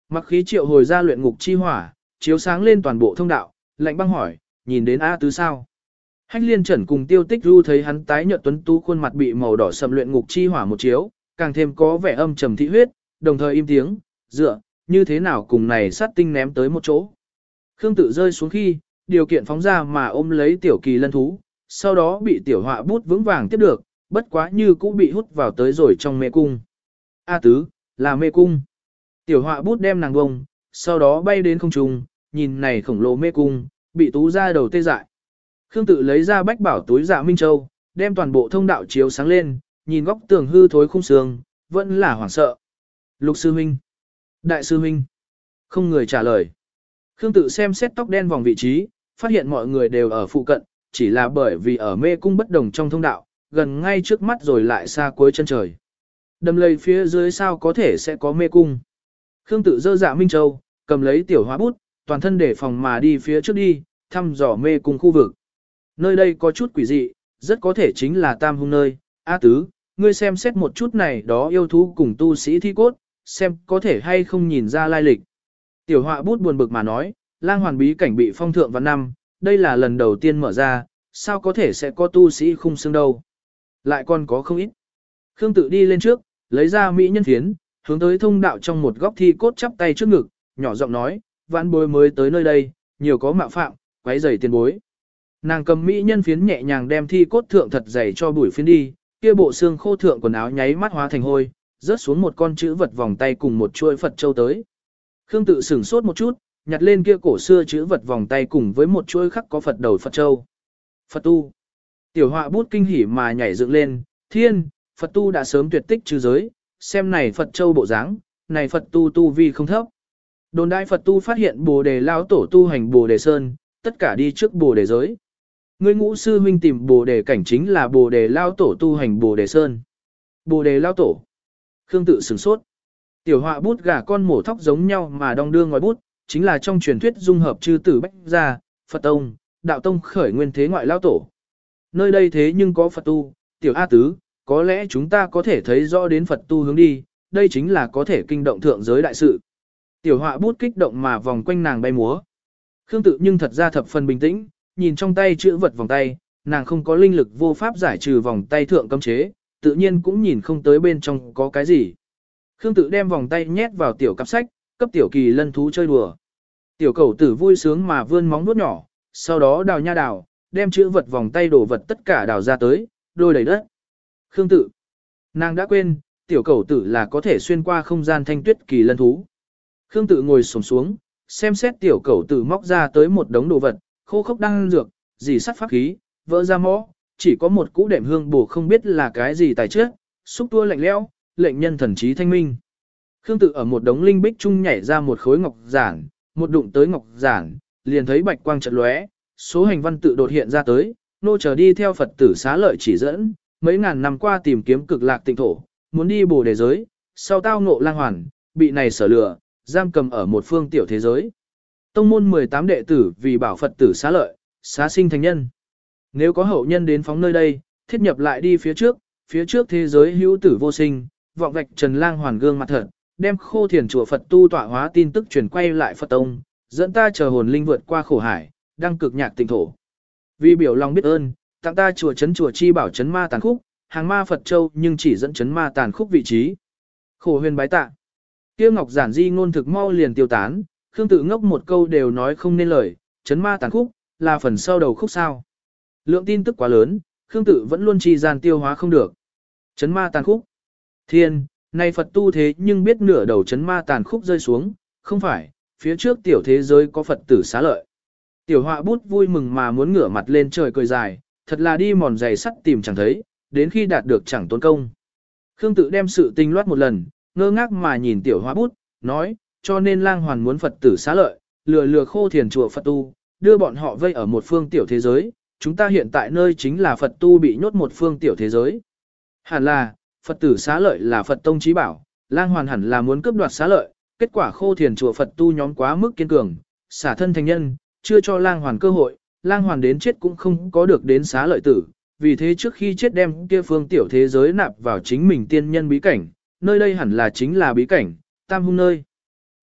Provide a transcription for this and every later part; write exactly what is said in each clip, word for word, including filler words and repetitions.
Mặc khí triệu hồi ra luyện ngục chi hỏa, chiếu sáng lên toàn bộ thông đạo, lạnh băng hỏi, nhìn đến A Tứ sao? Hách liên trần cùng tiêu tích ru thấy hắn tái nhợt tuấn tú khuôn mặt bị màu đỏ sầm luyện ngục chi hỏa một chiếu, càng thêm có vẻ âm trầm thị huyết, đồng thời im tiếng, dựa, như thế nào cùng này sát tinh ném tới một chỗ. Khương Tự rơi xuống khi, điều kiện phóng ra mà ôm lấy tiểu kỳ lân thú, sau đó bị tiểu họa bút vững vàng tiếp được, bất quá như cũng bị hút vào tới rồi trong mê cung. A Tứ, là mê cung. Tiểu họa bút đem nàng bông, sau đó bay đến không trung, nhìn này khổng lồ mê cung, bị tú ra đầu tê dại. Khương Tự lấy ra bách bảo túi dạ Minh Châu, đem toàn bộ thông đạo chiếu sáng lên, nhìn góc tường hư thối khung sương, vẫn là hoảng sợ. Lục sư huynh, đại sư huynh, không người trả lời. Khương Tự xem xét tóc đen vòng vị trí, phát hiện mọi người đều ở phụ cận, chỉ là bởi vì ở mê cung bất đồng trong thông đạo, gần ngay trước mắt rồi lại xa cuối chân trời. Đầm lầy phía dưới sao có thể sẽ có mê cung. Khương Tự dơ dạ Minh Châu, cầm lấy tiểu hóa bút, toàn thân để phòng mà đi phía trước đi, thăm dò mê cung khu vực. Nơi đây có chút quỷ dị, rất có thể chính là tam hung nơi. A Tứ, ngươi xem xét một chút này đó yêu thú cùng tu sĩ thi cốt, xem có thể hay không nhìn ra lai lịch. Tiểu họa bút buồn bực mà nói, lang hoàn bí cảnh bị phong thượng vào năm, đây là lần đầu tiên mở ra, sao có thể sẽ có tu sĩ khung xương đâu. Lại còn có không ít. Khương Tự đi lên trước, lấy ra mỹ nhân phiến, hướng tới thông đạo trong một góc thi cốt chắp tay trước ngực, nhỏ giọng nói, vãn bối mới tới nơi đây, nhiều có mạo phạm, quấy rầy tiền bối. Nàng cầm mỹ nhân phiến nhẹ nhàng đem thi cốt thượng thật dày cho bụi phiến đi, kia bộ xương khô thượng quần áo nháy mắt hóa thành hôi, rớt xuống một con chữ vật vòng tay cùng một chuôi Phật châu tới. Khương Tự sửng sốt một chút, nhặt lên kia cổ xưa chữ vật vòng tay cùng với một chuôi khắc có Phật đầu Phật châu. Phật tu. Tiểu họa bút kinh hỉ mà nhảy dựng lên, thiên, Phật tu đã sớm tuyệt tích trừ giới, xem này Phật châu bộ dáng, này Phật tu tu vi không thấp. Đồn đại Phật tu phát hiện Bồ đề lão tổ tu hành Bồ đề sơn, tất cả đi trước Bồ đề giới. Ngươi ngũ sư huynh tìm Bồ đề cảnh chính là Bồ đề lão tổ tu hành Bồ đề sơn. Bồ đề lão tổ. Khương Tự sửng sốt. Tiểu họa bút gà con mổ thóc giống nhau mà đong đưa ngòi bút, chính là trong truyền thuyết dung hợp chư tử bách gia, Phật tông, đạo tông khởi nguyên thế ngoại lão tổ. Nơi đây thế nhưng có Phật tu, tiểu A Tứ, có lẽ chúng ta có thể thấy rõ đến Phật tu hướng đi, đây chính là có thể kinh động thượng giới đại sự. Tiểu họa bút kích động mà vòng quanh nàng bay múa. Khương Tự nhưng thật ra thập phần bình tĩnh, nhìn trong tay chữ vật vòng tay, nàng không có linh lực vô pháp giải trừ vòng tay thượng cấm chế, tự nhiên cũng nhìn không tới bên trong có cái gì. Khương Tự đem vòng tay nhét vào tiểu cặp sách, cấp tiểu kỳ lân thú chơi đùa. Tiểu cẩu tử vui sướng mà vươn móng vuốt nhỏ, sau đó đào nha đào, đem chữ vật vòng tay đổ vật tất cả đào ra tới, đôi đầy đất. Khương Tự, nàng đã quên, tiểu cẩu tử là có thể xuyên qua không gian thanh tuyết kỳ lân thú. Khương Tự ngồi xổm xuống, xem xét tiểu cẩu tử móc ra tới một đống đồ vật, khô khốc đang dược, dì sắt pháp khí, vỡ ra mõ, chỉ có một cũ đệm hương bổ không biết là cái gì tài trước, xúc tua lạnh lẽo, lệnh nhân thần trí thanh minh. Khương Tự ở một đống linh bích trung nhảy ra một khối ngọc giản, một đụng tới ngọc giản, liền thấy bạch quang chợt lóe, số hành văn tự đột hiện ra tới, nô chờ đi theo Phật tử xá lợi chỉ dẫn, mấy ngàn năm qua tìm kiếm cực lạc tịnh thổ, muốn đi Bồ đề giới, sau tao ngộ lang hoàn, bị này sở lừa, giam cầm ở một phương tiểu thế giới. Tông môn mười tám đệ tử vì bảo Phật tử xá lợi, xá sinh thành nhân. Nếu có hậu nhân đến phóng nơi đây, thiết nhập lại đi phía trước, phía trước thế giới hữu tử vô sinh, vọng vạch trần lang hoàn gương mặt thật, đem khô thiền chùa Phật tu tọa hóa tin tức truyền quay lại Phật tông, dẫn ta chờ hồn linh vượt qua khổ hải, đăng cực nhạc tịnh thổ. Vì biểu lòng biết ơn, tặng ta chùa chấn chùa chi bảo chấn ma tàn khúc, hàng ma Phật châu nhưng chỉ dẫn chấn ma tàn khúc vị trí. Khổ huyền bái tạ. Kia ngọc giản di ngôn thực mau liền tiêu tán, Khương Tự ngốc một câu đều nói không nên lời, chấn ma tàn khúc, là phần sau đầu khúc sao. Lượng tin tức quá lớn, Khương Tự vẫn luôn trì gian tiêu hóa không được. Chấn ma tàn khúc. Thiên, này Phật tu thế nhưng biết nửa đầu chấn ma tàn khúc rơi xuống, không phải, phía trước tiểu thế giới có Phật tử xá lợi. Tiểu họa bút vui mừng mà muốn ngửa mặt lên trời cười dài, thật là đi mòn giày sắt tìm chẳng thấy, đến khi đạt được chẳng tốn công. Khương Tự đem sự tình loát một lần, ngơ ngác mà nhìn tiểu họa bút, nói, cho nên lang hoàn muốn Phật tử xá lợi, lừa lừa khô thiền chùa Phật tu, đưa bọn họ vây ở một phương tiểu thế giới, chúng ta hiện tại nơi chính là Phật tu bị nhốt một phương tiểu thế giới. Hẳn là, Phật tử xá lợi là Phật tông chí bảo, lang hoàn hẳn là muốn cướp đoạt xá lợi, kết quả khô thiền chùa Phật tu nhóm quá mức kiên cường, xả thân thành nhân, chưa cho lang hoàn cơ hội, lang hoàn đến chết cũng không có được đến xá lợi tử, vì thế trước khi chết đem kia phương tiểu thế giới nạp vào chính mình tiên nhân bí cảnh, nơi đây hẳn là chính là bí cảnh, tam hung nơi.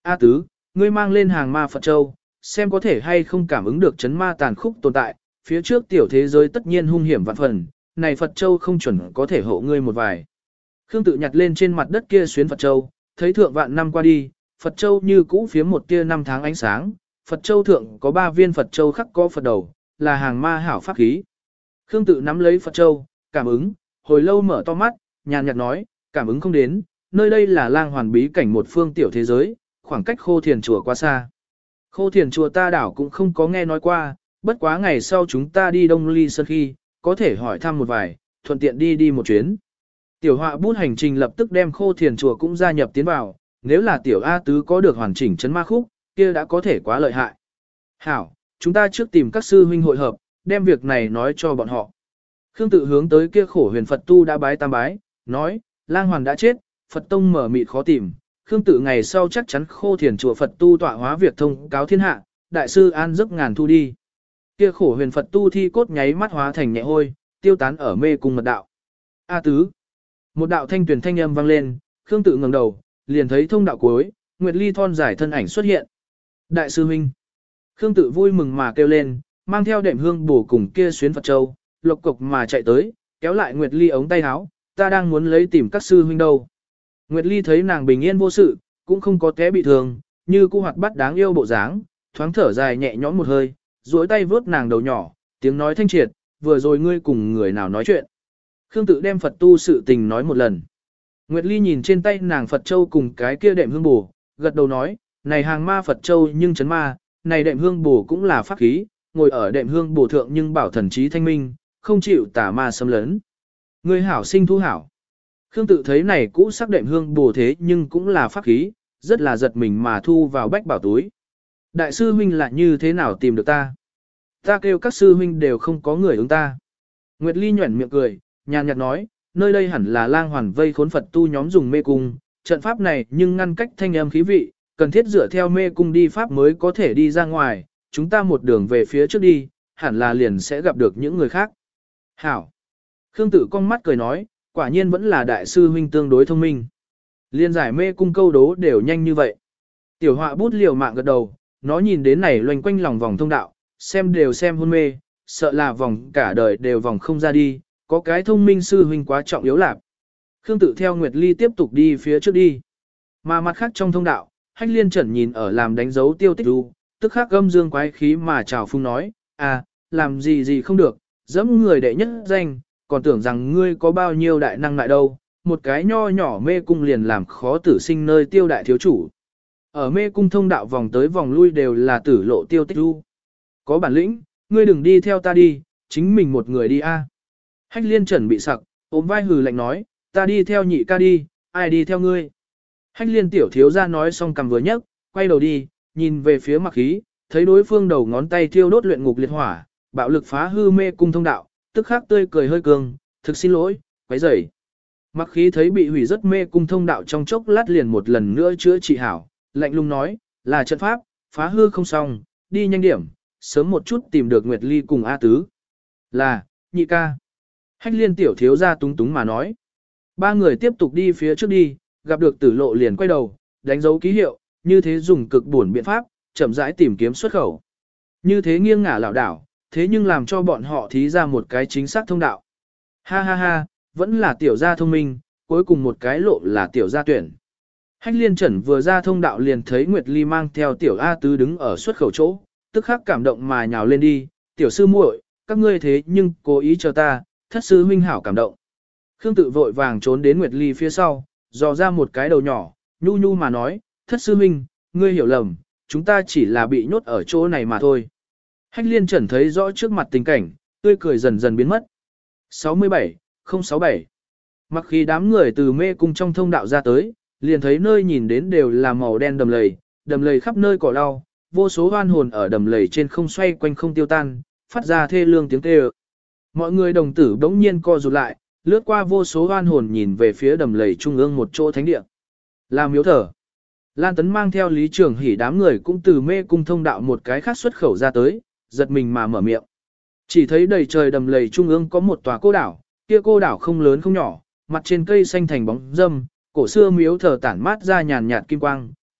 A tứ, ngươi mang lên hàng ma Phật Châu, xem có thể hay không cảm ứng được chấn ma tàn khốc tồn tại, phía trước tiểu thế giới tất nhiên hung hiểm vạn phần, này Phật Châu không chuẩn có thể hộ ngươi một vài. Khương tự nhặt lên trên mặt đất kia xuyến Phật Châu, thấy thượng vạn năm qua đi, Phật Châu như cũ phía một tia năm tháng ánh sáng, Phật Châu thượng có ba viên Phật Châu khắc có Phật đầu, là hàng ma hảo pháp khí. Khương tự nắm lấy Phật Châu, cảm ứng, hồi lâu mở to mắt, nhàn nhạt nói, cảm ứng không đến, nơi đây là lang hoàn bí cảnh một phương tiểu thế giới, khoảng cách Khô Thiền chùa quá xa. Khô Thiền chùa ta đảo cũng không có nghe nói qua, bất quá ngày sau chúng ta đi Đông Ly Sơn khi, có thể hỏi thăm một vài, thuận tiện đi đi một chuyến. Tiểu họa bút hành trình lập tức đem Khô Thiền chùa cũng gia nhập tiến vào, nếu là tiểu A tứ có được hoàn chỉnh chấn ma khúc, kia đã có thể quá lợi hại. Hảo, chúng ta trước tìm các sư huynh hội hợp, đem việc này nói cho bọn họ. Khương tự hướng tới kia khổ huyền Phật tu đã bái tam bái, nói, lang hoàn đã chết, Phật tông mở mịt khó tìm. Khương tự ngày sau chắc chắn Khô Thiền chùa Phật tu tọa hóa việc thông cáo thiên hạ, đại sư an giấc ngàn thu đi. Kia khổ huyền Phật tu thi cốt nháy mắt hóa thành nhẹ hôi, tiêu tán ở mê cung mật đạo. A tứ. Một đạo thanh tuyển thanh âm vang lên, Khương tự ngẩng đầu, liền thấy thông đạo cuối, Nguyệt Ly thon dài thân ảnh xuất hiện. Đại sư huynh. Khương tự vui mừng mà kêu lên, mang theo đệm hương bổ cùng kia xuyến Phật Châu, lộc cục mà chạy tới, kéo lại Nguyệt Ly ống tay áo, ta đang muốn lấy tìm các sư huynh đâu. Nguyệt Ly thấy nàng bình yên vô sự, cũng không có té bị thương, như cu hoạt bát đáng yêu bộ dáng, thoáng thở dài nhẹ nhõm một hơi, duỗi tay vướt nàng đầu nhỏ, tiếng nói thanh triệt, vừa rồi ngươi cùng người nào nói chuyện. Khương tự đem Phật tu sự tình nói một lần. Nguyệt Ly nhìn trên tay nàng Phật Châu cùng cái kia đệm hương bổ, gật đầu nói, này hàng ma Phật Châu nhưng chấn ma, này đệm hương bổ cũng là pháp khí, ngồi ở đệm hương bổ thượng nhưng bảo thần trí thanh minh, không chịu tà ma xâm lấn. Ngươi hảo sinh thu hảo. Khương tự thấy này cũ sắc đệm hương bổ thế nhưng cũng là pháp khí, rất là giật mình mà thu vào bách bảo túi. Đại sư huynh là như thế nào tìm được ta? Ta kêu các sư huynh đều không có người ứng ta. Nguyệt Ly nhuẩn miệng cười, nhàn nhạt nói, nơi đây hẳn là lang hoàn vây khốn Phật tu nhóm dùng mê cung, trận pháp này nhưng ngăn cách thanh âm khí vị, cần thiết dựa theo mê cung đi pháp mới có thể đi ra ngoài, chúng ta một đường về phía trước đi, hẳn là liền sẽ gặp được những người khác. Hảo! Khương tự cong mắt cười nói, quả nhiên vẫn là đại sư huynh tương đối thông minh. Liên giải mê cung câu đố đều nhanh như vậy. Tiểu họa bút liều mạng gật đầu, nó nhìn đến này loanh quanh lòng vòng thông đạo, xem đều xem hôn mê, sợ là vòng cả đời đều vòng không ra đi, có cái thông minh sư huynh quá trọng yếu lạc. Khương tự theo Nguyệt Ly tiếp tục đi phía trước đi. Mà mặt khác trong thông đạo, Hách Liên Trần nhìn ở làm đánh dấu Tiêu Tích Du, tức khắc gâm dương quái khí mà chào phung nói, à, làm gì gì không được, dẫm người đệ nhất danh, còn tưởng rằng ngươi có bao nhiêu đại năng lại đâu, một cái nho nhỏ mê cung liền làm khó tử sinh nơi Tiêu đại thiếu chủ. Ở mê cung thông đạo vòng tới vòng lui đều là tử lộ Tiêu Tích Du. Có bản lĩnh, ngươi đừng đi theo ta đi, chính mình một người đi a. Hách Liên Trần bị sặc, ôm vai hừ lạnh nói, ta đi theo nhị ca đi, ai đi theo ngươi. Hách Liên tiểu thiếu ra nói xong cầm vừa nhấc, quay đầu đi, nhìn về phía Mặc Khí, thấy đối phương đầu ngón tay thiêu đốt luyện ngục liệt hỏa, bạo lực phá hư mê cung thông đạo, tức khắc tươi cười hơi cường, thực xin lỗi, quấy rầy. Mặc Khí thấy bị hủy rất mê cung thông đạo trong chốc lát liền một lần nữa chữa trị hảo, lạnh lùng nói, là trận pháp, phá hư không xong, đi nhanh điểm, sớm một chút tìm được Nguyệt Ly cùng A Tứ. Là, nhị ca. Hách Liên tiểu thiếu ra túng túng mà nói. Ba người tiếp tục đi phía trước đi, gặp được tử lộ liền quay đầu, đánh dấu ký hiệu, như thế dùng cực buồn biện pháp, chậm rãi tìm kiếm xuất khẩu. Như thế nghiêng ngả lảo đảo, thế nhưng làm cho bọn họ thí ra một cái chính xác thông đạo. Ha ha ha, vẫn là tiểu gia thông minh, cuối cùng một cái lộ là tiểu gia tuyển. Hách Liên Trần vừa ra thông đạo liền thấy Nguyệt Ly mang theo tiểu A Tứ đứng ở xuất khẩu chỗ, tức khắc cảm động mà nhào lên đi, tiểu sư muội, các ngươi thế nhưng cố ý cho ta, thất sư huynh hảo cảm động. Khương tự vội vàng trốn đến Nguyệt Ly phía sau, dò ra một cái đầu nhỏ, nhu nhu mà nói, thất sư huynh, ngươi hiểu lầm, chúng ta chỉ là bị nhốt ở chỗ này mà thôi. Hách Liên Trần thấy rõ trước mặt tình cảnh, tươi cười dần dần biến mất. sáu mươi bảy, không sáu bảy. Mặc khi đám người từ mê cung trong thông đạo ra tới, liền thấy nơi nhìn đến đều là màu đen đầm lầy, đầm lầy khắp nơi cỏ lau, vô số hoan hồn ở đầm lầy trên không xoay quanh không tiêu tan, phát ra thê lương tiếng kêu. Mọi người đồng tử bỗng nhiên co rụt lại, lướt qua vô số hoan hồn nhìn về phía đầm lầy trung ương một chỗ thánh địa. Là miếu thờ. Lan Tấn mang theo Lý Trường Hỉ đám người cũng từ mê cung thông đạo một cái khác xuất khẩu ra tới, giật mình mà mở miệng. Chỉ thấy đầy trời đầm lầy trung ương có một tòa cô đảo, kia cô đảo không lớn không nhỏ, mặt trên cây xanh thành bóng râm, cổ xưa miếu thờ tản mát ra nhàn nhạt kim quang,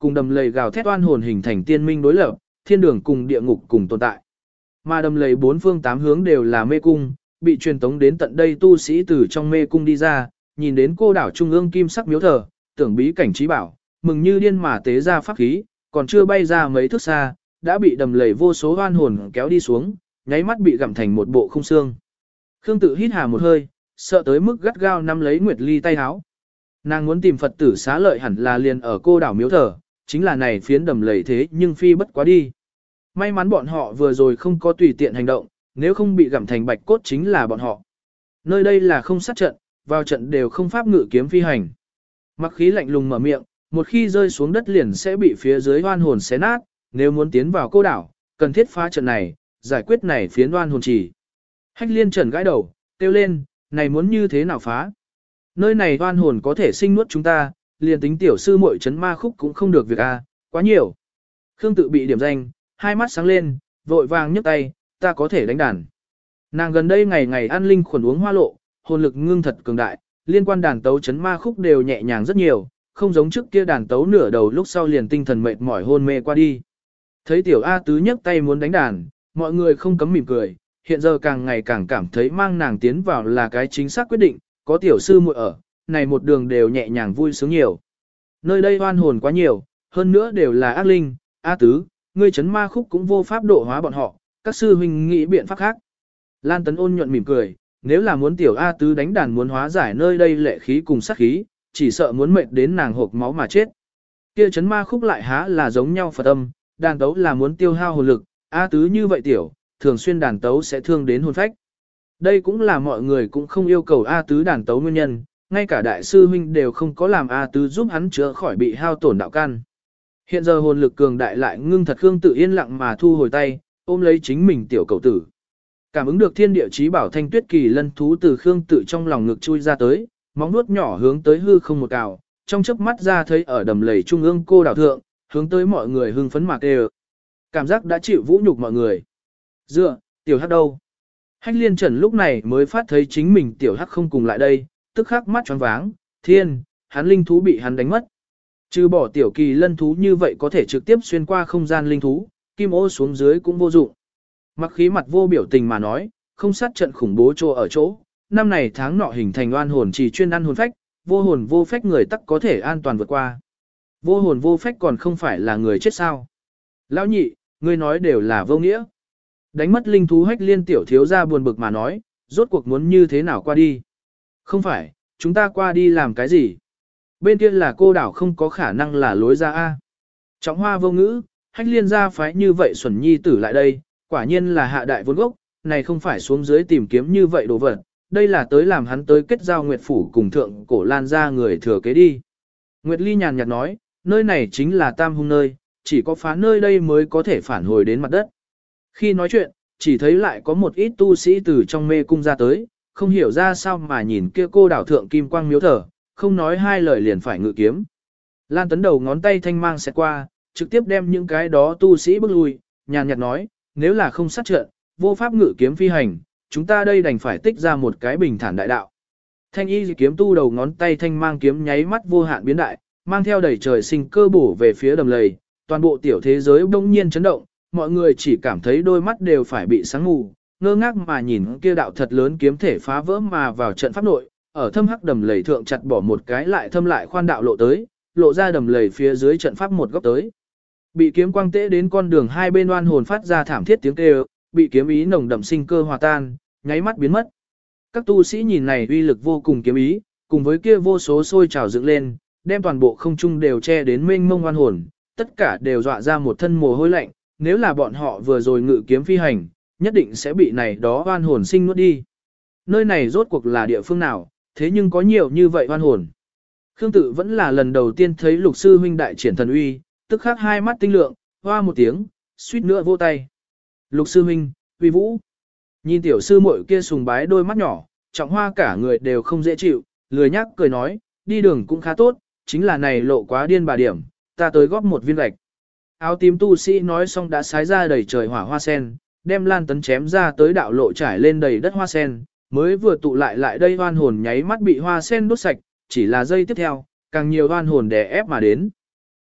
cùng đầm lầy gào thét oan hồn hình thành tiên minh đối lập, thiên đường cùng địa ngục cùng tồn tại. Mà đầm lầy bốn phương tám hướng đều là mê cung, bị truyền tống đến tận đây tu sĩ từ trong mê cung đi ra, nhìn đến cô đảo trung ương kim sắc miếu thờ, tưởng bí cảnh trí bảo, mừng như điên mà tế ra pháp khí, còn chưa bay ra mấy thước xa, đã bị đầm lầy vô số oan hồn kéo đi xuống, nháy mắt bị gặm thành một bộ không xương. Khương Tự hít hà một hơi, sợ tới mức gắt gao nắm lấy Nguyệt Ly tay háo. Nàng muốn tìm Phật tử xá lợi hẳn là liền ở cô đảo miếu thờ, chính là này phiến đầm lầy thế nhưng phi bất quá đi. May mắn bọn họ vừa rồi không có tùy tiện hành động, nếu không bị gặm thành bạch cốt chính là bọn họ. Nơi đây là không sát trận, vào trận đều không pháp ngự kiếm phi hành. Mặc khí lạnh lùng mở miệng, một khi rơi xuống đất liền sẽ bị phía dưới oan hồn xé nát, nếu muốn tiến vào cô đảo, cần thiết phá trận này, giải quyết này phiến oan hồn chỉ. Hách Liên Trần gãi đầu, kêu lên, này muốn như thế nào phá? Nơi này oan hồn có thể sinh nuốt chúng ta, liền tính tiểu sư muội trấn ma khúc cũng không được việc a, quá nhiều. Khương Tự bị điểm danh, hai mắt sáng lên, vội vàng nhấc tay, ta có thể đánh đàn. Nàng gần đây ngày ngày ăn linh khuẩn uống hoa lộ, hồn lực ngưng thật cường đại, liên quan đàn tấu trấn ma khúc đều nhẹ nhàng rất nhiều, không giống trước kia đàn tấu nửa đầu lúc sau liền tinh thần mệt mỏi hôn mê qua đi. Thấy tiểu A Tứ nhấc tay muốn đánh đàn, mọi người không cấm mỉm cười, hiện giờ càng ngày càng cảm thấy mang nàng tiến vào là cái chính xác quyết định, có tiểu sư muội ở, này một đường đều nhẹ nhàng vui sướng nhiều. Nơi đây oan hồn quá nhiều, hơn nữa đều là ác linh, A Tứ, ngươi trấn ma khúc cũng vô pháp độ hóa bọn họ, các sư huynh nghĩ biện pháp khác. Lan Tấn ôn nhuận mỉm cười, nếu là muốn tiểu A Tứ đánh đàn muốn hóa giải nơi đây lệ khí cùng sát khí, chỉ sợ muốn mệt đến nàng hộc máu mà chết. Kia trấn ma khúc lại há là giống nhau Phật âm, đàn tấu là muốn tiêu hao hồn lực, A Tứ như vậy tiểu, thường xuyên đàn tấu sẽ thương đến hồn phách. Đây cũng là mọi người cũng không yêu cầu A Tứ đàn tấu nguyên nhân, ngay cả đại sư huynh đều không có làm A Tứ giúp hắn chữa khỏi bị hao tổn đạo căn. Hiện giờ hồn lực cường đại lại ngưng thật Khương Tự yên lặng mà thu hồi tay, ôm lấy chính mình tiểu cậu tử. Cảm ứng được thiên địa chí bảo thanh tuyết kỳ lân thú từ Khương Tự trong lòng ngực chui ra tới, móng nuốt nhỏ hướng tới hư không một cào, trong chớp mắt ra thấy ở đầm lầy trung ương cô đảo thượng, hướng tới mọi người hưng phấn mạc đều. Cảm giác đã chịu vũ nhục mọi người. Dựa, tiểu hắc đâu? Hách Liên Trần lúc này mới phát thấy chính mình tiểu hắc không cùng lại đây, tức khắc mắt choáng váng, thiên, hắn linh thú bị hắn đánh mất. Trừ bỏ tiểu kỳ lân thú như vậy có thể trực tiếp xuyên qua không gian linh thú, kim ô xuống dưới cũng vô dụng. Mặc khí mặt vô biểu tình mà nói, không sát trận khủng bố trô ở chỗ, năm này tháng nọ hình thành oan hồn chỉ chuyên ăn hồn phách, vô hồn vô phách người tắc có thể an toàn vượt qua. Vô hồn vô phách còn không phải là người chết sao? Lão nhị, ngươi nói đều là vô nghĩa. Đánh mất linh thú Hách Liên tiểu thiếu ra buồn bực mà nói, rốt cuộc muốn như thế nào qua đi? Không phải, chúng ta qua đi làm cái gì? Bên kia là cô đảo không có khả năng là lối ra A. Trọng hoa vô ngữ, Hách Liên ra phái như vậy xuẩn nhi tử lại đây, quả nhiên là hạ đại vốn gốc, này không phải xuống dưới tìm kiếm như vậy đồ vật, đây là tới làm hắn tới kết giao Nguyệt Phủ cùng thượng cổ Lan ra người thừa kế đi. Nguyệt Ly nhàn nhạt nói, nơi này chính là tam hung nơi, chỉ có phá nơi đây mới có thể phản hồi đến mặt đất. Khi nói chuyện, chỉ thấy lại có một ít tu sĩ từ trong mê cung ra tới, không hiểu ra sao mà nhìn kia cô đảo thượng kim quang miếu thờ, không nói hai lời liền phải ngự kiếm. Lan Tấn đầu ngón tay thanh mang xẹt qua, trực tiếp đem những cái đó tu sĩ bước lui, nhàn nhạt nói, nếu là không sát trận, vô pháp ngự kiếm phi hành, chúng ta đây đành phải tích ra một cái bình thản đại đạo. Thanh y kiếm tu đầu ngón tay thanh mang kiếm nháy mắt vô hạn biến đại, mang theo đầy trời sinh cơ bổ về phía đầm lầy, toàn bộ tiểu thế giới bỗng nhiên chấn động, mọi người chỉ cảm thấy đôi mắt đều phải bị sáng mù, ngơ ngác mà nhìn kia đạo thật lớn kiếm thể phá vỡ mà vào trận pháp nội, ở thâm hắc đầm lầy thượng chặt bỏ một cái lại thâm lại khoan đạo lộ tới, lộ ra đầm lầy phía dưới trận pháp một góc tới. Bị kiếm quang tễ đến con đường hai bên oan hồn phát ra thảm thiết tiếng kêu, bị kiếm ý nồng đậm sinh cơ hòa tan, nháy mắt biến mất. Các tu sĩ nhìn này uy lực vô cùng kiếm ý, cùng với kia vô số sôi trào dựng lên, đem toàn bộ không trung đều che đến mênh mông oan hồn, tất cả đều dọa ra một thân mồ hôi lạnh, nếu là bọn họ vừa rồi ngự kiếm phi hành, nhất định sẽ bị này đó oan hồn sinh nuốt đi. Nơi này rốt cuộc là địa phương nào, thế nhưng có nhiều như vậy oan hồn. Khương Tự vẫn là lần đầu tiên thấy Lục sư huynh đại triển thần uy, tức khắc hai mắt tinh lượng, hoa một tiếng, suýt nữa vỗ tay. Lục sư huynh, uy vũ. Nhìn tiểu sư muội kia sùng bái đôi mắt nhỏ, Trọng Hoa cả người đều không dễ chịu, lười nhắc cười nói, đi đường cũng khá tốt, chính là này lộ quá điên bà điểm, ta tới góp một viên gạch. Áo tím tu sĩ nói xong đã sái ra đầy trời hỏa hoa sen, đem Lan Tấn chém ra tới đạo lộ trải lên đầy đất hoa sen, mới vừa tụ lại lại đây oan hồn nháy mắt bị hoa sen đốt sạch, chỉ là giây tiếp theo, càng nhiều oan hồn đè ép mà đến.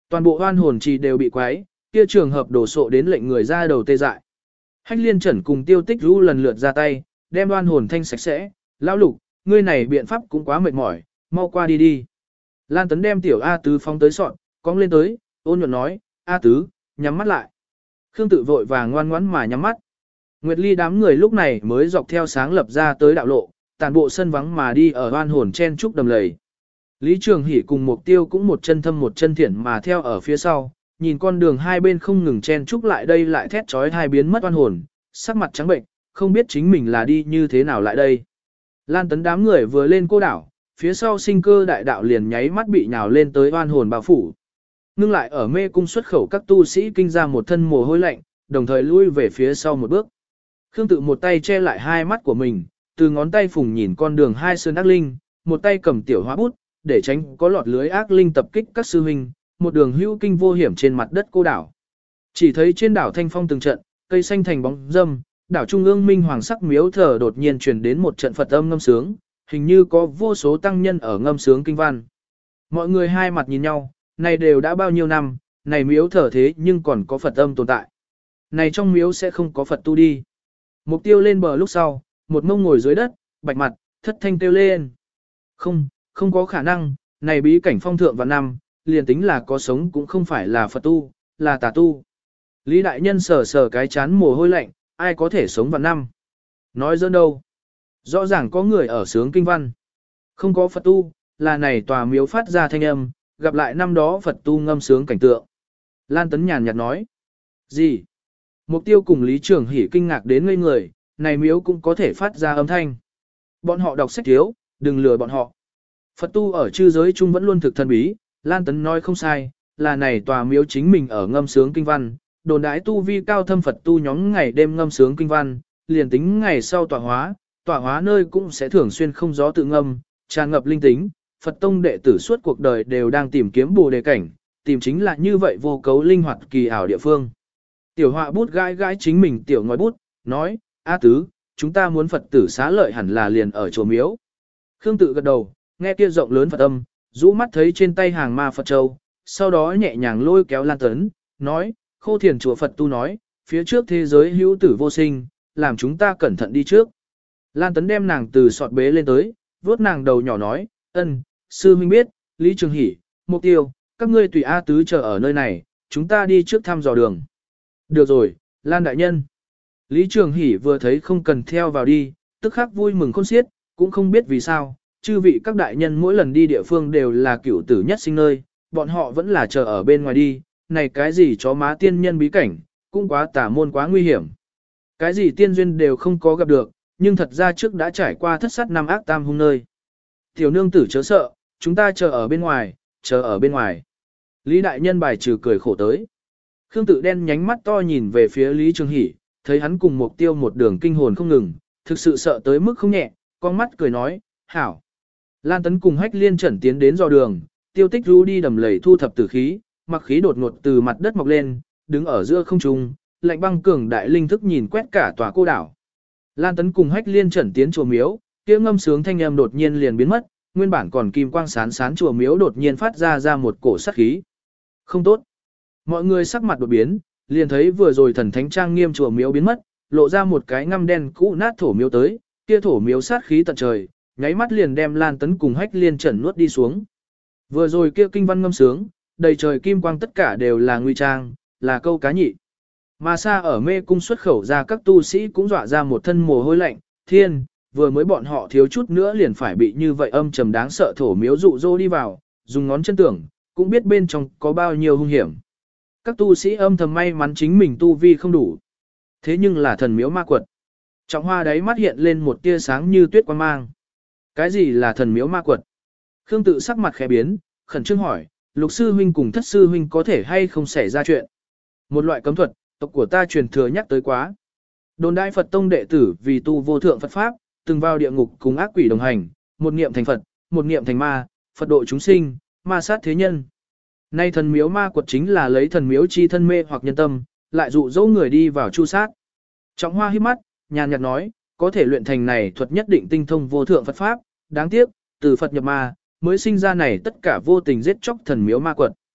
Toàn bộ oan hồn trì đều bị quái, kia trường hợp đổ sộ đến lệnh người ra đầu tê dại. Hách liên trần cùng tiêu tích rũ lần lượt ra tay, đem oan hồn thanh sạch sẽ, lão lục, ngươi này biện pháp cũng quá mệt mỏi, mau qua đi đi. Lan Tấn đem tiểu A Tứ phóng tới sọn, cong lên tới, ôn nhuận nói, A Tứ, nhắm mắt lại. Khương Tự vội vàng ngoan ngoãn mà nhắm mắt. Nguyệt Ly đám người lúc này mới dọc theo sáng lập ra tới đạo lộ, tàn bộ sân vắng mà đi ở oan hồn chen trúc đầm lầy. Lý Trường Hỷ cùng Mục Tiêu cũng một chân thâm một chân thiển mà theo ở phía sau, nhìn con đường hai bên không ngừng chen trúc lại đây lại thét chói hai biến mất oan hồn, sắc mặt trắng bệnh, không biết chính mình là đi như thế nào lại đây. Lan Tấn đám người vừa lên cô đảo, phía sau sinh cơ đại đạo liền nháy mắt bị nhào lên tới oan hồn bao phủ. Ngưng lại ở mê cung xuất khẩu các tu sĩ kinh ra một thân mồ hôi lạnh, đồng thời lui về phía sau một bước. Khương Tự một tay che lại hai mắt của mình, từ ngón tay phùng nhìn con đường hai sơn ác linh, một tay cầm tiểu hóa bút, để tránh có lọt lưới ác linh tập kích các sư huynh, một đường hữu kinh vô hiểm trên mặt đất cô đảo. Chỉ thấy trên đảo thanh phong từng trận, cây xanh thành bóng dâm, đảo trung ương minh hoàng sắc miếu thờ đột nhiên truyền đến một trận Phật âm ngâm sướng, hình như có vô số tăng nhân ở ngâm sướng kinh văn. Mọi người hai mặt nhìn nhau, này đều đã bao nhiêu năm, này miếu thờ thế nhưng còn có Phật âm tồn tại. Này trong miếu sẽ không có Phật tu đi. Mục Tiêu lên bờ lúc sau, một mông ngồi dưới đất, bạch mặt, thất thanh kêu lên. Không, không có khả năng, này bí cảnh phong thượng và năm, liền tính là có sống cũng không phải là Phật tu, là tà tu. Lý đại nhân sờ sờ cái chán mồ hôi lạnh, ai có thể sống vào năm. Nói dỡn đâu. Rõ ràng có người ở sướng kinh văn. Không có Phật tu, là này tòa miếu phát ra thanh âm, gặp lại năm đó Phật tu ngâm sướng cảnh tượng. Lan Tấn nhàn nhạt nói. Gì? Mục Tiêu cùng Lý Trường Hỷ kinh ngạc đến ngây người, này miếu cũng có thể phát ra âm thanh. Bọn họ đọc sách thiếu, đừng lừa bọn họ. Phật tu ở chư giới chung vẫn luôn thực thần bí, Lan Tấn nói không sai, là này tòa miếu chính mình ở ngâm sướng kinh văn, đồn đãi tu vi cao thâm Phật tu nhóm ngày đêm ngâm sướng kinh văn, liền tính ngày sau tọa hóa, tọa hóa nơi cũng sẽ thường xuyên không gió tự ngâm, tràn ngập linh tính, Phật tông đệ tử suốt cuộc đời đều đang tìm kiếm bồ đề cảnh, tìm chính là như vậy vô cấu linh hoạt kỳ ảo địa phương. Tiểu họa bút gãi gãi chính mình tiểu ngòi bút, nói, A Tứ, chúng ta muốn Phật tử xá lợi hẳn là liền ở chùa miếu. Khương Tự gật đầu, nghe kia rộng lớn Phật âm, rũ mắt thấy trên tay hàng ma Phật châu, sau đó nhẹ nhàng lôi kéo Lan Tấn, nói, Khô Thiền chùa Phật tu nói, phía trước thế giới hữu tử vô sinh, làm chúng ta cẩn thận đi trước. Lan Tấn đem nàng từ sọt bế lên tới, vuốt nàng đầu nhỏ nói, ân, sư huynh biết, Lý Trường Hỷ, Mục Tiêu, các ngươi tùy A Tứ chờ ở nơi này, chúng ta đi trước thăm dò đường. Được rồi, Lan đại nhân. Lý Trường Hỷ vừa thấy không cần theo vào đi, tức khắc vui mừng khôn xiết, cũng không biết vì sao, chư vị các đại nhân mỗi lần đi địa phương đều là cửu tử nhất sinh nơi, bọn họ vẫn là chờ ở bên ngoài đi, này cái gì chó má tiên nhân bí cảnh, cũng quá tà môn quá nguy hiểm. Cái gì tiên duyên đều không có gặp được, nhưng thật ra trước đã trải qua thất sát năm ác tam hung nơi. Tiểu nương tử chớ sợ, chúng ta chờ ở bên ngoài, chờ ở bên ngoài. Lý đại nhân bài trừ cười khổ tới. Khương Tự đen nhánh mắt to nhìn về phía Lý Trường Hỷ, thấy hắn cùng Mục Tiêu một đường kinh hồn không ngừng, thực sự sợ tới mức không nhẹ, con mắt cười nói, hảo. Lan Tấn cùng Hách Liên Trần tiến đến dò đường, Tiêu Tích Ru đi đầm lầy thu thập tử khí, mặc khí đột ngột từ mặt đất mọc lên, đứng ở giữa không trung, lạnh băng cường đại linh thức nhìn quét cả tòa cô đảo. Lan Tấn cùng Hách Liên Trần tiến chùa miếu, kia ngâm sướng thanh âm đột nhiên liền biến mất, nguyên bản còn kim quang sán sán chùa miếu đột nhiên phát ra ra một cổ sát khí. Không tốt. Mọi người sắc mặt đột biến, liền thấy vừa rồi thần thánh trang nghiêm chùa miếu biến mất, lộ ra một cái ngăm đen cũ nát thổ miếu tới, kia thổ miếu sát khí tận trời, nháy mắt liền đem Lan Tấn cùng Hách Liên Trần nuốt đi xuống. Vừa rồi kia kinh văn ngâm sướng, đầy trời kim quang tất cả đều là nguy trang, là câu cá nhị. Mà xa ở mê cung xuất khẩu ra các tu sĩ cũng dọa ra một thân mồ hôi lạnh, thiên, vừa mới bọn họ thiếu chút nữa liền phải bị như vậy âm trầm đáng sợ thổ miếu dụ dỗ đi vào, dùng ngón chân tưởng, cũng biết bên trong có bao nhiêu hung hiểm. Các tu sĩ âm thầm may mắn chính mình tu vi không đủ. Thế nhưng là thần miếu ma quật. Trọng Hoa đáy mắt hiện lên một tia sáng như tuyết quang mang. Cái gì là thần miếu ma quật? Khương Tự sắc mặt khẽ biến, khẩn trương hỏi, Lục sư huynh cùng Thất sư huynh có thể hay không xảy ra chuyện? Một loại cấm thuật, tộc của ta truyền thừa nhắc tới quá. Đồn đại Phật tông đệ tử vì tu vô thượng Phật pháp, từng vào địa ngục cùng ác quỷ đồng hành, một niệm thành Phật, một niệm thành ma, Phật độ chúng sinh, ma sát thế nhân. Nay thần miếu ma quật chính là lấy thần miếu chi thân mê hoặc nhân tâm, lại dụ dỗ người đi vào chu sát. Trọng Hoa híp mắt, nhàn nhạt nói, có thể luyện thành này thuật nhất định tinh thông vô thượng Phật pháp, đáng tiếc, từ Phật nhập ma, mới sinh ra này tất cả vô tình giết chóc thần miếu ma quật.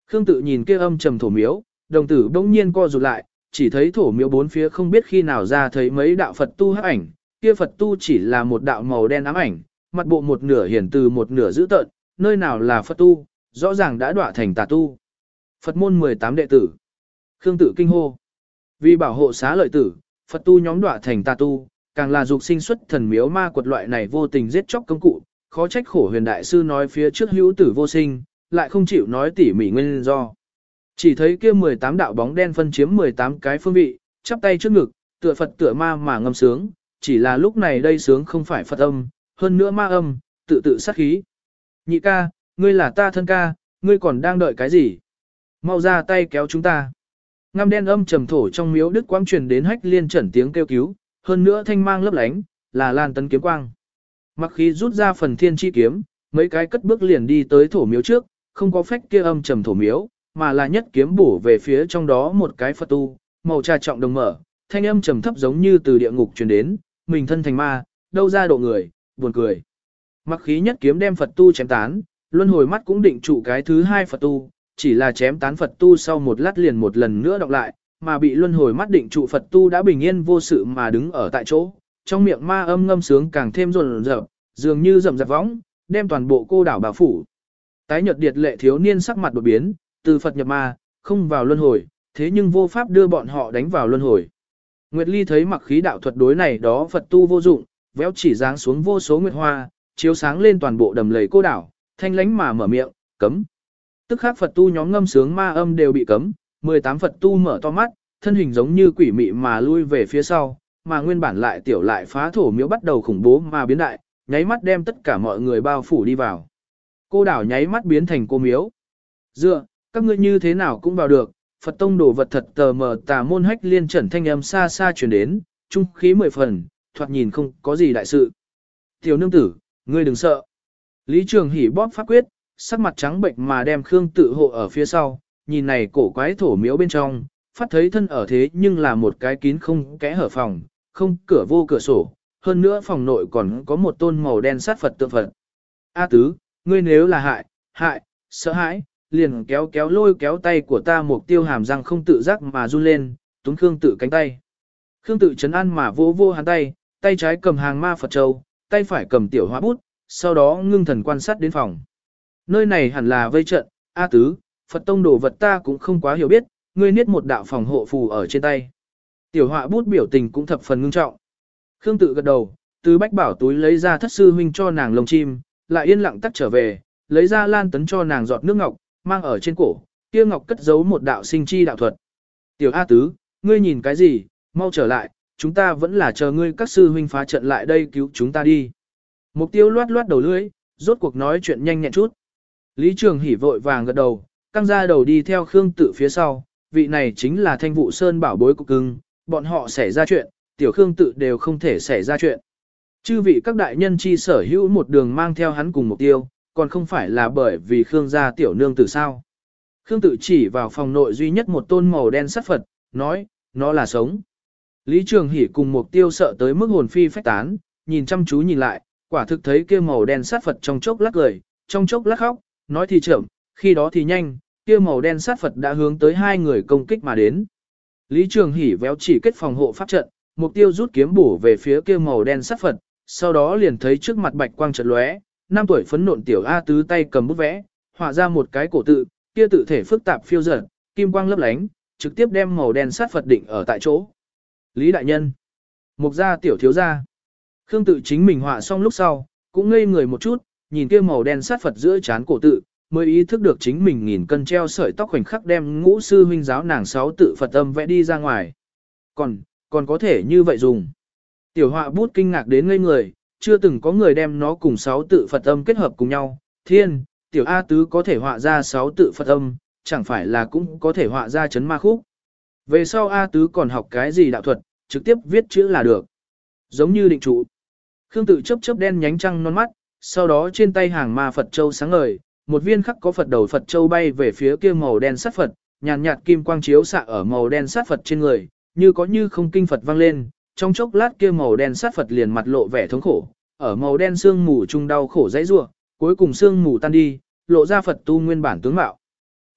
Khương Tự nhìn kia âm trầm thổ miếu, đồng tử bỗng nhiên co rụt lại, chỉ thấy thổ miếu bốn phía không biết khi nào ra thấy mấy đạo Phật tu hắc ảnh, kia Phật tu chỉ là một đạo màu đen ám ảnh, mặt bộ một nửa hiển từ một nửa dữ tợn, nơi nào là Phật tu, rõ ràng đã đọa thành tà tu. Phật môn mười tám đệ tử. Khương Tự kinh hô. Vì bảo hộ xá lợi tử, Phật tu nhóm đọa thành tà tu, càng là dục sinh xuất thần miếu ma quật loại này vô tình giết chóc công cụ, khó trách Khổ Huyền đại sư nói phía trước hữu tử vô sinh, lại không chịu nói tỉ mỉ nguyên do. Chỉ thấy kia mười tám đạo bóng đen phân chiếm mười tám cái phương vị, chắp tay trước ngực, tựa Phật tựa ma mà ngâm sướng, chỉ là lúc này đây sướng không phải Phật âm, hơn nữa ma âm, tự tự sát khí. Nhị ca, ngươi là ta thân ca, ngươi còn đang đợi cái gì? Mau ra tay kéo chúng ta. Ngăm đen âm trầm thổ trong miếu đức quang truyền đến Hách Liên Trần tiếng kêu cứu, hơn nữa thanh mang lấp lánh, là Lan Tấn kiếm quang. Mặc khí rút ra phần thiên chi kiếm, mấy cái cất bước liền đi tới thổ miếu trước, không có phách kia âm trầm thổ miếu, mà là nhất kiếm bổ về phía trong đó một cái Phật tu, màu trà trọng đồng mở, thanh âm trầm thấp giống như từ địa ngục truyền đến, mình thân thành ma, đâu ra độ người, buồn cười. Mặc khí nhất kiếm đem Phật tu chém tán, luân hồi mắt cũng định trụ cái thứ hai Phật tu, chỉ là chém tán Phật tu sau một lát liền một lần nữa đọc lại, mà bị luân hồi mắt định trụ Phật tu đã bình yên vô sự mà đứng ở tại chỗ, trong miệng ma âm ngâm sướng càng thêm rồn rợp, dường như rậm rạp võng, đem toàn bộ cô đảo bảo phủ. Tái nhợt điệt lệ thiếu niên sắc mặt đột biến, từ Phật nhập ma, không vào luân hồi, thế nhưng vô pháp đưa bọn họ đánh vào luân hồi. Nguyệt Ly thấy mặc khí đạo thuật đối này đó Phật tu vô dụng, véo chỉ giáng xuống vô số nguyệt hoa, chiếu sáng lên toàn bộ đầm lầy cô đảo, thanh lánh mà mở miệng, cấm. Tức khắc Phật tu nhóm ngâm sướng ma âm đều bị cấm, mười tám Phật tu mở to mắt, thân hình giống như quỷ mị mà lui về phía sau, mà nguyên bản lại tiểu lại phá thổ miếu bắt đầu khủng bố mà biến đại, nháy mắt đem tất cả mọi người bao phủ đi vào. Cô đảo nháy mắt biến thành cô miếu. Dựa, các ngươi như thế nào cũng vào được, Phật tông đồ vật thật tờ mờ tà môn Hách Liên Trần thanh âm xa xa truyền đến, trung khí mười phần, thoạt nhìn không có gì đại sự. Tiểu nương tử, ngươi đừng sợ. Lý Trường Hỷ bóp pháp quyết, sắc mặt trắng bệnh mà đem Khương Tự hộ ở phía sau, nhìn này cổ quái thổ miếu bên trong, phát thấy thân ở thế nhưng là một cái kín không kẽ hở phòng, không cửa vô cửa sổ, hơn nữa phòng nội còn có một tôn màu đen sát Phật tượng Phật. A tứ, ngươi nếu là hại, hại, sợ hãi, liền kéo kéo lôi kéo tay của ta, Mục Tiêu hàm răng không tự giác mà run lên, túm Khương Tự cánh tay. Khương Tự trấn an mà vô vô hắn tay, tay trái cầm hàng ma Phật châu, tay phải cầm tiểu hóa bút, sau đó ngưng thần quan sát đến phòng. Nơi này hẳn là vây trận, A tứ, Phật tông đồ vật ta cũng không quá hiểu biết, ngươi niết một đạo phòng hộ phù ở trên tay. Tiểu họa bút biểu tình cũng thập phần ngưng trọng. Khương Tự gật đầu, từ bách bảo túi lấy ra thất sư huynh cho nàng lồng chim, lại yên lặng tắt trở về, lấy ra Lan Tấn cho nàng giọt nước ngọc, mang ở trên cổ, kia ngọc cất giấu một đạo sinh chi đạo thuật. Tiểu A tứ, ngươi nhìn cái gì, mau trở lại, chúng ta vẫn là chờ ngươi các sư huynh phá trận lại đây cứu chúng ta đi. Mục Tiêu loát loát đầu lưỡi, rốt cuộc nói chuyện nhanh nhẹn chút. Lý Trường Hỷ vội vàng gật đầu, căng ra đầu đi theo Khương Tự phía sau, vị này chính là Thanh Vụ Sơn bảo bối của cưng, bọn họ xảy ra chuyện, tiểu Khương Tự đều không thể xảy ra chuyện. Chư vị các đại nhân chi sở hữu một đường mang theo hắn cùng Mục Tiêu, còn không phải là bởi vì Khương gia tiểu nương tử sao. Khương Tự chỉ vào phòng nội duy nhất một tôn màu đen sắt Phật, nói, nó là sống. Lý Trường Hỷ cùng Mục Tiêu sợ tới mức hồn phi phách tán, nhìn chăm chú nhìn lại, quả thực thấy kia màu đen sắt Phật trong chốc lắc cười, trong chốc lắc khóc, nói thì chậm, khi đó thì nhanh, kia màu đen sát Phật đã hướng tới hai người công kích mà đến. Lý Trường Hỷ véo chỉ kết phòng hộ pháp trận, Mục Tiêu rút kiếm bổ về phía kia màu đen sát Phật, sau đó liền thấy trước mặt bạch quang chợt lóe, năm tuổi phấn nộn tiểu A tứ tay cầm bút vẽ, họa ra một cái cổ tự, kia tự thể phức tạp phiêu dật, kim quang lấp lánh, trực tiếp đem màu đen sát Phật định ở tại chỗ. Lý đại nhân, Mục gia tiểu thiếu gia. Khương Tự chính mình họa xong lúc sau, cũng ngây người một chút, nhìn kia màu đen sát Phật giữa trán cổ tự, mới ý thức được chính mình nghìn cân treo sợi tóc khoảnh khắc đem ngũ sư huynh giáo nàng sáu tự Phật âm vẽ đi ra ngoài. Còn, còn có thể như vậy dùng. Tiểu họa bút kinh ngạc đến ngây người, chưa từng có người đem nó cùng sáu tự Phật âm kết hợp cùng nhau. Thiên, tiểu A tứ có thể họa ra sáu tự Phật âm, chẳng phải là cũng có thể họa ra chấn ma khúc. Về sau A tứ còn học cái gì đạo thuật, trực tiếp viết chữ là được. Giống như định trụ. Khương Tự chớp chớp đen nhánh trăng non mắt, sau đó trên tay hàng ma Phật châu sáng ngời, một viên khắc có Phật đầu Phật châu bay về phía kia màu đen sát Phật, nhàn nhạt kim quang chiếu xạ ở màu đen sát Phật trên người, như có như không kinh Phật vang lên, trong chốc lát kia màu đen sát Phật liền mặt lộ vẻ thống khổ, ở màu đen sương mù trung đau khổ dãy rủa, cuối cùng sương mù tan đi, lộ ra Phật tu nguyên bản tướng mạo.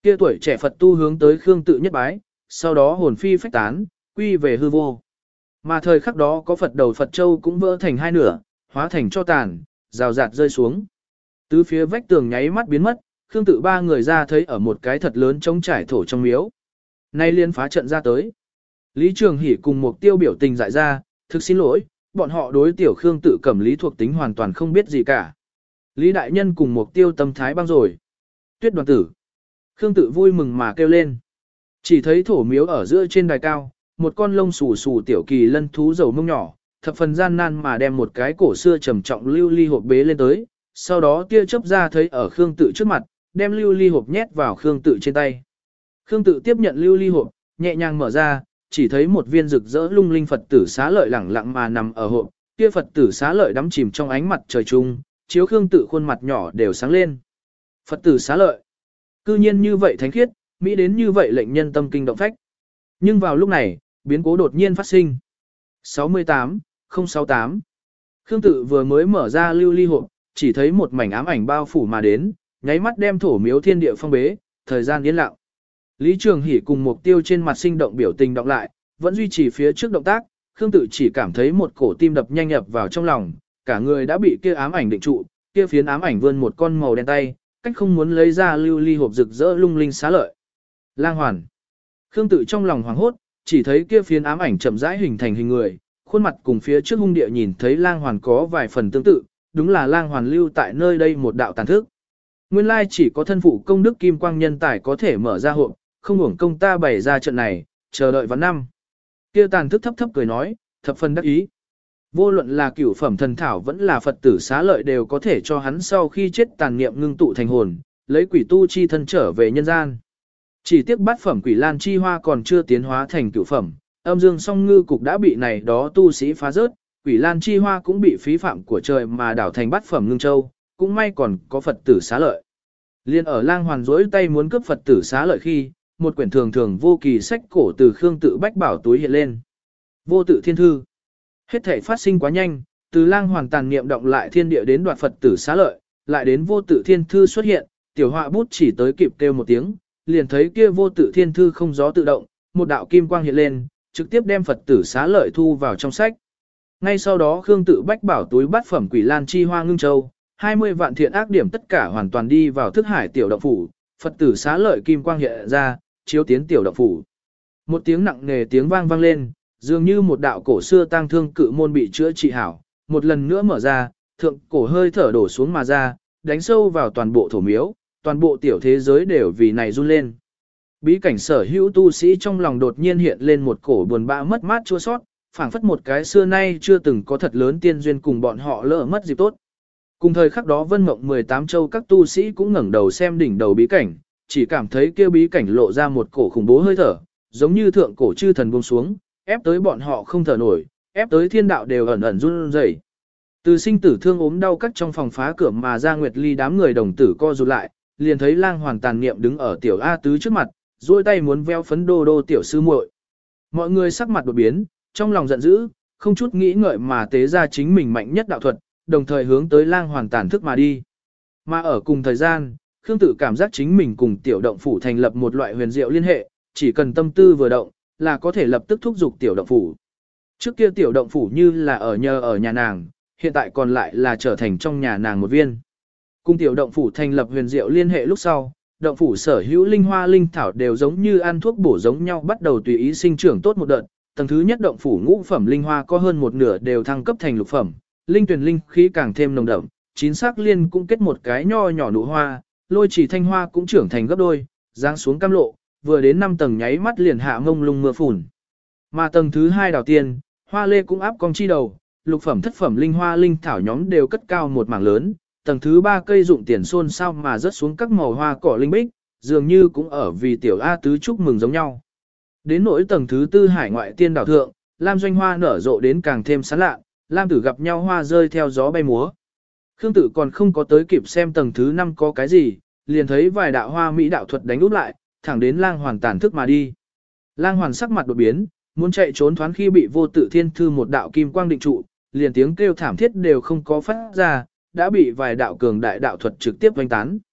Kia tuổi trẻ Phật tu hướng tới Khương Tự nhất bái, sau đó hồn phi phách tán, quy về hư vô. Mà thời khắc đó có Phật đầu Phật châu cũng vỡ thành hai nửa, hóa thành cho tàn, rào rạt rơi xuống. Tứ phía vách tường nháy mắt biến mất, Khương Tự ba người ra thấy ở một cái thật lớn trống trải thổ trong miếu. Nay liên phá trận ra tới. Lý Trường Hỷ cùng Mục Tiêu biểu tình dại ra, thực xin lỗi, bọn họ đối tiểu Khương Tự Cẩm lý thuộc tính hoàn toàn không biết gì cả. Lý Đại Nhân cùng Mục Tiêu tâm thái băng rồi. Tuyết Đoàn Tử. Khương Tự vui mừng mà kêu lên. Chỉ thấy thổ miếu ở giữa trên đài cao, một con lông xù xù tiểu kỳ lân thú dầu mông nhỏ, thập phần gian nan mà đem một cái cổ xưa trầm trọng lưu ly hộp bế lên tới, sau đó tia chớp ra thấy ở Khương Tự trước mặt, đem lưu ly hộp nhét vào Khương Tự trên tay. Khương Tự tiếp nhận lưu ly hộp, nhẹ nhàng mở ra, chỉ thấy một viên rực rỡ lung linh Phật tử xá lợi lẳng lặng mà nằm ở hộp, kia Phật tử xá lợi đắm chìm trong ánh mặt trời trung, chiếu Khương Tự khuôn mặt nhỏ đều sáng lên. Phật tử xá lợi, cư nhiên như vậy thánh khiết, mỹ đến như vậy lệnh nhân tâm kinh động phách. Nhưng vào lúc này, biến cố đột nhiên phát sinh. sáu mươi tám, không sáu tám. Khương Tự vừa mới mở ra lưu ly hộp, chỉ thấy một mảnh ám ảnh bao phủ mà đến, nháy mắt đem thổ miếu thiên địa phong bế, thời gian yên lặng. Lý Trường Hỷ cùng Mục Tiêu trên mặt sinh động biểu tình đọc lại, vẫn duy trì phía trước động tác, Khương Tự chỉ cảm thấy một cổ tim đập nhanh nhập vào trong lòng, cả người đã bị kia ám ảnh định trụ, kia phiến ám ảnh vươn một con màu đen tay, cách không muốn lấy ra lưu ly hộp rực rỡ lung linh xá lợi. Lang hoàn. Khương Tự trong lòng hoảng hốt, chỉ thấy kia phiến ám ảnh chậm rãi hình thành hình người, khuôn mặt cùng phía trước hung địa nhìn thấy lang hoàn có vài phần tương tự, đúng là lang hoàn lưu tại nơi đây một đạo tàn thức. Nguyên lai chỉ có thân phụ công đức kim quang nhân tài có thể mở ra hộp, không uổng công ta bày ra trận này, chờ đợi vào năm. Kia tàn thức thấp thấp cười nói, thập phần đắc ý. Vô luận là cửu phẩm thần thảo vẫn là Phật tử xá lợi đều có thể cho hắn sau khi chết tàn niệm ngưng tụ thành hồn, lấy quỷ tu chi thân trở về nhân gian. Chỉ tiếc bát phẩm quỷ lan chi hoa còn chưa tiến hóa thành cửu phẩm, âm dương song ngư cục đã bị này đó tu sĩ phá rớt, quỷ lan chi hoa cũng bị phí phạm của trời mà đảo thành bát phẩm ngưng châu, cũng may còn có Phật tử xá lợi. Liên ở lang hoàn rỗi tay muốn cướp Phật tử xá lợi khi, một quyển thường thường vô kỳ sách cổ từ Khương Tự bách bảo túi hiện lên. Vô tự thiên thư. Hết thể phát sinh quá nhanh, từ lang hoàn tàn niệm động lại thiên địa đến đoạt Phật tử xá lợi, lại đến vô tự thiên thư xuất hiện, tiểu họa bút chỉ tới kịp kêu một tiếng, liền thấy kia vô tự thiên thư không gió tự động, một đạo kim quang hiện lên, trực tiếp đem Phật tử xá lợi thu vào trong sách. Ngay sau đó Khương Tự bách bảo túi bát phẩm quỷ lan chi hoa ngưng châu, hai mươi vạn thiện ác điểm tất cả hoàn toàn đi vào thức hải tiểu động phủ, Phật tử xá lợi kim quang hiện ra, chiếu tiến tiểu động phủ. Một tiếng nặng nề tiếng vang vang lên, dường như một đạo cổ xưa tang thương cự môn bị chữa trị hảo, một lần nữa mở ra, thượng cổ hơi thở đổ xuống mà ra, đánh sâu vào toàn bộ thổ miếu, toàn bộ tiểu thế giới đều vì này run lên. Bí cảnh sở hữu tu sĩ trong lòng đột nhiên hiện lên một cổ buồn bã mất mát chua sót, phảng phất một cái xưa nay chưa từng có thật lớn tiên duyên cùng bọn họ lỡ mất dịp tốt. Cùng thời khắc đó Vân Mộng mười tám châu các tu sĩ cũng ngẩng đầu xem đỉnh đầu bí cảnh, chỉ cảm thấy kia bí cảnh lộ ra một cổ khủng bố hơi thở, giống như thượng cổ chư thần buông xuống, ép tới bọn họ không thở nổi, ép tới thiên đạo đều ẩn ẩn run rẩy. Từ sinh tử thương ốm đau cắt trong phòng phá cửa mà ra Nguyệt Ly đám người đồng tử co rụt lại, liền thấy lang hoàn tàn niệm đứng ở tiểu A tứ trước mặt, duỗi tay muốn veo phấn đô đô tiểu sư muội. Mọi người sắc mặt đột biến, trong lòng giận dữ, không chút nghĩ ngợi mà tế ra chính mình mạnh nhất đạo thuật, đồng thời hướng tới lang hoàn tàn thức mà đi. Mà ở cùng thời gian, Khương Tự cảm giác chính mình cùng tiểu động phủ thành lập một loại huyền diệu liên hệ, chỉ cần tâm tư vừa động, là có thể lập tức thúc giục tiểu động phủ. Trước kia tiểu động phủ như là ở nhờ ở nhà nàng, hiện tại còn lại là trở thành trong nhà nàng một viên. Cùng tiểu động phủ thành lập huyền diệu liên hệ lúc sau, động phủ sở hữu linh hoa linh thảo đều giống như ăn thuốc bổ giống nhau bắt đầu tùy ý sinh trưởng tốt một đợt. Tầng thứ nhất động phủ ngũ phẩm linh hoa có hơn một nửa đều thăng cấp thành lục phẩm, linh tuyển linh khí càng thêm nồng đậm, chín sắc liên cũng kết một cái nho nhỏ nụ hoa, lôi chỉ thanh hoa cũng trưởng thành gấp đôi, giáng xuống cam lộ, vừa đến năm tầng nháy mắt liền hạ mông lung mưa phùn. Mà tầng thứ hai đào tiên, hoa lê cũng áp cong chi đầu, lục phẩm thất phẩm linh hoa linh thảo nhóm đều cất cao một mảng lớn, tầng thứ ba cây dụng tiền xôn sao mà rớt xuống các màu hoa cỏ linh bích, dường như cũng ở vì tiểu A tứ chúc mừng giống nhau. Đến nỗi tầng thứ tư hải ngoại tiên đảo thượng, lam doanh hoa nở rộ đến càng thêm sáng lạ, lam tử gặp nhau hoa rơi theo gió bay múa. Khương Tự còn không có tới kịp xem tầng thứ năm có cái gì, liền thấy vài đạo hoa mỹ đạo thuật đánh úp lại, thẳng đến lang hoàn tàn thức mà đi. Lang hoàn sắc mặt đột biến, muốn chạy trốn thoáng khi bị vô tự thiên thư một đạo kim quang định trụ, liền tiếng kêu thảm thiết đều không có phát ra, đã bị vài đạo cường đại đạo thuật trực tiếp vành tán.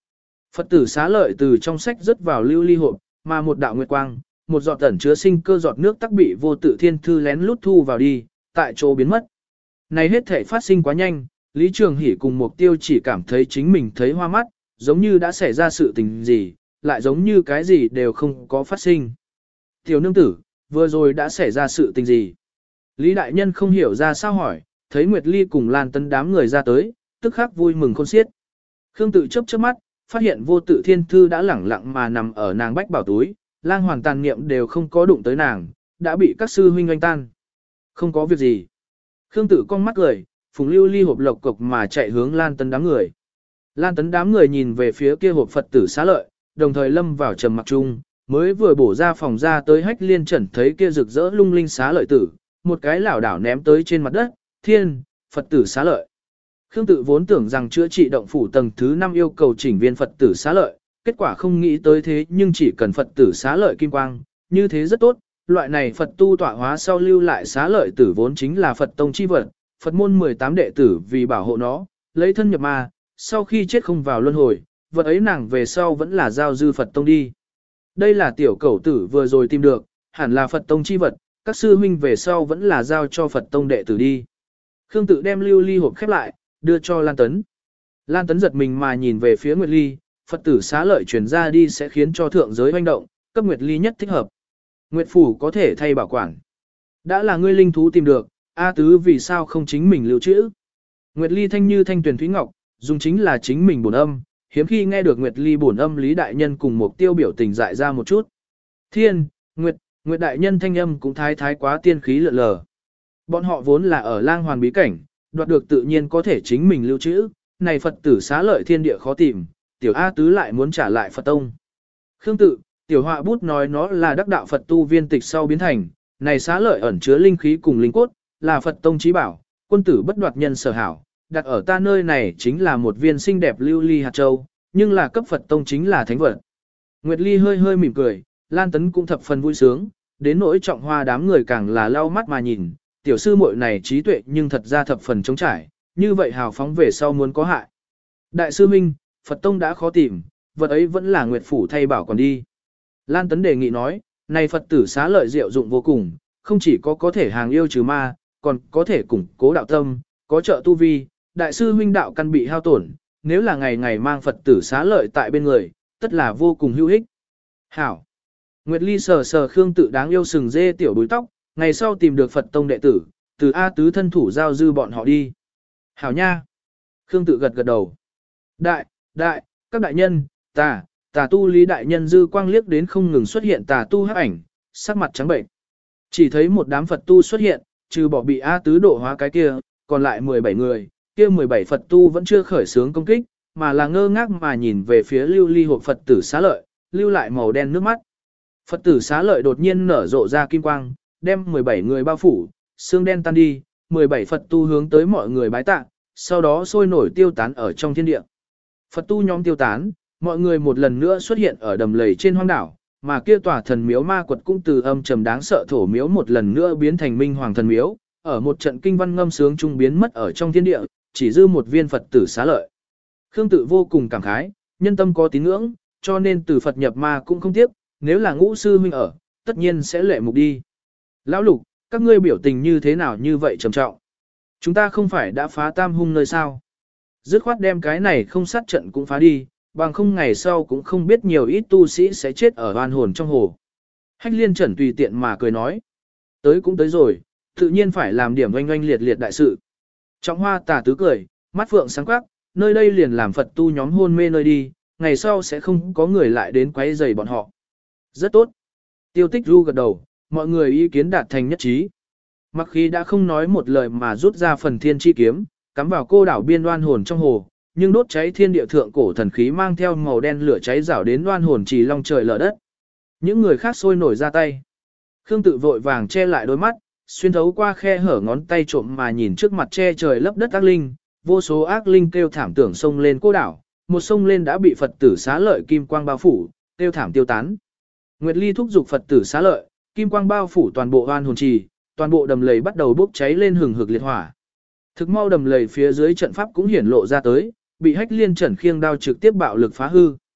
Phật tử xá lợi từ trong sách rớt vào lưu ly hộp, mà một đạo nguyệt quang, một giọt tẩn chứa sinh cơ giọt nước tắc bị vô tự thiên thư lén lút thu vào đi, tại chỗ biến mất. Này hết thể phát sinh quá nhanh, Lý Trường Hỷ cùng Mục Tiêu chỉ cảm thấy chính mình thấy hoa mắt, giống như đã xảy ra sự tình gì, lại giống như cái gì đều không có phát sinh. Tiểu nương tử, vừa rồi đã xảy ra sự tình gì? Lý Đại Nhân không hiểu ra sao hỏi, thấy Nguyệt Ly cùng Lan Tấn đám người ra tới, tức khắc vui mừng khôn xiết. Khương Tự chớp chớp mắt, phát hiện vô tự thiên thư đã lẳng lặng mà nằm ở nàng bách bảo túi, lang hoàn tàn niệm đều không có đụng tới nàng, đã bị các sư huynh oanh tan. Không có việc gì. Khương Tự cong mắt cười, phùng lưu ly hộp lộc cục mà chạy hướng Lan Tấn đám người. Lan Tấn đám người nhìn về phía kia hộp Phật tử xá lợi, đồng thời lâm vào trầm mặc chung, mới vừa bổ ra phòng ra tới Hách Liên Trần thấy kia rực rỡ lung linh xá lợi tử, một cái lảo đảo ném tới trên mặt đất, thiên, Phật tử xá lợi. Khương Tự vốn tưởng rằng chữa trị động phủ tầng thứ năm yêu cầu chỉnh viên Phật tử xá lợi, kết quả không nghĩ tới thế nhưng chỉ cần Phật tử xá lợi kim quang, như thế rất tốt, loại này Phật tu tọa hóa sau lưu lại xá lợi tử vốn chính là Phật tông chi vật, Phật môn mười tám đệ tử vì bảo hộ nó, lấy thân nhập ma, sau khi chết không vào luân hồi, vật ấy nàng về sau vẫn là giao dư Phật tông đi. Đây là tiểu cẩu tử vừa rồi tìm được, hẳn là Phật tông chi vật, các sư huynh về sau vẫn là giao cho Phật tông đệ tử đi. Khương Tự đem lưu ly hộp khép lại, đưa cho Lan Tấn. Lan Tấn giật mình mà nhìn về phía Nguyệt Ly, Phật tử xá lợi truyền ra đi sẽ khiến cho thượng giới hoành động, cấp Nguyệt Ly nhất thích hợp. Nguyệt phủ có thể thay bảo quản. Đã là ngươi linh thú tìm được, A tứ vì sao không chính mình lưu trữ? Nguyệt Ly thanh như thanh tuyền thúy ngọc, dùng chính là chính mình bổn âm, hiếm khi nghe được Nguyệt Ly bổn âm Lý đại nhân cùng Mục Tiêu biểu tình dại ra một chút. Thiên, Nguyệt, Nguyệt đại nhân thanh âm cũng thái thái quá tiên khí lượn lờ. Bọn họ vốn là ở lang hoàn bí cảnh, đoạt được tự nhiên có thể chính mình lưu trữ, này Phật tử xá lợi thiên địa khó tìm, tiểu A tứ lại muốn trả lại Phật tông. Khương Tự, tiểu họa bút nói nó là đắc đạo Phật tu viên tịch sau biến thành, này xá lợi ẩn chứa linh khí cùng linh cốt, là Phật tông chí bảo, quân tử bất đoạt nhân sở hảo, đặt ở ta nơi này chính là một viên xinh đẹp lưu ly hạt châu, nhưng là cấp Phật tông chính là thánh vật. Nguyệt Ly hơi hơi mỉm cười, Lan Tấn cũng thập phần vui sướng, đến nỗi Trọng Hoa đám người càng là lau mắt mà nhìn, tiểu sư muội này trí tuệ nhưng thật ra thập phần chống trải, như vậy hào phóng về sau muốn có hại. Đại sư Minh, Phật tông đã khó tìm, vật ấy vẫn là Nguyệt phủ thay bảo còn đi. Lan Tấn đề nghị nói, này Phật tử xá lợi diệu dụng vô cùng, không chỉ có có thể hàng yêu trừ ma, còn có thể củng cố đạo tâm, có trợ tu vi, đại sư huynh đạo căn bị hao tổn, nếu là ngày ngày mang Phật tử xá lợi tại bên người, tất là vô cùng hữu ích. Hảo. Nguyệt Ly sờ sờ Khương Tự đáng yêu sừng dê tiểu đuôi tóc, ngày sau tìm được Phật tông đệ tử, từ A tứ thân thủ giao dư bọn họ đi. Hảo nha. Khương Tự gật gật đầu. Đại, đại, các đại nhân, tà, tà tu Lý đại nhân dư quang liếc đến không ngừng xuất hiện tà tu hắc ảnh, sắc mặt trắng bệnh. Chỉ thấy một đám Phật tu xuất hiện, trừ bỏ bị A tứ độ hóa cái kia, còn lại mười bảy người, kia mười bảy Phật tu vẫn chưa khởi xướng công kích, mà là ngơ ngác mà nhìn về phía lưu ly hộp Phật tử xá lợi, lưu lại màu đen nước mắt. Phật tử xá lợi đột nhiên nở rộ ra kim quang, đem mười bảy người bao phủ, xương đen tan đi, mười bảy Phật tu hướng tới mọi người bái tạ, sau đó sôi nổi tiêu tán ở trong thiên địa. Phật tu nhóm tiêu tán, mọi người một lần nữa xuất hiện ở đầm lầy trên hoang đảo, mà kia tòa thần miếu ma quật cũng từ âm trầm đáng sợ thổ miếu một lần nữa biến thành minh hoàng thần miếu, ở một trận kinh văn ngâm sướng trung biến mất ở trong thiên địa, chỉ dư một viên Phật tử xá lợi. Khương Tự vô cùng cảm khái, nhân tâm có tín ngưỡng, cho nên từ Phật nhập ma cũng không tiếc, nếu là ngũ sư huynh ở, tất nhiên sẽ lệ mục đi. Lão Lục, các ngươi biểu tình như thế nào như vậy trầm trọng? Chúng ta không phải đã phá tam hung nơi sao? Dứt khoát đem cái này không sát trận cũng phá đi, bằng không ngày sau cũng không biết nhiều ít tu sĩ sẽ chết ở oan hồn trong hồ. Hách Liên Trần tùy tiện mà cười nói. Tới cũng tới rồi, tự nhiên phải làm điểm oanh oanh liệt liệt đại sự. Trọng Hoa tà tứ cười, mắt phượng sáng quắc, nơi đây liền làm Phật tu nhóm hôn mê nơi đi, ngày sau sẽ không có người lại đến quấy rầy bọn họ. Rất tốt. Tiêu Tích Du gật đầu, mọi người ý kiến đạt thành nhất trí. Mặc khi đã không nói một lời mà rút ra phần thiên chi kiếm, cắm vào cô đảo biên đoan hồn trong hồ, nhưng đốt cháy thiên địa thượng cổ thần khí mang theo màu đen lửa cháy rảo đến đoan hồn trì long trời lở đất. Những người khác sôi nổi ra tay. Khương Tự vội vàng che lại đôi mắt, xuyên thấu qua khe hở ngón tay trộm mà nhìn trước mặt che trời lấp đất ác linh, vô số ác linh kêu thảm tưởng sông lên cô đảo, một sông lên đã bị Phật tử xá lợi kim quang bao phủ, kêu thảm tiêu tán. Nguyệt Ly thúc giục Phật tử xá lợi, kim quang bao phủ toàn bộ oan hồn trì, toàn bộ đầm lầy bắt đầu bốc cháy lên hừng hực liệt hỏa. Thực mau đầm lầy phía dưới trận pháp cũng hiển lộ ra tới, bị Hách Liên Trần khiêng đao trực tiếp bạo lực phá hư.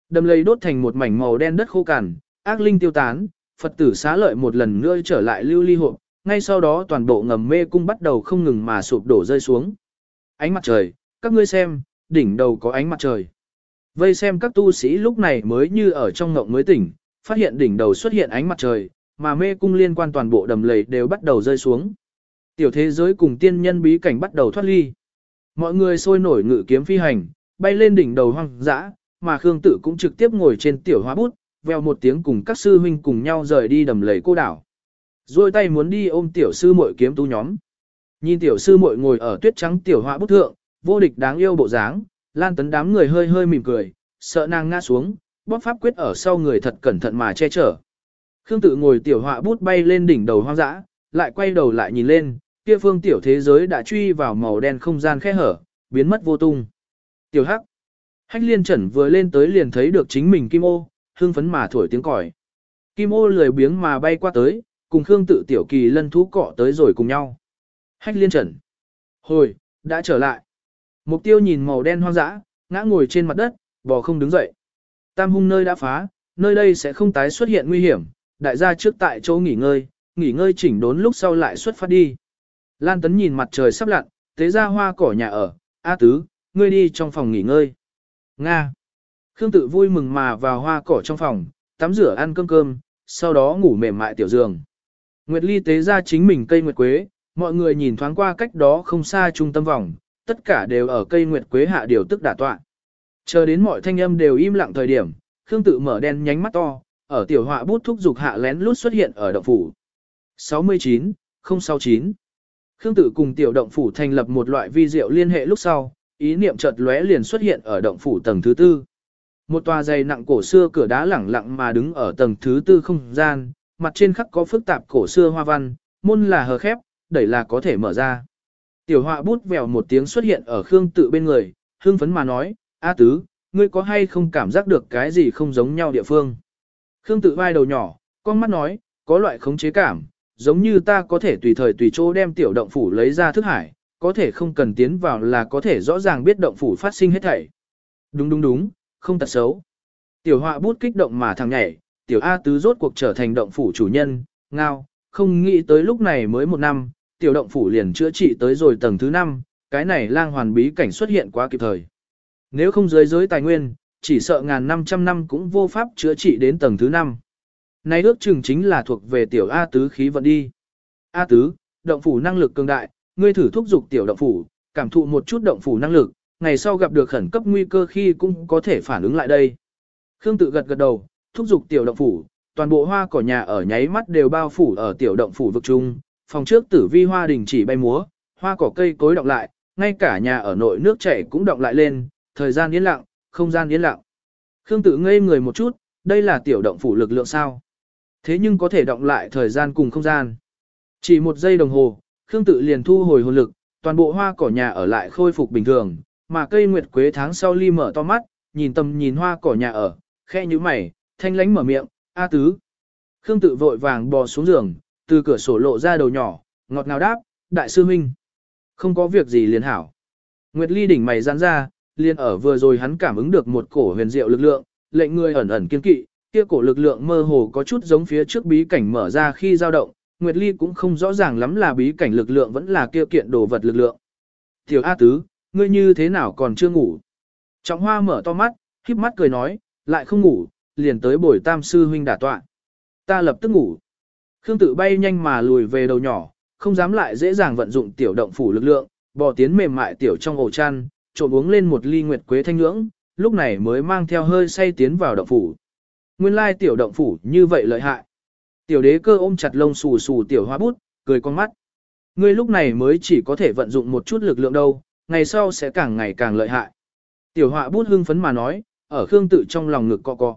Đầm lầy đốt thành một mảnh màu đen đất khô cằn, ác linh tiêu tán, Phật tử xá lợi một lần nữa trở lại lưu ly hộp, ngay sau đó toàn bộ ngầm mê cung bắt đầu không ngừng mà sụp đổ rơi xuống. Ánh mặt trời, các ngươi xem, đỉnh đầu có ánh mặt trời. Vây xem các tu sĩ lúc này mới như ở trong ngộng mới tỉnh, phát hiện đỉnh đầu xuất hiện ánh mặt trời, mà mê cung liên quan toàn bộ đầm lầy đều bắt đầu rơi xuống. Tiểu thế giới cùng tiên nhân bí cảnh bắt đầu thoát ly. Mọi người sôi nổi ngự kiếm phi hành, bay lên đỉnh đầu hoang dã, mà Khương Tự cũng trực tiếp ngồi trên tiểu hóa bút, vèo một tiếng cùng các sư huynh cùng nhau rời đi đầm lầy cô đảo. Rồi tay muốn đi ôm tiểu sư muội kiếm tu nhóm. Nhìn tiểu sư muội ngồi ở tuyết trắng tiểu hóa bút thượng, vô địch đáng yêu bộ dáng, Lan Tấn đám người hơi hơi mỉm cười, sợ nàng ngã xuống, bóp pháp quyết ở sau người thật cẩn thận mà che chở. Khương Tự ngồi tiểu họa bút bay lên đỉnh đầu hoang dã, lại quay đầu lại nhìn lên, kia phương tiểu thế giới đã truy vào màu đen không gian khe hở, biến mất vô tung. Tiểu Hắc. Hách Liên Trần vừa lên tới liền thấy được chính mình Kim Ô, hưng phấn mà thổi tiếng còi. Kim Ô lười biếng mà bay qua tới, cùng Khương Tự tiểu kỳ lân thú cọ tới rồi cùng nhau. Hách Liên Trần. Hồi, đã trở lại. Mục Tiêu nhìn màu đen hoang dã, ngã ngồi trên mặt đất, bò không đứng dậy. Tam hung nơi đã phá, nơi đây sẽ không tái xuất hiện nguy hiểm, đại gia trước tại chỗ nghỉ ngơi, nghỉ ngơi chỉnh đốn lúc sau lại xuất phát đi. Lan Tấn nhìn mặt trời sắp lặn, tế ra hoa cỏ nhà ở, A Tứ, ngươi đi trong phòng nghỉ ngơi. Nga. Khương Tự vui mừng mà vào hoa cỏ trong phòng, tắm rửa ăn cơm cơm, sau đó ngủ mềm mại tiểu giường. Nguyệt Ly tế ra chính mình cây nguyệt quế, mọi người nhìn thoáng qua cách đó không xa trung tâm vòng, tất cả đều ở cây nguyệt quế hạ điều tức đả tọa. Chờ đến mọi thanh âm đều im lặng thời điểm, Khương Tự mở đen nhánh mắt to, ở tiểu họa bút thúc dục hạ lén lút xuất hiện ở động phủ. sáu mươi chín, không sáu chín. Khương Tự cùng tiểu động phủ thành lập một loại vi diệu liên hệ lúc sau, ý niệm chợt lóe liền xuất hiện ở động phủ tầng thứ tư. Một tòa dày nặng cổ xưa cửa đá lẳng lặng mà đứng ở tầng thứ tư không gian, mặt trên khắc có phức tạp cổ xưa hoa văn, môn là hờ khép, đẩy là có thể mở ra. Tiểu họa bút vèo một tiếng xuất hiện ở Khương Tự bên người, hưng phấn mà nói, A Tứ, ngươi có hay không cảm giác được cái gì không giống nhau địa phương? Khương Tự vai đầu nhỏ, con mắt nói, có loại khống chế cảm, giống như ta có thể tùy thời tùy chỗ đem tiểu động phủ lấy ra thức hải, có thể không cần tiến vào là có thể rõ ràng biết động phủ phát sinh hết thảy. Đúng đúng đúng, không tật xấu. Tiểu họa bút kích động mà thằng nhảy, tiểu A Tứ rốt cuộc trở thành động phủ chủ nhân, ngao, không nghĩ tới lúc này mới một năm, tiểu động phủ liền chữa trị tới rồi tầng thứ năm, cái này lang hoàn bí cảnh xuất hiện quá kịp thời. Nếu không dưới giới tài nguyên, chỉ sợ ngàn năm trăm năm cũng vô pháp chữa trị đến tầng thứ năm. Này ước chừng chính là thuộc về tiểu A Tứ khí vận đi. A Tứ, động phủ năng lực cường đại, ngươi thử thúc giục tiểu động phủ, cảm thụ một chút động phủ năng lực, ngày sau gặp được khẩn cấp nguy cơ khi cũng có thể phản ứng lại đây. Khương Tự gật gật đầu, thúc giục tiểu động phủ, toàn bộ hoa cỏ nhà ở nháy mắt đều bao phủ ở tiểu động phủ vực trung, phòng trước tử vi hoa đình chỉ bay múa, hoa cỏ cây cối động lại, ngay cả nhà ở nội nước chảy cũng động lại lên, thời gian yên lặng, không gian yên lặng. Khương Tự ngây người một chút, đây là tiểu động phủ lực lượng sao? Thế nhưng có thể động lại thời gian cùng không gian. Chỉ một giây đồng hồ, Khương Tự liền thu hồi hồn lực, toàn bộ hoa cỏ nhà ở lại khôi phục bình thường, mà cây nguyệt quế tháng sau ly mở to mắt, nhìn tầm nhìn hoa cỏ nhà ở, khẽ nhíu mày, thanh lánh mở miệng, A Tứ. Khương Tự vội vàng bò xuống giường, từ cửa sổ lộ ra đầu nhỏ, ngọt ngào đáp, đại sư huynh. Không có việc gì liền hảo. Nguyệt Ly đỉnh mày giãn ra, liền ở vừa rồi hắn cảm ứng được một cổ huyền diệu lực lượng, lệnh người ẩn ẩn kiên kỵ, kia cổ lực lượng mơ hồ có chút giống phía trước bí cảnh mở ra khi dao động, Nguyệt Ly cũng không rõ ràng lắm là bí cảnh lực lượng vẫn là kia kiện đồ vật lực lượng. Tiểu A Tứ, ngươi như thế nào còn chưa ngủ? Trọng Hoa mở to mắt, khép mắt cười nói, lại không ngủ, liền tới bồi tam sư huynh đả tọa. Ta lập tức ngủ. Khương Tự bay nhanh mà lùi về đầu nhỏ, không dám lại dễ dàng vận dụng tiểu động phủ lực lượng, bò tiến mềm mại tiểu trong ổ chăn, trộn uống lên một ly nguyệt quế thanh nhưỡng, lúc này mới mang theo hơi say tiến vào động phủ. Nguyên lai tiểu động phủ như vậy lợi hại. Tiểu đế cơ ôm chặt lông xù xù tiểu hoa bút, cười con mắt. Ngươi lúc này mới chỉ có thể vận dụng một chút lực lượng đâu, ngày sau sẽ càng ngày càng lợi hại. Tiểu họa bút hưng phấn mà nói, ở Khương Tự trong lòng ngực cọ cọ.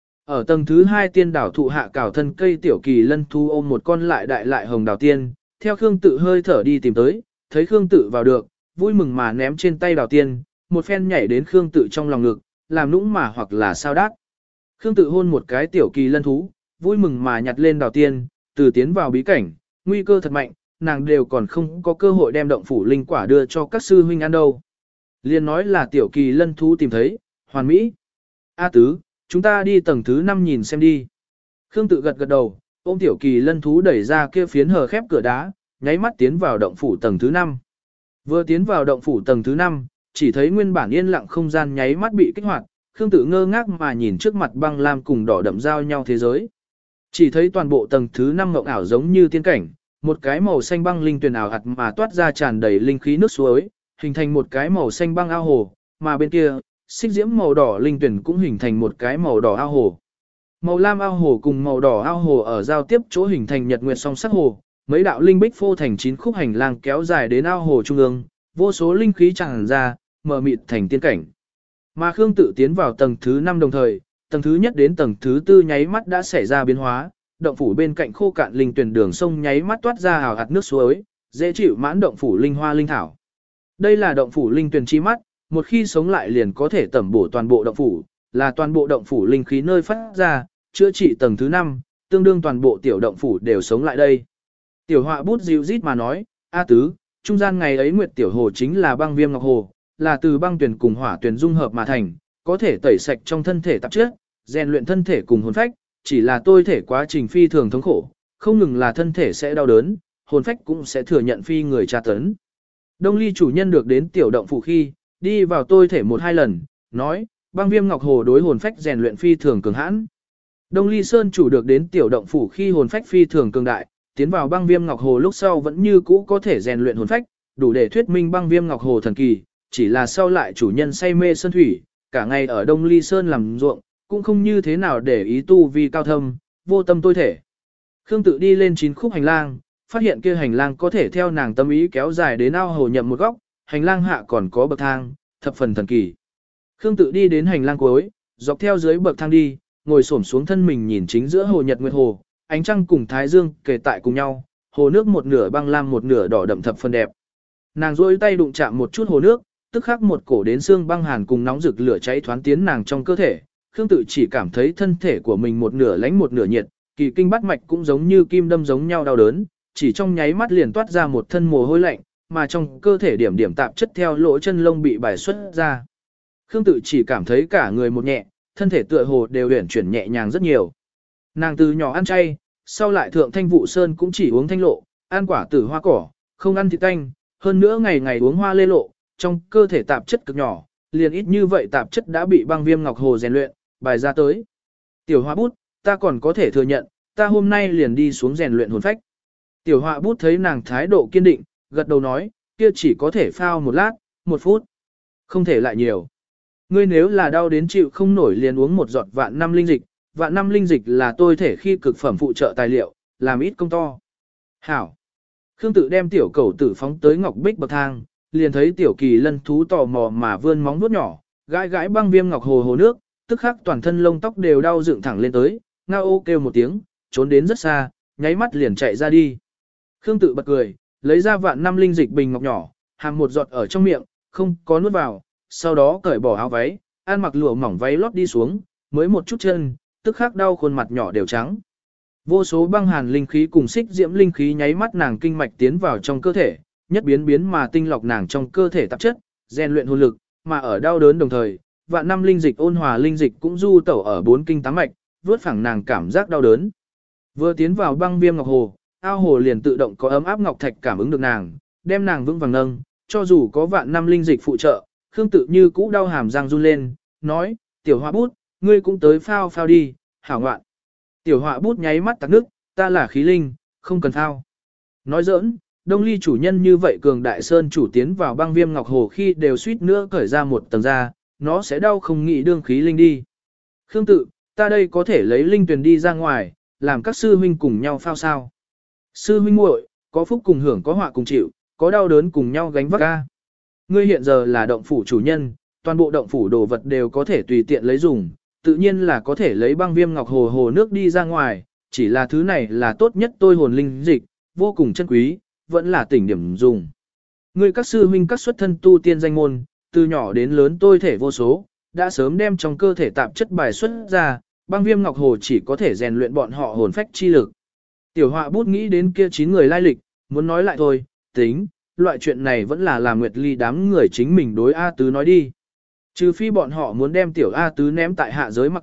Ở tầng thứ hai tiên đảo thụ hạ cảo thân cây tiểu kỳ lân thu ôm một con lại đại lại hồng đào tiên, theo Khương Tự hơi thở đi tìm tới, thấy Khương Tự vào được, vui mừng mà ném trên tay đào tiên, một phen nhảy đến Khương Tự trong lòng ngực, làm nũng mà hoặc là sao đát. Khương Tự hôn một cái tiểu kỳ lân thú, vui mừng mà nhặt lên đào tiên, từ tiến vào bí cảnh, nguy cơ thật mạnh, nàng đều còn không có cơ hội đem động phủ linh quả đưa cho các sư huynh ăn đâu. Liên nói là tiểu kỳ lân thú tìm thấy, hoàn mỹ. A Tứ, Chúng ta đi tầng thứ năm nhìn xem đi. Khương Tự gật gật đầu, ôm tiểu kỳ lân thú đẩy ra kia phiến hờ khép cửa đá, nháy mắt tiến vào động phủ tầng thứ năm. Vừa tiến vào động phủ tầng thứ năm, chỉ thấy nguyên bản yên lặng không gian nháy mắt bị kích hoạt, Khương Tự ngơ ngác mà nhìn trước mặt băng lam cùng đỏ đậm giao nhau thế giới. Chỉ thấy toàn bộ tầng thứ năm ngộng ảo giống như tiên cảnh, một cái màu xanh băng linh tuyền ảo hạt mà toát ra tràn đầy linh khí nước suối, hình thành một cái màu xanh băng ao hồ, mà bên kia, xích diễm màu đỏ linh tuyển cũng hình thành một cái màu đỏ ao hồ. Màu lam ao hồ cùng màu đỏ ao hồ ở giao tiếp chỗ hình thành nhật nguyệt song sắc hồ, mấy đạo linh bích phô thành chín khúc hành lang kéo dài đến ao hồ trung ương, vô số linh khí tràn ra, mờ mịt thành tiên cảnh. Mà Khương Tự tiến vào tầng thứ năm đồng thời, tầng thứ nhất đến tầng thứ tư nháy mắt đã xảy ra biến hóa, động phủ bên cạnh khô cạn linh tuyển đường sông nháy mắt toát ra hào hạt nước suối, dễ chịu mãn động phủ linh hoa linh thảo. Đây là động phủ linh tuyển chi mắt, một khi sống lại liền có thể tẩm bổ toàn bộ động phủ, là toàn bộ động phủ linh khí nơi phát ra, chữa trị tầng thứ năm, tương đương toàn bộ tiểu động phủ đều sống lại đây. Tiểu họa bút dịu rít mà nói, A tứ, trung gian ngày ấy nguyệt tiểu hồ chính là băng viêm ngọc hồ, là từ băng tuyển cùng hỏa tuyển dung hợp mà thành, có thể tẩy sạch trong thân thể tạp chất, rèn luyện thân thể cùng hồn phách, chỉ là tôi thể quá trình phi thường thống khổ, không ngừng là thân thể sẽ đau đớn, hồn phách cũng sẽ thừa nhận phi người tra tấn. Đông Ly chủ nhân được đến tiểu động phủ khi, đi vào tôi thể một hai lần, nói, băng viêm ngọc hồ đối hồn phách rèn luyện phi thường cường hãn. Đông Ly Sơn chủ được đến tiểu động phủ khi hồn phách phi thường cường đại, tiến vào băng viêm ngọc hồ lúc sau vẫn như cũ có thể rèn luyện hồn phách, đủ để thuyết minh băng viêm ngọc hồ thần kỳ, chỉ là sau lại chủ nhân say mê sơn thủy, cả ngày ở Đông Ly Sơn làm ruộng, cũng không như thế nào để ý tu vi cao thâm, vô tâm tôi thể. Khương Tự đi lên chín khúc hành lang, phát hiện kia hành lang có thể theo nàng tâm ý kéo dài đến ao hồ nhậm một góc, hành lang hạ còn có bậc thang, thập phần thần kỳ. Khương Tự đi đến hành lang cuối, dọc theo dưới bậc thang đi, ngồi xổm xuống thân mình nhìn chính giữa hồ nhật nguyệt hồ, ánh trăng cùng thái dương kề tại cùng nhau, hồ nước một nửa băng lam một nửa đỏ đậm thập phần đẹp. Nàng duỗi tay đụng chạm một chút hồ nước, tức khắc một cổ đến xương băng hàn cùng nóng rực lửa cháy thoán tiến nàng trong cơ thể. Khương Tự chỉ cảm thấy thân thể của mình một nửa lạnh một nửa nhiệt, kỳ kinh bát mạch cũng giống như kim đâm giống nhau đau đớn, chỉ trong nháy mắt liền toát ra một thân mồ hôi lạnh, mà trong cơ thể điểm điểm tạp chất theo lỗ chân lông bị bài xuất ra. Khương Tự chỉ cảm thấy cả người một nhẹ, thân thể tựa hồ đều uyển chuyển nhẹ nhàng rất nhiều. Nàng từ nhỏ ăn chay, sau lại thượng thanh vụ sơn cũng chỉ uống thanh lộ, ăn quả tử hoa cỏ, không ăn thịt tanh, hơn nữa ngày ngày uống hoa lê lộ, trong cơ thể tạp chất cực nhỏ, liền ít như vậy tạp chất đã bị băng viêm ngọc hồ rèn luyện, bài ra tới. Tiểu Họa bút, ta còn có thể thừa nhận, ta hôm nay liền đi xuống rèn luyện hồn phách. Tiểu Họa bút thấy nàng thái độ kiên định, gật đầu nói, kia chỉ có thể phao một lát, một phút, không thể lại nhiều. Ngươi nếu là đau đến chịu không nổi liền uống một giọt vạn năm linh dịch, vạn năm linh dịch là tôi thể khi cực phẩm phụ trợ tài liệu, làm ít công to. Hảo. Khương Tự đem tiểu cầu tử phóng tới ngọc bích bậc thang, liền thấy tiểu kỳ lân thú tò mò mà vươn móng vuốt nhỏ, gãi gãi băng viêm ngọc hồ hồ nước, tức khắc toàn thân lông tóc đều đau dựng thẳng lên tới, ngao ô kêu một tiếng, trốn đến rất xa, nháy mắt liền chạy ra đi. Khương Tự bật cười, lấy ra vạn năm linh dịch bình ngọc nhỏ, hàm một giọt ở trong miệng, không có nuốt vào, sau đó cởi bỏ áo váy, ăn mặc lụa mỏng váy lót đi xuống, mới một chút chân, tức khắc đau khuôn mặt nhỏ đều trắng. Vô số băng hàn linh khí cùng xích diễm linh khí nháy mắt nàng kinh mạch tiến vào trong cơ thể, nhất biến biến mà tinh lọc nàng trong cơ thể tạp chất, rèn luyện hồn lực, mà ở đau đớn đồng thời, vạn năm linh dịch ôn hòa linh dịch cũng du tẩu ở bốn kinh tám mạch, vớt phẳng nàng cảm giác đau đớn. Vừa tiến vào băng viêm ngọc hồ, ao hồ liền tự động có ấm áp ngọc thạch cảm ứng được nàng, đem nàng vững vàng nâng, cho dù có vạn năm linh dịch phụ trợ, Khương Tự như cũ đau hàm răng run lên, nói, tiểu Họa bút, ngươi cũng tới phao phao đi, hảo ngoạn. Tiểu Họa bút nháy mắt tắc nước, ta là khí linh, không cần phao. Nói giỡn, Đông Ly chủ nhân như vậy cường đại sơn chủ tiến vào băng viêm ngọc hồ khi đều suýt nữa cởi ra một tầng da, nó sẽ đau không nghĩ đương khí linh đi. Khương Tự, ta đây có thể lấy linh tuyển đi ra ngoài, làm các sư huynh cùng nhau phao sao. Sư huynh muội, có phúc cùng hưởng có họa cùng chịu, có đau đớn cùng nhau gánh vác ca. Ngươi hiện giờ là động phủ chủ nhân, toàn bộ động phủ đồ vật đều có thể tùy tiện lấy dùng, tự nhiên là có thể lấy băng viêm ngọc hồ hồ nước đi ra ngoài, chỉ là thứ này là tốt nhất tôi hồn linh dịch, vô cùng chân quý, vẫn là tỉnh điểm dùng. Ngươi các sư huynh các xuất thân tu tiên danh môn, từ nhỏ đến lớn tôi thể vô số, đã sớm đem trong cơ thể tạp chất bài xuất ra, băng viêm ngọc hồ chỉ có thể rèn luyện bọn họ hồn phách chi lực. Tiểu Họa bút nghĩ đến kia chín người lai lịch, muốn nói lại thôi, tính, loại chuyện này vẫn là làm Nguyệt Ly đám người chính mình đối A Tứ nói đi. Trừ phi bọn họ muốn đem tiểu A Tứ ném tại hạ giới mặc kệ,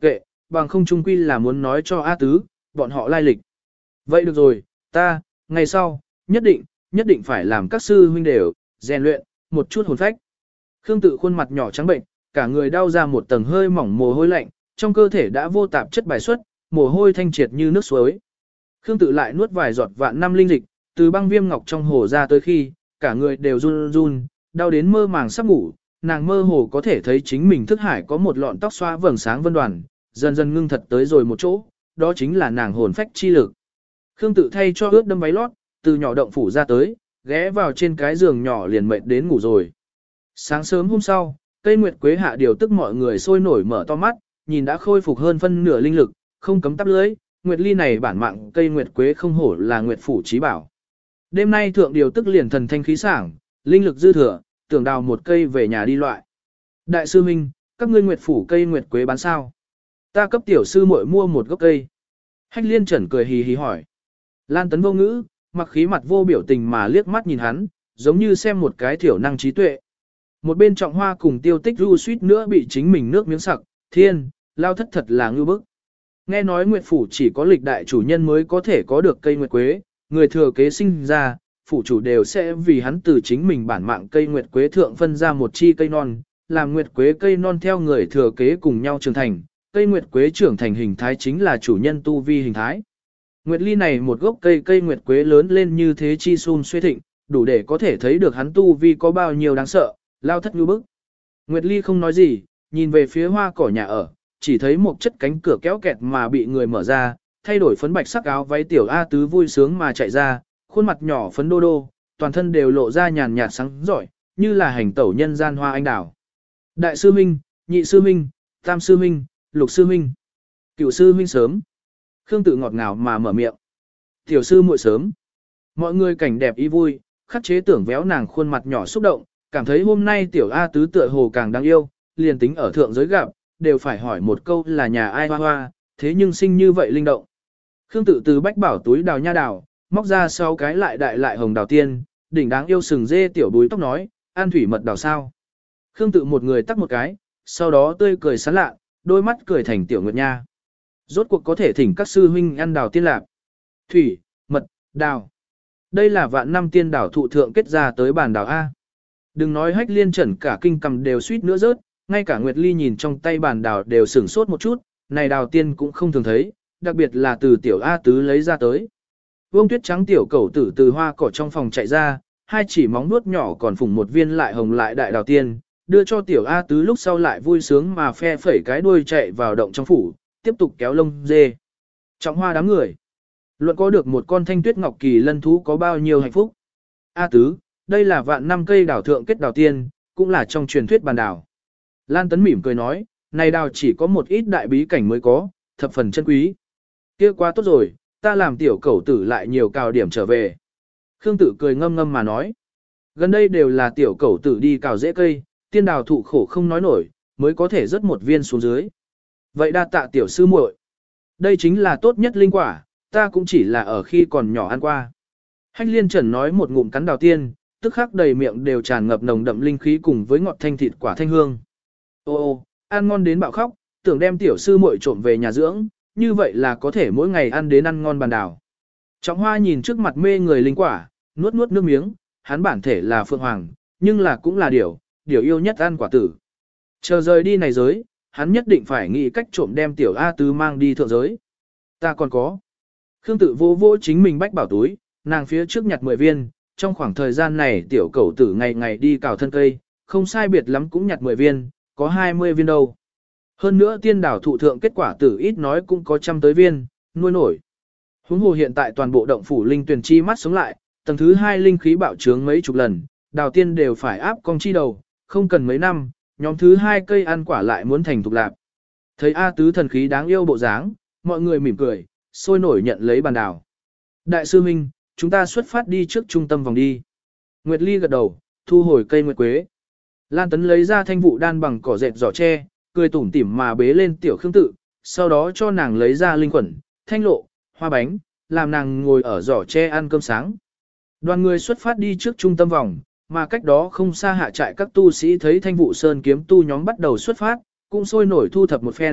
bằng không trung quy là muốn nói cho A Tứ, bọn họ lai lịch. Vậy được rồi, ta, ngày sau, nhất định, nhất định phải làm các sư huynh đều, rèn luyện, một chút hồn phách. Khương Tự khuôn mặt nhỏ trắng bệnh, cả người đau ra một tầng hơi mỏng mồ hôi lạnh, trong cơ thể đã vô tạp chất bài xuất, mồ hôi thanh triệt như nước suối. Khương Tự lại nuốt vài giọt vạn năm linh dịch, từ băng viêm ngọc trong hồ ra tới khi, cả người đều run run, đau đến mơ màng sắp ngủ, nàng mơ hồ có thể thấy chính mình thức hải có một lọn tóc xoa vầng sáng vân đoàn, dần dần ngưng thật tới rồi một chỗ, đó chính là nàng hồn phách chi lực. Khương Tự thay cho ướt đâm váy lót, từ nhỏ động phủ ra tới, ghé vào trên cái giường nhỏ liền mệt đến ngủ rồi. Sáng sớm hôm sau, cây nguyệt quế hạ điều tức mọi người sôi nổi mở to mắt, nhìn đã khôi phục hơn phân nửa linh lực, không cấm tắp lưới, nguyệt ly này bản mạng cây nguyệt quế không hổ là nguyệt phủ trí bảo. Đêm nay thượng điều tức liền thần thanh khí sảng, linh lực dư thừa, tưởng đào một cây về nhà đi loại. Đại sư Minh, các ngươi nguyệt phủ cây nguyệt quế bán sao? Ta cấp tiểu sư muội mua một gốc cây. Hách liên trần cười hì hì hỏi. Lan tấn vô ngữ, mặc khí mặt vô biểu tình mà liếc mắt nhìn hắn, giống như xem một cái thiểu năng trí tuệ. Một bên trọng hoa cùng tiêu tích ru suýt nữa bị chính mình nước miếng sặc, thiên, lao thất thật là ngư bức. Nghe nói nguyệt phủ chỉ có lịch đại chủ nhân mới có thể có được cây nguyệt quế, người thừa kế sinh ra, phủ chủ đều sẽ vì hắn từ chính mình bản mạng cây nguyệt quế thượng phân ra một chi cây non, làm nguyệt quế cây non theo người thừa kế cùng nhau trưởng thành, cây nguyệt quế trưởng thành hình thái chính là chủ nhân tu vi hình thái. Nguyệt ly này một gốc cây cây nguyệt quế lớn lên như thế chi xun xuê thịnh, đủ để có thể thấy được hắn tu vi có bao nhiêu đáng sợ, lao thất ngư bức. Nguyệt ly không nói gì, nhìn về phía hoa cỏ nhà ở, chỉ thấy một chất cánh cửa kéo kẹt mà bị người mở ra, thay đổi phấn bạch sắc áo váy tiểu A Tứ vui sướng mà chạy ra, khuôn mặt nhỏ phấn đô đô, toàn thân đều lộ ra nhàn nhạt sáng giỏi, như là hành tẩu nhân gian hoa anh đào. Đại sư Minh, nhị sư Minh, tam sư Minh, lục sư Minh, cửu sư Minh sớm. Khương Tự ngọt ngào mà mở miệng. Tiểu sư muội sớm. Mọi người cảnh đẹp y vui, khắc chế tưởng véo nàng khuôn mặt nhỏ xúc động, cảm thấy hôm nay tiểu A Tứ tựa hồ càng đáng yêu, liền tính ở thượng giới gặp, đều phải hỏi một câu là nhà ai hoa hoa, thế nhưng sinh như vậy linh động. Khương Tự từ bách bảo túi đào nha đào, móc ra sau cái lại đại lại hồng đào tiên, đỉnh đáng yêu sừng dê tiểu búi tóc nói, an thủy mật đào sao. Khương Tự một người tắt một cái, sau đó tươi cười sán lạ, đôi mắt cười thành tiểu nguyệt nha. Rốt cuộc có thể thỉnh các sư huynh ăn đào tiên lạc. Thủy, mật, đào. Đây là vạn năm tiên đào thụ thượng kết ra tới bàn đào A. Đừng nói hách liên trần cả kinh cầm đều suýt nữa rớt, ngay cả Nguyệt Ly nhìn trong tay bàn đào đều sửng sốt một chút, này đào tiên cũng không thường thấy, đặc biệt là từ tiểu A Tứ lấy ra tới. Vương tuyết trắng tiểu cẩu tử từ hoa cỏ trong phòng chạy ra, hai chỉ móng nuốt nhỏ còn phủng một viên lại hồng lại đại đào tiên, đưa cho tiểu A Tứ lúc sau lại vui sướng mà phe phẩy cái đuôi chạy vào động trong phủ, tiếp tục kéo lông dê. Trọng hoa đám người. Luận có được một con thanh tuyết ngọc kỳ lân thú có bao nhiêu hạnh phúc. A Tứ, đây là vạn năm cây đào thượng kết đào tiên, cũng là trong truyền thuyết bàn đào. Lan Tấn mỉm cười nói, này đào chỉ có một ít đại bí cảnh mới có, thập phần chân quý. Kia quá tốt rồi, ta làm tiểu cẩu tử lại nhiều cào điểm trở về. Khương Tự cười ngâm ngâm mà nói. Gần đây đều là tiểu cẩu tử đi cào rễ cây, tiên đào thụ khổ không nói nổi, mới có thể rớt một viên xuống dưới. Vậy đa tạ tiểu sư muội. Đây chính là tốt nhất linh quả, ta cũng chỉ là ở khi còn nhỏ ăn qua. Hách liên trần nói một ngụm cắn đào tiên, tức khắc đầy miệng đều tràn ngập nồng đậm linh khí cùng với ngọt thanh thịt quả thanh hương. Ô ô, ăn ngon đến bạo khóc, tưởng đem tiểu sư muội trộm về nhà dưỡng, như vậy là có thể mỗi ngày ăn đến ăn ngon bàn đào. Trọng hoa nhìn trước mặt mê người linh quả, nuốt nuốt nước miếng, hắn bản thể là phượng hoàng, nhưng là cũng là điểu, điểu yêu nhất ăn quả tử. Chờ rời đi này giới, hắn nhất định phải nghĩ cách trộm đem tiểu A Tứ mang đi thượng giới. Ta còn có. Khương Tự vô vô chính mình bách bảo túi, nàng phía trước nhặt mười viên, trong khoảng thời gian này tiểu cẩu tử ngày ngày đi cào thân cây, không sai biệt lắm cũng nhặt mười viên, có hai mươi viên đâu. Hơn nữa tiên đảo thụ thượng kết quả tử ít nói cũng có trăm tới viên, nuôi nổi. Huống hồ hiện tại toàn bộ động phủ linh tuyển chi mắt sống lại, tầng thứ hai linh khí bạo trướng mấy chục lần, đào tiên đều phải áp cong chi đầu, không cần mấy năm, nhóm thứ hai cây ăn quả lại muốn thành thục lạp. Thấy A Tứ thần khí đáng yêu bộ dáng, mọi người mỉm cười, sôi nổi nhận lấy bàn đào. Đại sư Minh, chúng ta xuất phát đi trước trung tâm vòng đi. Nguyệt Ly gật đầu, thu hồi cây nguyệt quế. Lan Tấn lấy ra thanh vụ đan bằng cỏ dệt giỏ tre, cười tủm tỉm mà bế lên tiểu Khương Tự, sau đó cho nàng lấy ra linh quẩn, thanh lộ, hoa bánh, làm nàng ngồi ở giỏ tre ăn cơm sáng. Đoàn người xuất phát đi trước trung tâm vòng, mà cách đó không xa hạ trại các tu sĩ thấy thanh vụ sơn kiếm tu nhóm bắt đầu xuất phát, cũng sôi nổi thu thập một phen,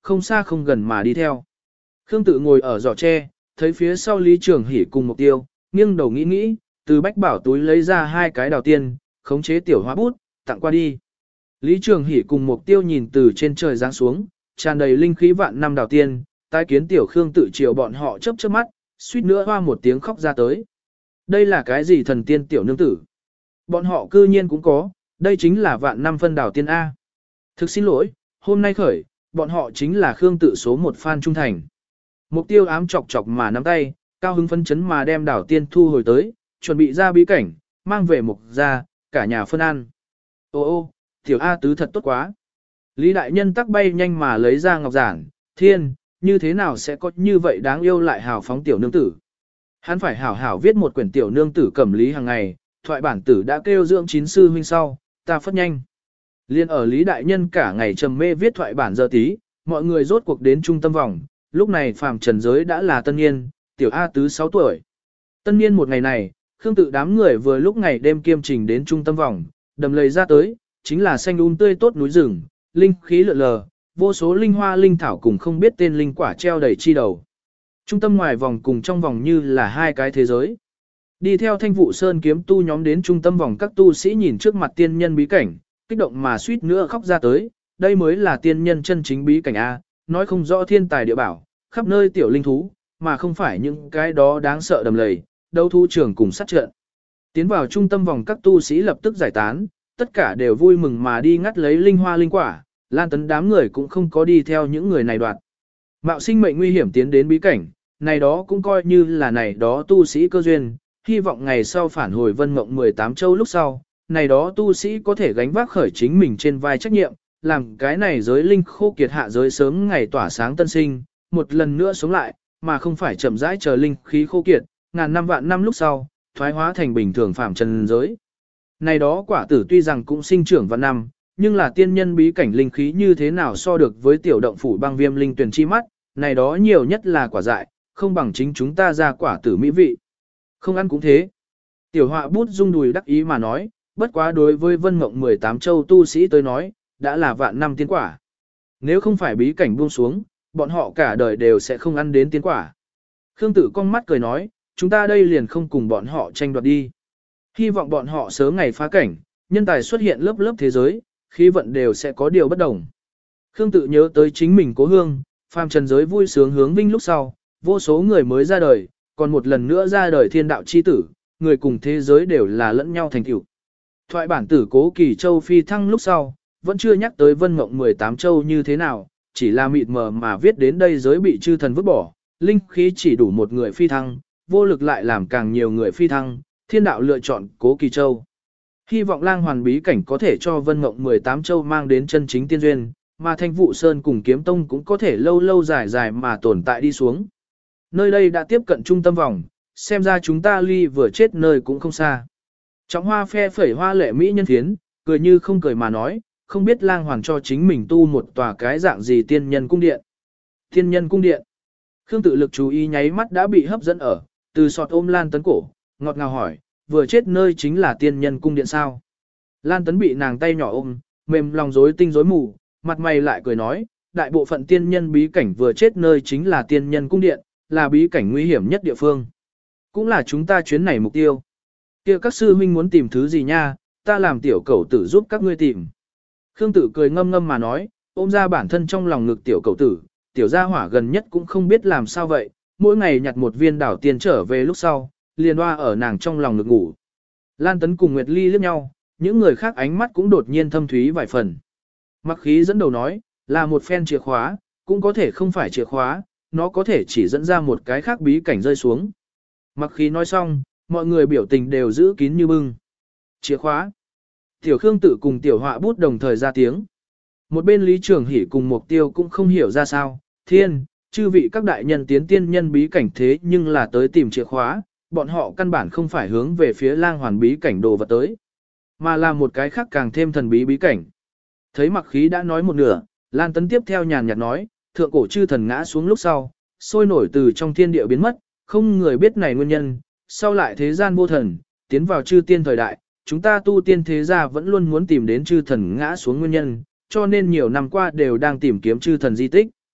không xa không gần mà đi theo. Khương Tự ngồi ở giỏ tre, thấy phía sau Lý Trường Hỷ cùng Mục Tiêu, nghiêng đầu nghĩ nghĩ, từ bách bảo túi lấy ra hai cái đào tiên, khống chế tiểu hóa bút, tặng qua đi. Lý Trường Hỷ cùng Mục Tiêu nhìn từ trên trời giáng xuống, tràn đầy linh khí vạn năm đào tiên, tái kiến tiểu Khương Tự chiều bọn họ chớp chớp mắt, suýt nữa hoa một tiếng khóc ra tới. Đây là cái gì thần tiên tiểu nương tử? Bọn họ cư nhiên cũng có, đây chính là vạn năm phân đào tiên A. Thực xin lỗi, hôm nay khởi, bọn họ chính là Khương Tự số một fan trung thành. Mục Tiêu ám chọc chọc mà nắm tay, cao hứng phấn chấn mà đem đảo tiên thu hồi tới, chuẩn bị ra bí cảnh, mang về mục ra, cả nhà phân ăn. Ô ô, tiểu A tứ thật tốt quá. Lý đại nhân tắc bay nhanh mà lấy ra ngọc giản, thiên, như thế nào sẽ có như vậy đáng yêu lại hào phóng tiểu nương tử. Hắn phải hảo hảo viết một quyển tiểu nương tử cẩm lý hàng ngày, thoại bản tử đã kêu dưỡng chín sư huynh sau, ta phất nhanh. Liên ở Lý đại nhân cả ngày trầm mê viết thoại bản giờ tí, mọi người rốt cuộc đến trung tâm vòng, lúc này phàm trần giới đã là tân niên, tiểu A tứ sáu tuổi. Tân niên một ngày này, Khương Tự đám người vừa lúc ngày đêm kiêm trình đến trung tâm vòng, đầm lầy ra tới, chính là xanh um tươi tốt núi rừng, linh khí lượn lờ, vô số linh hoa linh thảo cùng không biết tên linh quả treo đầy chi đầu. Trung tâm ngoài vòng cùng trong vòng như là hai cái thế giới. Đi theo Thanh Vụ Sơn kiếm tu nhóm đến trung tâm vòng, các tu sĩ nhìn trước mặt tiên nhân bí cảnh, kích động mà suýt nữa khóc ra tới, đây mới là tiên nhân chân chính bí cảnh A, nói không rõ thiên tài địa bảo, khắp nơi tiểu linh thú, mà không phải những cái đó đáng sợ đầm lầy, đấu thú trường cùng sát trận. Tiến vào trung tâm vòng, các tu sĩ lập tức giải tán, tất cả đều vui mừng mà đi ngắt lấy linh hoa linh quả, Lan Tấn đám người cũng không có đi theo những người này đoạt. Mạo sinh mệnh nguy hiểm tiến đến bí cảnh, này đó cũng coi như là này đó tu sĩ cơ duyên, hy vọng ngày sau phản hồi vân mộng mười tám châu lúc sau, này đó tu sĩ có thể gánh vác khởi chính mình trên vai trách nhiệm, làm cái này giới linh khô kiệt hạ giới sớm ngày tỏa sáng tân sinh, một lần nữa sống lại, mà không phải chậm rãi chờ linh khí khô kiệt, ngàn năm vạn năm lúc sau, thoái hóa thành bình thường phạm trần giới. Này đó quả tử tuy rằng cũng sinh trưởng vạn năm, nhưng là tiên nhân bí cảnh linh khí như thế nào so được với tiểu động phủ băng viêm linh tuyển chi mắt, này đó nhiều nhất là quả dại, không bằng chính chúng ta ra quả tử mỹ vị. Không ăn cũng thế. Tiểu họa bút rung đùi đắc ý mà nói, bất quá đối với vân mộng mười tám châu tu sĩ tới nói, đã là vạn năm tiên quả. Nếu không phải bí cảnh buông xuống, bọn họ cả đời đều sẽ không ăn đến tiên quả. Khương Tử cong mắt cười nói, chúng ta đây liền không cùng bọn họ tranh đoạt đi. Hy vọng bọn họ sớm ngày phá cảnh, nhân tài xuất hiện lớp lớp thế giới, khí vận đều sẽ có điều bất đồng. Khương Tự nhớ tới chính mình cố hương, phàm trần giới vui sướng hướng vinh lúc sau, vô số người mới ra đời, còn một lần nữa ra đời thiên đạo chi tử, người cùng thế giới đều là lẫn nhau thành tựu. Thoại bản tử Cố Kỳ Châu phi thăng lúc sau, vẫn chưa nhắc tới vân mộng mười tám châu như thế nào, chỉ là mịt mờ mà viết đến đây giới bị chư thần vứt bỏ, linh khí chỉ đủ một người phi thăng, vô lực lại làm càng nhiều người phi thăng, thiên đạo lựa chọn Cố Kỳ Châu. Hy vọng lang hoàn bí cảnh có thể cho vân mộng mười tám châu mang đến chân chính tiên duyên, mà Thanh Vụ Sơn cùng Kiếm Tông cũng có thể lâu lâu dài dài mà tồn tại đi xuống. Nơi đây đã tiếp cận trung tâm vòng, xem ra chúng ta ly vừa chết nơi cũng không xa. Trọng hoa phe phẩy hoa lệ mỹ nhân thiến, cười như không cười mà nói, không biết lang hoàn cho chính mình tu một tòa cái dạng gì tiên nhân cung điện. Tiên nhân cung điện. Khương Tự lực chú ý nháy mắt đã bị hấp dẫn ở, từ sọt ôm Lan Tấn cổ, ngọt ngào hỏi, vừa chết nơi chính là tiên nhân cung điện sao. Lan Tấn bị nàng tay nhỏ ôm, mềm lòng rối tinh rối mù, mặt mày lại cười nói, đại bộ phận tiên nhân bí cảnh vừa chết nơi chính là tiên nhân cung điện, là bí cảnh nguy hiểm nhất địa phương. Cũng là chúng ta chuyến này mục tiêu. Kia các sư huynh muốn tìm thứ gì nha, ta làm tiểu cẩu tử giúp các ngươi tìm. Khương Tử cười ngâm ngâm mà nói, ôm ra bản thân trong lòng ngực tiểu cẩu tử, tiểu gia hỏa gần nhất cũng không biết làm sao vậy, mỗi ngày nhặt một viên đảo tiền trở về lúc sau, liền hoa ở nàng trong lòng ngực ngủ. Lan Tấn cùng Nguyệt Ly liếc nhau, những người khác ánh mắt cũng đột nhiên thâm thúy vài phần. Mặc khí dẫn đầu nói, là một phen chìa khóa, cũng có thể không phải chìa khóa, nó có thể chỉ dẫn ra một cái khác bí cảnh rơi xuống. Mặc khí nói xong, mọi người biểu tình đều giữ kín như bưng. Chìa khóa. Tiểu Khương Tử cùng tiểu họa bút đồng thời ra tiếng. Một bên Lý Trường Hỷ cùng Mục Tiêu cũng không hiểu ra sao, thiên, chư vị các đại nhân tiến tiên nhân bí cảnh thế nhưng là tới tìm chìa khóa, bọn họ căn bản không phải hướng về phía lang hoàn bí cảnh đồ vật tới, mà là một cái khác càng thêm thần bí bí cảnh. Thấy Mặc khí đã nói một nửa, Lan Tấn tiếp theo nhàn nhạt nói, thượng cổ chư thần ngã xuống lúc sau, sôi nổi từ trong thiên địa biến mất, không người biết này nguyên nhân, sau lại thế gian vô thần, tiến vào chư tiên thời đại, chúng ta tu tiên thế gia vẫn luôn muốn tìm đến chư thần ngã xuống nguyên nhân, cho nên nhiều năm qua đều đang tìm kiếm chư thần di tích.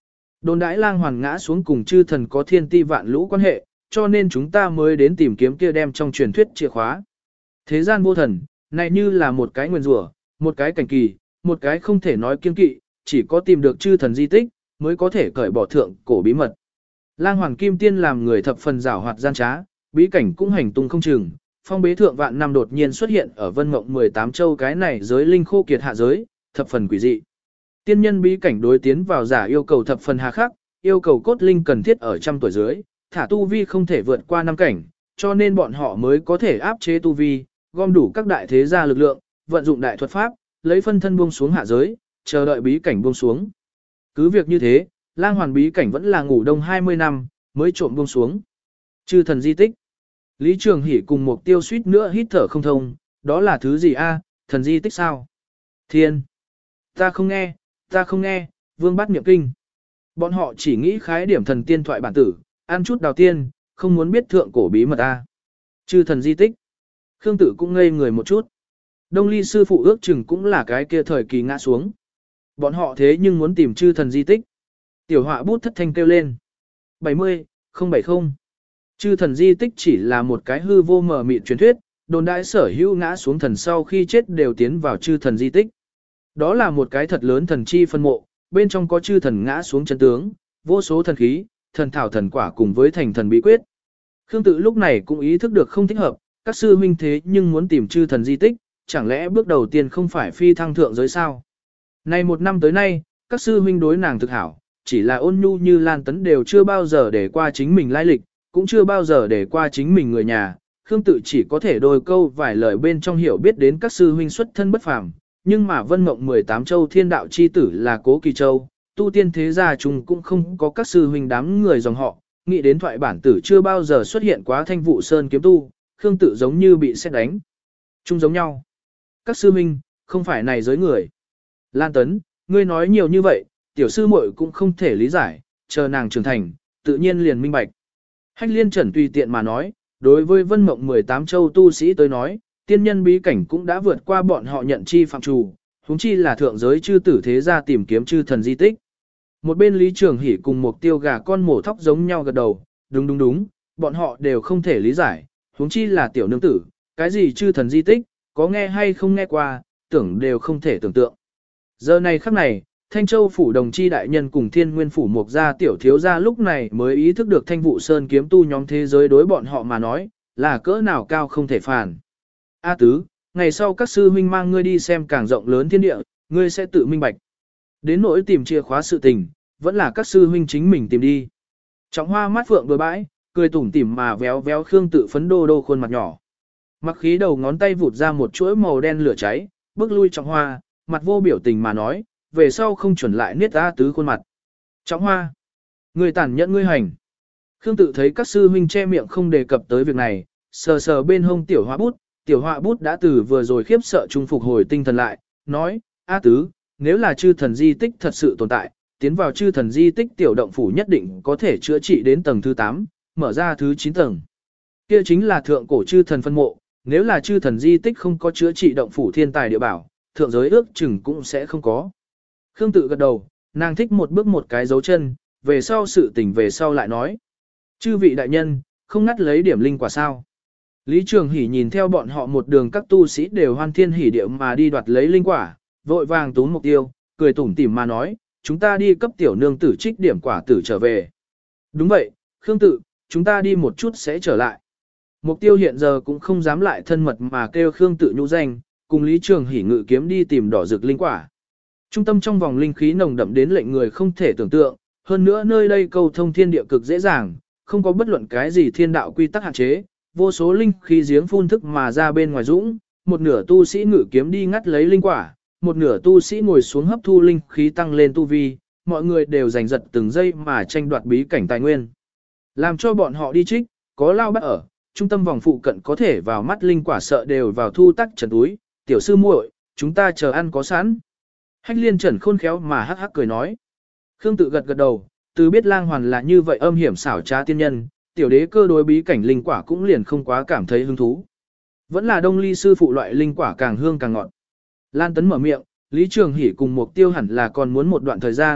Đồn đãi lang hoàn ngã xuống cùng chư thần có thiên ti vạn lũ quan hệ, cho nên chúng ta mới đến tìm kiếm kia đem trong truyền thuyết chìa khóa. Thế gian vô thần, này như là một cái nguyên rủa, một cái cảnh kỳ, một cái không thể nói kiên kỵ, chỉ có tìm được chư thần di tích, mới có thể cởi bỏ thượng cổ bí mật. Lang Hoàng Kim Tiên làm người thập phần giảo hoạt gian trá, bí cảnh cũng hành tung không chừng, phong bế thượng vạn năm đột nhiên xuất hiện ở Vân Mộng mười tám châu cái này giới linh khô kiệt hạ giới, thập phần quỷ dị. Tiên nhân bí cảnh đối tiến vào giả yêu cầu thập phần hà khắc, yêu cầu cốt linh cần thiết ở trăm tuổi dưới, thả tu vi không thể vượt qua năm cảnh, cho nên bọn họ mới có thể áp chế tu vi, gom đủ các đại thế gia lực lượng, vận dụng đại thuật pháp, lấy phân thân buông xuống hạ giới, chờ đợi bí cảnh buông xuống. Cứ việc như thế, Lang Hoàn bí cảnh vẫn là ngủ đông hai mươi năm, mới trộm buông xuống. Chư thần di tích. Lý Trường Hỷ cùng Mục Tiêu suýt nữa hít thở không thông, đó là thứ gì a? Thần di tích sao? Thiên. Ta không nghe, ta không nghe, Vương Bát Niệm Kinh. Bọn họ chỉ nghĩ khái điểm thần tiên thoại bản tử, ăn chút đào tiên, không muốn biết thượng cổ bí mật a. Chư thần di tích. Khương Tử cũng ngây người một chút. Đông Ly sư phụ ước chừng cũng là cái kia thời kỳ ngã xuống. Bọn họ thế nhưng muốn tìm chư thần di tích. Tiểu họa bút thất thanh kêu lên. bảy mươi, không bảy không. Chư thần di tích chỉ là một cái hư vô mờ mịt truyền thuyết, đồn đại sở hữu ngã xuống thần sau khi chết đều tiến vào chư thần di tích. Đó là một cái thật lớn thần chi phân mộ, bên trong có chư thần ngã xuống chân tướng, vô số thần khí, thần thảo thần quả cùng với thành thần bí quyết. Khương Tự lúc này cũng ý thức được không thích hợp, các sư huynh thế nhưng muốn tìm chư thần di tích, chẳng lẽ bước đầu tiên không phải phi thăng thượng giới sao? Này một năm tới nay, các sư huynh đối nàng thực hảo, chỉ là ôn nhu như Lan Tấn đều chưa bao giờ để qua chính mình lai lịch, cũng chưa bao giờ để qua chính mình người nhà. Khương Tự chỉ có thể đôi câu vài lời bên trong hiểu biết đến các sư huynh xuất thân bất phàm, nhưng mà Vân Mộng mười tám châu thiên đạo chi tử là Cố Kỳ Châu, tu tiên thế gia chung cũng không có các sư huynh đám người dòng họ, nghĩ đến thoại bản tử chưa bao giờ xuất hiện quá Thanh Vụ Sơn kiếm tu, Khương Tự giống như bị sét đánh. Chung giống nhau. Các sư huynh, không phải này giới người. Lan Tấn, ngươi nói nhiều như vậy, tiểu sư muội cũng không thể lý giải, chờ nàng trưởng thành, tự nhiên liền minh bạch. Hách Liên Trần tùy tiện mà nói, đối với Vân Mộng mười tám châu tu sĩ tới nói, tiên nhân bí cảnh cũng đã vượt qua bọn họ nhận chi phạm trù, huống chi là thượng giới chư tử thế gia tìm kiếm chư thần di tích. Một bên Lý Trường Hỷ cùng một tiêu gà con mổ thóc giống nhau gật đầu, đúng đúng đúng, bọn họ đều không thể lý giải, huống chi là tiểu nương tử, cái gì chư thần di tích, có nghe hay không nghe qua, tưởng đều không thể tưởng tượng. Giờ này khắc này, Thanh Châu phủ đồng chi đại nhân cùng Thiên Nguyên phủ Mục gia tiểu thiếu gia lúc này mới ý thức được Thanh Vụ Sơn kiếm tu nhóm thế giới đối bọn họ mà nói, là cỡ nào cao không thể phản. A Tứ, ngày sau các sư huynh mang ngươi đi xem càng rộng lớn thiên địa, ngươi sẽ tự minh bạch. Đến nỗi tìm chìa khóa sự tình, vẫn là các sư huynh chính mình tìm đi. Trọng Hoa mắt phượng bừa bãi, cười tủm tỉm mà véo véo Khương Tự phấn đô đô khuôn mặt nhỏ. Mặc khí đầu ngón tay vụt ra một chuỗi màu đen lửa cháy, bước lui Trọng Hoa, mặt vô biểu tình mà nói, về sau không chuẩn lại niết A Tứ khuôn mặt. Trọng Hoa, người tàn nhẫn ngươi hành. Khương Tự thấy các sư huynh che miệng không đề cập tới việc này, sờ sờ bên hông tiểu họa bút, tiểu họa bút đã từ vừa rồi khiếp sợ trung phục hồi tinh thần lại, nói, A Tứ, nếu là chư thần di tích thật sự tồn tại, tiến vào chư thần di tích tiểu động phủ nhất định có thể chữa trị đến tầng thứ tám, mở ra thứ chín tầng. Kia chính là thượng cổ chư thần phân mộ, nếu là chư thần di tích không có chữa trị động phủ thiên tài địa bảo, thượng giới ước chừng cũng sẽ không có. Khương Tự gật đầu, nàng thích một bước một cái dấu chân, về sau sự tình về sau lại nói. Chư vị đại nhân, không ngắt lấy điểm linh quả sao. Lý Trường Hỷ nhìn theo bọn họ một đường các tu sĩ đều hoan thiên hỷ điệu mà đi đoạt lấy linh quả, vội vàng túm mục tiêu, cười tủm tỉm mà nói, chúng ta đi cấp tiểu nương tử trích điểm quả tử trở về. Đúng vậy, Khương Tự, chúng ta đi một chút sẽ trở lại. Mục tiêu hiện giờ cũng không dám lại thân mật mà kêu Khương Tự nhũ danh, cùng Lý Trường Hỷ ngự kiếm đi tìm đỏ rực linh quả. Trung tâm trong vòng linh khí nồng đậm đến lệnh người không thể tưởng tượng, hơn nữa nơi đây câu thông thiên địa cực dễ dàng, không có bất luận cái gì thiên đạo quy tắc hạn chế, vô số linh khí giếng phun thức mà ra bên ngoài dũng, một nửa tu sĩ ngự kiếm đi ngắt lấy linh quả, một nửa tu sĩ ngồi xuống hấp thu linh khí tăng lên tu vi, mọi người đều giành giật từng giây mà tranh đoạt bí cảnh tài nguyên. Làm cho bọn họ đi trích, có lao bắt ở, trung tâm vòng phụ cận có thể vào mắt linh quả sợ đều vào thu tắc trần túi, tiểu sư muội, chúng ta chờ ăn có sẵn. Hách Liên Trần khôn khéo mà hắc hắc cười nói. Khương Tự gật gật đầu, từ biết Lang Hoàn là như vậy âm hiểm xảo trá tiên nhân, tiểu đế cơ đối bí cảnh linh quả cũng liền không quá cảm thấy hứng thú. Vẫn là Đông Ly sư phụ loại linh quả càng hương càng ngọt. Lan Tấn mở miệng, Lý Trường Hỷ cùng Mục Tiêu hẳn là còn muốn một đoạn thời gian,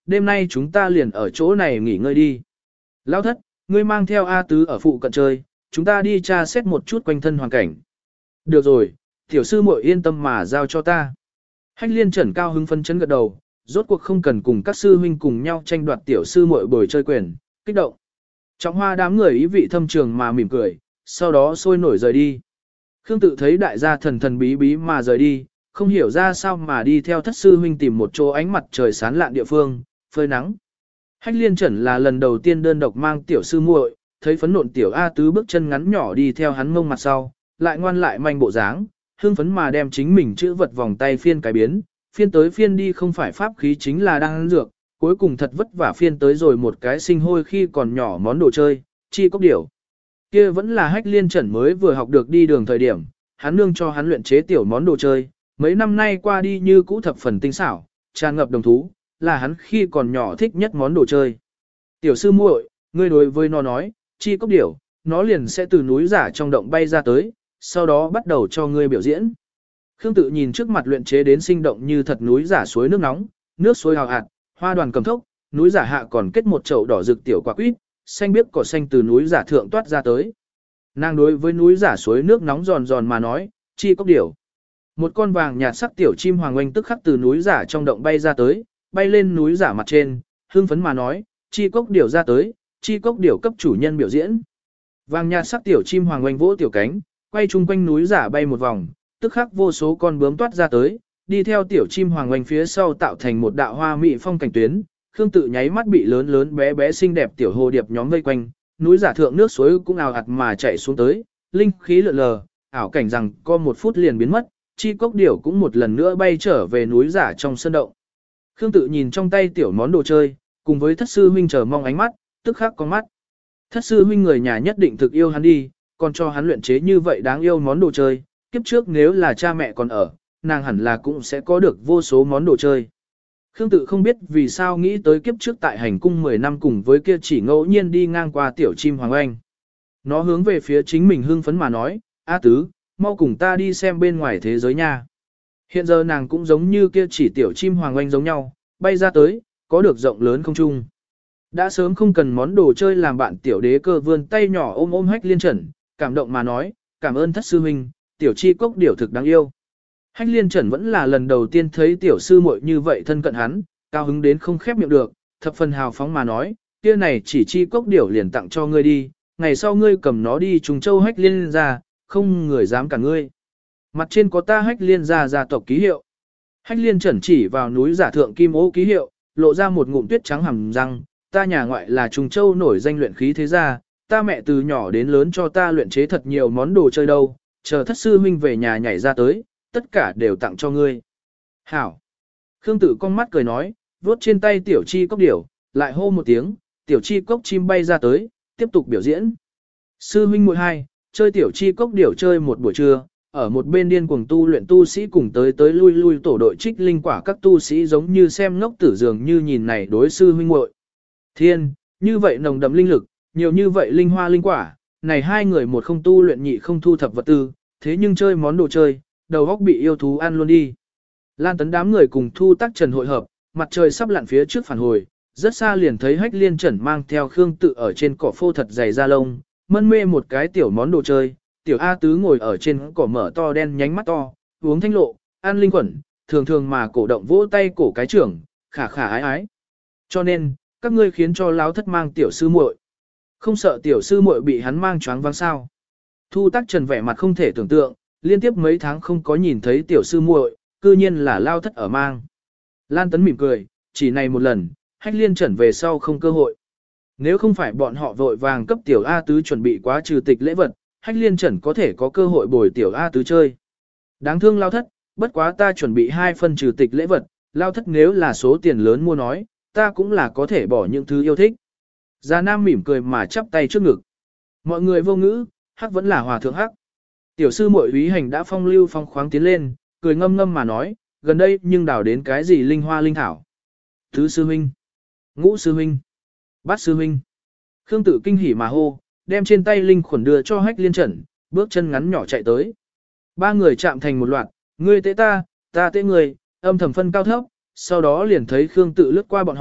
đêm nay chúng ta liền ở chỗ này nghỉ ngơi đi. Lão thất, ngươi mang theo A Tứ ở phụ cận chơi, chúng ta đi tra xét một chút quanh thân hoàn cảnh. Được rồi, tiểu sư muội yên tâm mà giao cho ta. Hách liên trần cao hứng phân chấn gật đầu, rốt cuộc không cần cùng các sư huynh cùng nhau tranh đoạt tiểu sư muội bồi chơi quyền, kích động. Trọng hoa đám người ý vị thâm trường mà mỉm cười, sau đó sôi nổi rời đi. Khương tự thấy đại gia thần thần bí bí mà rời đi, không hiểu ra sao mà đi theo thất sư huynh tìm một chỗ ánh mặt trời sáng lạn địa phương, phơi nắng. Hách liên trần là lần đầu tiên đơn độc mang tiểu sư muội, thấy phấn nộn tiểu A Tứ bước chân ngắn nhỏ đi theo hắn mông mặt sau, lại ngoan lại manh bộ dáng, hương phấn mà đem chính mình chữ vật vòng tay phiên cái biến, phiên tới phiên đi không phải pháp khí chính là đang dược, cuối cùng thật vất vả phiên tới rồi một cái sinh hôi khi còn nhỏ món đồ chơi, chi cốc điểu. Kia vẫn là hách liên trần mới vừa học được đi đường thời điểm, hắn nương cho hắn luyện chế tiểu món đồ chơi, mấy năm nay qua đi như cũ thập phần tinh xảo, tràn ngập đồng thú, là hắn khi còn nhỏ thích nhất món đồ chơi. Tiểu sư muội, ngươi đối với nó nói, chi cốc điểu, nó liền sẽ từ núi giả trong động bay ra tới, sau đó bắt đầu cho ngươi biểu diễn. Khương tự nhìn trước mặt luyện chế đến sinh động như thật núi giả suối nước nóng, nước suối hào hạt, hoa đoàn cầm thốc, núi giả hạ còn kết một chậu đỏ rực tiểu quả quýt, xanh biếc cỏ xanh từ núi giả thượng toát ra tới. Nàng đối với núi giả suối nước nóng giòn giòn mà nói, chi cốc điểu. Một con vàng nhạt sắc tiểu chim hoàng oanh tức khắc từ núi giả trong động bay ra tới, bay lên núi giả mặt trên, hưng phấn mà nói, chi cốc điểu ra tới, chi cốc điểu cấp chủ nhân biểu diễn. Vàng nhạt sắc tiểu chim hoàng oanh vỗ tiểu cánh, quay chung quanh núi giả bay một vòng, tức khắc vô số con bướm toát ra tới, đi theo tiểu chim hoàng oanh phía sau tạo thành một đạo hoa mỹ phong cảnh tuyến. Khương tự nháy mắt bị lớn lớn bé bé xinh đẹp tiểu hồ điệp nhóm vây quanh, núi giả thượng nước suối cũng ào ạt mà chảy xuống tới, linh khí lượn lờ, ảo cảnh rằng có một phút liền biến mất, chi cốc điểu cũng một lần nữa bay trở về núi giả trong sân động. Khương tự nhìn trong tay tiểu món đồ chơi, cùng với thất sư huynh chờ mong ánh mắt, tức khắc con mắt. Thất sư huynh người nhà nhất định thực yêu hắn đi, còn cho hắn luyện chế như vậy đáng yêu món đồ chơi, kiếp trước nếu là cha mẹ còn ở, nàng hẳn là cũng sẽ có được vô số món đồ chơi. Khương tự không biết vì sao nghĩ tới kiếp trước tại hành cung mười năm cùng với kia chỉ ngẫu nhiên đi ngang qua tiểu chim hoàng oanh. Nó hướng về phía chính mình hưng phấn mà nói, A Tứ, mau cùng ta đi xem bên ngoài thế giới nha. Hiện giờ nàng cũng giống như kia chỉ tiểu chim hoàng oanh giống nhau, bay ra tới, có được rộng lớn không trung. Đã sớm không cần món đồ chơi làm bạn tiểu đế cơ vươn tay nhỏ ôm ôm hách liên trần, cảm động mà nói, cảm ơn thất sư huynh, tiểu chi cốc điểu thực đáng yêu. Hách liên trần vẫn là lần đầu tiên thấy tiểu sư muội như vậy thân cận hắn, cao hứng đến không khép miệng được, thập phần hào phóng mà nói, kia này chỉ chi cốc điểu liền tặng cho ngươi đi, ngày sau ngươi cầm nó đi Trùng Châu hách liên ra, không người dám cả ngươi. Mặt trên có ta hách liên ra gia tộc ký hiệu. Hách liên trần chỉ vào núi giả thượng kim ô ký hiệu, lộ ra một ngụm tuyết trắng hầm răng, ta nhà ngoại là Trùng Châu nổi danh luyện khí thế gia, ta mẹ từ nhỏ đến lớn cho ta luyện chế thật nhiều món đồ chơi đâu, chờ thất sư huynh về nhà nhảy ra tới, tất cả đều tặng cho ngươi. Hảo. Khương tự con mắt cười nói, vuốt trên tay tiểu chi cốc điểu, lại hô một tiếng, tiểu chi cốc chim bay ra tới, tiếp tục biểu diễn. Sư huynh muội hai, chơi tiểu chi cốc điểu chơi một buổi trưa, ở một bên điên cuồng tu luyện tu sĩ cùng tới tới lui lui tổ đội trích linh quả các tu sĩ giống như xem ngốc tử dường như nhìn này đối sư huynh muội. Thiên, như vậy nồng đậm linh lực, nhiều như vậy linh hoa linh quả, này hai người một không tu luyện nhị không thu thập vật tư, thế nhưng chơi món đồ chơi, đầu óc bị yêu thú ăn luôn đi. Lan tấn đám người cùng Thu Tác Trần hội hợp, mặt trời sắp lặn phía trước phản hồi, rất xa liền thấy hách liên trần mang theo Khương tự ở trên cỏ phô thật dày da lông, mân mê một cái tiểu món đồ chơi, tiểu A Tứ ngồi ở trên cỏ mở to đen nhánh mắt to, uống thanh lộ, ăn linh quẩn, thường thường mà cổ động vỗ tay cổ cái trưởng, khả khả ái ái. Cho nên, các ngươi khiến cho láo thất mang tiểu sư muội, không sợ tiểu sư muội bị hắn mang choáng váng sao? Thu Tác Trần vẻ mặt không thể tưởng tượng, liên tiếp mấy tháng không có nhìn thấy tiểu sư muội, cư nhiên là lao thất ở mang. Lan Tấn mỉm cười, chỉ này một lần, hách liên trần về sau không cơ hội. Nếu không phải bọn họ vội vàng cấp tiểu A Tứ chuẩn bị quá trừ tịch lễ vật, hách liên trần có thể có cơ hội bồi tiểu A Tứ chơi. Đáng thương lao thất, bất quá ta chuẩn bị hai phần trừ tịch lễ vật, lao thất nếu là số tiền lớn mua nói, ta cũng là có thể bỏ những thứ yêu thích. Già Nam mỉm cười mà chắp tay trước ngực. Mọi người vô ngữ, hắc vẫn là hòa thượng hắc. Tiểu sư muội úy hành đã phong lưu phong khoáng tiến lên, cười ngâm ngâm mà nói, gần đây nhưng đào đến cái gì linh hoa linh thảo. Thứ sư huynh, ngũ sư huynh, bát sư huynh. Khương tự kinh hỉ mà hô, đem trên tay linh khuẩn đưa cho hách liên trần, bước chân ngắn nhỏ chạy tới. Ba người chạm thành một loạt, ngươi tế ta, ta tế người, âm thầm phân cao thấp, sau đó liền thấy Khương tự lướt qua bọn họ,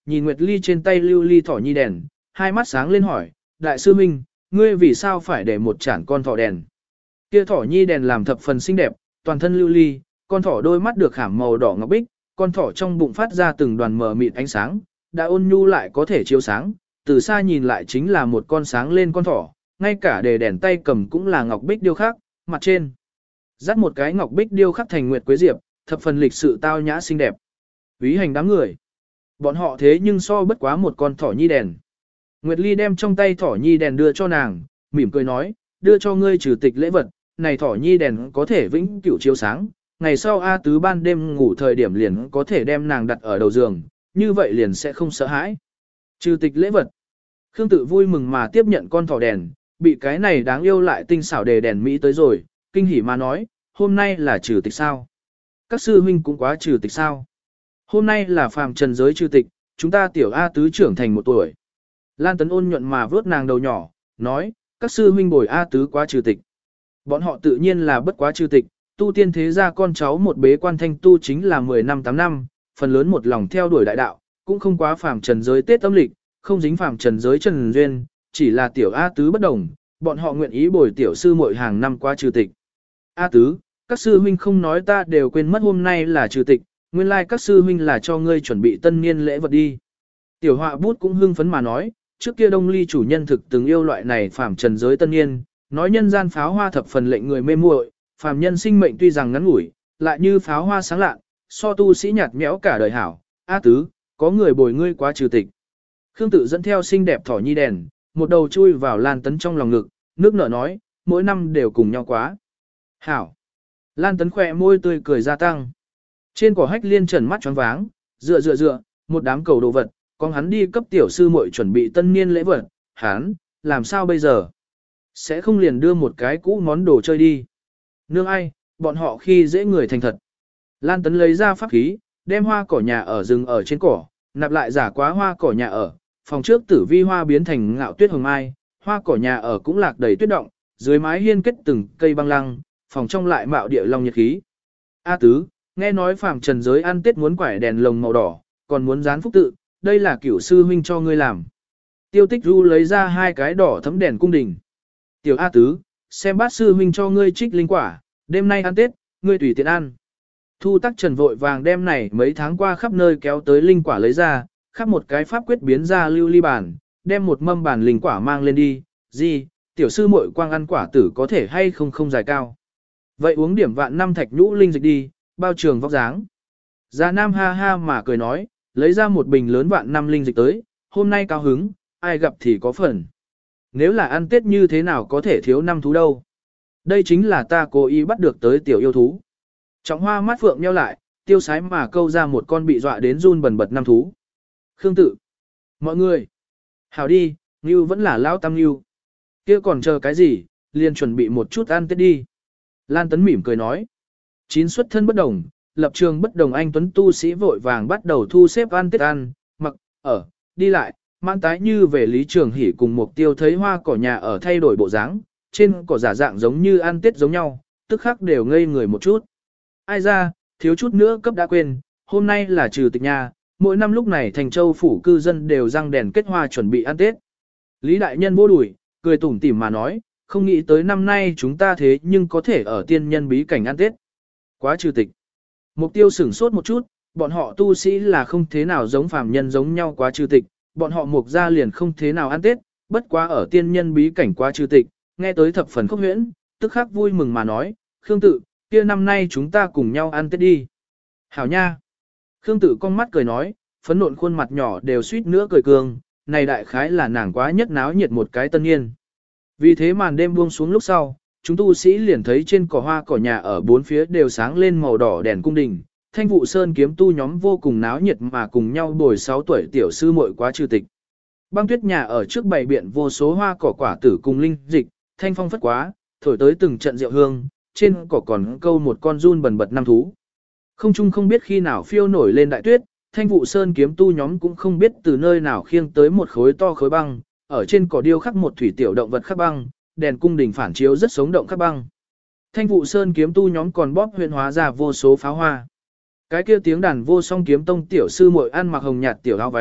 nhìn Nguyệt Ly trên tay lưu ly thỏ nhi đèn, hai mắt sáng lên hỏi, đại sư huynh, ngươi vì sao phải để một chản con thỏ đèn? Kia thỏ nhi đèn làm thập phần xinh đẹp, toàn thân lưu ly, con thỏ đôi mắt được khảm màu đỏ ngọc bích, con thỏ trong bụng phát ra từng đoàn mờ mịt ánh sáng, đã ôn nhu lại có thể chiếu sáng, từ xa nhìn lại chính là một con sáng lên con thỏ, ngay cả đề đèn tay cầm cũng là ngọc bích điêu khắc, mặt trên dắt một cái ngọc bích điêu khắc thành nguyệt quế diệp, thập phần lịch sự tao nhã xinh đẹp. Ví hành đám người, bọn họ thế nhưng so bất quá một con thỏ nhi đèn. Nguyệt Ly đem trong tay thỏ nhi đèn đưa cho nàng, mỉm cười nói, đưa cho ngươi trừ tịch lễ vật, này thỏ nhi đèn có thể vĩnh cửu chiếu sáng, ngày sau A Tứ ban đêm ngủ thời điểm liền có thể đem nàng đặt ở đầu giường, như vậy liền sẽ không sợ hãi. Trừ tịch lễ vật. Khương Tự vui mừng mà tiếp nhận con thỏ đèn, bị cái này đáng yêu lại tinh xảo đề đèn Mỹ tới rồi, kinh hỉ mà nói, hôm nay là trừ tịch sao? Các sư huynh cũng quá trừ tịch sao? Hôm nay là phàm trần giới trừ tịch, chúng ta tiểu A Tứ trưởng thành một tuổi. Lan Tấn ôn nhuận mà vớt nàng đầu nhỏ, nói, các sư huynh bồi A Tứ quá trừ tịch. Bọn họ tự nhiên là bất quá trừ tịch, tu tiên thế gia con cháu một bế quan thanh tu chính là mười năm tám năm, phần lớn một lòng theo đuổi đại đạo, cũng không quá phàm trần giới Tết âm lịch, không dính phàm trần giới trần duyên, chỉ là tiểu A Tứ bất đồng, bọn họ nguyện ý bồi tiểu sư muội hàng năm qua trừ tịch. A Tứ, các sư huynh không nói ta đều quên mất hôm nay là trừ tịch, nguyên lai like các sư huynh là cho ngươi chuẩn bị tân niên lễ vật đi. Tiểu họa bút cũng hưng phấn mà nói, trước kia Đông Ly chủ nhân thực từng yêu loại này phàm trần giới tân niên, nói nhân gian pháo hoa thập phần lệnh người mê muội, phàm nhân sinh mệnh tuy rằng ngắn ngủi, lại như pháo hoa sáng lạ, so tu sĩ nhạt nhẽo cả đời hảo. A Tứ, có người bồi ngươi quá trừ tịch. Khương Tự dẫn theo xinh đẹp thỏ nhi đèn, một đầu chui vào Lan Tấn trong lòng ngực, nước nở nói, mỗi năm đều cùng nhau quá. Hảo. Lan Tấn khỏe môi tươi cười gia tăng. Trên cỏ hách liên trần mắt choáng váng, dựa dựa dựa, một đám cầu đồ vật, con hắn đi cấp tiểu sư muội chuẩn bị tân niên lễ vật, hắn, làm sao bây giờ? Sẽ không liền đưa một cái cũ món đồ chơi đi. Nương ai, bọn họ khi dễ người thành thật. Lan Tấn lấy ra pháp khí, đem hoa cỏ nhà ở rừng ở trên cỏ, nạp lại giả quá hoa cỏ nhà ở, phòng trước tử vi hoa biến thành ngạo tuyết hồng mai, hoa cỏ nhà ở cũng lạc đầy tuyết động, dưới mái hiên kết từng cây băng lăng, phòng trong lại mạo địa long nhiệt khí. A Tứ, nghe nói phàm trần giới ăn Tết muốn quải đèn lồng màu đỏ, còn muốn dán phúc tự, đây là cửu sư huynh cho ngươi làm. Tiêu Tích Du lấy ra hai cái đỏ thấm đèn cung đình. Tiểu A Tứ, xem bát sư huynh cho ngươi trích linh quả, đêm nay ăn Tết, ngươi tùy tiện ăn. Thu Tắc Trần vội vàng đem này mấy tháng qua khắp nơi kéo tới linh quả lấy ra, khắp một cái pháp quyết biến ra lưu ly bản, đem một mâm bản linh quả mang lên đi, gì, tiểu sư muội quang ăn quả tử có thể hay không không dài cao. Vậy uống điểm vạn năm thạch nhũ linh dịch đi, bao trường vóc dáng. Già Nam ha ha mà cười nói, lấy ra một bình lớn vạn năm linh dịch tới, hôm nay cao hứng, ai gặp thì có phần. Nếu là ăn Tết như thế nào có thể thiếu năm thú đâu. Đây chính là ta cố ý bắt được tới tiểu yêu thú. Trọng Hoa mắt phượng nheo lại, tiêu sái mà câu ra một con bị dọa đến run bần bật năm thú. Khương Tự. Mọi người. Hảo đi, Ngưu vẫn là lão tam Ngưu. Kia còn chờ cái gì, liền chuẩn bị một chút ăn Tết đi. Lan Tấn mỉm cười nói. Chín xuất thân bất đồng, lập trường bất đồng anh Tuấn tu sĩ vội vàng bắt đầu thu xếp ăn Tết ăn, mặc, ở, đi lại, mang tái như về Lý Trường Hỷ cùng mục tiêu thấy hoa cỏ nhà ở thay đổi bộ dáng, trên cỏ giả dạng giống như ăn Tết giống nhau, tức khắc đều ngây người một chút. Ai ra, thiếu chút nữa cấp đã quên, hôm nay là trừ tịch nhà, mỗi năm lúc này thành châu phủ cư dân đều răng đèn kết hoa chuẩn bị ăn Tết. Lý đại nhân vô đuổi, cười tủm tỉm mà nói, không nghĩ tới năm nay chúng ta thế nhưng có thể ở tiên nhân bí cảnh ăn Tết. Quá trừ tịch. Mục tiêu sửng sốt một chút, bọn họ tu sĩ là không thế nào giống phàm nhân giống nhau quá trừ tịch, bọn họ mục ra liền không thế nào ăn Tết, bất quá ở tiên nhân bí cảnh quá trừ tịch, nghe tới thập phần khốc huyễn, tức khắc vui mừng mà nói, Khương Tự, kia năm nay chúng ta cùng nhau ăn Tết đi. Hảo nha. Khương Tự con mắt cười nói, phấn nộn khuôn mặt nhỏ đều suýt nữa cười cường, này đại khái là nàng quá nhất náo nhiệt một cái tân niên. Vì thế màn đêm buông xuống lúc sau, chúng tu sĩ liền thấy trên cỏ hoa cỏ nhà ở bốn phía đều sáng lên màu đỏ đèn cung đình, Thanh Vụ Sơn kiếm tu nhóm vô cùng náo nhiệt mà cùng nhau bồi sáu tuổi tiểu sư muội quá trừ tịch. Băng tuyết nhà ở trước bày biện vô số hoa cỏ quả tử cùng linh dịch, thanh phong phất quá, thổi tới từng trận rượu hương, trên cỏ còn câu một con run bần bật năm thú. Không chung không biết khi nào phiêu nổi lên đại tuyết, Thanh Vụ Sơn kiếm tu nhóm cũng không biết từ nơi nào khiêng tới một khối to khối băng, ở trên cỏ điêu khắc một thủy tiểu động vật khắc băng, đèn cung đình phản chiếu rất sống động khắc băng. Thanh Vụ Sơn kiếm tu nhóm còn bóp huyễn hóa ra vô số pháo hoa. Cái kia tiếng đàn vô song kiếm tông tiểu sư muội ăn mặc hồng nhạt tiểu áo váy,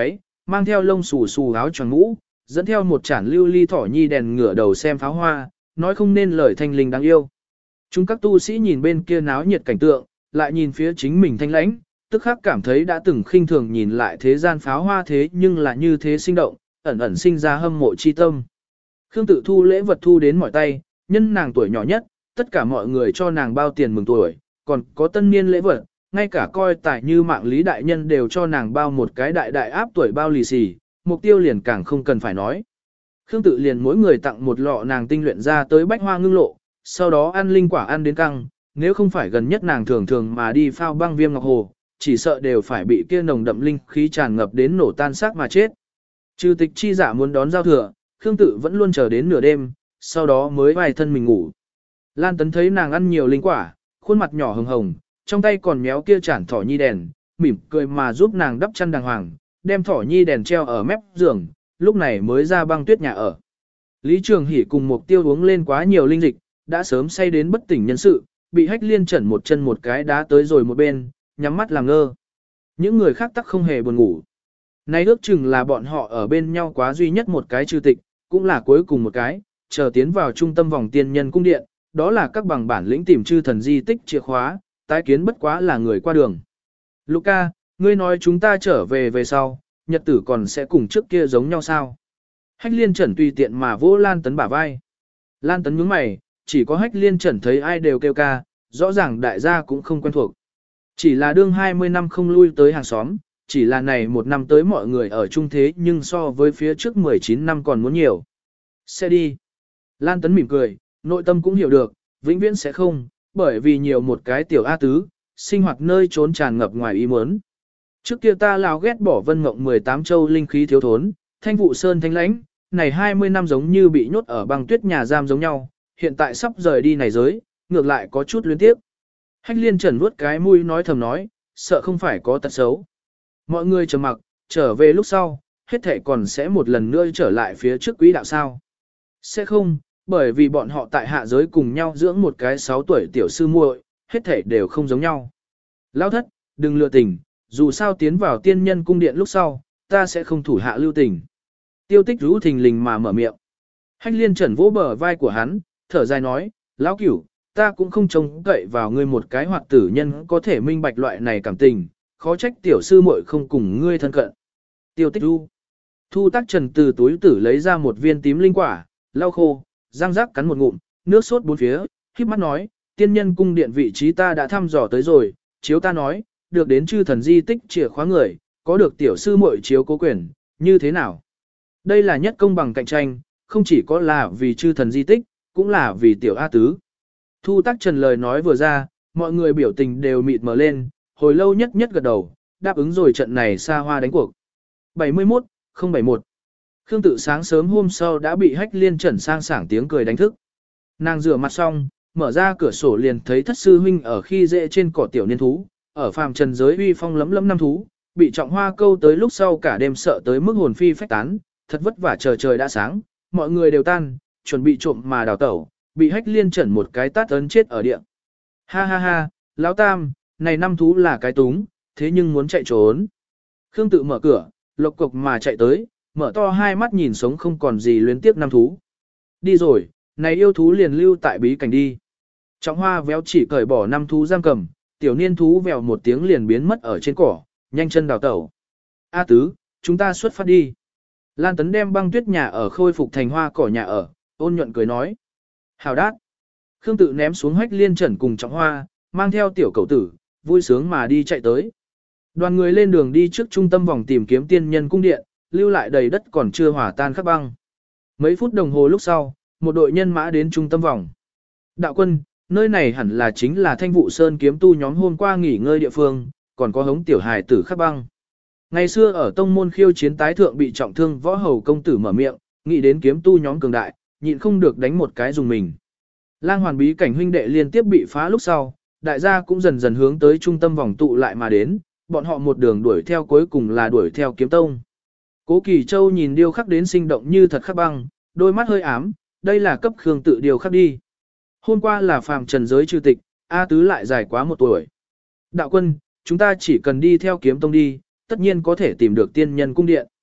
mang theo lông xù xù áo choàng mũ, dẫn theo một chản lưu ly thỏ nhi đèn ngửa đầu xem pháo hoa, nói không nên lời thanh linh đáng yêu. Chúng các tu sĩ nhìn bên kia náo nhiệt cảnh tượng, lại nhìn phía chính mình thanh lãnh, tức khắc cảm thấy đã từng khinh thường nhìn lại thế gian pháo hoa thế nhưng là như thế sinh động, ẩn ẩn sinh ra hâm mộ chi tâm. Khương Tự thu lễ vật thu đến mỏi tay, nhân nàng tuổi nhỏ nhất, tất cả mọi người cho nàng bao tiền mừng tuổi, còn có tân niên lễ vật, ngay cả coi tài như mạng lý đại nhân đều cho nàng bao một cái đại đại áp tuổi bao lì xì, mục tiêu liền càng không cần phải nói. Khương Tự liền mỗi người tặng một lọ nàng tinh luyện ra tới bách hoa ngưng lộ, sau đó ăn linh quả ăn đến căng, nếu không phải gần nhất nàng thường thường mà đi phao băng viêm ngọc hồ, chỉ sợ đều phải bị kia nồng đậm linh khí tràn ngập đến nổ tan xác mà chết. Trừ tịch chi giả muốn đón giao thừa, Khương Tự vẫn luôn chờ đến nửa đêm, sau đó mới vài thân mình ngủ. Lan Tấn thấy nàng ăn nhiều linh quả, khuôn mặt nhỏ hồng hồng, trong tay còn méo kia chản thỏ nhi đèn, mỉm cười mà giúp nàng đắp chăn đàng hoàng, đem thỏ nhi đèn treo ở mép giường, lúc này mới ra băng tuyết nhà ở. Lý Trường Hỷ cùng Mục Tiêu uống lên quá nhiều linh dịch, đã sớm say đến bất tỉnh nhân sự, bị Hách Liên chẩn một chân một cái đá tới rồi một bên, nhắm mắt làm ngơ. Những người khác tắc không hề buồn ngủ. Nay ước chừng là bọn họ ở bên nhau quá duy nhất một cái trừ tịch, cũng là cuối cùng một cái, chờ tiến vào trung tâm vòng tiên nhân cung điện, đó là các bằng bản lĩnh tìm chư thần di tích chìa khóa, tái kiến bất quá là người qua đường. Luca, ngươi nói chúng ta trở về về sau, nhật tử còn sẽ cùng trước kia giống nhau sao? Hách Liên Trần tùy tiện mà vỗ Lan Tấn bả vai. Lan Tấn nhướng mày, chỉ có Hách Liên Trần thấy ai đều kêu ca, rõ ràng đại gia cũng không quen thuộc. Chỉ là đương hai mươi năm không lui tới hàng xóm, chỉ là này một năm tới mọi người ở chung thế nhưng so với phía trước mười chín năm còn muốn nhiều. Sẽ đi. Lan Tấn mỉm cười, nội tâm cũng hiểu được, vĩnh viễn sẽ không, bởi vì nhiều một cái tiểu A tứ, sinh hoạt nơi trốn tràn ngập ngoài ý muốn. Trước kia ta lao ghét bỏ vân mộng mười tám châu linh khí thiếu thốn, thanh vụ sơn thanh lãnh, này hai mươi năm giống như bị nhốt ở băng tuyết nhà giam giống nhau, hiện tại sắp rời đi này giới, ngược lại có chút luyến tiếp. Hách Liên Trần vuốt cái mũi nói thầm nói, sợ không phải có tật xấu. Mọi người trầm mặc, trở về lúc sau, hết thể còn sẽ một lần nữa trở lại phía trước quỹ đạo sao. Sẽ không, bởi vì bọn họ tại hạ giới cùng nhau dưỡng một cái sáu tuổi tiểu sư muội, hết thể đều không giống nhau. Lão thất, đừng lừa tình, dù sao tiến vào tiên nhân cung điện lúc sau, ta sẽ không thủ hạ lưu tình. Tiêu Tích rũ thình lình mà mở miệng. Hách Liên Trần vỗ bờ vai của hắn, thở dài nói, lão cửu, ta cũng không trông cậy vào ngươi một cái hoạt tử nhân có thể minh bạch loại này cảm tình, khó trách tiểu sư muội không cùng ngươi thân cận. Tiêu Tích rũ. Thu Tác Trần từ túi tử lấy ra một viên tím linh quả, lau khô, răng rắc cắn một ngụm, nước sốt bốn phía, khiếp mắt nói, tiên nhân cung điện vị trí ta đã thăm dò tới rồi, chiếu ta nói, được đến chư thần di tích chìa khóa người, có được tiểu sư muội chiếu cố quyền, như thế nào? Đây là nhất công bằng cạnh tranh, không chỉ có là vì chư thần di tích, cũng là vì tiểu A tứ. Thu Tác Trần lời nói vừa ra, mọi người biểu tình đều mịt mờ lên, hồi lâu nhất nhất gật đầu, đáp ứng rồi trận này xa hoa đánh cuộc. bảy mươi mốt không bảy mốt Khương Tự sáng sớm hôm sau đã bị Hách Liên Trần sang sảng tiếng cười đánh thức. Nàng rửa mặt xong, mở ra cửa sổ liền thấy thất sư huynh ở khi dễ trên cỏ tiểu niên thú, ở phàm trần giới uy phong lấm lấm năm thú, bị trọng hoa câu tới lúc sau cả đêm sợ tới mức hồn phi phách tán, thật vất vả trời trời đã sáng, mọi người đều tan, chuẩn bị trộm mà đào tẩu, bị Hách Liên Trần một cái tát ấn chết ở địa. Ha ha ha, lão tam, này năm thú là cái túng, thế nhưng muốn chạy trốn. Khương Tự mở cửa, lộc cộc mà chạy tới, mở to hai mắt nhìn sống không còn gì luyến tiếc năm thú. Đi rồi, này yêu thú liền lưu tại bí cảnh đi. Trọng hoa véo chỉ cởi bỏ năm thú giam cầm, tiểu niên thú vèo một tiếng liền biến mất ở trên cỏ, nhanh chân đào tẩu. A tứ, chúng ta xuất phát đi. Lan Tấn đem băng tuyết nhà ở khôi phục thành hoa cỏ nhà ở, ôn nhuận cười nói. Hào đát. Khương Tự ném xuống Hách Liên Trần cùng Trọng hoa, mang theo tiểu cẩu tử, vui sướng mà đi chạy tới. Đoàn người lên đường đi trước trung tâm vòng tìm kiếm tiên nhân cung điện, lưu lại đầy đất còn chưa hòa tan khắc băng. Mấy phút đồng hồ lúc sau, một đội nhân mã đến trung tâm vòng. Đạo quân, nơi này hẳn là chính là Thanh Vụ Sơn kiếm tu nhóm hôm qua nghỉ ngơi địa phương, còn có hống tiểu hài tử khắc băng. Ngày xưa ở tông môn khiêu chiến tái thượng bị trọng thương võ hầu công tử mở miệng, nghĩ đến kiếm tu nhóm cường đại, nhịn không được đánh một cái dùng mình. Lang hoàn bí cảnh huynh đệ liên tiếp bị phá lúc sau, đại gia cũng dần dần hướng tới trung tâm vòng tụ lại mà đến, bọn họ một đường đuổi theo cuối cùng là đuổi theo kiếm tông. Cố Kỳ Châu nhìn điêu khắc đến sinh động như thật khắc băng, đôi mắt hơi ám, đây là cấp Khương Tự điêu khắc đi. Hôm qua là phàm trần giới trừ tịch, A Tứ lại dài quá một tuổi. Đạo quân, chúng ta chỉ cần đi theo kiếm tông đi, tất nhiên có thể tìm được tiên nhân cung điện.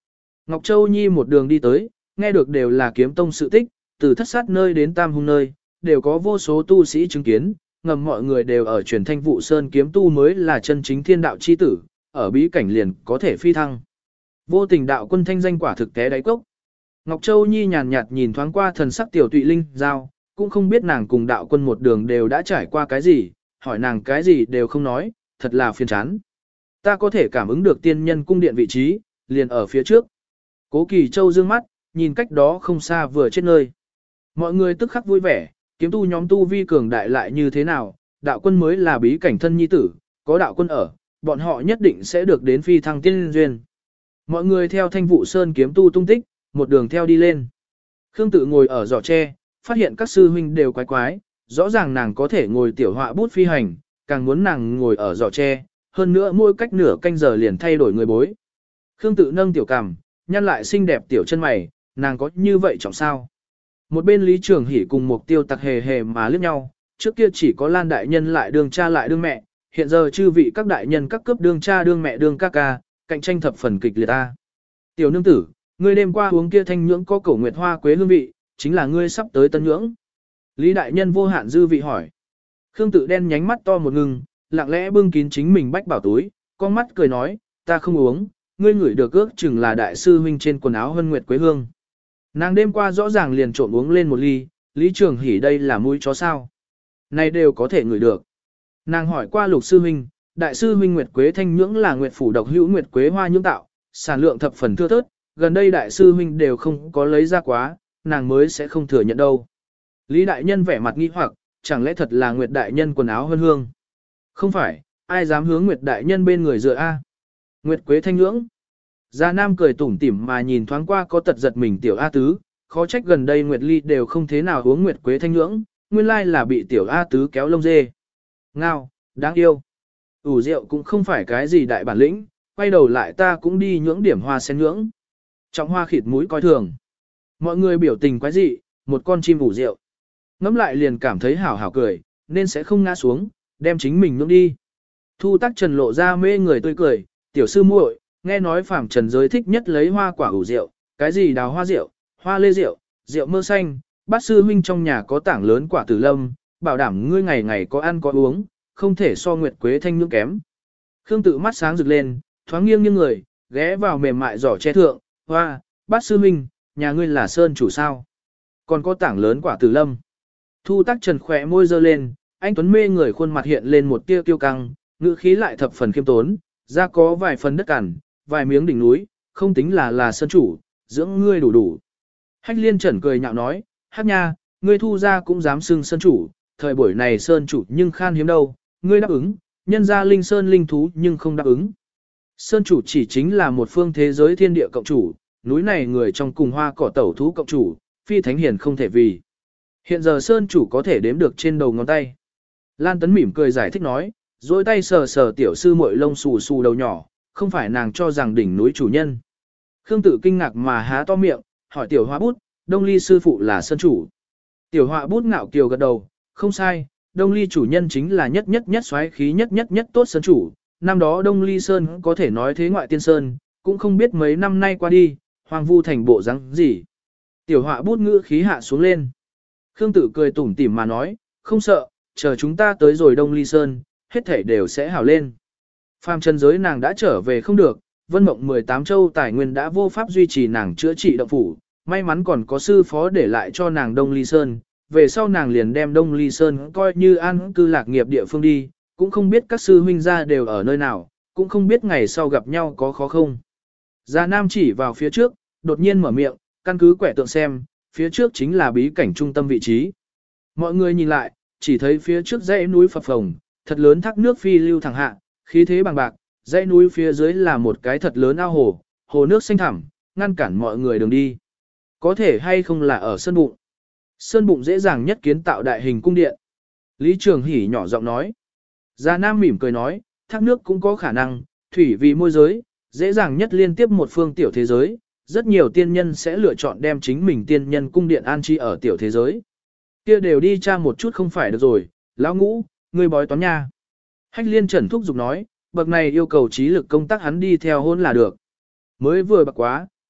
Ngọc Châu Nhi một đường đi tới, nghe được đều là kiếm tông sự tích, từ thất sát nơi đến tam hung nơi, đều có vô số tu sĩ chứng kiến, ngầm mọi người đều ở truyền thanh vụ sơn kiếm tu mới là chân chính thiên đạo chi tử, ở bí cảnh liền có thể phi thăng. Vô tình đạo quân thanh danh quả thực té đáy cốc. Ngọc Châu Nhi nhàn nhạt nhìn thoáng qua thần sắc tiểu tụy linh giao, cũng không biết nàng cùng đạo quân một đường đều đã trải qua cái gì, hỏi nàng cái gì đều không nói, thật là phiền chán. Ta có thể cảm ứng được tiên nhân cung điện vị trí, liền ở phía trước. Cố Kỳ Châu dương mắt, nhìn cách đó không xa vừa chết nơi. Mọi người tức khắc vui vẻ, kiếm tu nhóm tu vi cường đại lại như thế nào, đạo quân mới là bí cảnh thân nhi tử, có đạo quân ở, bọn họ nhất định sẽ được đến phi thăng tiên duyên. Mọi người theo thanh vụ sơn kiếm tu tung tích, một đường theo đi lên. Khương Tự ngồi ở giỏ tre, phát hiện các sư huynh đều quái quái, rõ ràng nàng có thể ngồi tiểu họa bút phi hành, càng muốn nàng ngồi ở giỏ tre, hơn nữa mỗi cách nửa canh giờ liền thay đổi người bối. Khương Tự nâng tiểu cằm, nhăn lại xinh đẹp tiểu chân mày, nàng có như vậy trọng sao? Một bên Lý Trường Hỷ cùng Mục Tiêu Tặc hề hề mà liếc nhau, trước kia chỉ có Lan đại nhân lại đương cha lại đương mẹ, hiện giờ chư vị các đại nhân các cấp đương cha đương mẹ đương ca ca, cạnh tranh thập phần kịch liệt ta. Tiểu nương tử, ngươi đêm qua uống kia thanh nhưỡng có cổ nguyệt hoa quế hương vị, chính là ngươi sắp tới tân nhưỡng. Lý đại nhân vô hạn dư vị hỏi. Khương Tự đen nhánh mắt to một ngừng, lặng lẽ bưng kín chính mình bách bảo túi, con mắt cười nói, ta không uống, ngươi ngửi được ước chừng là đại sư huynh trên quần áo hân nguyệt quế hương. Nàng đêm qua rõ ràng liền trộn uống lên một ly, Lý Trường Hỷ đây là mũi chó sao. Này đều có thể ngửi được. Nàng hỏi qua lục sư huynh, đại sư huynh nguyệt quế thanh nhưỡng là nguyệt phủ độc hữu nguyệt quế hoa nhưỡng tạo, sản lượng thập phần thưa thớt, gần đây đại sư huynh đều không có lấy ra quá, nàng mới sẽ không thừa nhận đâu. Lý đại nhân vẻ mặt nghi hoặc, chẳng lẽ thật là nguyệt đại nhân quần áo hân hương? Không phải, ai dám hướng nguyệt đại nhân bên người dựa a? Nguyệt quế thanh nhưỡng. Gia Nam cười tủm tỉm mà nhìn thoáng qua có tật giật mình tiểu A Tứ, khó trách gần đây Nguyệt Ly đều không thế nào uống Nguyệt Quế thanh nhưỡng, nguyên lai là bị tiểu A Tứ kéo lông dê. Ngao, đáng yêu. ủ rượu cũng không phải cái gì đại bản lĩnh, quay đầu lại ta cũng đi nhưỡng điểm hoa sen nhưỡng. Trọng hoa khịt mũi coi thường. Mọi người biểu tình quái dị, một con chim ủ rượu. Ngắm lại liền cảm thấy hảo hảo cười, nên sẽ không ngã xuống, đem chính mình nhưỡng đi. Thu Tắc Trần lộ ra mê người tươi cười, tiểu sư muội, nghe nói phàm trần giới thích nhất lấy hoa quả ủ rượu, cái gì đào hoa rượu, hoa lê rượu, rượu mơ xanh, bát sư huynh trong nhà có tảng lớn quả tử lâm, bảo đảm ngươi ngày ngày có ăn có uống, không thể so nguyệt quế thanh nhưỡng kém. Khương Tự mắt sáng rực lên, thoáng nghiêng nghiêng người, ghé vào mềm mại giỏ che thượng, hoa, bát sư huynh, nhà ngươi là sơn chủ sao? Còn có tảng lớn quả tử lâm. Thu Tắc Trần khỏe môi giơ lên, anh tuấn mê người khuôn mặt hiện lên một tia kiêu căng, ngữ khí lại thập phần khiêm tốn, ra có vài phần đất cằn, vài miếng đỉnh núi, không tính là là sơn chủ, dưỡng ngươi đủ đủ. Hách Liên Trần cười nhạo nói, hát nha, ngươi thu ra cũng dám xưng sơn chủ, thời buổi này sơn chủ nhưng khan hiếm đâu, ngươi đáp ứng, nhân ra linh sơn linh thú nhưng không đáp ứng. Sơn chủ chỉ chính là một phương thế giới thiên địa cộng chủ, núi này người trong cùng hoa cỏ tẩu thú cộng chủ, phi thánh hiền không thể vì. Hiện giờ sơn chủ có thể đếm được trên đầu ngón tay. Lan Tấn mỉm cười giải thích nói, dối tay sờ sờ tiểu sư muội lông xù xù đầu nhỏ, không phải nàng cho rằng đỉnh núi chủ nhân. Khương Tự kinh ngạc mà há to miệng, hỏi tiểu hoa bút, Đông Ly sư phụ là sơn chủ. Tiểu họa bút ngạo kiều gật đầu, không sai, Đông Ly chủ nhân chính là nhất nhất nhất xoáy khí nhất nhất nhất tốt sơn chủ. Năm đó Đông Ly Sơn có thể nói thế ngoại tiên sơn, cũng không biết mấy năm nay qua đi, hoang vu thành bộ rắn gì. Tiểu họa bút ngữ khí hạ xuống lên. Khương Tự cười tủm tỉm mà nói, không sợ, chờ chúng ta tới rồi Đông Ly Sơn, hết thảy đều sẽ hảo lên. Phàm trần giới nàng đã trở về không được, vân mộng mười tám châu tài nguyên đã vô pháp duy trì nàng chữa trị động phủ, may mắn còn có sư phó để lại cho nàng Đông Ly Sơn, về sau nàng liền đem Đông Ly Sơn coi như an cư lạc nghiệp địa phương đi, cũng không biết các sư huynh gia đều ở nơi nào, cũng không biết ngày sau gặp nhau có khó không. Gia Nam chỉ vào phía trước, đột nhiên mở miệng, căn cứ quẻ tượng xem, phía trước chính là bí cảnh trung tâm vị trí. Mọi người nhìn lại, chỉ thấy phía trước dãy núi phập phồng, thật lớn thác nước phi lưu thẳng hạ, khí thế bằng bạc, dãy núi phía dưới là một cái thật lớn ao hồ, hồ nước xanh thẳm, ngăn cản mọi người đường đi. Có thể hay không là ở sơn bụng. Sơn bụng dễ dàng nhất kiến tạo đại hình cung điện. Lý Trường Hỷ nhỏ giọng nói. Gia Nam mỉm cười nói, thác nước cũng có khả năng, thủy vì môi giới, dễ dàng nhất liên tiếp một phương tiểu thế giới. Rất nhiều tiên nhân sẽ lựa chọn đem chính mình tiên nhân cung điện an trí ở tiểu thế giới. Kia đều đi tra một chút không phải được rồi, lão ngũ, ngươi bói toán nha. Hách Liên Trần thúc giục nói, bậc này yêu cầu trí lực công tác hắn đi theo hôn là được. Mới vừa bậc quá,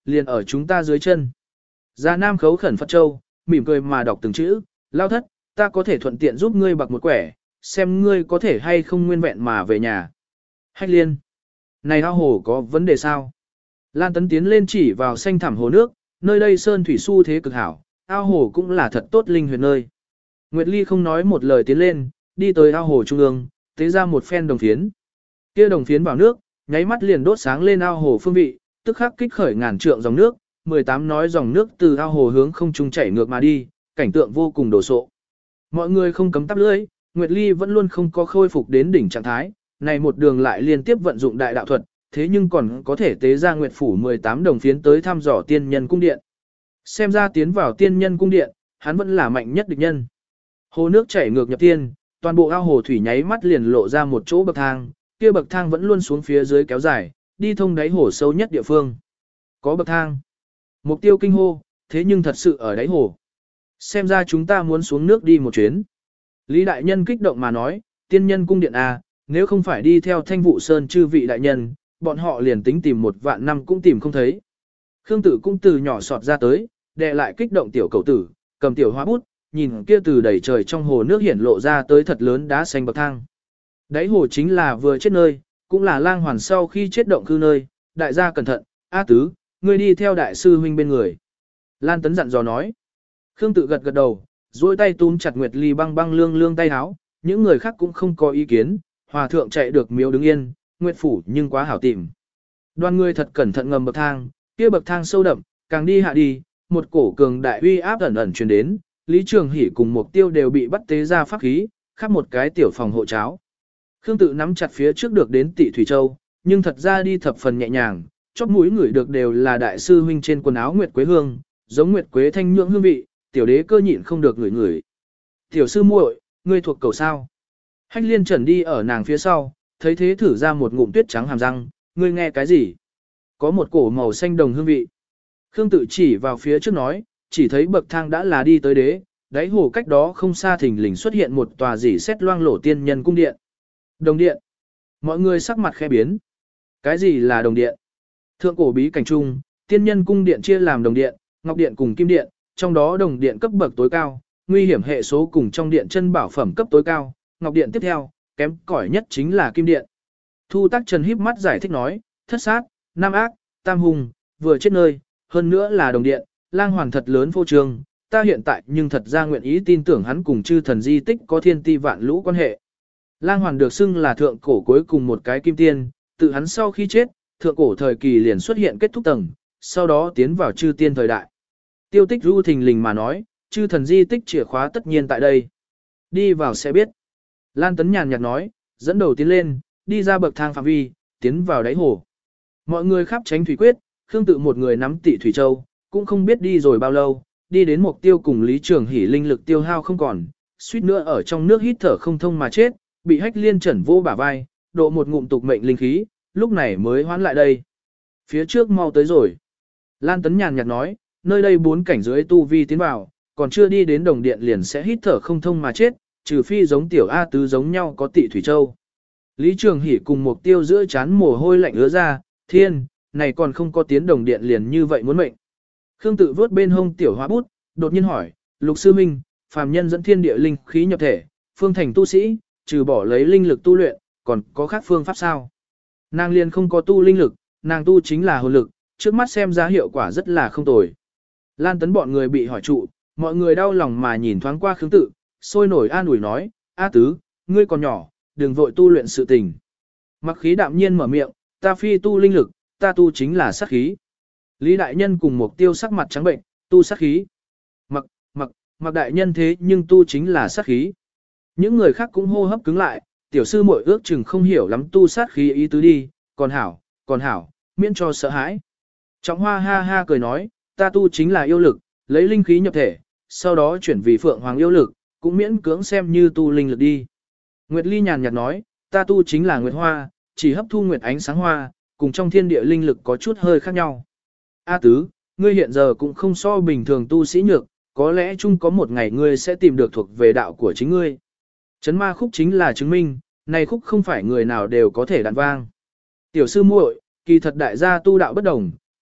liền ở chúng ta dưới chân. Già Nam khấu khẩn Phật Châu, mỉm cười mà đọc từng chữ, lao thất, ta có thể thuận tiện giúp ngươi bạc một quẻ, xem ngươi có thể hay không nguyên vẹn mà về nhà. Hách liên, này ao hồ có vấn đề sao? Lan Tấn tiến lên chỉ vào xanh thẳm hồ nước, nơi đây sơn thủy su thế cực hảo, ao hồ cũng là thật tốt linh huyệt nơi. Nguyệt Ly không nói một lời tiến lên, đi tới ao hồ trung ương, tế ra một phen đồng phiến. Kia đồng phiến vào nước, nháy mắt liền đốt sáng lên ao hồ phương vị, tức khắc kích khởi ngàn trượng dòng nước, mười tám nói dòng nước từ ao hồ hướng không trung chảy ngược mà đi, cảnh tượng vô cùng đồ sộ. Mọi người không cấm tắp lưỡi, Nguyệt Ly vẫn luôn không có khôi phục đến đỉnh trạng thái, này một đường lại liên tiếp vận dụng đại đạo thuật, thế nhưng còn có thể tế ra Nguyệt phủ mười tám đồng phiến tới thăm dò tiên nhân cung điện. Xem ra tiến vào tiên nhân cung điện, hắn vẫn là mạnh nhất địch nhân. Hồ nước chảy ngược nhập tiên, toàn bộ ao hồ thủy nháy mắt liền lộ ra một chỗ bậc thang, kia bậc thang vẫn luôn xuống phía dưới kéo dài, đi thông đáy hồ sâu nhất địa phương. Có bậc thang. Mục tiêu kinh hô, thế nhưng thật sự ở đáy hồ. Xem ra chúng ta muốn xuống nước đi một chuyến. Lý đại nhân kích động mà nói, tiên nhân cung điện à, nếu không phải đi theo thanh vụ sơn chư vị đại nhân, bọn họ liền tính tìm một vạn năm cũng tìm không thấy. Khương tử cũng từ nhỏ sọt ra tới, đè lại kích động tiểu cầu tử, cầm tiểu hóa bút, nhìn kia từ đầy trời trong hồ nước hiển lộ ra tới thật lớn đá xanh bậc thang. Đáy hồ chính là vừa chết nơi, cũng là lang hoàn sau khi chết động cư nơi, đại gia cẩn thận, A tứ, ngươi đi theo đại sư huynh bên người. Lan Tấn dặn dò nói. Khương tự gật gật đầu, duỗi tay túm chặt Nguyệt Ly băng băng lương lương tay háo, những người khác cũng không có ý kiến, hòa thượng chạy được miếu đứng yên, Nguyệt phủ nhưng quá hảo tìm. Đoàn người thật cẩn thận ngầm bậc thang, kia bậc thang sâu đậm, càng đi hạ đi, một cổ cường đại uy áp ẩn ẩn truyền đến, Lý Trường Hỷ cùng Mục Tiêu đều bị bắt tế ra pháp khí, khắp một cái tiểu phòng hộ cháo. Khương tự nắm chặt phía trước được đến Tị Thủy Châu, nhưng thật ra đi thập phần nhẹ nhàng, chóp mũi người được đều là đại sư huynh trên quần áo Nguyệt Quế hương, giống Nguyệt Quế thanh nhượng hương vị, tiểu đế cơ nhịn không được ngửi ngửi. Tiểu sư muội, ngươi thuộc cầu sao? Hách Liên Trần đi ở nàng phía sau, thấy thế thử ra một ngụm tuyết trắng hàm răng, ngươi nghe cái gì? Có một cổ màu xanh đồng hương vị. Khương tự chỉ vào phía trước nói, chỉ thấy bậc thang đã là đi tới đế, đáy hồ cách đó không xa thình lình xuất hiện một tòa dỉ xét loang lổ tiên nhân cung điện. Đồng điện. Mọi người sắc mặt khẽ biến. Cái gì là đồng điện? Thượng cổ bí cảnh trung, tiên nhân cung điện chia làm đồng điện, ngọc điện cùng kim điện, trong đó đồng điện cấp bậc tối cao, nguy hiểm hệ số cùng trong điện chân bảo phẩm cấp tối cao, ngọc điện tiếp theo, kém cỏi nhất chính là kim điện. Thu Tác Trần híp mắt giải thích nói, thất sát, nam ác, tam hùng, vừa chết nơi, hơn nữa là đồng điện, lang hoàn thật lớn phô trương, ta hiện tại nhưng thật ra nguyện ý tin tưởng hắn cùng chư thần di tích có thiên ti vạn lũ quan hệ. Lang hoàn được xưng là thượng cổ cuối cùng một cái kim tiên, tự hắn sau khi chết, thượng cổ thời kỳ liền xuất hiện kết thúc tầng, sau đó tiến vào chư tiên thời đại. Tiêu Tích ru thình lình mà nói, chư thần di tích chìa khóa tất nhiên tại đây. Đi vào sẽ biết. Lan Tấn nhàn nhạt nói, dẫn đầu tiến lên, đi ra bậc thang phạm vi, tiến vào đáy hồ. Mọi người khắp tránh thủy quyết, Khương tự một người nắm Tị Thủy Châu, cũng không biết đi rồi bao lâu, đi đến Mục Tiêu cùng Lý Trường Hỷ linh lực tiêu hao không còn, suýt nữa ở trong nước hít thở không thông mà chết, bị Hách Liên Trần vô bả vai, độ một ngụm tục mệnh linh khí, lúc này mới hoán lại đây. Phía trước mau tới rồi. Lan Tấn nhàn nhạt nói, nơi đây bốn cảnh dưới tu vi tiến vào, còn chưa đi đến đồng điện liền sẽ hít thở không thông mà chết, trừ phi giống tiểu A tứ giống nhau có Tị Thủy Châu. Lý Trường Hỷ cùng Mục Tiêu giữa chán mồ hôi lạnh ứa ra, thiên, này còn không có tiến đồng điện liền như vậy muốn mệnh. Khương tự vớt bên hông tiểu hóa bút, đột nhiên hỏi, Lục sư minh, phàm nhân dẫn thiên địa linh khí nhập thể, phương thành tu sĩ, trừ bỏ lấy linh lực tu luyện, còn có khác phương pháp sao? Nàng liền không có tu linh lực, nàng tu chính là hồn lực, trước mắt xem ra hiệu quả rất là không tồi. Lan Tấn bọn người bị hỏi trụ, mọi người đau lòng mà nhìn thoáng qua Khương tự, sôi nổi an ủi nói, A tứ, ngươi còn nhỏ, đừng vội tu luyện sự tình. Mặc khí đạm nhiên mở miệng, ta phi tu linh lực, ta tu chính là sát khí. Lý đại nhân cùng Mục Tiêu sắc mặt trắng bệnh, tu sát khí. Mặc, mặc, mặc đại nhân thế nhưng tu chính là sát khí. Những người khác cũng hô hấp cứng lại, tiểu sư muội ước chừng không hiểu lắm tu sát khí ý tứ đi, còn hảo, còn hảo, miễn cho sợ hãi. Trọng Hoa ha ha cười nói, ta tu chính là yêu lực, lấy linh khí nhập thể, sau đó chuyển vì phượng hoàng yêu lực, cũng miễn cưỡng xem như tu linh lực đi. Nguyệt Ly nhàn nhạt nói, ta tu chính là nguyệt hoa, chỉ hấp thu nguyệt ánh sáng hoa, cùng trong thiên địa linh lực có chút hơi khác nhau. A tứ, ngươi hiện giờ cũng không so bình thường tu sĩ nhược, có lẽ chung có một ngày ngươi sẽ tìm được thuộc về đạo của chính ngươi. Chấn ma khúc chính là chứng minh, này khúc không phải người nào đều có thể đàn vang. Tiểu sư muội, kỳ thật đại gia tu đạo bất đồng,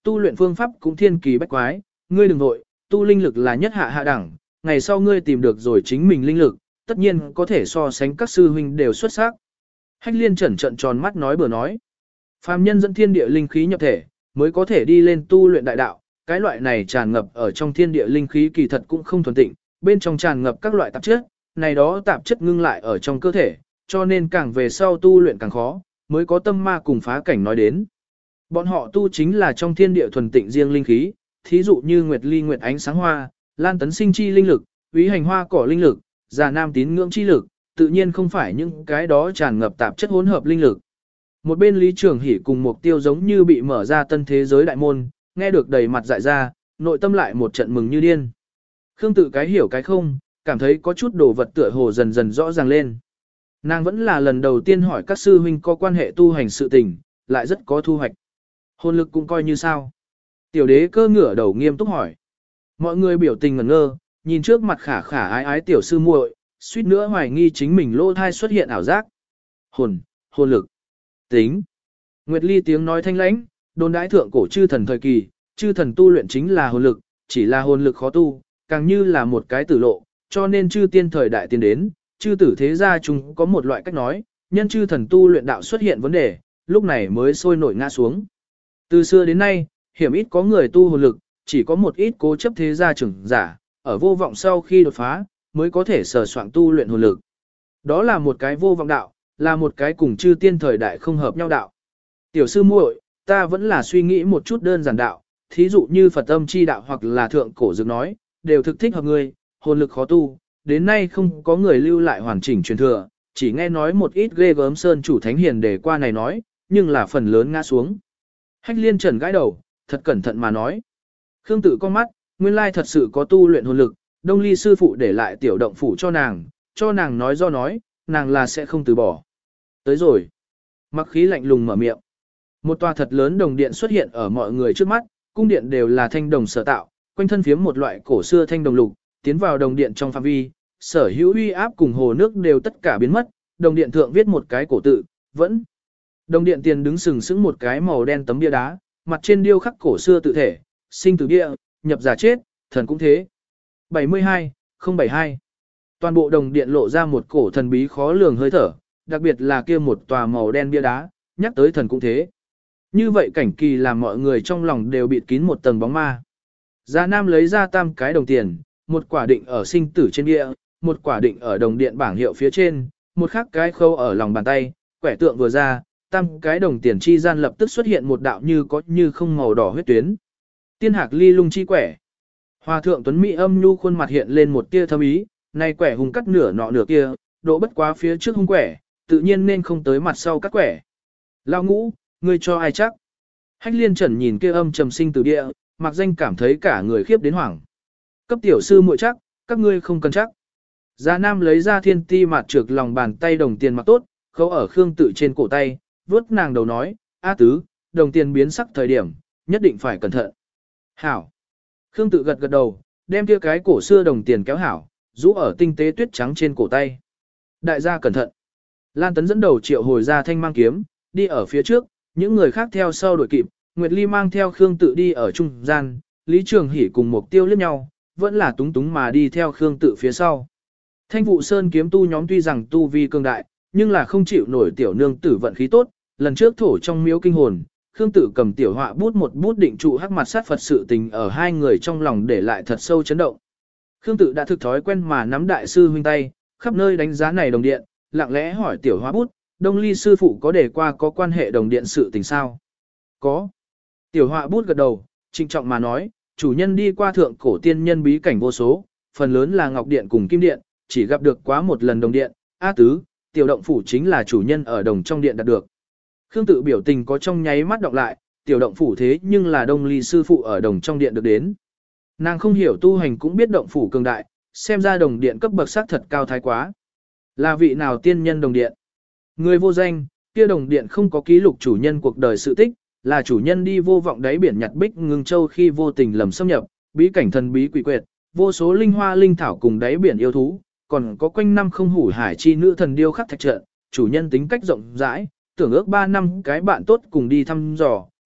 tu luyện phương pháp cũng thiên kỳ bách quái, ngươi đừng nội, tu linh lực là nhất hạ hạ đẳng, ngày sau ngươi tìm được rồi chính mình linh lực, tất nhiên có thể so sánh các sư huynh đều xuất sắc. Hách liên trần trận tròn mắt nói bừa nói. Phàm nhân dẫn thiên địa linh khí nhập thể, mới có thể đi lên tu luyện đại đạo, cái loại này tràn ngập ở trong thiên địa linh khí kỳ thật cũng không thuần tịnh, bên trong tràn ngập các loại tạp chất, này đó tạp chất ngưng lại ở trong cơ thể, cho nên càng về sau tu luyện càng khó, mới có tâm ma cùng phá cảnh nói đến. Bọn họ tu chính là trong thiên địa thuần tịnh riêng linh khí, thí dụ như nguyệt ly nguyệt ánh sáng hoa, lan tấn sinh chi linh lực, úy hành hoa cỏ linh lực, già nam tín ngưỡng chi lực, tự nhiên không phải những cái đó tràn ngập tạp chất hỗn hợp linh lực. Một bên Lý Trường Hỷ cùng Mục Tiêu giống như bị mở ra tân thế giới đại môn, nghe được đầy mặt dại ra, nội tâm lại một trận mừng như điên. Khương Tự cái hiểu cái không, cảm thấy có chút đồ vật tựa hồ dần dần rõ ràng lên. Nàng vẫn là lần đầu tiên hỏi các sư huynh có quan hệ tu hành sự tình, lại rất có thu hoạch. Hồn lực cũng coi như sao. Tiểu đế cơ ngửa đầu nghiêm túc hỏi. Mọi người biểu tình ngẩn ngơ, nhìn trước mặt khả khả ái ái tiểu sư muội, suýt nữa hoài nghi chính mình lỗ thai xuất hiện ảo giác. Hồn, hồn lực, tính. Nguyệt Ly tiếng nói thanh lãnh, đồn đãi thượng cổ chư thần thời kỳ, chư thần tu luyện chính là hồn lực, chỉ là hồn lực khó tu, càng như là một cái tử lộ, cho nên chư tiên thời đại tiên đến, chư tử thế gia chúng có một loại cách nói, nhân chư thần tu luyện đạo xuất hiện vấn đề, lúc này mới sôi nổi ngã xuống. Từ xưa đến nay, hiểm ít có người tu hồn lực, chỉ có một ít cố chấp thế gia trưởng giả, ở vô vọng sau khi đột phá, mới có thể sở soạn tu luyện hồn lực. Đó là một cái vô vọng đạo, là một cái cùng chư tiên thời đại không hợp nhau đạo. Tiểu sư muội, ta vẫn là suy nghĩ một chút đơn giản đạo, thí dụ như Phật âm chi đạo hoặc là thượng cổ dược nói, đều thực thích hợp ngươi, hồn lực khó tu, đến nay không có người lưu lại hoàn chỉnh truyền thừa, chỉ nghe nói một ít ghê gớm sơn chủ thánh hiền để qua này nói, nhưng là phần lớn ngã xuống. Hách liên trần gãi đầu, thật cẩn thận mà nói. Khương Tự con mắt, nguyên lai thật sự có tu luyện hồn lực, Đông Ly sư phụ để lại tiểu động phủ cho nàng, cho nàng nói do nói, nàng là sẽ không từ bỏ. Tới rồi. Mặc khí lạnh lùng mở miệng. Một tòa thật lớn đồng điện xuất hiện ở mọi người trước mắt, cung điện đều là thanh đồng sở tạo, quanh thân phiếm một loại cổ xưa thanh đồng lục, tiến vào đồng điện trong phạm vi, sở hữu uy áp cùng hồ nước đều tất cả biến mất, đồng điện thượng viết một cái cổ tự, vẫn. Đồng điện tiền đứng sừng sững một cái màu đen tấm bia đá, mặt trên điêu khắc cổ xưa tự thể, sinh tử bia, nhập giả chết, thần cũng thế. bảy mươi hai, không bảy hai. Toàn bộ đồng điện lộ ra một cổ thần bí khó lường hơi thở, đặc biệt là kia một tòa màu đen bia đá, nhắc tới thần cũng thế. Như vậy cảnh kỳ làm mọi người trong lòng đều bịt kín một tầng bóng ma. Gia Nam lấy ra tam cái đồng tiền, một quả định ở sinh tử trên địa, một quả định ở đồng điện bảng hiệu phía trên, một khác cái khâu ở lòng bàn tay, quẻ tượng vừa ra, tam cái đồng tiền chi gian lập tức xuất hiện một đạo như có như không màu đỏ huyết tuyến. Tiên hạc ly lung chi quẻ. Hòa thượng Tuấn Mỹ âm nhu khuôn mặt hiện lên một tia thâm ý, này quẻ hùng cắt nửa nọ nửa kia, độ bất quá phía trước hung quẻ, tự nhiên nên không tới mặt sau cắt quẻ. Lao ngũ, ngươi cho ai chắc? Hách liên trần nhìn kia âm trầm sinh từ địa, mặc danh cảm thấy cả người khiếp đến hoảng. Cấp tiểu sư muội chắc, các ngươi không cần chắc. Gia Nam lấy ra thiên ti mạt trược lòng bàn tay đồng tiền mặc tốt, khâu ở Khương Tự trên cổ tay, vuốt nàng đầu nói, A tứ, đồng tiền biến sắc thời điểm, nhất định phải cẩn thận. Hảo. Khương Tự gật gật đầu, đem kia cái cổ xưa đồng tiền kéo hảo, rũ ở tinh tế tuyết trắng trên cổ tay. Đại gia cẩn thận. Lan Tấn dẫn đầu triệu hồi ra thanh mang kiếm, đi ở phía trước, những người khác theo sau đuổi kịp, Nguyệt Ly mang theo Khương Tự đi ở trung gian, Lý Trường Hỷ cùng Mục Tiêu liếc nhau, vẫn là túng túng mà đi theo Khương Tự phía sau. Thanh Vụ Sơn kiếm tu nhóm tuy rằng tu vi cường đại, nhưng là không chịu nổi tiểu nương tử vận khí tốt, lần trước thổ trong miếu kinh hồn, Khương Tự cầm tiểu họa bút một bút định trụ hắc mặt sát Phật sự tình ở hai người trong lòng để lại thật sâu chấn động. Khương Tự đã thực thói quen mà nắm đại sư huynh tay, khắp nơi đánh giá này đồng điện, lặng lẽ hỏi tiểu họa bút, Đông Ly sư phụ có để qua có quan hệ đồng điện sự tình sao? Có. Tiểu họa bút gật đầu, trịnh trọng mà nói, chủ nhân đi qua thượng cổ tiên nhân bí cảnh vô số, phần lớn là ngọc điện cùng kim điện, chỉ gặp được quá một lần đồng điện, A tứ, tiểu động phủ chính là chủ nhân ở đồng trong điện đạt được. Khương Tự biểu tình có trong nháy mắt đọc lại, tiểu động phủ thế nhưng là Đông Ly sư phụ ở đồng trong điện được đến. Nàng không hiểu tu hành cũng biết động phủ cường đại, xem ra đồng điện cấp bậc sắc thật cao thái quá. Là vị nào tiên nhân đồng điện? Người vô danh, kia đồng điện không có ký lục chủ nhân cuộc đời sự tích, là chủ nhân đi vô vọng đáy biển nhặt bích ngưng châu khi vô tình lầm xâm nhập, bí cảnh thần bí quỷ quyệt, vô số linh hoa linh thảo cùng đáy biển yêu thú, còn có quanh năm không hủ hải chi nữ thần điêu khắc thạch trận, chủ nhân tính cách rộng rãi, tưởng ước ba năm cái bạn tốt cùng đi thăm dò,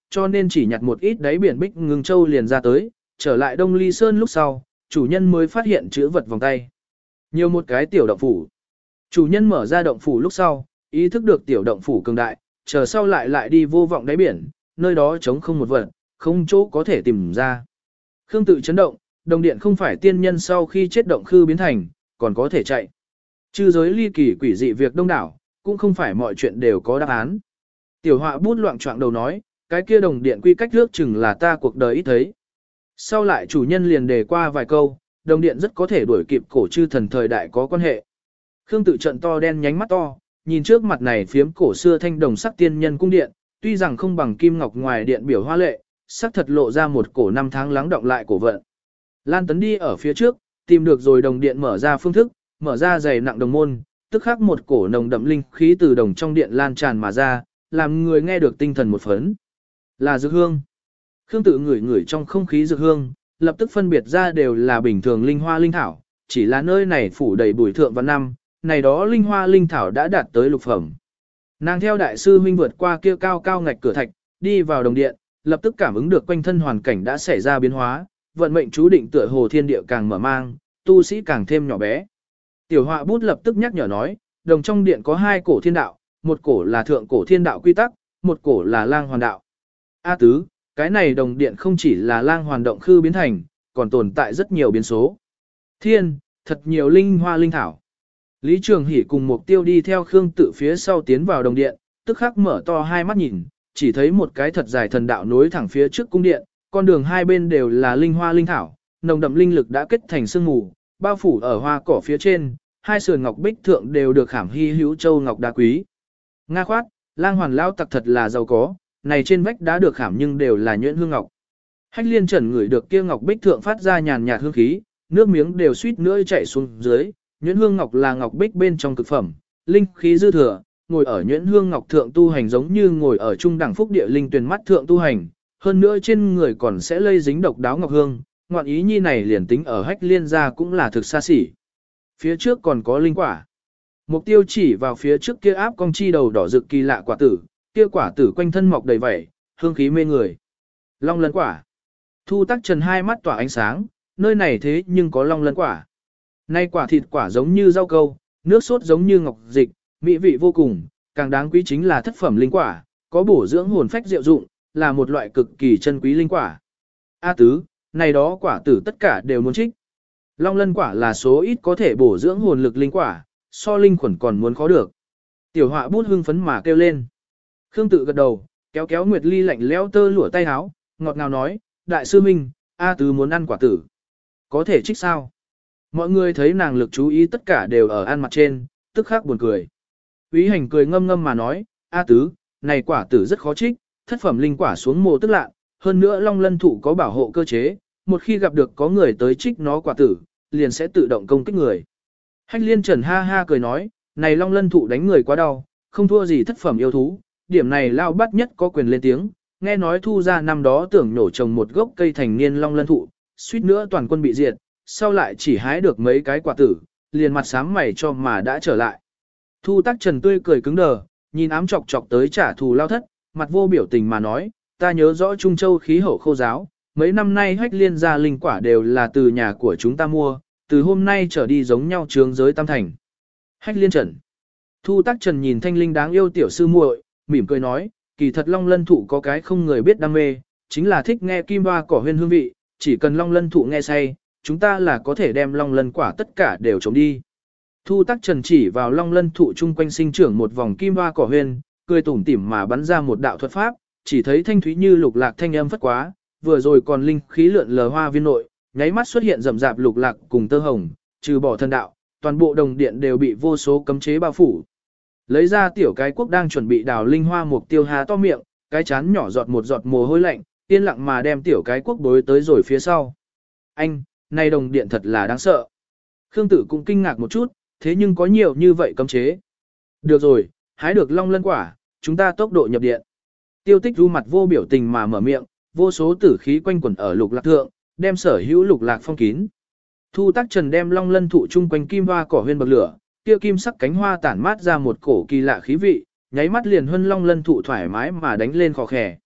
cho nên chỉ nhặt một ít đáy biển bích ngưng châu liền ra tới, trở lại Đông Ly Sơn lúc sau, chủ nhân mới phát hiện chữ vật vòng tay. Nhiều một cái tiểu động phủ. Chủ nhân mở ra động phủ lúc sau, ý thức được tiểu động phủ cường đại, chờ sau lại lại đi vô vọng đáy biển, nơi đó trống không một vật, không chỗ có thể tìm ra. Khương tự chấn động, đồng điện không phải tiên nhân sau khi chết động khư biến thành, còn có thể chạy. Chư giới ly kỳ quỷ dị việc đông đảo, cũng không phải mọi chuyện đều có đáp án. Tiểu họa bút loạn trọng đầu nói, cái kia đồng điện quy cách nước chừng là ta cuộc đời ít thấy. Sau lại chủ nhân liền đề qua vài câu, đồng điện rất có thể đuổi kịp cổ chư thần thời đại có quan hệ. Khương tự trận to đen nhánh mắt to, nhìn trước mặt này phiếm cổ xưa thanh đồng sắc tiên nhân cung điện, tuy rằng không bằng kim ngọc ngoài điện biểu hoa lệ, sắc thật lộ ra một cổ năm tháng lắng động lại cổ vận. Lan Tấn đi ở phía trước, tìm được rồi đồng điện mở ra phương thức, mở ra dày nặng đồng môn, tức khắc một cổ nồng đậm linh khí từ đồng trong điện lan tràn mà ra, làm người nghe được tinh thần một phấn. Là dược hương. Khương tự ngửi ngửi trong không khí dược hương, lập tức phân biệt ra đều là bình thường linh hoa linh thảo, chỉ là nơi này phủ đầy bụi thượng văn năm, này đó linh hoa linh thảo đã đạt tới lục phẩm. Nàng theo đại sư huynh vượt qua kia cao cao ngạch cửa thạch, đi vào đồng điện, lập tức cảm ứng được quanh thân hoàn cảnh đã xảy ra biến hóa, vận mệnh chú định tựa hồ thiên địa càng mở mang, tu sĩ càng thêm nhỏ bé. Tiểu họa bút lập tức nhắc nhở nói, đồng trong điện có hai cổ thiên đạo, một cổ là thượng cổ thiên đạo quy tắc, một cổ là lang hoàn đạo. A tứ, cái này đồng điện không chỉ là lang hoàn động khư biến thành, còn tồn tại rất nhiều biến số. Thiên, thật nhiều linh hoa linh thảo. Lý Trường Hỷ cùng Mục Tiêu đi theo Khương Tự phía sau tiến vào đồng điện, tức khắc mở to hai mắt nhìn, chỉ thấy một cái thật dài thần đạo nối thẳng phía trước cung điện, con đường hai bên đều là linh hoa linh thảo, nồng đậm linh lực đã kết thành sương mù, bao phủ ở hoa cỏ phía trên, hai sườn ngọc bích thượng đều được khảm hy hữu châu ngọc đá quý. Nga khoát, lang hoàn lao tặc thật là giàu có, này trên vách đã được khảm nhưng đều là nhuyễn hương ngọc. Hách Liên Trần ngửi được kia ngọc bích thượng phát ra nhàn nhạt hương khí, nước miếng đều suýt nữa chảy xuống dưới. Nhuyễn hương ngọc là ngọc bích bên trong cực phẩm, linh khí dư thừa, ngồi ở nhuyễn hương ngọc thượng tu hành giống như ngồi ở trung đẳng phúc địa linh tuyển mắt thượng tu hành, hơn nữa trên người còn sẽ lây dính độc đáo ngọc hương, ngoạn ý nhi này liền tính ở Hách Liên gia cũng là thực xa xỉ. Phía trước còn có linh quả. Mục Tiêu chỉ vào phía trước kia áp cong chi đầu đỏ rực kỳ lạ quả tử, kia quả tử quanh thân mọc đầy vảy, hương khí mê người. Long lân quả. Thu Tắc Trần hai mắt tỏa ánh sáng, nơi này thế nhưng có long lân quả. Nay quả thịt quả giống như rau câu, nước sốt giống như ngọc dịch, mỹ vị vô cùng, càng đáng quý chính là thất phẩm linh quả, có bổ dưỡng hồn phách diệu dụng, là một loại cực kỳ chân quý linh quả. A tứ, này đó quả tử tất cả đều muốn trích. Long lân quả là số ít có thể bổ dưỡng hồn lực linh quả, so linh khuẩn còn muốn khó được. Tiểu họa bút hưng phấn mà kêu lên. Khương Tự gật đầu, kéo kéo Nguyệt Ly lạnh lẽo tơ lụa tay áo, ngọt ngào nói, đại sư minh, A tứ muốn ăn quả tử. Có thể trích sao? Mọi người thấy nàng lực chú ý tất cả đều ở ăn mặt trên, tức khắc buồn cười. Úy Hành cười ngâm ngâm mà nói, A tứ, này quả tử rất khó trích, thất phẩm linh quả xuống mồ tức lạ, hơn nữa long lân thụ có bảo hộ cơ chế, một khi gặp được có người tới trích nó quả tử, liền sẽ tự động công kích người. Hách Liên Trần ha ha cười nói, này long lân thụ đánh người quá đau, không thua gì thất phẩm yêu thú, điểm này lao bắt nhất có quyền lên tiếng, nghe nói thu ra năm đó tưởng nổ trồng một gốc cây thành niên long lân thụ, suýt nữa toàn quân bị diệt, sau lại chỉ hái được mấy cái quả tử, liền mặt sám mày cho mà đã trở lại. Thu Tắc Trần tươi cười cứng đờ, nhìn ám chọc chọc tới trả thù lao thất, mặt vô biểu tình mà nói, ta nhớ rõ Trung Châu khí hậu khô giáo, mấy năm nay Hách Liên gia linh quả đều là từ nhà của chúng ta mua, từ hôm nay trở đi giống nhau trướng giới tam thành. Hách Liên Trần. Thu Tắc Trần nhìn thanh linh đáng yêu tiểu sư muội, mỉm cười nói, kỳ thật long lân thụ có cái không người biết đam mê, chính là thích nghe kim hoa cỏ huyên hương vị, chỉ cần long lân thụ nghe say, chúng ta là có thể đem long lân quả tất cả đều trống đi. Thu Tắc Trần chỉ vào long lân thụ chung quanh sinh trưởng một vòng kim hoa cỏ huyên, cười tủm tỉm mà bắn ra một đạo thuật pháp, chỉ thấy thanh thúy như lục lạc thanh âm phất quá, vừa rồi còn linh khí lượn lờ hoa viên nội, nháy mắt xuất hiện rậm rạp lục lạc cùng tơ hồng, trừ bỏ thần đạo, toàn bộ đồng điện đều bị vô số cấm chế bao phủ. Lấy ra tiểu cái quốc đang chuẩn bị đào linh hoa Mục Tiêu há to miệng, cái chán nhỏ giọt một giọt mồ hôi lạnh, yên lặng mà đem tiểu cái quốc bối tới rồi phía sau. Anh, này đồng điện thật là đáng sợ. Khương Tử cũng kinh ngạc một chút, thế nhưng có nhiều như vậy cấm chế. Được rồi, hái được long lân quả, chúng ta tốc độ nhập điện. Tiêu Tích ru mặt vô biểu tình mà mở miệng, vô số tử khí quanh quẩn ở lục lạc thượng, đem sở hữu lục lạc phong kín. Thu Tắc Trần đem long lân thụ chung quanh kim hoa cỏ huyên bậc lửa, kia kim sắc cánh hoa tản mát ra một cổ kỳ lạ khí vị, nháy mắt liền huân long lân thụ thoải mái mà đánh lên khò khè.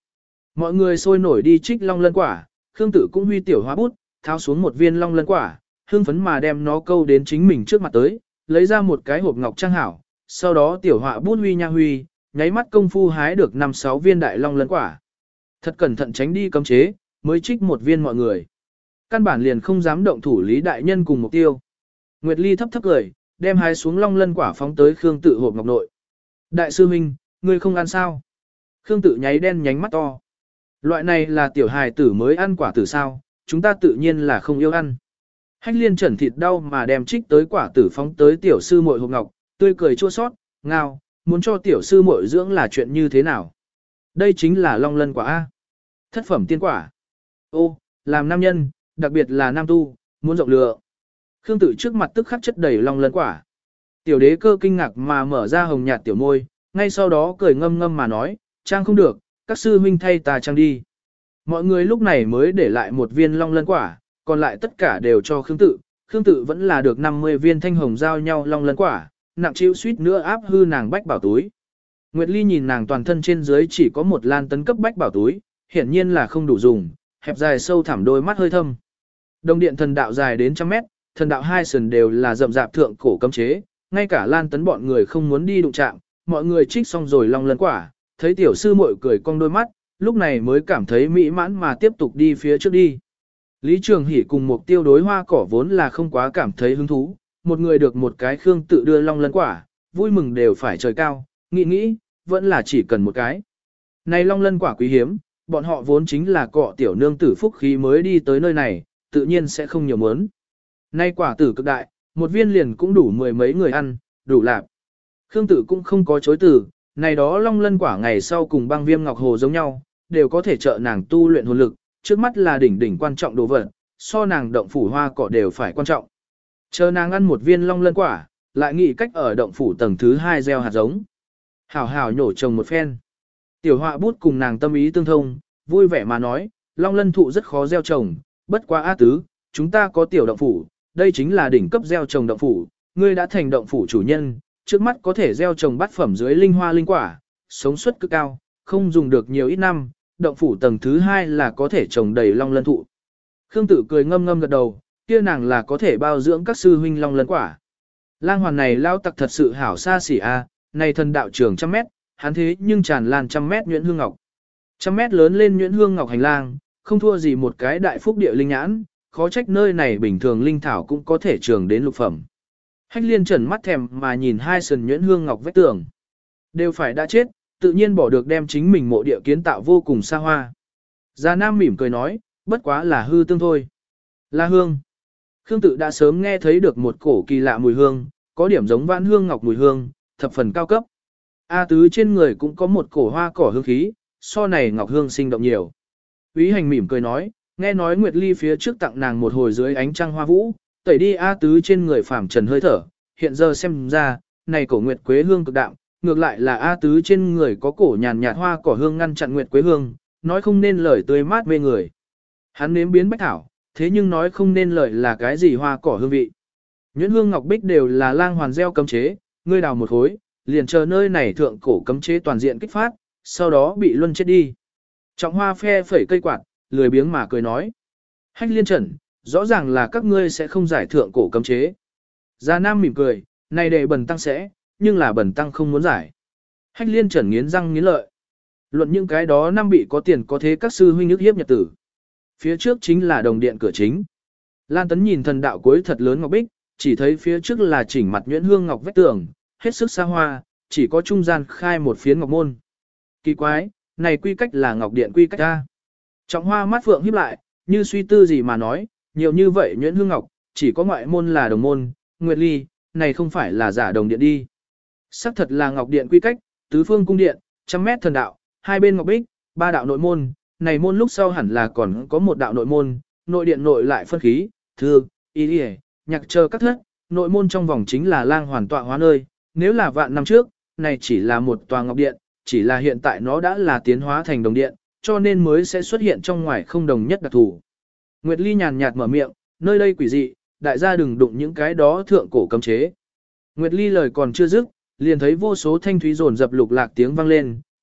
Mọi người sôi nổi đi trích long lân quả, Khương Tự cũng huy tiểu hóa bút, tháo xuống một viên long lân quả, hương phấn mà đem nó câu đến chính mình trước mặt tới, lấy ra một cái hộp ngọc trang hảo, sau đó tiểu họa bút huy nha huy, nháy mắt công phu hái được năm sáu viên đại long lân quả. Thật cẩn thận tránh đi cấm chế, mới trích một viên mọi người. Căn bản liền không dám động thủ Lý đại nhân cùng mục tiêu. Nguyệt Ly thấp thấp cười, đem hái xuống long lân quả phóng tới Khương Tự hộp ngọc nội. Đại sư huynh, ngươi không ăn sao? Khương Tự nháy đen nhánh mắt to. Loại này là tiểu hài tử mới ăn quả tử sao, chúng ta tự nhiên là không yêu ăn. Hách Liên Trần thịt đau mà đem trích tới quả tử phóng tới tiểu sư muội hộp ngọc, tươi cười chua xót, ngao, muốn cho tiểu sư muội dưỡng là chuyện như thế nào? Đây chính là long lân quả A. Thất phẩm tiên quả. Ô, làm nam nhân, đặc biệt là nam tu, muốn rộng lựa. Khương Tự trước mặt tức khắc chất đầy long lân quả. Tiểu đế cơ kinh ngạc mà mở ra hồng nhạt tiểu môi, ngay sau đó cười ngâm ngâm mà nói, trang không được, các sư huynh thay ta trang đi. Mọi người lúc này mới để lại một viên long lân quả, còn lại tất cả đều cho Khương Tự. Khương Tự vẫn là được năm mươi viên thanh hồng giao nhau long lân quả, nặng chịu suýt nữa áp hư nàng bách bảo túi. Nguyệt Ly nhìn nàng toàn thân trên dưới chỉ có một lan tấn cấp bách bảo túi, hiển nhiên là không đủ dùng, hẹp dài sâu thẳm đôi mắt hơi thâm. Đồng điện thần đạo dài đến trăm mét, thần đạo hai sườn đều là rậm rạp thượng cổ cấm chế, ngay cả lan tấn bọn người không muốn đi đụng chạm, mọi người trích xong rồi long lân quả, thấy tiểu sư muội cười cong đôi mắt, lúc này mới cảm thấy mỹ mãn mà tiếp tục đi phía trước đi. Lý Trường Hỷ cùng một tiêu đối hoa cỏ vốn là không quá cảm thấy hứng thú, một người được một cái Khương Tự đưa long lân quả, vui mừng đều phải trời cao, nghĩ nghĩ, vẫn là chỉ cần một cái. Này long lân quả quý hiếm, bọn họ vốn chính là cọ tiểu nương tử phúc khí mới đi tới nơi này, tự nhiên sẽ không nhiều mớn. Nay quả tử cực đại, một viên liền cũng đủ mười mấy người ăn, đủ lạp. Khương Tự cũng không có chối từ, này đó long lân quả ngày sau cùng băng viêm ngọc hồ giống nhau, đều có thể trợ nàng tu luyện hồn lực, trước mắt là đỉnh đỉnh quan trọng đồ vật, so nàng động phủ hoa cỏ đều phải quan trọng. Chờ nàng ăn một viên long lân quả, lại nghĩ cách ở động phủ tầng thứ hai gieo hạt giống. Hảo hảo nhổ trồng một phen. Tiểu họa bút cùng nàng tâm ý tương thông, vui vẻ mà nói, long lân thụ rất khó gieo trồng, bất quá á tứ, chúng ta có tiểu động phủ, đây chính là đỉnh cấp gieo trồng động phủ, ngươi đã thành động phủ chủ nhân, trước mắt có thể gieo trồng bát phẩm dưới linh hoa linh quả, sống suất cực cao, không dùng được nhiều ít năm, động phủ tầng thứ hai là có thể trồng đầy long lân thụ. Khương Tự cười ngâm ngâm gật đầu, kia nàng là có thể bao dưỡng các sư huynh long lân quả. Lang hoàn này lao tặc thật sự hảo xa xỉ a, này thần đạo trường trăm mét, hắn thế nhưng tràn lan trăm mét nhuyễn hương ngọc. Trăm mét lớn lên nhuyễn hương ngọc hành lang, không thua gì một cái đại phúc địa linh nhãn, khó trách nơi này bình thường linh thảo cũng có thể trường đến lục phẩm. Hách Liên Trần mắt thèm mà nhìn hai sườn nhuyễn hương ngọc vách tường. Đều phải đã chết, tự nhiên bỏ được đem chính mình mộ địa kiến tạo vô cùng xa hoa. Già Nam mỉm cười nói, bất quá là hư tương thôi. Là hương. Khương Tự đã sớm nghe thấy được một cổ kỳ lạ mùi hương, có điểm giống vãn hương ngọc mùi hương, thập phần cao cấp. A tứ trên người cũng có một cổ hoa cỏ hương khí, so này ngọc hương sinh động nhiều. Úy Hành mỉm cười nói, nghe nói Nguyệt Ly phía trước tặng nàng một hồi dưới ánh trăng hoa vũ, tẩy đi A tứ trên người phàm trần hơi thở, hiện giờ xem ra, này cổ Nguyệt quế hương cực đạm, ngược lại là A tứ trên người có cổ nhàn nhạt hoa cỏ hương ngăn chặn Nguyệt quế hương, nói không nên lời tươi mát mê người. Hắn nếm biến bách thảo, thế nhưng nói không nên lời là cái gì hoa cỏ hương vị. Nhuyễn hương ngọc bích đều là lang hoàn gieo cấm chế, ngươi đào một khối, liền chờ nơi này thượng cổ cấm chế toàn diện kích phát, sau đó bị luân chết đi. Trọng Hoa phe phẩy cây quạt, lười biếng mà cười nói. Hách Liên Trần, rõ ràng là các ngươi sẽ không giải thượng cổ cấm chế. Già Nam mỉm cười, này để bần tăng sẽ, nhưng là bần tăng không muốn giải. Hách Liên Trần nghiến răng nghiến lợi. Luận những cái đó năm bị có tiền có thế các sư huynh ức hiếp nhật tử. Phía trước chính là đồng điện cửa chính. Lan Tấn nhìn thần đạo cuối thật lớn ngọc bích, chỉ thấy phía trước là chỉnh mặt nhuyễn hương ngọc vách tường, hết sức xa hoa, chỉ có trung gian khai một phiến ngọc môn. Kỳ quái, này quy cách là ngọc điện quy cách ra. Trọng Hoa mắt phượng híp lại, như suy tư gì mà nói, nhiều như vậy nhuyễn hương ngọc, chỉ có ngoại môn là đồng môn, Nguyệt Ly, này không phải là giả đồng điện đi. Sắc thật là ngọc điện quy cách, tứ phương cung điện, trăm mét thần đạo, hai bên ngọc bích, ba đạo nội môn, này môn lúc sau hẳn là còn có một đạo nội môn, nội điện nội lại phân khí, thư, y y, nhạc chờ các thất, nội môn trong vòng chính là lang hoàn tọa hóa nơi, nếu là vạn năm trước, này chỉ là một tòa ngọc điện, chỉ là hiện tại nó đã là tiến hóa thành đồng điện, cho nên mới sẽ xuất hiện trong ngoài không đồng nhất đặc thù. Nguyệt Ly nhàn nhạt mở miệng, nơi đây quỷ dị, đại gia đừng đụng những cái đó thượng cổ cấm chế. Nguyệt Ly lời còn chưa dứt, liền thấy vô số thanh thúy rồn dập lục lạc tiếng vang lên,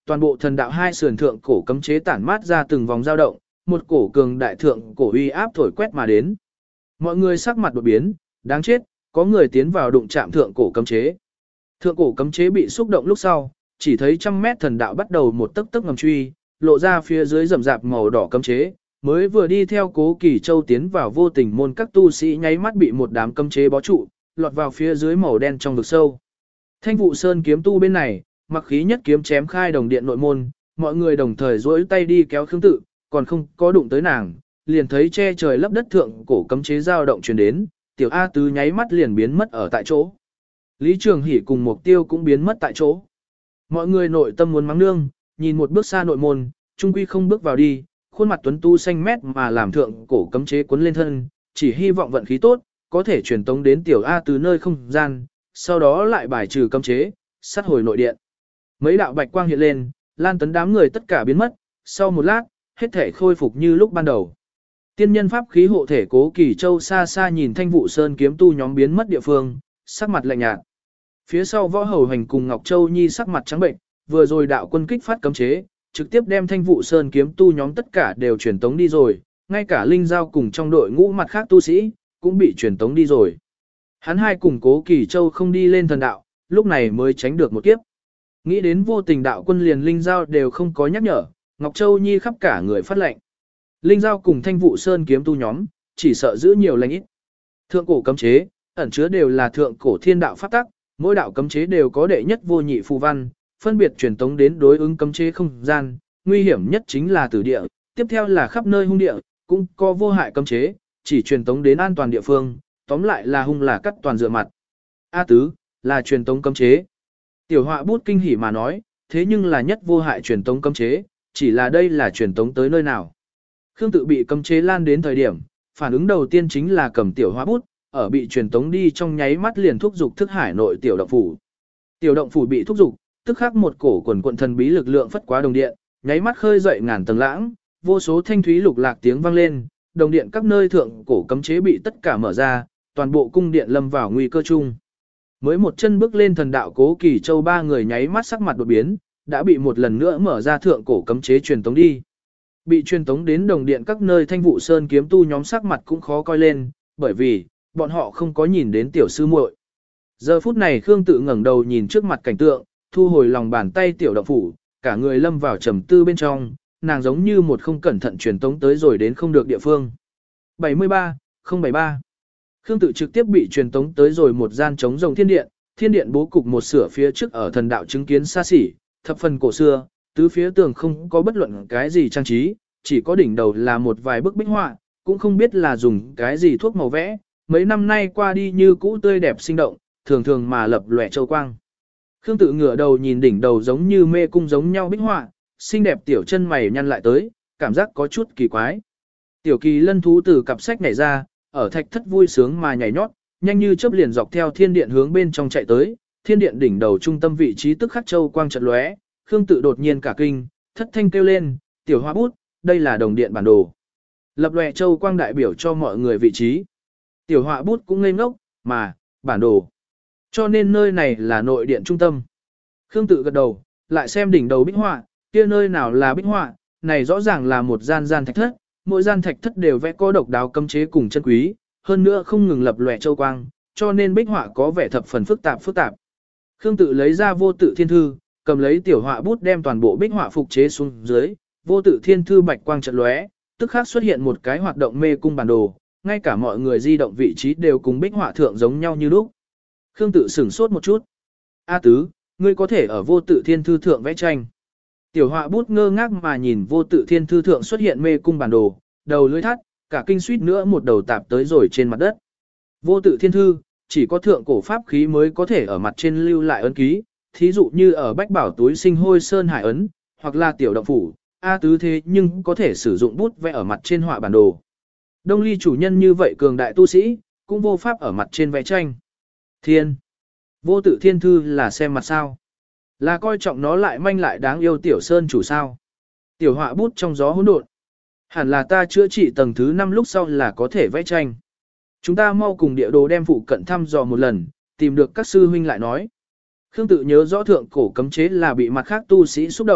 toàn bộ thần đạo hai sườn thượng cổ cấm chế tản mát ra từng vòng dao động, một cổ cường đại thượng cổ uy áp thổi quét mà đến. Mọi người sắc mặt đột biến, đáng chết, có người tiến vào đụng chạm thượng cổ cấm chế. Thượng cổ cấm chế bị xúc động lúc sau, chỉ thấy trăm mét thần đạo bắt đầu một tấc tấc ngầm truy, lộ ra phía dưới rậm rạp màu đỏ cấm chế, mới vừa đi theo Cố Kỳ Châu tiến vào vô tình môn, các tu sĩ nháy mắt bị một đám cấm chế bó trụ, lọt vào phía dưới màu đen trong vực sâu. Thanh Vụ Sơn kiếm tu bên này, mặc khí nhất kiếm chém khai đồng điện nội môn, mọi người đồng thời duỗi tay đi kéo Khương Tự, còn không có đụng tới nàng, liền thấy che trời lấp đất thượng cổ cấm chế dao động truyền đến, tiểu A Tứ nháy mắt liền biến mất ở tại chỗ. Lý Trường Hỷ cùng Mục Tiêu cũng biến mất tại chỗ. Mọi người nội tâm muốn mắng nương, nhìn một bước xa nội môn, trung quy không bước vào đi, khuôn mặt tuấn tu xanh mét mà làm thượng cổ cấm chế cuốn lên thân, chỉ hy vọng vận khí tốt, có thể truyền tống đến tiểu A Tứ nơi không gian, sau đó lại bài trừ cấm chế, sát hồi nội điện. Mấy đạo bạch quang hiện lên, Lan Tấn đám người tất cả biến mất, sau một lát, hết thể khôi phục như lúc ban đầu. Tiên nhân pháp khí hộ thể Cố Kỳ Châu xa xa nhìn Thanh Vụ Sơn kiếm tu nhóm biến mất địa phương, sắc mặt lạnh nhạt. Phía sau Võ Hầu Hành cùng Ngọc Châu Nhi sắc mặt trắng bệnh, vừa rồi đạo quân kích phát cấm chế, trực tiếp đem Thanh Vụ Sơn kiếm tu nhóm tất cả đều truyền tống đi rồi, ngay cả Linh Giao cùng trong đội ngũ mặt khác tu sĩ, cũng bị truyền tống đi rồi. Hắn hai cùng Cố Kỳ Châu không đi lên thần đạo, lúc này mới tránh được một kiếp. Nghĩ đến vô tình đạo quân liền Linh Giao đều không có nhắc nhở, Ngọc Châu Nhi khắp cả người phát lệnh. Linh Giao cùng Thanh Vụ Sơn kiếm tu nhóm, chỉ sợ giữ nhiều lành ít. Thượng cổ cấm chế, ẩn chứa đều là thượng cổ thiên đạo pháp tắc, mỗi đạo cấm chế đều có đệ nhất vô nhị phù văn, phân biệt truyền tống đến đối ứng cấm chế không gian, nguy hiểm nhất chính là tử địa, tiếp theo là khắp nơi hung địa, cũng có vô hại cấm chế, chỉ truyền tống đến an toàn địa phương, tóm lại là hung là cắt toàn dựa mặt. A Tứ, là truyền tống cấm chế. Tiểu Họa Bút kinh hỉ mà nói, thế nhưng là nhất vô hại truyền tống cấm chế, chỉ là đây là truyền tống tới nơi nào. Khương Tự bị cấm chế lan đến thời điểm, phản ứng đầu tiên chính là cầm Tiểu Họa Bút, ở bị truyền tống đi trong nháy mắt liền thúc dục thức hải nội tiểu động phủ. Tiểu động phủ bị thúc dục, tức khắc một cổ quần quần thần bí lực lượng phất quá đồng điện, nháy mắt khơi dậy ngàn tầng lãng, vô số thanh thúy lục lạc tiếng vang lên, đồng điện các nơi thượng cổ cấm chế bị tất cả mở ra, toàn bộ cung điện lâm vào nguy cơ chung. Mới một chân bước lên thần đạo Cố Kỳ Châu ba người nháy mắt sắc mặt đột biến, đã bị một lần nữa mở ra thượng cổ cấm chế truyền tống đi. Bị truyền tống đến đồng điện các nơi Thanh Vụ Sơn kiếm tu nhóm sắc mặt cũng khó coi lên, bởi vì bọn họ không có nhìn đến tiểu sư muội. Giờ phút này Khương Tự ngẩng đầu nhìn trước mặt cảnh tượng, thu hồi lòng bàn tay tiểu động phủ, cả người lâm vào trầm tư bên trong, nàng giống như một không cẩn thận truyền tống tới rồi đến không được địa phương. bảy mươi ba, không bảy ba. Khương Tự trực tiếp bị truyền tống tới rồi một gian trống rồng thiên điện, thiên điện bố cục một sửa phía trước ở thần đạo chứng kiến xa xỉ, thập phần cổ xưa, tứ phía tường không có bất luận cái gì trang trí, chỉ có đỉnh đầu là một vài bức bích họa, cũng không biết là dùng cái gì thuốc màu vẽ, mấy năm nay qua đi như cũ tươi đẹp sinh động, thường thường mà lập lòe châu quang. Khương Tự ngửa đầu nhìn đỉnh đầu giống như mê cung giống nhau bích họa, xinh đẹp tiểu chân mày nhăn lại tới, cảm giác có chút kỳ quái. Tiểu Kỳ Lân thú từ cặp sách nhảy ra, ở thạch thất vui sướng mà nhảy nhót, nhanh như chớp liền dọc theo thiên điện hướng bên trong chạy tới, thiên điện đỉnh đầu trung tâm vị trí tức khắc châu quang chợt lóe, Khương Tự đột nhiên cả kinh, thất thanh kêu lên, "Tiểu Hoa Bút, đây là đồng điện bản đồ." Lập lòe châu quang đại biểu cho mọi người vị trí. Tiểu Họa Bút cũng ngây ngốc, mà, bản đồ. Cho nên nơi này là nội điện trung tâm. Khương Tự gật đầu, lại xem đỉnh đầu bích họa, kia nơi nào là bích họa, này rõ ràng là một gian gian thạch thất, mỗi gian thạch thất đều vẽ có độc đáo cấm chế cùng chân quý, hơn nữa không ngừng lập lòe châu quang, cho nên bích họa có vẻ thập phần phức tạp phức tạp. Khương Tự lấy ra Vô Tự Thiên Thư, cầm lấy Tiểu Họa Bút đem toàn bộ bích họa phục chế xuống dưới, Vô Tự Thiên Thư bạch quang chợt lóe, tức khắc xuất hiện một cái hoạt động mê cung bản đồ, ngay cả mọi người di động vị trí đều cùng bích họa thượng giống nhau như lúc. Khương Tự sửng sốt một chút. "A Tứ, ngươi có thể ở Vô Tự Thiên Thư thượng vẽ tranh?" Tiểu Họa Bút ngơ ngác mà nhìn Vô Tự Thiên Thư thượng xuất hiện mê cung bản đồ, đầu lưỡi thắt, cả kinh suýt nữa một đầu tạp tới rồi trên mặt đất. Vô Tự Thiên Thư, chỉ có thượng cổ pháp khí mới có thể ở mặt trên lưu lại ấn ký, thí dụ như ở Bách Bảo túi sinh hôi sơn hải ấn, hoặc là tiểu động phủ, A Tứ thế nhưng có thể sử dụng bút vẽ ở mặt trên họa bản đồ. Đông Ly chủ nhân như vậy cường đại tu sĩ, cũng vô pháp ở mặt trên vẽ tranh. Thiên. Vô Tự Thiên Thư là xem mặt sao? Là coi trọng nó lại manh lại đáng yêu tiểu sơn chủ sao? Tiểu Họa Bút trong gió hỗn độn. Hẳn là ta chữa trị tầng thứ năm lúc sau là có thể vẽ tranh. Chúng ta mau cùng địa đồ đem phụ cận thăm dò một lần, tìm được các sư huynh lại nói. Khương Tự nhớ rõ thượng cổ cấm chế là bị mặt khác tu sĩ xúc động,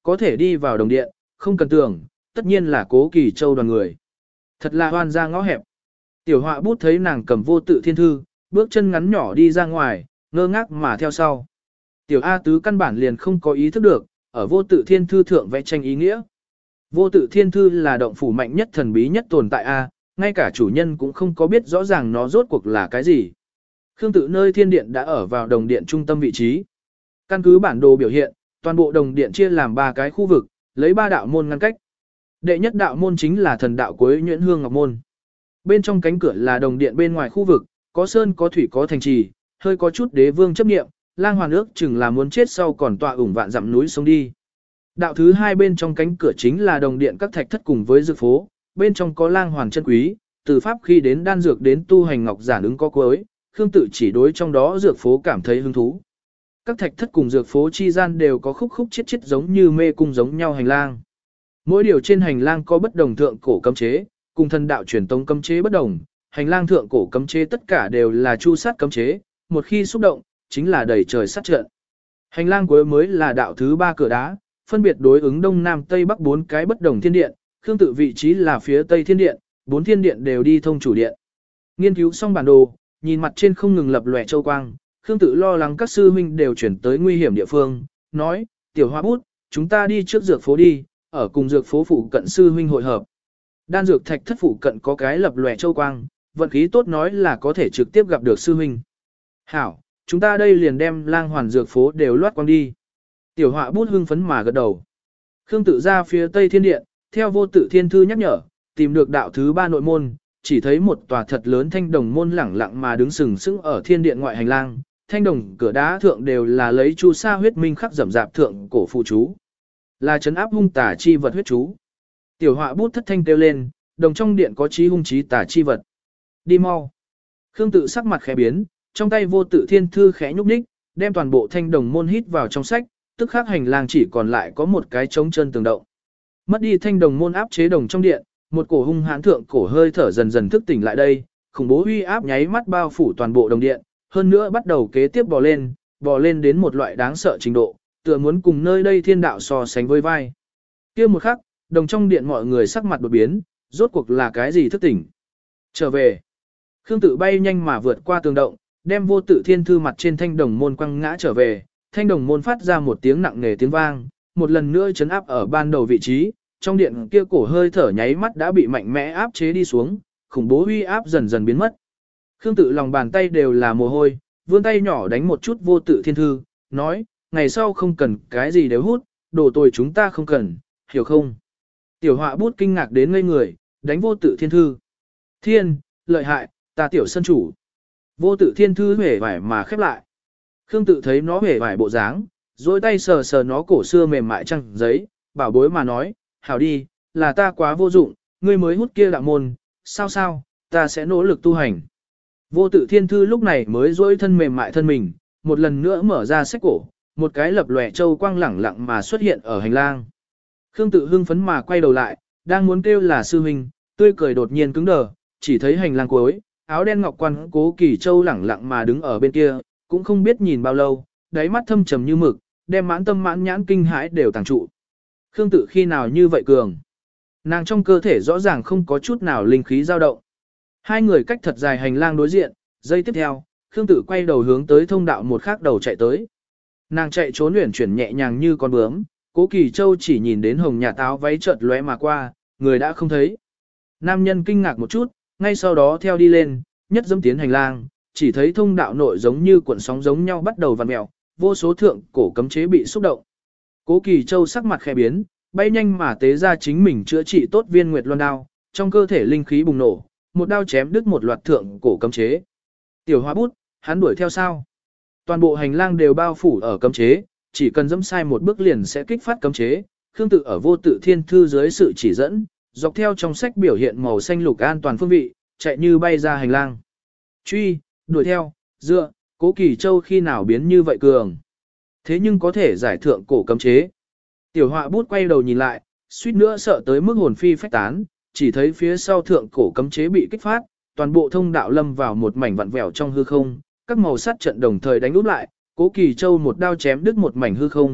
có thể đi vào đồng điện, không cần tưởng, tất nhiên là Cố Kỳ Châu đoàn người. Thật là hoan ra ngõ hẹp. Tiểu họa bút thấy nàng cầm vô tự thiên thư, bước chân ngắn nhỏ đi ra ngoài, ngơ ngác mà theo sau. Tiểu A Tứ căn bản liền không có ý thức được, ở vô tự thiên thư thượng vẽ tranh ý nghĩa. Vô tự thiên thư là động phủ mạnh nhất thần bí nhất tồn tại A, ngay cả chủ nhân cũng không có biết rõ ràng nó rốt cuộc là cái gì. Khương tự nơi thiên điện đã ở vào đồng điện trung tâm vị trí. Căn cứ bản đồ biểu hiện, toàn bộ đồng điện chia làm ba cái khu vực, lấy ba đạo môn ngăn cách. Đệ nhất đạo môn chính là thần đạo cuối nhuyễn hương ngọc môn. Bên trong cánh cửa là đồng điện bên ngoài khu vực, có sơn có thủy có thành trì, hơi có chút đế vương chấp niệm, lang hoàn ước chừng là muốn chết sau còn tọa ủng vạn dặm núi sống đi. Đạo thứ hai bên trong cánh cửa chính là đồng điện các thạch thất cùng với dược phố, bên trong có lang hoàn chân quý, từ pháp khi đến đan dược đến tu hành ngọc giản ứng có cuối, Khương tự chỉ đối trong đó dược phố cảm thấy hứng thú. Các thạch thất cùng dược phố chi gian đều có khúc khúc chiết chiết giống như mê cung giống nhau hành lang. Mỗi điều trên hành lang có bất đồng thượng cổ cấm chế, cùng thần đạo truyền tông cấm chế bất đồng, hành lang thượng cổ cấm chế tất cả đều là chu sát cấm chế, một khi xúc động, chính là đầy trời sát trận. Hành lang cuối mới là đạo thứ ba cửa đá, phân biệt đối ứng đông nam tây bắc bốn cái bất đồng thiên điện, Khương tự vị trí là phía tây thiên điện, bốn thiên điện đều đi thông chủ điện. Nghiên cứu xong bản đồ, nhìn mặt trên không ngừng lập lòe châu quang, Khương tự lo lắng các sư huynh đều chuyển tới nguy hiểm địa phương, nói, tiểu hoa bút, chúng ta đi trước dược phố đi, ở cùng dược phố phụ cận sư huynh hội hợp. Đan dược thạch thất phụ cận có cái lập lòe châu quang, vận khí tốt nói là có thể trực tiếp gặp được sư huynh. Hảo, chúng ta đây liền đem lang hoàn dược phố đều loát quang đi. Tiểu họa bút hưng phấn mà gật đầu. Khương tự ra phía tây thiên điện, theo vô tự thiên thư nhắc nhở, tìm được đạo thứ ba nội môn, chỉ thấy một tòa thật lớn thanh đồng môn lẳng lặng mà đứng sừng sững ở thiên điện ngoại hành lang. Thanh đồng cửa đá thượng đều là lấy chu sa huyết minh khắc rậm rạp thượng cổ phụ chú. Là trấn áp hung tà chi vật huyết chú. Tiểu họa bút thất thanh kêu lên, đồng trong điện có chí hung chí tà chi vật. Đi mau. Khương tự sắc mặt khẽ biến, trong tay vô tự thiên thư khẽ nhúc nhích, đem toàn bộ thanh đồng môn hít vào trong sách, tức khắc hành lang chỉ còn lại có một cái trống chân tường động. Mất đi thanh đồng môn áp chế đồng trong điện, một cổ hung hãn thượng cổ hơi thở dần dần thức tỉnh lại đây, khủng bố uy áp nháy mắt bao phủ toàn bộ đồng điện, hơn nữa bắt đầu kế tiếp bò lên, bò lên đến một loại đáng sợ trình độ, tựa muốn cùng nơi đây thiên đạo so sánh với vai. Kia một khắc, đồng trong điện mọi người sắc mặt đột biến, rốt cuộc là cái gì thức tỉnh. Trở về. Khương tự bay nhanh mà vượt qua tường động, đem vô tự thiên thư mặt trên thanh đồng môn quăng ngã trở về, thanh đồng môn phát ra một tiếng nặng nề tiếng vang, một lần nữa chấn áp ở ban đầu vị trí, trong điện kia cổ hơi thở nháy mắt đã bị mạnh mẽ áp chế đi xuống, khủng bố uy áp dần dần biến mất. Khương tự lòng bàn tay đều là mồ hôi, vươn tay nhỏ đánh một chút vô tự thiên thư, nói, ngày sau không cần cái gì đều hút, đồ tồi chúng ta không cần, hiểu không? Tiểu họa bút kinh ngạc đến ngây người, đánh vô tự thiên thư. Thiên, lợi hại, ta tiểu sân chủ. Vô tự thiên thư hề vải mà khép lại. Khương tự thấy nó hề vải bộ dáng, dối tay sờ sờ nó cổ xưa mềm mại trăng giấy, bảo bối mà nói, hảo đi, là ta quá vô dụng, ngươi mới hút kia đạo môn, sao sao, ta sẽ nỗ lực tu hành. Vô tự thiên thư lúc này mới dối thân mềm mại thân mình, một lần nữa mở ra sách cổ, một cái lập lòe châu quang lẳng lặng mà xuất hiện ở hành lang. Khương tự hưng phấn mà quay đầu lại, đang muốn kêu là sư huynh, tươi cười đột nhiên cứng đờ, chỉ thấy hành lang cuối, áo đen ngọc quan Cố Kỳ Châu lẳng lặng mà đứng ở bên kia, cũng không biết nhìn bao lâu, đáy mắt thâm trầm như mực, đem mãn tâm mãn nhãn kinh hãi đều tàng trụ. Khương tự khi nào như vậy cường? Nàng trong cơ thể rõ ràng không có chút nào linh khí dao động. Hai người cách thật dài hành lang đối diện, giây tiếp theo, Khương tự quay đầu hướng tới thông đạo một khác đầu chạy tới. Nàng chạy trốn luyện chuyển nhẹ nhàng như con bướm, Cố Kỳ Châu chỉ nhìn đến hồng nhà táo váy chợt lóe mà qua, người đã không thấy. Nam nhân kinh ngạc một chút, ngay sau đó theo đi lên, nhất dẫm tiến hành lang, chỉ thấy thông đạo nội giống như cuộn sóng giống nhau bắt đầu vặn mèo, vô số thượng cổ cấm chế bị xúc động. Cố Kỳ Châu sắc mặt khẽ biến, bay nhanh mà tế ra chính mình chữa trị tốt viên nguyệt loan đao, trong cơ thể linh khí bùng nổ, một đao chém đứt một loạt thượng cổ cấm chế. Tiểu Hoa bút, hắn đuổi theo sao? Toàn bộ hành lang đều bao phủ ở cấm chế, chỉ cần dẫm sai một bước liền sẽ kích phát cấm chế. Khương tự ở vô tự thiên thư dưới sự chỉ dẫn, dọc theo trong sách biểu hiện màu xanh lục an toàn phương vị, chạy như bay ra hành lang. Truy, đuổi theo, dựa, Cố Kỳ Châu khi nào biến như vậy cường. Thế nhưng có thể giải thượng cổ cấm chế. Tiểu Họa bút quay đầu nhìn lại, suýt nữa sợ tới mức hồn phi phách tán, chỉ thấy phía sau thượng cổ cấm chế bị kích phát, toàn bộ thông đạo lâm vào một mảnh vặn vẹo trong hư không, các màu sắt trận đồng thời đánh úp lại, Cố Kỳ Châu một đao chém đứt một mảnh hư không,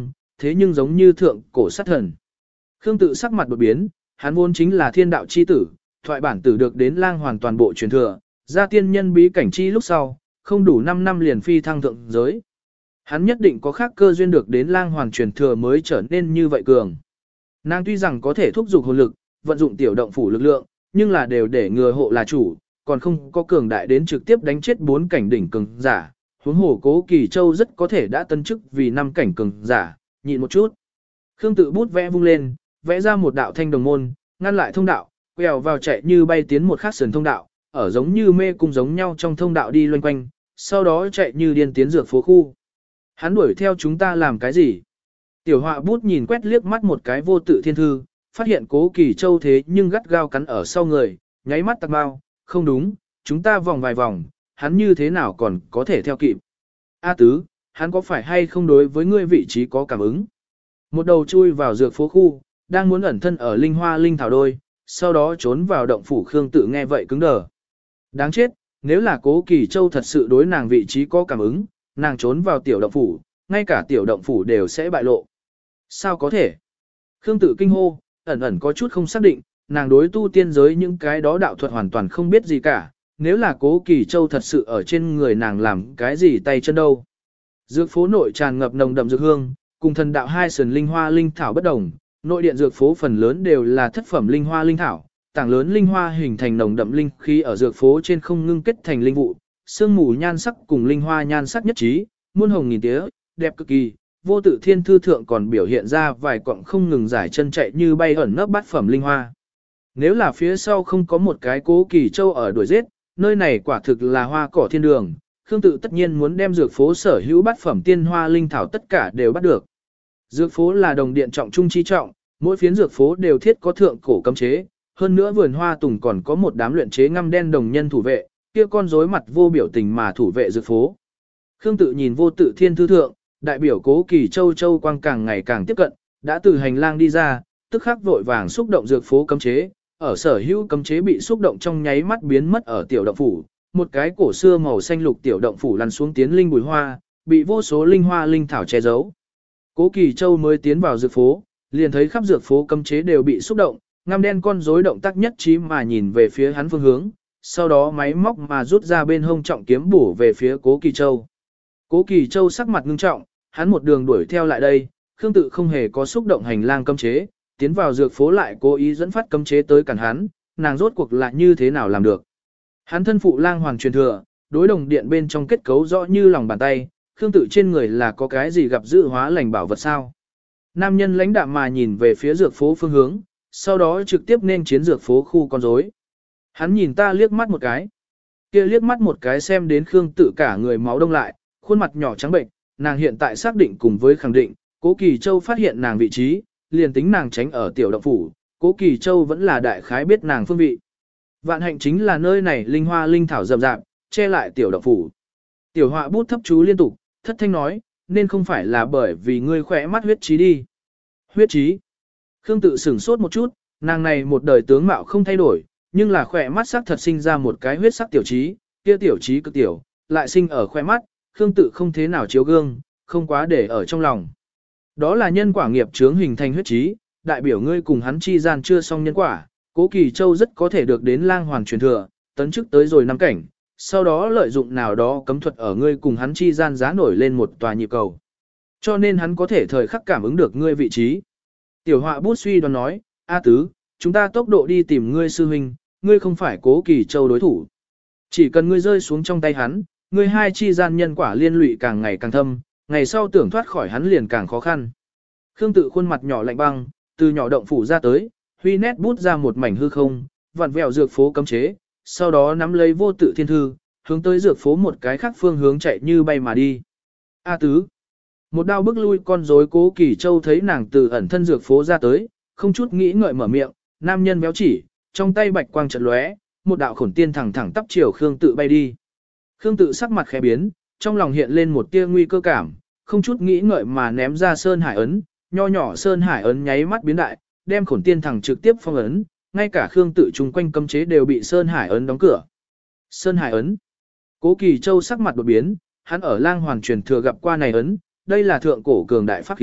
thế nhưng giống như thượng cổ sát thần. Khương Tự sắc mặt đột biến, hắn vốn chính là thiên đạo chi tử, thoại bản tử được đến lang hoàn toàn bộ truyền thừa, ra tiên nhân bí cảnh chi lúc sau, không đủ năm năm liền phi thăng thượng giới. Hắn nhất định có khác cơ duyên được đến lang hoàn truyền thừa mới trở nên như vậy cường. Nàng tuy rằng có thể thúc giục hồn lực, vận dụng tiểu động phủ lực lượng, nhưng là đều để ngừa hộ là chủ, còn không có cường đại đến trực tiếp đánh chết bốn cảnh đỉnh cường giả. Huống hồ Cố Kỳ Châu rất có thể đã tân chức vì năm cảnh cường giả, nhịn một chút. Khương Tự bút vẽ vung lên, vẽ ra một đạo thanh đồng môn, ngăn lại thông đạo, quẹo vào chạy như bay tiến một khắc sườn thông đạo, ở giống như mê cung giống nhau trong thông đạo đi loanh quanh, sau đó chạy như điên tiến dược phố khu. Hắn đuổi theo chúng ta làm cái gì? Tiểu họa bút nhìn quét liếc mắt một cái vô tự thiên thư, phát hiện Cố Kỳ Châu thế nhưng gắt gao cắn ở sau người, nháy mắt tặc bao, không đúng, chúng ta vòng vài vòng, hắn như thế nào còn có thể theo kịp. A tứ, hắn có phải hay không đối với ngươi vị trí có cảm ứng? Một đầu chui vào dược phố khu, đang muốn ẩn thân ở linh hoa linh thảo đôi, sau đó trốn vào động phủ Khương Tự nghe vậy cứng đờ. Đáng chết, nếu là Cố Kỳ Châu thật sự đối nàng vị trí có cảm ứng, nàng trốn vào tiểu động phủ, ngay cả tiểu động phủ đều sẽ bại lộ. Sao có thể? Khương Tự kinh hô, ẩn ẩn có chút không xác định, nàng đối tu tiên giới những cái đó đạo thuật hoàn toàn không biết gì cả, nếu là Cố Kỳ Châu thật sự ở trên người nàng làm cái gì tay chân đâu. Dược phố nội tràn ngập nồng đậm dược hương, cùng thần đạo hai sườn linh hoa linh thảo bất đồng, nội điện dược phố phần lớn đều là thất phẩm linh hoa linh thảo, tảng lớn linh hoa hình thành nồng đậm linh khí ở dược phố trên không ngưng kết thành linh vụ, sương mù nhan sắc cùng linh hoa nhan sắc nhất trí, muôn hồng nghìn tía, đẹp cực kỳ. Vô tự thiên thư thượng còn biểu hiện ra vài quặng không ngừng giải chân chạy như bay ẩn nấp bát phẩm linh hoa. Nếu là phía sau không có một cái Cố Kỳ Châu ở đuổi giết, nơi này quả thực là hoa cỏ thiên đường, Khương Tự tất nhiên muốn đem dược phố sở hữu bát phẩm tiên hoa linh thảo tất cả đều bắt được. Dược phố là đồng điện trọng trung chi trọng, mỗi phiến dược phố đều thiết có thượng cổ cấm chế, hơn nữa vườn hoa tùng còn có một đám luyện chế ngăm đen đồng nhân thủ vệ, kia con rối mặt vô biểu tình mà thủ vệ dược phố. Khương Tự nhìn vô tự thiên thư thượng, đại biểu Cố Kỳ Châu Châu quang càng ngày càng tiếp cận, đã từ hành lang đi ra, tức khắc vội vàng xúc động dược phố cấm chế, ở sở hữu cấm chế bị xúc động trong nháy mắt biến mất ở tiểu động phủ, một cái cổ xưa màu xanh lục tiểu động phủ lăn xuống tiến linh bùi hoa, bị vô số linh hoa linh thảo che giấu. Cố Kỳ Châu mới tiến vào dược phố, liền thấy khắp dược phố cấm chế đều bị xúc động, ngăm đen con rối động tác nhất trí mà nhìn về phía hắn phương hướng, sau đó máy móc mà rút ra bên hông trọng kiếm bổ về phía Cố Kỳ Châu. Cố Kỳ Châu sắc mặt ngưng trọng, hắn một đường đuổi theo lại đây, Khương Tự không hề có xúc động hành lang cấm chế, tiến vào dược phố lại cố ý dẫn phát cấm chế tới cản hắn, nàng rốt cuộc là như thế nào làm được. Hắn thân phụ lang hoàng truyền thừa, đối đồng điện bên trong kết cấu rõ như lòng bàn tay, Khương Tự trên người là có cái gì gặp dự hóa lành bảo vật sao. Nam nhân lãnh đạm mà nhìn về phía dược phố phương hướng, sau đó trực tiếp nên chiến dược phố khu con rối. Hắn nhìn ta liếc mắt một cái. Kia liếc mắt một cái xem đến Khương Tự cả người máu đông lại, khuôn mặt nhỏ trắng bệnh, nàng hiện tại xác định cùng với khẳng định, Cố Kỳ Châu phát hiện nàng vị trí, liền tính nàng tránh ở tiểu động phủ, Cố Kỳ Châu vẫn là đại khái biết nàng phương vị. Vạn hạnh chính là nơi này linh hoa linh thảo rậm rạp, che lại tiểu động phủ. Tiểu họa bút thấp chú liên tục, thất thanh nói, nên không phải là bởi vì ngươi khỏe mắt huyết trí đi. Huyết trí. Khương Tự sửng sốt một chút, nàng này một đời tướng mạo không thay đổi, nhưng là khỏe mắt sắc thật sinh ra một cái huyết sắc tiểu trí, kia tiểu trí cực tiểu, lại sinh ở khỏe mắt, Khương Tự không thế nào chiếu gương, không quá để ở trong lòng. Đó là nhân quả nghiệp chướng hình thành huyết trí, đại biểu ngươi cùng hắn chi gian chưa xong nhân quả, Cố Kỳ Châu rất có thể được đến lang hoàn truyền thừa, tấn chức tới rồi năm cảnh, sau đó lợi dụng nào đó cấm thuật ở ngươi cùng hắn chi gian giá nổi lên một tòa nhịp cầu. Cho nên hắn có thể thời khắc cảm ứng được ngươi vị trí. Tiểu họa bút suy đoán nói, A tứ, chúng ta tốc độ đi tìm ngươi sư huynh, ngươi không phải Cố Kỳ Châu đối thủ. Chỉ cần ngươi rơi xuống trong tay hắn, ngươi hai chi gian nhân quả liên lụy càng ngày càng thâm, ngày sau tưởng thoát khỏi hắn liền càng khó khăn. Khương Tự khuôn mặt nhỏ lạnh băng, từ nhỏ động phủ ra tới, huy nét bút ra một mảnh hư không, vặn vẹo dược phố cấm chế, sau đó nắm lấy vô tự thiên thư, hướng tới dược phố một cái khác phương hướng chạy như bay mà đi. A tứ. Một đao bức lui con rối Cố Kỳ Châu thấy nàng từ ẩn thân dược phố ra tới, không chút nghĩ ngợi mở miệng, nam nhân béo chỉ, trong tay bạch quang chợt lóe, một đạo khổn tiên thẳng thẳng tắp chiều Khương Tự bay đi. Khương Tự sắc mặt khẽ biến, trong lòng hiện lên một tia nguy cơ cảm, không chút nghĩ ngợi mà ném ra Sơn Hải ấn, nho nhỏ Sơn Hải ấn nháy mắt biến đại, đem khổn tiên thẳng trực tiếp phong ấn, ngay cả Khương Tự chung quanh cấm chế đều bị Sơn Hải ấn đóng cửa. Sơn Hải ấn. Cố Kỳ Châu sắc mặt đột biến, hắn ở Lang Hoàn truyền thừa gặp qua này ấn, đây là thượng cổ cường đại pháp khí,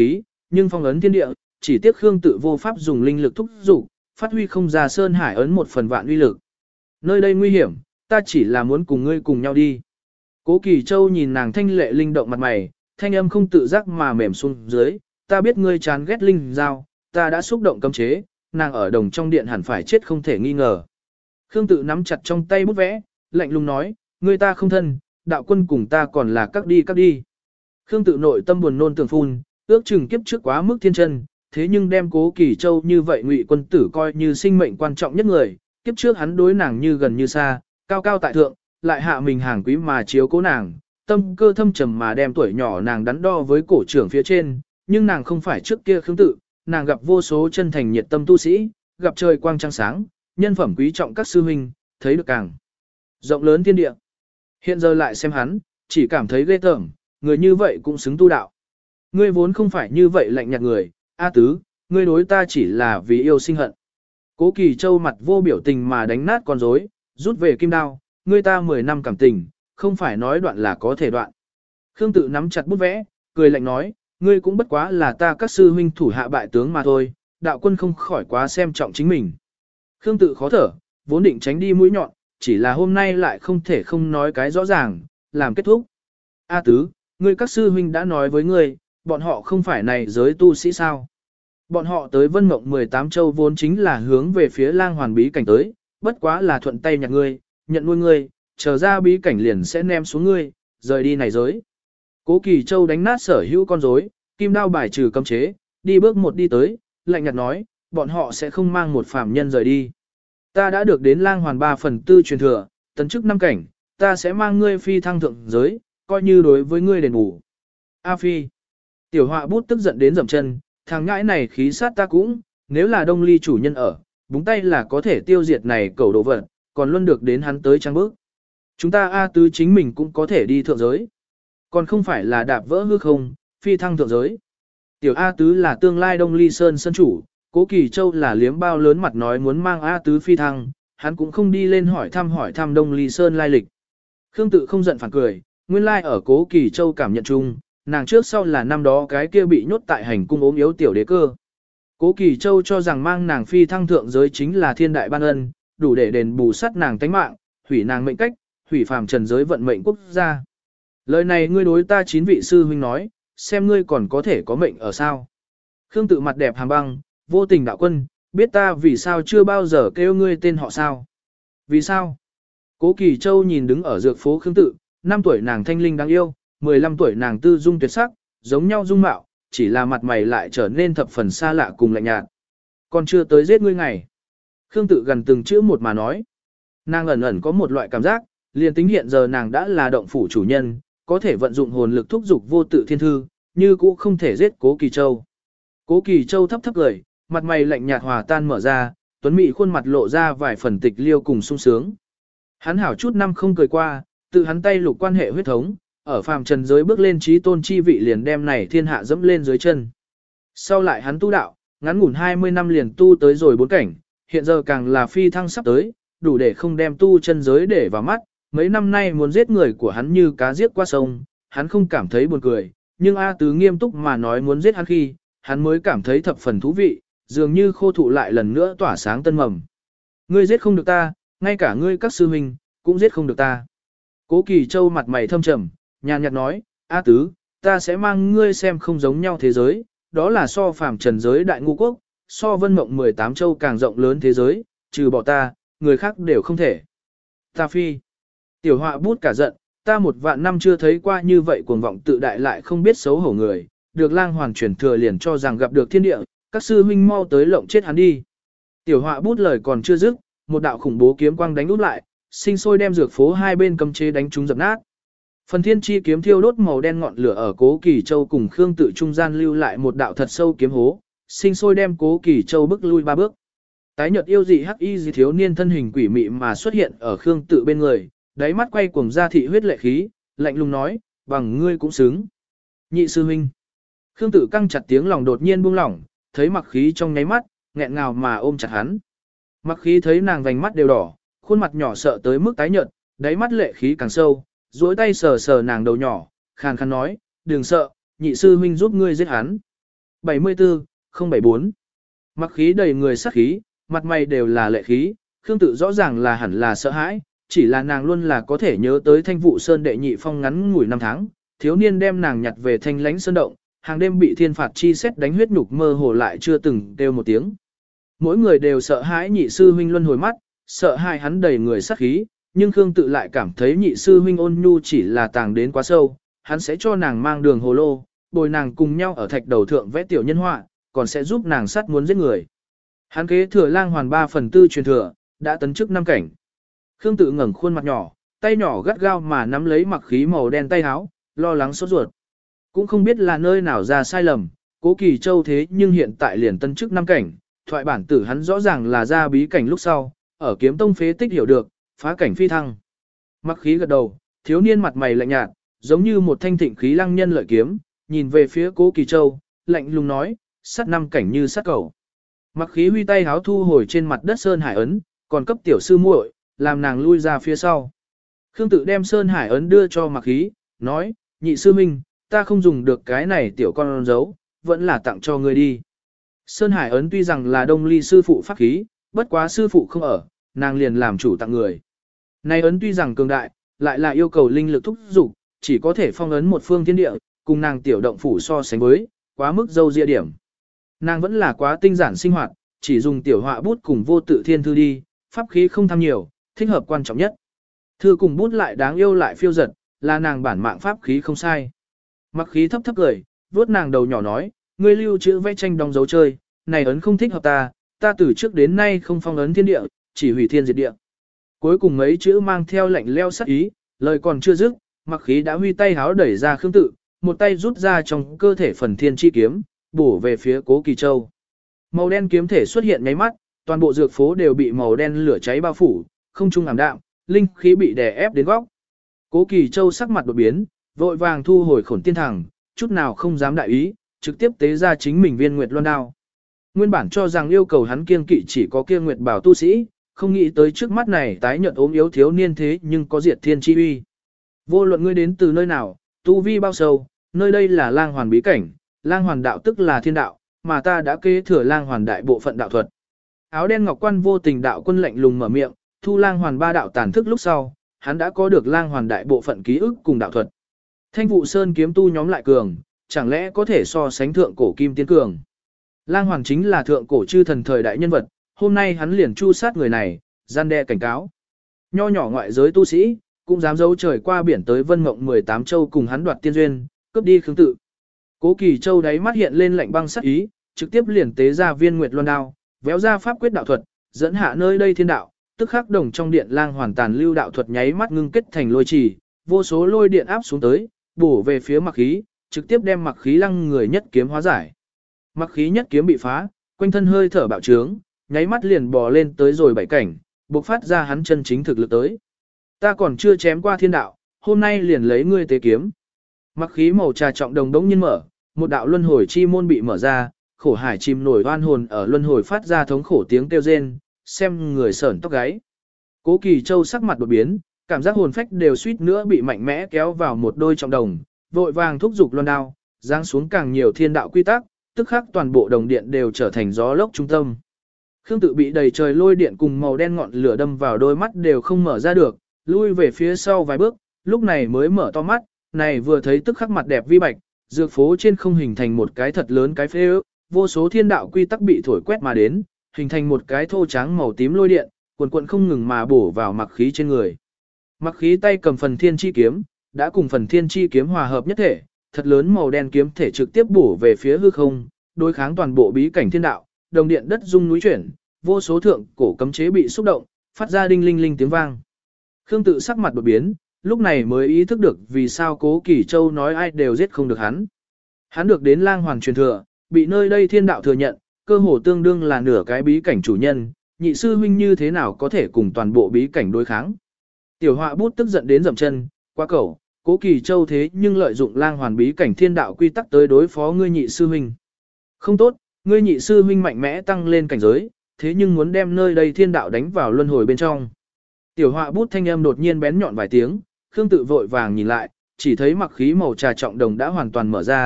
nhưng phong ấn thiên địa, chỉ tiếc Khương Tự vô pháp dùng linh lực thúc dục, phát huy không ra sơn hải ấn một phần vạn uy lực. Nơi đây nguy hiểm, ta chỉ là muốn cùng ngươi cùng nhau đi. Cố Kỳ Châu nhìn nàng thanh lệ linh động mặt mày, thanh âm không tự giác mà mềm xuống dưới, ta biết ngươi chán ghét linh giao, ta đã xúc động cấm chế, nàng ở đồng trong điện hẳn phải chết không thể nghi ngờ. Khương Tự nắm chặt trong tay bút vẽ, lạnh lùng nói, ngươi ta không thân, đạo quân cùng ta còn là các đi các đi. Khương Tự nội tâm buồn nôn tưởng phun, ước chừng kiếp trước quá mức thiên chân, thế nhưng đem Cố Kỳ Châu như vậy Ngụy quân tử coi như sinh mệnh quan trọng nhất người, kiếp trước hắn đối nàng như gần như xa, cao cao tại thượng, lại hạ mình hàng quý mà chiếu cố nàng, tâm cơ thâm trầm mà đem tuổi nhỏ nàng đắn đo với cổ trưởng phía trên, nhưng nàng không phải trước kia Khương Tự, nàng gặp vô số chân thành nhiệt tâm tu sĩ, gặp trời quang trăng sáng, nhân phẩm quý trọng các sư huynh, thấy được càng rộng lớn thiên địa. Hiện giờ lại xem hắn, chỉ cảm thấy ghê tởm, người như vậy cũng xứng tu đạo. Ngươi vốn không phải như vậy lạnh nhạt người, A Tứ, ngươi đối ta chỉ là vì yêu sinh hận. Cố Kỳ Châu mặt vô biểu tình mà đánh nát con rối, rút về kim đao, ngươi ta mười năm cảm tình, không phải nói đoạn là có thể đoạn. Khương Tự nắm chặt bút vẽ, cười lạnh nói, ngươi cũng bất quá là ta các sư huynh thủ hạ bại tướng mà thôi, đạo quân không khỏi quá xem trọng chính mình. Khương Tự khó thở, vốn định tránh đi mũi nhọn, chỉ là hôm nay lại không thể không nói cái rõ ràng, làm kết thúc. A Tứ, ngươi các sư huynh đã nói với ngươi, bọn họ không phải này giới tu sĩ sao. Bọn họ tới Vân Mộng mười tám châu vốn chính là hướng về phía lang hoàn bí cảnh tới, bất quá là thuận tay nhặt ngươi, nhận nuôi ngươi, chờ ra bí cảnh liền sẽ ném xuống ngươi, rời đi này giới. Cố Kỳ Châu đánh nát sở hữu con rối, kim đao bài trừ cấm chế, đi bước một đi tới, lạnh nhạt nói, bọn họ sẽ không mang một phàm nhân rời đi. Ta đã được đến lang hoàn ba phần tư truyền thừa, tấn chức năm cảnh, ta sẽ mang ngươi phi thăng thượng giới, coi như đối với ngươi đền bù. A Phi. Tiểu Họa Bút tức giận đến dậm chân, thằng ngãi này khí sát ta cũng, nếu là Đông Ly chủ nhân ở, búng tay là có thể tiêu diệt này cầu đồ vật, còn luôn được đến hắn tới trang bước. Chúng ta A Tứ chính mình cũng có thể đi thượng giới. Còn không phải là đạp vỡ hư không, phi thăng thượng giới. Tiểu A Tứ là tương lai Đông Ly Sơn sân chủ, Cố Kỳ Châu là liếm bao lớn mặt nói muốn mang A Tứ phi thăng, hắn cũng không đi lên hỏi thăm hỏi thăm Đông Ly Sơn lai lịch. Khương Tự không giận phản cười, nguyên lai ở Cố Kỳ Châu cảm nhận chung, nàng trước sau là năm đó cái kia bị nhốt tại hành cung ốm yếu tiểu đế cơ. Cố Kỳ Châu cho rằng mang nàng phi thăng thượng giới chính là thiên đại ban ân, đủ để đền bù sát nàng tánh mạng, hủy nàng mệnh cách, hủy phàm trần giới vận mệnh quốc gia. Lời này ngươi đối ta chín vị sư huynh nói, xem ngươi còn có thể có mệnh ở sao. Khương Tự mặt đẹp hàm băng, vô tình đạo quân, biết ta vì sao chưa bao giờ kêu ngươi tên họ sao. Vì sao? Cố Kỳ Châu nhìn đứng ở dược phố Khương Tự, năm tuổi nàng thanh linh đáng yêu, mười lăm tuổi nàng tư dung tuyệt sắc, giống nhau dung mạo, chỉ là mặt mày lại trở nên thập phần xa lạ cùng lạnh nhạt. Còn chưa tới giết ngươi ngày. Khương Tự gần từng chữ một mà nói. Nàng ẩn ẩn có một loại cảm giác, liền tính hiện giờ nàng đã là động phủ chủ nhân, có thể vận dụng hồn lực thúc dục vô tự thiên thư, như cũ không thể giết Cố Kỳ Châu. Cố Kỳ Châu thấp thấp cười, mặt mày lạnh nhạt hòa tan mở ra, tuấn mỹ khuôn mặt lộ ra vài phần tịch liêu cùng sung sướng. Hắn hảo chút năm không cười qua, tự hắn tay lục quan hệ huyết thống, ở phàm trần giới bước lên trí tôn chi vị liền đem này thiên hạ dẫm lên dưới chân. Sau lại hắn tu đạo, ngắn ngủn hai mươi năm liền tu tới rồi bốn cảnh, hiện giờ càng là phi thăng sắp tới, đủ để không đem tu chân giới để vào mắt, mấy năm nay muốn giết người của hắn như cá giết qua sông, hắn không cảm thấy buồn cười, nhưng A Tứ nghiêm túc mà nói muốn giết hắn khi, hắn mới cảm thấy thập phần thú vị, dường như khô thụ lại lần nữa tỏa sáng tân mầm. Ngươi giết không được ta, ngay cả ngươi các sư huynh, cũng giết không được ta. Cố Kỳ Châu mặt mày thâm trầm, nhàn nhạt nói, A Tứ, ta sẽ mang ngươi xem không giống nhau thế giới, đó là so phàm trần giới đại ngu quốc, so Vân Mộng mười tám châu càng rộng lớn thế giới, trừ bỏ ta, người khác đều không thể. Ta phi. Tiểu Họa Bút cả giận, ta một vạn năm chưa thấy qua như vậy cuồng vọng tự đại lại không biết xấu hổ người, được lang hoàn truyền thừa liền cho rằng gặp được thiên địa, các sư huynh mau tới lộng chết hắn đi. Tiểu Họa Bút lời còn chưa dứt, một đạo khủng bố kiếm quang đánh úp lại, sinh sôi đem dược phố hai bên cấm chế đánh trúng dập nát. Phần thiên chi kiếm thiêu đốt màu đen ngọn lửa ở Cố Kỳ Châu cùng Khương Tự trung gian lưu lại một đạo thật sâu kiếm hố, sinh sôi đem Cố Kỳ Châu bước lui ba bước. Tái nhợt yêu dị hắc y dị thiếu niên thân hình quỷ mị mà xuất hiện ở Khương Tự bên người, đáy mắt quay cuồng ra thị huyết lệ khí, lạnh lùng nói, bằng ngươi cũng xứng. Nhị sư huynh. Khương Tự căng chặt tiếng lòng đột nhiên buông lỏng, thấy Mặc Khí trong nháy mắt, nghẹn ngào mà ôm chặt hắn. Mặc Khí thấy nàng vành mắt đều đỏ, khuôn mặt nhỏ sợ tới mức tái nhợt, đáy mắt lệ khí càng sâu, duỗi tay sờ sờ nàng đầu nhỏ, khàn khàn nói, đừng sợ, nhị sư huynh giúp ngươi giết hắn. bảy mươi tư, không bảy bốn. Mặc khí đầy người sát khí, mặt mày đều là lệ khí, Khương Tự rõ ràng là hẳn là sợ hãi, chỉ là nàng luôn là có thể nhớ tới Thanh Vụ Sơn đệ nhị phong ngắn ngủi năm tháng, thiếu niên đem nàng nhặt về Thanh Lãnh Sơn động, hàng đêm bị thiên phạt chi xét đánh huyết nhục mơ hồ lại chưa từng kêu một tiếng. Mỗi người đều sợ hãi nhị sư huynh luân hồi mắt, sợ hãi hắn đầy người sát khí, nhưng Khương Tự lại cảm thấy nhị sư huynh ôn nhu chỉ là tàng đến quá sâu, hắn sẽ cho nàng mang đường hồ lô, bồi nàng cùng nhau ở thạch đầu thượng vẽ tiểu nhân họa, còn sẽ giúp nàng sát muốn giết người. Hắn kế thừa lang hoàn ba phần tư truyền thừa, đã tấn chức năm cảnh. Khương Tự ngẩng khuôn mặt nhỏ, tay nhỏ gắt gao mà nắm lấy mặc khí màu đen tay áo, lo lắng sốt ruột. Cũng không biết là nơi nào ra sai lầm, Cố Kỳ Châu thế nhưng hiện tại liền tấn chức năm cảnh, thoại bản tử hắn rõ ràng là ra bí cảnh lúc sau, ở kiếm tông phế tích hiểu được, phá cảnh phi thăng. Mặc khí gật đầu, thiếu niên mặt mày lạnh nhạt, giống như một thanh thịnh khí lăng nhân lợi kiếm, nhìn về phía Cố Kỳ Châu, lạnh lùng nói, sát năm cảnh như sát cầu. Mặc khí huy tay háo thu hồi trên mặt đất Sơn Hải ấn, còn cấp tiểu sư muội, làm nàng lui ra phía sau. Khương Tự đem Sơn Hải ấn đưa cho Mặc khí, nói, nhị sư minh, ta không dùng được cái này tiểu con dấu, vẫn là tặng cho ngươi đi. Sơn Hải ấn tuy rằng là Đông Ly sư phụ pháp khí, bất quá sư phụ không ở, nàng liền làm chủ tặng người. Này ấn tuy rằng cường đại, lại là yêu cầu linh lực thúc dục, chỉ có thể phong ấn một phương thiên địa, cùng nàng tiểu động phủ so sánh với, quá mức dâu ria điểm. Nàng vẫn là quá tinh giản sinh hoạt, chỉ dùng tiểu họa bút cùng vô tự thiên thư đi, pháp khí không tham nhiều, thích hợp quan trọng nhất. Thư cùng bút lại đáng yêu lại phiêu giật, là nàng bản mạng pháp khí không sai. Mặc khí thấp thấp cười, vuốt nàng đầu nhỏ nói, ngươi lưu chữ vẽ tranh đóng dấu chơi, này ấn không thích hợp ta, ta từ trước đến nay không phong ấn thiên địa, chỉ hủy thiên diệt địa. Cuối cùng mấy chữ mang theo lạnh leo sắc ý, lời còn chưa dứt, mặc khí đã huy tay háo đẩy ra Khương Tự, một tay rút ra trong cơ thể phần thiên chi kiếm, bổ về phía Cố Kỳ Châu. Màu đen kiếm thể xuất hiện nháy mắt, toàn bộ dược phố đều bị màu đen lửa cháy bao phủ, không trung ảm đạm, linh khí bị đè ép đến góc. Cố Kỳ Châu sắc mặt đột biến, vội vàng thu hồi Khổn Tiên Thẳng, chút nào không dám đại ý, trực tiếp tế ra chính mình viên nguyệt loan đao. Nguyên bản cho rằng yêu cầu hắn kiêng kỵ chỉ có kia nguyệt bảo tu sĩ, không nghĩ tới trước mắt này tái nhợt ốm yếu thiếu niên thế nhưng có diệt thiên chi uy. Vô luận ngươi đến từ nơi nào, tu vi bao sâu, nơi đây là lang hoàn bí cảnh, lang hoàn đạo tức là thiên đạo, mà ta đã kế thừa lang hoàn đại bộ phận đạo thuật. Áo đen ngọc quan vô tình đạo quân lạnh lùng mở miệng, thu lang hoàn ba đạo tàn thức lúc sau, hắn đã có được lang hoàn đại bộ phận ký ức cùng đạo thuật. Thanh Vụ Sơn kiếm tu nhóm lại cường, chẳng lẽ có thể so sánh thượng cổ kim tiên cường. Lang hoàn chính là thượng cổ chư thần thời đại nhân vật, hôm nay hắn liền chu sát người này, gian đe cảnh cáo. Nho nhỏ ngoại giới tu sĩ, cũng dám dấu trời qua biển tới vân mộng mười tám châu cùng hắn đoạt tiên duyên, cướp đi Khương Tự. Cố Kỳ Châu đáy mắt hiện lên lạnh băng sắc ý, trực tiếp liền tế ra viên nguyệt loan đao, véo ra pháp quyết đạo thuật, dẫn hạ nơi đây thiên đạo, tức khắc đồng trong điện lang hoàn tàn lưu đạo thuật nháy mắt ngưng kết thành lôi trì, vô số lôi điện áp xuống tới, bổ về phía mặc khí, trực tiếp đem mặc khí lăng người nhất kiếm hóa giải. Mặc khí nhất kiếm bị phá, quanh thân hơi thở bạo trướng, nháy mắt liền bò lên tới rồi bảy cảnh, bộc phát ra hắn chân chính thực lực tới. Ta còn chưa chém qua thiên đạo, hôm nay liền lấy ngươi tế kiếm. Mặc khí màu trà trọng đồng đống nhiên mở, một đạo luân hồi chi môn bị mở ra, khổ hải chìm nổi oan hồn ở luân hồi phát ra thống khổ tiếng kêu rên, xem người sởn tóc gáy. Cố Kỳ Châu sắc mặt đột biến, cảm giác hồn phách đều suýt nữa bị mạnh mẽ kéo vào một đôi trọng đồng, vội vàng thúc giục loan đao, giáng xuống càng nhiều thiên đạo quy tắc, tức khắc toàn bộ đồng điện đều trở thành gió lốc trung tâm. Khương Tự bị đầy trời lôi điện cùng màu đen ngọn lửa đâm vào đôi mắt đều không mở ra được, lui về phía sau vài bước, lúc này mới mở to mắt, này vừa thấy tức khắc mặt đẹp vi bạch, dược phố trên không hình thành một cái thật lớn cái phế ước, vô số thiên đạo quy tắc bị thổi quét mà đến, hình thành một cái thô trắng màu tím lôi điện, cuồn cuộn không ngừng mà bổ vào mặc khí trên người. Mặc khí tay cầm phần thiên chi kiếm, đã cùng phần thiên chi kiếm hòa hợp nhất thể, thật lớn màu đen kiếm thể trực tiếp bổ về phía hư không, đối kháng toàn bộ bí cảnh thiên đạo, đồng điện đất rung núi chuyển, vô số thượng cổ cấm chế bị xúc động, phát ra đinh linh linh tiếng vang. Khương Tự sắc mặt đột biến, lúc này mới ý thức được vì sao Cố Kỳ Châu nói ai đều giết không được hắn. Hắn được đến lang hoàn truyền thừa, bị nơi đây thiên đạo thừa nhận, cơ hồ tương đương là nửa cái bí cảnh chủ nhân, nhị sư huynh như thế nào có thể cùng toàn bộ bí cảnh đối kháng. Tiểu họa bút tức giận đến dậm chân, quá cẩu, Cố Kỳ Châu thế nhưng lợi dụng lang hoàn bí cảnh thiên đạo quy tắc tới đối phó ngươi nhị sư huynh. Không tốt, ngươi nhị sư huynh mạnh mẽ tăng lên cảnh giới, thế nhưng muốn đem nơi đây thiên đạo đánh vào luân hồi bên trong. Tiểu họa bút thanh âm đột nhiên bén nhọn vài tiếng, Khương Tự vội vàng nhìn lại, chỉ thấy mặc khí màu trà trọng đồng đã hoàn toàn mở ra,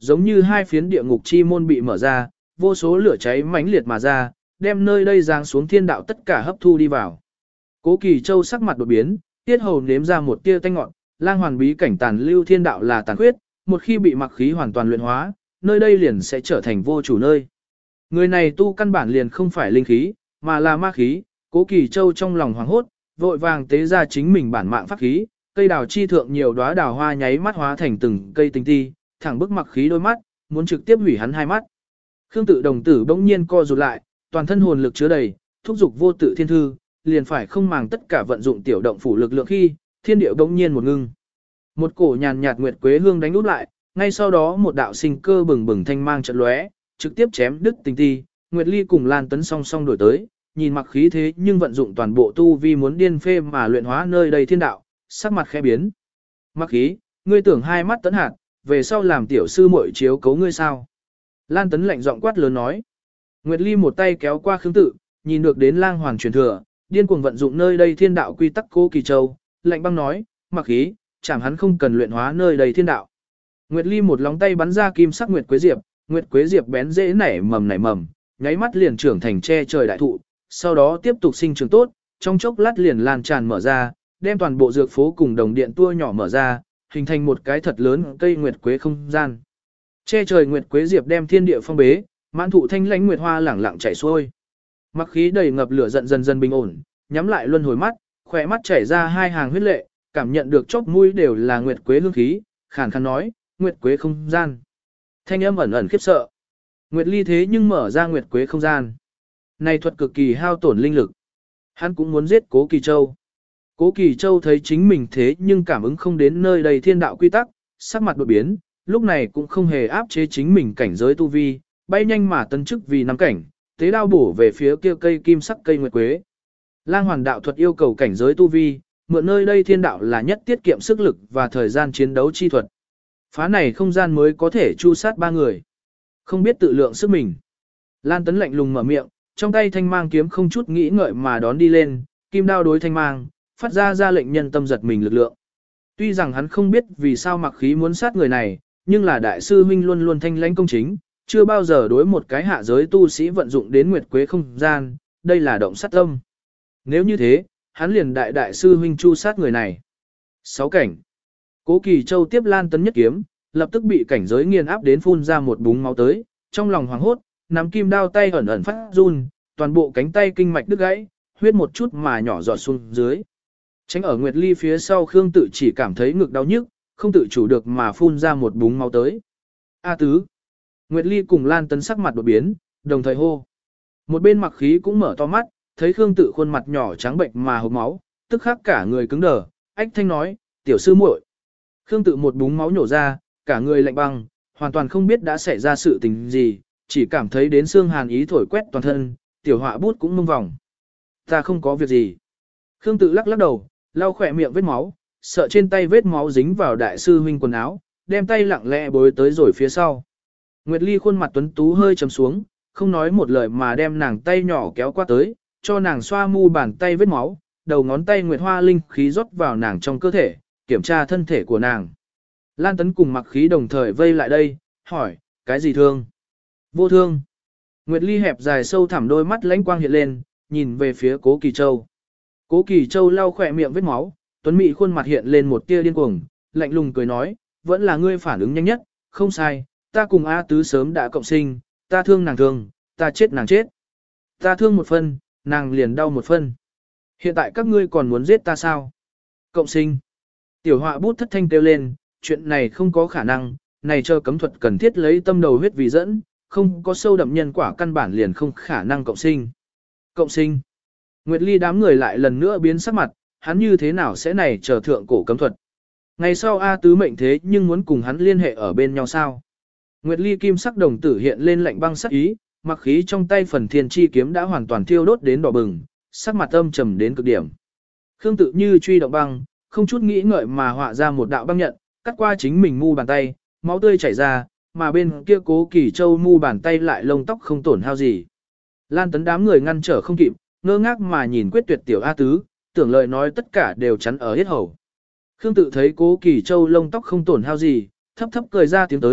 giống như hai phiến địa ngục chi môn bị mở ra, vô số lửa cháy mãnh liệt mà ra, đem nơi đây giáng xuống thiên đạo tất cả hấp thu đi vào. Cố Kỳ Châu sắc mặt đột biến, tiết hầu nếm ra một tia tanh ngọn, lang hoàn bí cảnh tàn lưu thiên đạo là tàn khuyết, một khi bị mặc khí hoàn toàn luyện hóa, nơi đây liền sẽ trở thành vô chủ nơi. Người này tu căn bản liền không phải linh khí, mà là ma khí, Cố Kỳ Châu trong lòng hoảng hốt, vội vàng tế ra chính mình bản mạng pháp khí, cây đào chi thượng nhiều đóa đào hoa nháy mắt hóa thành từng cây tinh ti, thẳng bức mặc khí đôi mắt, muốn trực tiếp hủy hắn hai mắt. Khương Tự đồng tử bỗng nhiên co rụt lại, toàn thân hồn lực chứa đầy, thúc dục vô tự thiên thư, liền phải không màng tất cả vận dụng tiểu động phủ lực lượng khi, thiên địa bỗng nhiên một ngưng. Một cổ nhàn nhạt nguyệt quế hương đánh úp lại, ngay sau đó một đạo sinh cơ bừng bừng thanh mang chợt lóe, trực tiếp chém đứt tinh ti, Nguyệt Ly cùng Lan Tấn song song đổi tới, nhìn mặc khí thế nhưng vận dụng toàn bộ tu vi muốn điên phê mà luyện hóa nơi đây thiên đạo, sắc mặt khẽ biến. Mặc khí, ngươi tưởng hai mắt Tấn hạt, về sau làm tiểu sư muội chiếu cấu ngươi sao? Lan Tấn lạnh giọng quát lớn nói. Nguyệt Ly một tay kéo qua Khương Tự, nhìn được đến lang hoàn truyền thừa, điên cuồng vận dụng nơi đây thiên đạo quy tắc Cố Kỳ Châu, lạnh băng nói, mặc khí, chẳng hắn không cần luyện hóa nơi đây thiên đạo. Nguyệt Ly một lóng tay bắn ra kim sắc Nguyệt Quế Diệp, Nguyệt Quế Diệp bén dễ nảy mầm nảy mầm, nháy mắt liền trưởng thành che trời đại thụ, sau đó tiếp tục sinh trưởng tốt, trong chốc lát liền lan tràn mở ra, đem toàn bộ dược phố cùng đồng điện tua nhỏ mở ra, hình thành một cái thật lớn cây Nguyệt Quế không gian. Che trời Nguyệt Quế Diệp đem thiên địa phong bế, mãn thụ thanh lãnh nguyệt hoa lẳng lặng chảy xuôi. Mặc khí đầy ngập lửa giận dần dần bình ổn, nhắm lại luân hồi mắt, khỏe mắt chảy ra hai hàng huyết lệ, cảm nhận được chóp mũi đều là Nguyệt Quế hương khí, khàn khàn nói, Nguyệt Quế không gian. Thanh âm ẩn ẩn khiếp sợ. Nguyệt Ly thế nhưng mở ra Nguyệt Quế không gian. Này thuật cực kỳ hao tổn linh lực. Hắn cũng muốn giết Cố Kỳ Châu. Cố Kỳ Châu thấy chính mình thế nhưng cảm ứng không đến nơi đầy thiên đạo quy tắc, sắc mặt đột biến, lúc này cũng không hề áp chế chính mình cảnh giới tu vi, bay nhanh mà tấn chức vì năm cảnh, tế đao bổ về phía kia cây kim sắc cây Nguyệt Quế. Lang hoàn đạo thuật yêu cầu cảnh giới tu vi, mượn nơi đây thiên đạo là nhất tiết kiệm sức lực và thời gian chiến đấu chi thuật. Phá này không gian mới có thể chu sát ba người. Không biết tự lượng sức mình. Lan Tấn lạnh lùng mở miệng, trong tay thanh mang kiếm không chút nghĩ ngợi mà đón đi lên, kim đao đối thanh mang, phát ra ra lệnh nhân tâm giật mình lực lượng. Tuy rằng hắn không biết vì sao mặc khí muốn sát người này, nhưng là đại sư huynh luôn luôn thanh lãnh công chính, chưa bao giờ đối một cái hạ giới tu sĩ vận dụng đến Nguyệt Quế không gian, đây là động sát tâm. Nếu như thế, hắn liền đại đại sư huynh chu sát người này. Sáu cảnh. Cố Kỳ Châu tiếp Lan Tấn nhất kiếm, lập tức bị cảnh giới nghiền áp đến phun ra một búng máu tới, trong lòng hoảng hốt, nắm kim đao tay ẩn ẩn phát run, toàn bộ cánh tay kinh mạch đứt gãy, huyết một chút mà nhỏ giọt xuống dưới. Tránh ở Nguyệt Ly phía sau Khương Tự chỉ cảm thấy ngực đau nhức, không tự chủ được mà phun ra một búng máu tới. A tứ. Nguyệt Ly cùng Lan Tấn sắc mặt đột biến, đồng thời hô. Một bên mặc khí cũng mở to mắt, thấy Khương Tự khuôn mặt nhỏ trắng bệnh mà hộc máu, tức khắc cả người cứng đờ, ách thanh nói, tiểu sư muội. Khương Tự một búng máu nhổ ra, cả người lạnh băng, hoàn toàn không biết đã xảy ra sự tình gì, chỉ cảm thấy đến xương hàn ý thổi quét toàn thân, tiểu họa bút cũng mông vòng. Ta không có việc gì. Khương Tự lắc lắc đầu, lau khỏe miệng vết máu, sợ trên tay vết máu dính vào đại sư huynh quần áo, đem tay lặng lẽ bối tới rồi phía sau. Nguyệt Ly khuôn mặt tuấn tú hơi trầm xuống, không nói một lời mà đem nàng tay nhỏ kéo qua tới, cho nàng xoa mu bàn tay vết máu, đầu ngón tay Nguyệt Hoa linh khí rót vào nàng trong cơ thể, kiểm tra thân thể của nàng. Lan Tấn cùng mặc khí đồng thời vây lại đây, hỏi, cái gì thương? Vô thương. Nguyệt Ly hẹp dài sâu thẳm đôi mắt lãnh quang hiện lên, nhìn về phía Cố Kỳ Châu. Cố Kỳ Châu lau khỏe miệng vết máu, tuấn mỹ khuôn mặt hiện lên một tia điên cuồng, lạnh lùng cười nói, vẫn là ngươi phản ứng nhanh nhất, không sai, ta cùng A Tứ sớm đã cộng sinh, ta thương nàng thương, ta chết nàng chết. Ta thương một phân, nàng liền đau một phân. Hiện tại các ngươi còn muốn giết ta sao? Cộng sinh. Tiểu họa bút thất thanh kêu lên, chuyện này không có khả năng, này chờ cấm thuật cần thiết lấy tâm đầu huyết vì dẫn, không có sâu đậm nhân quả căn bản liền không khả năng cộng sinh. Cộng sinh. Nguyệt Ly đám người lại lần nữa biến sắc mặt, hắn như thế nào sẽ này chờ thượng cổ cấm thuật. Ngày sau A Tứ mệnh thế nhưng muốn cùng hắn liên hệ ở bên nhau sao? Nguyệt Ly kim sắc đồng tử hiện lên lạnh băng sắc ý, mặc khí trong tay phần thiên chi kiếm đã hoàn toàn thiêu đốt đến đỏ bừng, sắc mặt âm trầm đến cực điểm. Khương Tự như truy động băng, không chút nghĩ ngợi mà họa ra một đạo băng nhận, cắt qua chính mình mu bàn tay, máu tươi chảy ra, mà bên kia Cố Kỳ Châu mu bàn tay lại lông tóc không tổn hao gì. Lan Tấn đám người ngăn trở không kịp, ngơ ngác mà nhìn quyết tuyệt tiểu A Tứ, tưởng lời nói tất cả đều chắn ở hết hầu. Khương Tự thấy Cố Kỳ Châu lông tóc không tổn hao gì, thấp thấp cười ra tiếng tới,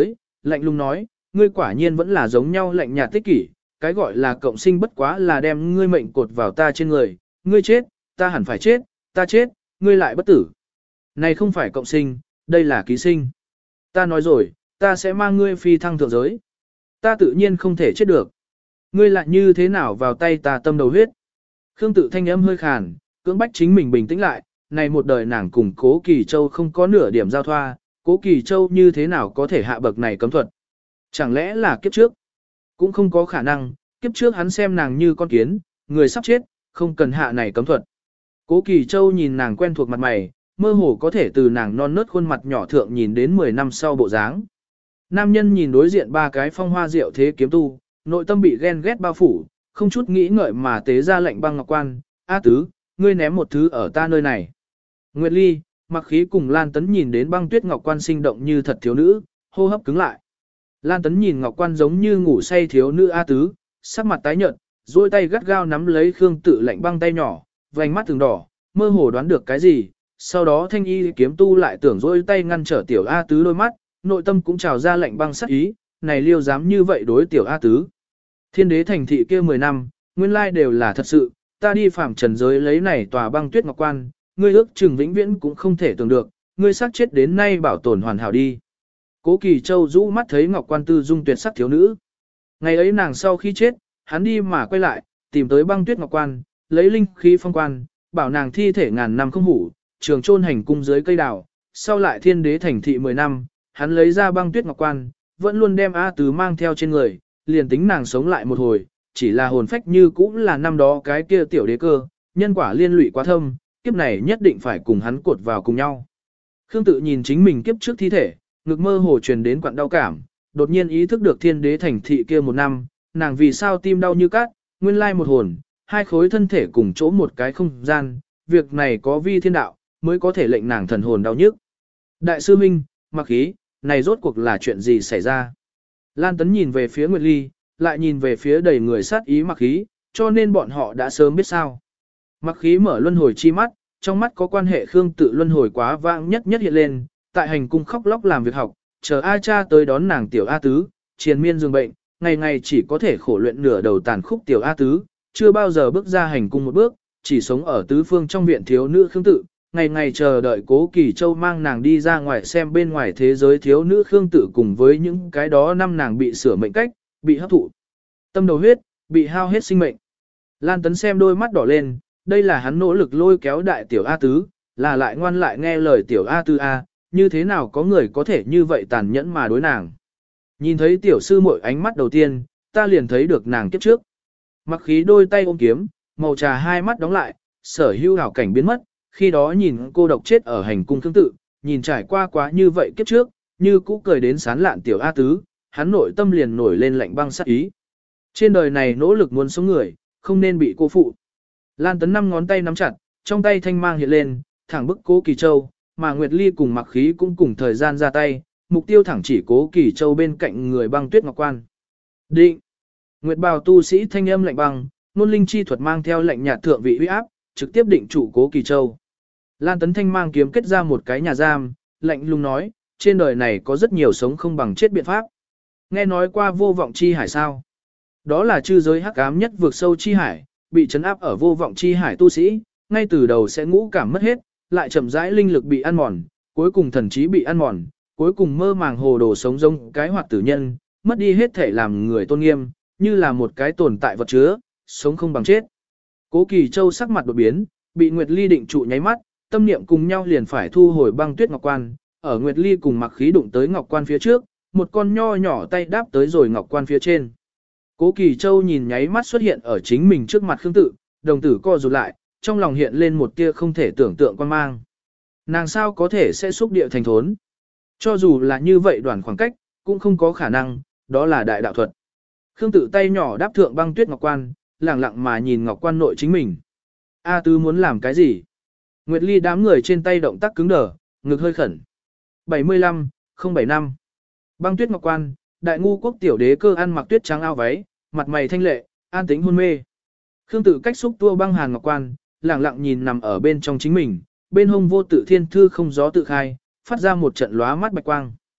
lạnh lùng nói, ngươi quả nhiên vẫn là giống nhau lạnh nhạt tích kỷ, cái gọi là cộng sinh bất quá là đem ngươi mệnh cột vào ta trên người, ngươi chết, ta hẳn phải chết, ta chết, ngươi lại bất tử. Này không phải cộng sinh, đây là ký sinh. Ta nói rồi, ta sẽ mang ngươi phi thăng thượng giới. Ta tự nhiên không thể chết được. Ngươi lại như thế nào vào tay ta tâm đầu huyết. Khương Tự thanh âm hơi khàn, cưỡng bách chính mình bình tĩnh lại, này một đời nàng cùng Cố Kỳ Châu không có nửa điểm giao thoa, Cố Kỳ Châu như thế nào có thể hạ bậc này cấm thuật. Chẳng lẽ là kiếp trước? Cũng không có khả năng, kiếp trước hắn xem nàng như con kiến, người sắp chết, không cần hạ này cấm thuật. Cố Kỳ Châu nhìn nàng quen thuộc mặt mày, mơ hồ có thể từ nàng non nớt khuôn mặt nhỏ thượng nhìn đến mười năm sau bộ dáng. Nam nhân nhìn đối diện ba cái phong hoa diệu thế kiếm tu, nội tâm bị ghen ghét bao phủ, không chút nghĩ ngợi mà tế ra lệnh băng ngọc quan, A Tứ, ngươi ném một thứ ở ta nơi này. Nguyệt Ly, Mặc Khí cùng Lan Tấn nhìn đến băng tuyết ngọc quan sinh động như thật thiếu nữ, hô hấp cứng lại. Lan Tấn nhìn ngọc quan giống như ngủ say thiếu nữ A Tứ, sắc mặt tái nhợt, duỗi tay gắt gao nắm lấy Khương Tự lạnh băng tay nhỏ, vành mắt từng đỏ, mơ hồ đoán được cái gì, sau đó thanh y kiếm tu lại tưởng duỗi tay ngăn trở tiểu A Tứ đôi mắt, nội tâm cũng trào ra lạnh băng sắc ý, này liêu dám như vậy đối tiểu A Tứ. Thiên đế thành thị kia mười năm, nguyên lai đều là thật sự, ta đi phàm trần giới lấy này tòa băng tuyết ngọc quan, ngươi ước chừng vĩnh viễn cũng không thể tưởng được, ngươi xác chết đến nay bảo tồn hoàn hảo đi. Cố Kỳ Châu rũ mắt thấy ngọc quan tư dung tuyệt sắc thiếu nữ. Ngày ấy nàng sau khi chết, hắn đi mà quay lại, tìm tới băng tuyết ngọc quan, lấy linh khí phong quan, bảo nàng thi thể ngàn năm không hủ, trường chôn hành cung dưới cây đào, sau lại thiên đế thành thị mười năm, hắn lấy ra băng tuyết ngọc quan, vẫn luôn đem A Tứ mang theo trên người, liền tính nàng sống lại một hồi, chỉ là hồn phách như cũng là năm đó cái kia tiểu đế cơ, nhân quả liên lụy quá thâm, kiếp này nhất định phải cùng hắn cột vào cùng nhau. Khương Tự nhìn chính mình kiếp trước thi thể, ngực mơ hồ truyền đến quặn đau cảm, đột nhiên ý thức được thiên đế thành thị kia một năm, nàng vì sao tim đau như cát, nguyên lai một hồn, hai khối thân thể cùng chỗ một cái không gian, việc này có vi thiên đạo, mới có thể lệnh nàng thần hồn đau nhức. Đại sư Minh, Mặc Khí, này rốt cuộc là chuyện gì xảy ra? Lan Tấn nhìn về phía Nguyệt Ly, lại nhìn về phía đầy người sát ý Mặc Khí, cho nên bọn họ đã sớm biết sao. Mặc Khí mở luân hồi chi mắt, trong mắt có quan hệ Khương Tự luân hồi quá vãng nhất nhất hiện lên, tại hành cung khóc lóc làm việc học, chờ A cha tới đón nàng tiểu A Tứ, triền miên giường bệnh, ngày ngày chỉ có thể khổ luyện nửa đầu tàn khúc tiểu A Tứ, chưa bao giờ bước ra hành cung một bước, chỉ sống ở tứ phương trong viện thiếu nữ Khương Tự, ngày ngày chờ đợi Cố Kỳ Châu mang nàng đi ra ngoài xem bên ngoài thế giới thiếu nữ Khương Tự cùng với những cái đó năm nàng bị sửa mệnh cách, bị hấp thụ. Tâm đầu huyết, bị hao hết sinh mệnh. Lan Tấn xem đôi mắt đỏ lên, đây là hắn nỗ lực lôi kéo đại tiểu A Tứ, là lại ngoan lại nghe lời tiểu A Tứ A, như thế nào có người có thể như vậy tàn nhẫn mà đối nàng. Nhìn thấy tiểu sư muội ánh mắt đầu tiên, ta liền thấy được nàng kiếp trước. Mặc Khí đôi tay ôm kiếm, màu trà hai mắt đóng lại, sở hữu hảo cảnh biến mất, khi đó nhìn cô độc chết ở hành cung Khương Tự, nhìn trải qua quá như vậy kiếp trước, như cũ cười đến sán lạn tiểu A Tứ, hắn nội tâm liền nổi lên lạnh băng sát ý. Trên đời này nỗ lực muốn sống người, không nên bị cô phụ. Lan Tấn năm ngón tay nắm chặt, trong tay thanh mang hiện lên, thẳng bức Cố Kỳ Châu, mà Nguyệt Ly cùng Mặc Khí cũng cùng thời gian ra tay, mục tiêu thẳng chỉ Cố Kỳ Châu bên cạnh người băng tuyết ngọc quan. Định. Nguyệt bào tu sĩ thanh âm lạnh băng, nôn linh chi thuật mang theo lệnh nhạt thượng vị uy áp, trực tiếp định trụ Cố Kỳ Châu. Lan Tấn thanh mang kiếm kết ra một cái nhà giam, lạnh lùng nói, trên đời này có rất nhiều sống không bằng chết biện pháp. Nghe nói qua vô vọng chi hải sao? Đó là chư giới hắc ám nhất vượt sâu chi hải, bị trấn áp ở vô vọng chi hải tu sĩ, ngay từ đầu sẽ ngũ cảm mất hết, lại chậm rãi linh lực bị ăn mòn, cuối cùng thần trí bị ăn mòn, cuối cùng mơ màng hồ đồ sống giống cái hoạt tử nhân, mất đi hết thể làm người tôn nghiêm, như là một cái tồn tại vật chứa, sống không bằng chết. Cố Kỳ Châu sắc mặt đột biến, bị Nguyệt Ly định trụ nháy mắt, tâm niệm cùng nhau liền phải thu hồi băng tuyết ngọc quan, ở Nguyệt Ly cùng Mặc Khí đụng tới ngọc quan phía trước, một con nho nhỏ tay đáp tới rồi ngọc quan phía trên. Cố Kỳ Châu nhìn nháy mắt xuất hiện ở chính mình trước mặt Khương Tự, đồng tử co rụt lại, trong lòng hiện lên một tia không thể tưởng tượng quan mang. Nàng sao có thể sẽ xúc địa thành thốn? Cho dù là như vậy đoạn khoảng cách, cũng không có khả năng, đó là đại đạo thuật. Khương Tự tay nhỏ đáp thượng băng tuyết ngọc quan, lẳng lặng mà nhìn ngọc quan nội chính mình. A Tứ muốn làm cái gì? Nguyệt Ly đám người trên tay động tác cứng đờ, ngực hơi khẩn. bảy mươi lăm, không bảy năm. Băng tuyết ngọc quan, đại ngu quốc tiểu đế cơ ăn mặc tuyết trắng ao váy, mặt mày thanh lệ, an tĩnh hôn mê. Khương Tự cách xúc tua băng hàn ngọc quan, lẳng lặng nhìn nằm ở bên trong chính mình, bên hông vô tự thiên thư không gió tự khai, phát ra một trận lóa mắt bạch quang.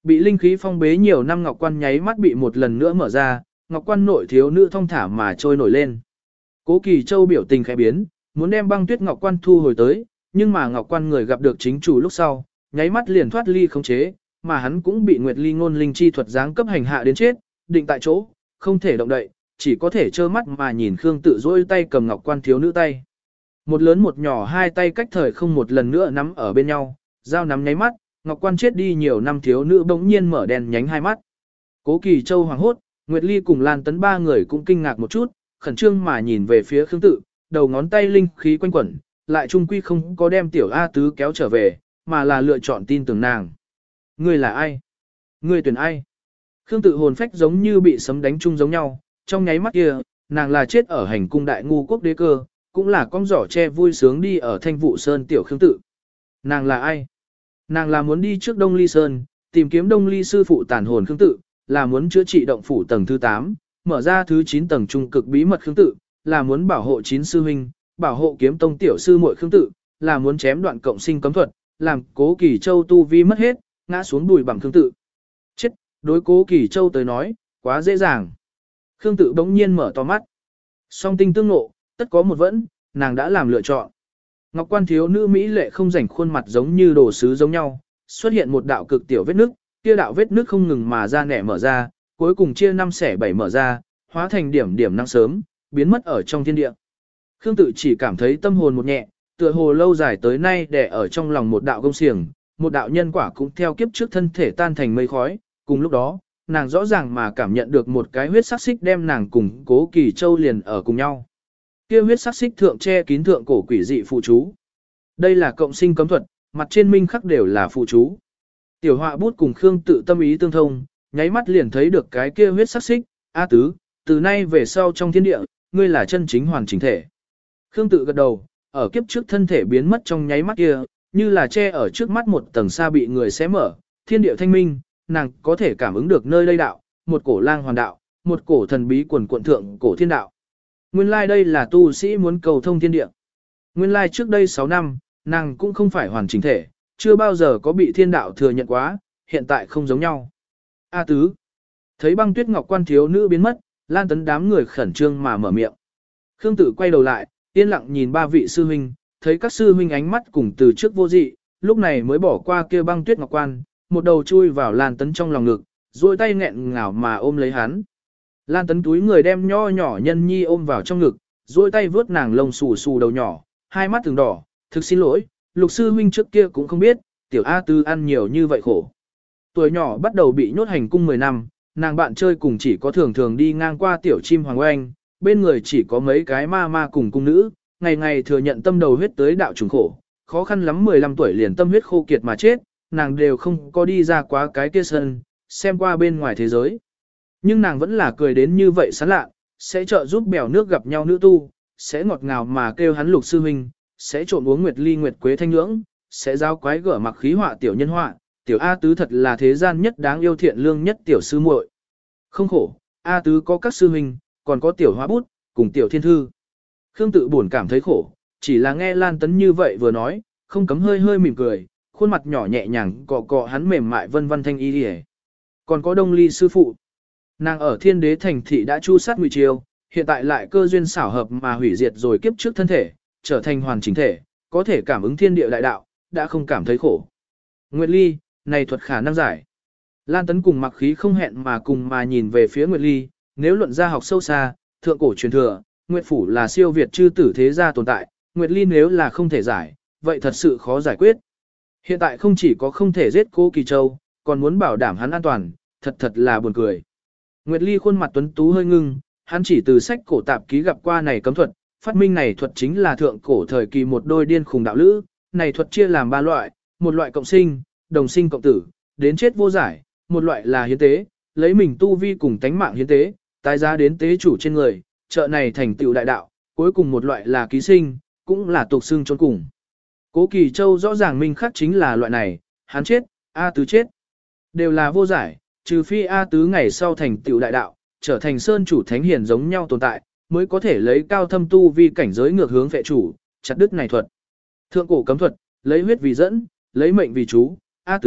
Bị linh khí phong bế nhiều năm ngọc quan nháy mắt bị một lần nữa mở ra, ngọc quan nội thiếu nữ thong thả mà trôi nổi lên. Cố Kỳ Châu biểu tình khẽ biến, muốn đem băng tuyết ngọc quan thu hồi tới, nhưng mà ngọc quan người gặp được chính chủ lúc sau, nháy mắt liền thoát ly khống chế, mà hắn cũng bị Nguyệt Ly ngôn linh chi thuật giáng cấp hành hạ đến chết, định tại chỗ, không thể động đậy, chỉ có thể trơ mắt mà nhìn Khương Tự dỗi tay cầm ngọc quan thiếu nữ tay. Một lớn một nhỏ hai tay cách thời không một lần nữa nắm ở bên nhau, giao nắm nháy mắt, ngọc quan chết đi nhiều năm thiếu nữ bỗng nhiên mở đèn nhánh hai mắt. Cố Kỳ Châu hoảng hốt, Nguyệt Ly cùng Lan Tấn ba người cũng kinh ngạc một chút, khẩn trương mà nhìn về phía Khương Tự, đầu ngón tay linh khí quanh quẩn, lại trung quy không có đem tiểu A Tứ kéo trở về, mà là lựa chọn tin tưởng nàng. Ngươi là ai? Ngươi tuyển ai? Khương Tự hồn phách giống như bị sấm đánh chung giống nhau, trong nháy mắt kia, nàng là chết ở hành cung đại ngu quốc đế cơ, cũng là con giỏ che vui sướng đi ở Thanh Vũ Sơn tiểu Khương Tự. Nàng là ai? Nàng là muốn đi trước Đông Ly Sơn, tìm kiếm Đông Ly sư phụ tàn hồn Khương Tự, là muốn chữa trị động phủ tầng thứ tám, mở ra thứ chín tầng trung cực bí mật Khương Tự, là muốn bảo hộ chín sư huynh, bảo hộ kiếm tông tiểu sư muội Khương Tự, là muốn chém đoạn cộng sinh cấm thuật, làm Cố Kỳ Châu tu vi mất hết, ngã xuống bùi bằng Khương Tự. Chết, đối Cố Kỳ Châu tới nói, quá dễ dàng. Khương Tự bỗng nhiên mở to mắt. Song tinh tương ngộ, tất có một vẫn, nàng đã làm lựa chọn. Ngọc quan thiếu nữ mỹ lệ không rảnh khuôn mặt giống như đồ sứ giống nhau, xuất hiện một đạo cực tiểu vết nước, kia đạo vết nước không ngừng mà ra nẻ mở ra, cuối cùng chia năm xẻ bảy mở ra, hóa thành điểm điểm năng sớm, biến mất ở trong thiên địa. Khương Tự chỉ cảm thấy tâm hồn một nhẹ, tựa hồ lâu dài tới nay để ở trong lòng một đạo công xiềng, một đạo nhân quả cũng theo kiếp trước thân thể tan thành mây khói, cùng lúc đó, nàng rõ ràng mà cảm nhận được một cái huyết sắc xích đem nàng cùng Cố Kỳ Châu liền ở cùng nhau. Kia huyết sắc xích thượng che kín thượng cổ quỷ dị phụ chú. Đây là cộng sinh cấm thuật, mặt trên minh khắc đều là phụ chú. Tiểu họa bút cùng Khương Tự tâm ý tương thông, nháy mắt liền thấy được cái kia huyết sắc xích, A Tứ, từ nay về sau trong thiên địa, ngươi là chân chính hoàn chỉnh thể. Khương Tự gật đầu, ở kiếp trước thân thể biến mất trong nháy mắt kia, như là che ở trước mắt một tầng xa bị người xé mở, thiên địa thanh minh, nàng có thể cảm ứng được nơi đây đạo, một cổ lang hoàn đạo, một cổ thần bí quần quận thượng cổ thiên đạo. Nguyên lai like đây là tu sĩ muốn cầu thông thiên địa. Nguyên lai like trước đây sáu năm, nàng cũng không phải hoàn chỉnh thể, chưa bao giờ có bị thiên đạo thừa nhận quá, hiện tại không giống nhau. A Tứ, thấy băng tuyết ngọc quan thiếu nữ biến mất, Lan Tấn đám người khẩn trương mà mở miệng. Khương Tự quay đầu lại, yên lặng nhìn ba vị sư huynh, thấy các sư huynh ánh mắt cùng từ trước vô dị, lúc này mới bỏ qua kia băng tuyết ngọc quan, một đầu chui vào Lan Tấn trong lòng ngực, duỗi tay nghẹn ngào mà ôm lấy hắn. Lan Tấn túi người đem nho nhỏ nhân nhi ôm vào trong ngực, duỗi tay vướt nàng lông xù xù đầu nhỏ, hai mắt từng đỏ, thực xin lỗi, lục sư huynh trước kia cũng không biết, tiểu A Tư ăn nhiều như vậy khổ. Tuổi nhỏ bắt đầu bị nhốt hành cung mười năm, nàng bạn chơi cùng chỉ có thường thường đi ngang qua tiểu chim hoàng oanh, bên người chỉ có mấy cái ma ma cùng cung nữ, ngày ngày thừa nhận tâm đầu huyết tới đạo trùng khổ, khó khăn lắm mười lăm tuổi liền tâm huyết khô kiệt mà chết, nàng đều không có đi ra quá cái kia sân, xem qua bên ngoài thế giới. Nhưng nàng vẫn là cười đến như vậy sán lạ, sẽ trợ giúp bèo nước gặp nhau nữ tu, sẽ ngọt ngào mà kêu hắn lục sư huynh, sẽ trộn uống nguyệt ly nguyệt quế thanh nhưỡng, sẽ giao quái gở mặc khí họa tiểu nhân họa, tiểu A Tứ thật là thế gian nhất đáng yêu thiện lương nhất tiểu sư muội. Không khổ, A Tứ có các sư huynh, còn có tiểu hóa bút, cùng tiểu thiên thư. Khương Tự buồn cảm thấy khổ, chỉ là nghe Lan Tấn như vậy vừa nói, không cấm hơi hơi mỉm cười, khuôn mặt nhỏ nhẹ nhàng cọ cọ hắn mềm mại vân vân thanh y đi. Còn có Đông Ly sư phụ. Nàng ở thiên đế thành thị đã chu sát ngụy triều, hiện tại lại cơ duyên xảo hợp mà hủy diệt rồi kiếp trước thân thể, trở thành hoàn chỉnh thể, có thể cảm ứng thiên địa đại đạo, đã không cảm thấy khổ. Nguyệt Ly, này thuật khả năng giải. Lan Tấn cùng mặc khí không hẹn mà cùng mà nhìn về phía Nguyệt Ly, nếu luận ra học sâu xa, thượng cổ truyền thừa, Nguyệt Phủ là siêu việt chư tử thế gia tồn tại, Nguyệt Ly nếu là không thể giải, vậy thật sự khó giải quyết. Hiện tại không chỉ có không thể giết Cố Kỳ Châu, còn muốn bảo đảm hắn an toàn, thật thật là buồn cười. Nguyệt Ly khuôn mặt tuấn tú hơi ngưng, hắn chỉ từ sách cổ tạp ký gặp qua này cấm thuật, phát minh này thuật chính là thượng cổ thời kỳ một đôi điên khùng đạo lữ, này thuật chia làm ba loại, một loại cộng sinh, đồng sinh cộng tử, đến chết vô giải, một loại là hiến tế, lấy mình tu vi cùng tánh mạng hiến tế, tái giá đến tế chủ trên người, trợ này thành tựu đại đạo, cuối cùng một loại là ký sinh, cũng là tục xưng chôn cùng. Cố Kỳ Châu rõ ràng minh khắc chính là loại này, hắn chết, A Tứ chết, đều là vô giải, trừ phi A Tứ ngày sau thành tựu đại đạo, trở thành sơn chủ thánh hiền giống nhau tồn tại, mới có thể lấy cao thâm tu vi cảnh giới ngược hướng vệ chủ, chặt đứt này thuật. Thượng cổ cấm thuật, lấy huyết vì dẫn, lấy mệnh vì chú, A Tứ,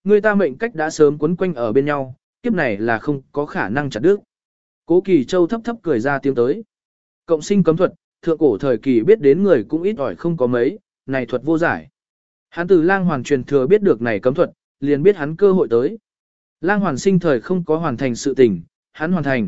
người ta mệnh cách đã sớm quấn quanh ở bên nhau, kiếp này là không có khả năng chặt đứt. Cố Kỳ Châu thấp thấp cười ra tiếng tới. Cộng sinh cấm thuật, thượng cổ thời kỳ biết đến người cũng ít ỏi không có mấy, này thuật vô giải. Hắn từ Lang Hoàn truyền thừa biết được này cấm thuật, liền biết hắn cơ hội tới. Lang Hoàn sinh thời không có hoàn thành sự tình, hắn hoàn thành.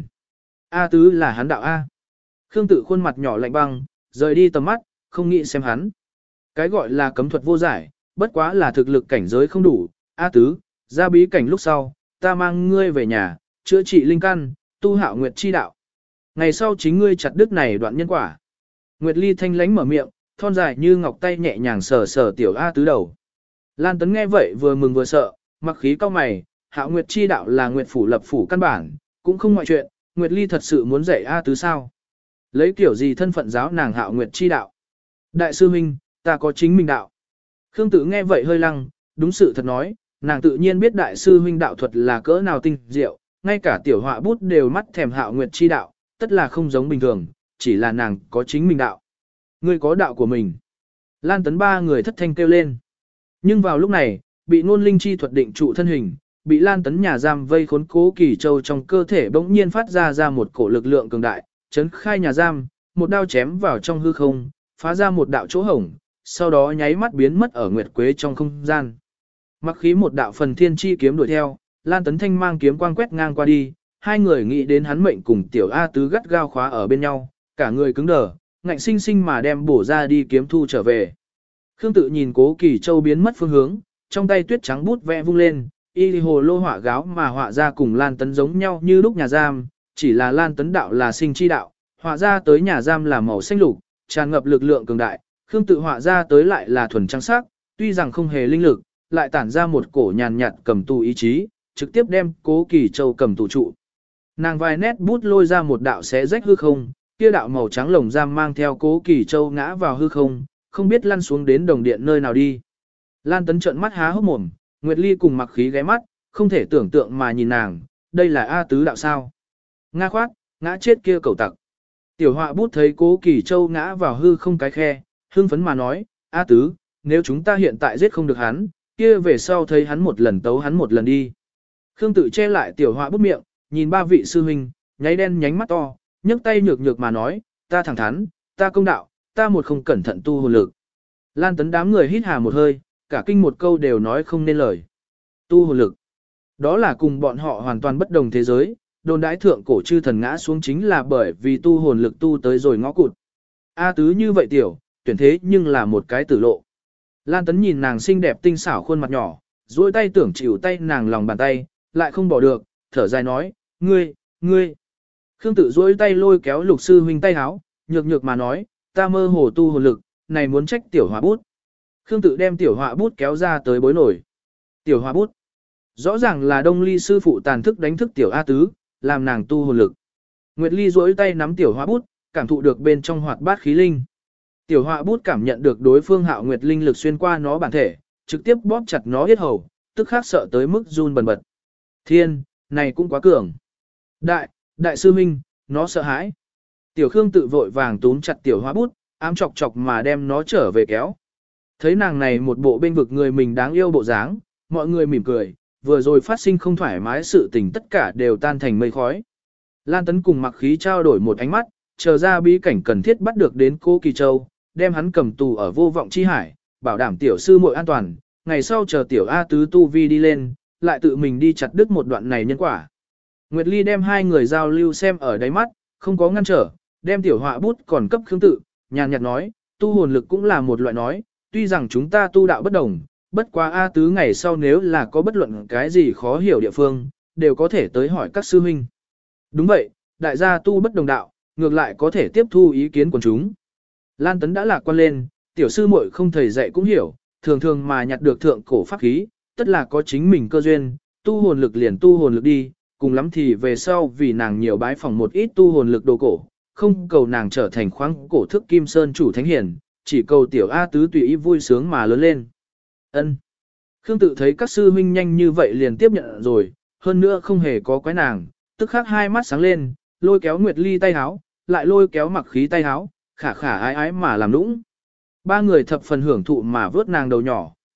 A tứ là hắn đạo A. Khương Tự khuôn mặt nhỏ lạnh băng, rời đi tầm mắt, không nghĩ xem hắn. Cái gọi là cấm thuật vô giải, bất quá là thực lực cảnh giới không đủ. A tứ, ra bí cảnh lúc sau, ta mang ngươi về nhà, chữa trị linh căn, tu hạo nguyệt chi đạo. Ngày sau chính ngươi chặt đứt này đoạn nhân quả. Nguyệt Ly thanh lánh mở miệng, thon dài như ngọc tay nhẹ nhàng sờ sờ tiểu A tứ đầu. Lan Tấn nghe vậy vừa mừng vừa sợ, mặc khí cao mày, hạo nguyệt chi đạo là nguyệt phủ lập phủ căn bản, cũng không ngoại chuyện, Nguyệt Ly thật sự muốn dạy A tứ sao. Lấy kiểu gì thân phận giáo nàng hạo nguyệt chi đạo. Đại sư huynh, ta có chính mình đạo. Khương Tử nghe vậy hơi lăng, đúng sự thật nói, nàng tự nhiên biết đại sư huynh đạo thuật là cỡ nào tinh diệu, ngay cả tiểu họa bút đều mắt thèm hạo nguyệt chi đạo, tất là không giống bình thường, chỉ là nàng có chính mình đạo. Ngươi có đạo của mình. Lan Tấn ba người thất thanh kêu lên. Nhưng vào lúc này, bị ngôn linh chi thuật định trụ thân hình, bị Lan Tấn nhà giam vây khốn Cố Kỳ Châu trong cơ thể bỗng nhiên phát ra ra một cổ lực lượng cường đại, chấn khai nhà giam, một đao chém vào trong hư không, phá ra một đạo chỗ hổng, sau đó nháy mắt biến mất ở nguyệt quế trong không gian. Mặc khí một đạo phần thiên chi kiếm đuổi theo, Lan Tấn Thanh mang kiếm quang quét ngang qua đi, hai người nghĩ đến hắn mệnh cùng tiểu A tứ gắt gao khóa ở bên nhau, cả người cứng đờ, ngạnh sinh sinh mà đem bổ ra đi kiếm thu trở về. Khương Tự nhìn Cố Kỳ Châu biến mất phương hướng, trong tay tuyết trắng bút vẽ vung lên, y hồ lô họa gáo mà họa ra cùng Lan Tấn giống nhau như lúc nhà giam, chỉ là Lan Tấn đạo là sinh chi đạo, họa ra tới nhà giam là màu xanh lục, tràn ngập lực lượng cường đại, Khương Tự họa ra tới lại là thuần trắng sắc, tuy rằng không hề linh lực, lại tản ra một cổ nhàn nhạt cầm tù ý chí, trực tiếp đem Cố Kỳ Châu cầm tù trụ. Nàng vài nét bút lôi ra một đạo xé rách hư không, kia đạo màu trắng lồng giam mang theo Cố Kỳ Châu ngã vào hư không, không biết lăn xuống đến đồng điện nơi nào đi. Lan Tấn trợn mắt há hốc mồm, Nguyệt Ly cùng Mặc Khí ghé mắt, không thể tưởng tượng mà nhìn nàng, đây là A tứ đạo sao? Nga khoát, ngã chết kia cầu tặc. Tiểu họa bút thấy Cố Kỳ Châu ngã vào hư không cái khe, hưng phấn mà nói, A tứ, nếu chúng ta hiện tại giết không được hắn, kia về sau thấy hắn một lần tấu hắn một lần đi. Khương Tự che lại tiểu họa bút miệng, nhìn ba vị sư huynh, nháy đen nhánh mắt to, nhấc tay nhược nhược mà nói, ta thẳng thắn, ta công đạo, ta một không cẩn thận tu hồn lực. Lan Tấn đám người hít hà một hơi, cả kinh một câu đều nói không nên lời. Tu hồn lực. Đó là cùng bọn họ hoàn toàn bất đồng thế giới, đồn đãi thượng cổ chư thần ngã xuống chính là bởi vì tu hồn lực tu tới rồi ngõ cụt. A tứ như vậy tiểu, tuyển thế nhưng là một cái tử lộ. Lan Tấn nhìn nàng xinh đẹp tinh xảo khuôn mặt nhỏ, duỗi tay tưởng chịu tay nàng lòng bàn tay, lại không bỏ được, thở dài nói, ngươi, ngươi. Khương Tự duỗi tay lôi kéo Lục sư huynh tay háo, nhược nhược mà nói, ta mơ hồ tu hồn lực, này muốn trách tiểu họa bút. Khương Tự đem tiểu họa bút kéo ra tới bối nổi. Tiểu họa bút. Rõ ràng là Đông Ly sư phụ tàn thức đánh thức tiểu A tứ, làm nàng tu hồn lực. Nguyệt Ly duỗi tay nắm tiểu họa bút, cảm thụ được bên trong hoạt bát khí linh. Tiểu họa bút cảm nhận được đối phương Hạo Nguyệt linh lực xuyên qua nó bản thể, trực tiếp bóp chặt nó yết hầu, tức khắc sợ tới mức run bần bật. Thiên, này cũng quá cường. Đại, đại sư huynh, nó sợ hãi. Tiểu Khương Tự vội vàng túm chặt tiểu họa bút, ám chọc chọc mà đem nó trở về kéo. Thấy nàng này một bộ bên vực người mình đáng yêu bộ dáng, mọi người mỉm cười, vừa rồi phát sinh không thoải mái sự tình tất cả đều tan thành mây khói. Lan Tấn cùng Mặc Khí trao đổi một ánh mắt, chờ ra bí cảnh cần thiết bắt được đến Cố Kỳ Châu, đem hắn cầm tù ở vô vọng chi hải, bảo đảm tiểu sư muội an toàn, ngày sau chờ tiểu A tứ tu vi đi lên, lại tự mình đi chặt đứt một đoạn này nhân quả. Nguyệt Ly đem hai người giao lưu xem ở đáy mắt, không có ngăn trở, đem tiểu họa bút còn cấp Khương Tự, nhàn nhạt nói, tu hồn lực cũng là một loại nói, tuy rằng chúng ta tu đạo bất đồng, bất quá A tứ ngày sau nếu là có bất luận cái gì khó hiểu địa phương, đều có thể tới hỏi các sư huynh. Đúng vậy, đại gia tu bất đồng đạo, ngược lại có thể tiếp thu ý kiến của chúng. Lan Tấn đã lạc quan lên, tiểu sư muội không thầy dạy cũng hiểu, thường thường mà nhặt được thượng cổ pháp khí, tất là có chính mình cơ duyên, tu hồn lực liền tu hồn lực đi, cùng lắm thì về sau vì nàng nhiều bái phỏng một ít tu hồn lực đồ cổ, không cầu nàng trở thành khoáng cổ thức Kim Sơn chủ thánh hiển, chỉ cầu tiểu A tứ tùy ý vui sướng mà lớn lên. Ân. Khương Tự thấy các sư huynh nhanh như vậy liền tiếp nhận rồi, hơn nữa không hề có quái nàng, tức khắc hai mắt sáng lên, lôi kéo Nguyệt Ly tay háo, lại lôi kéo Mặc Khí tay háo, khả khả ái ái mà làm nũng. Ba người thập phần hưởng thụ mà vớt nàng đầu nhỏ,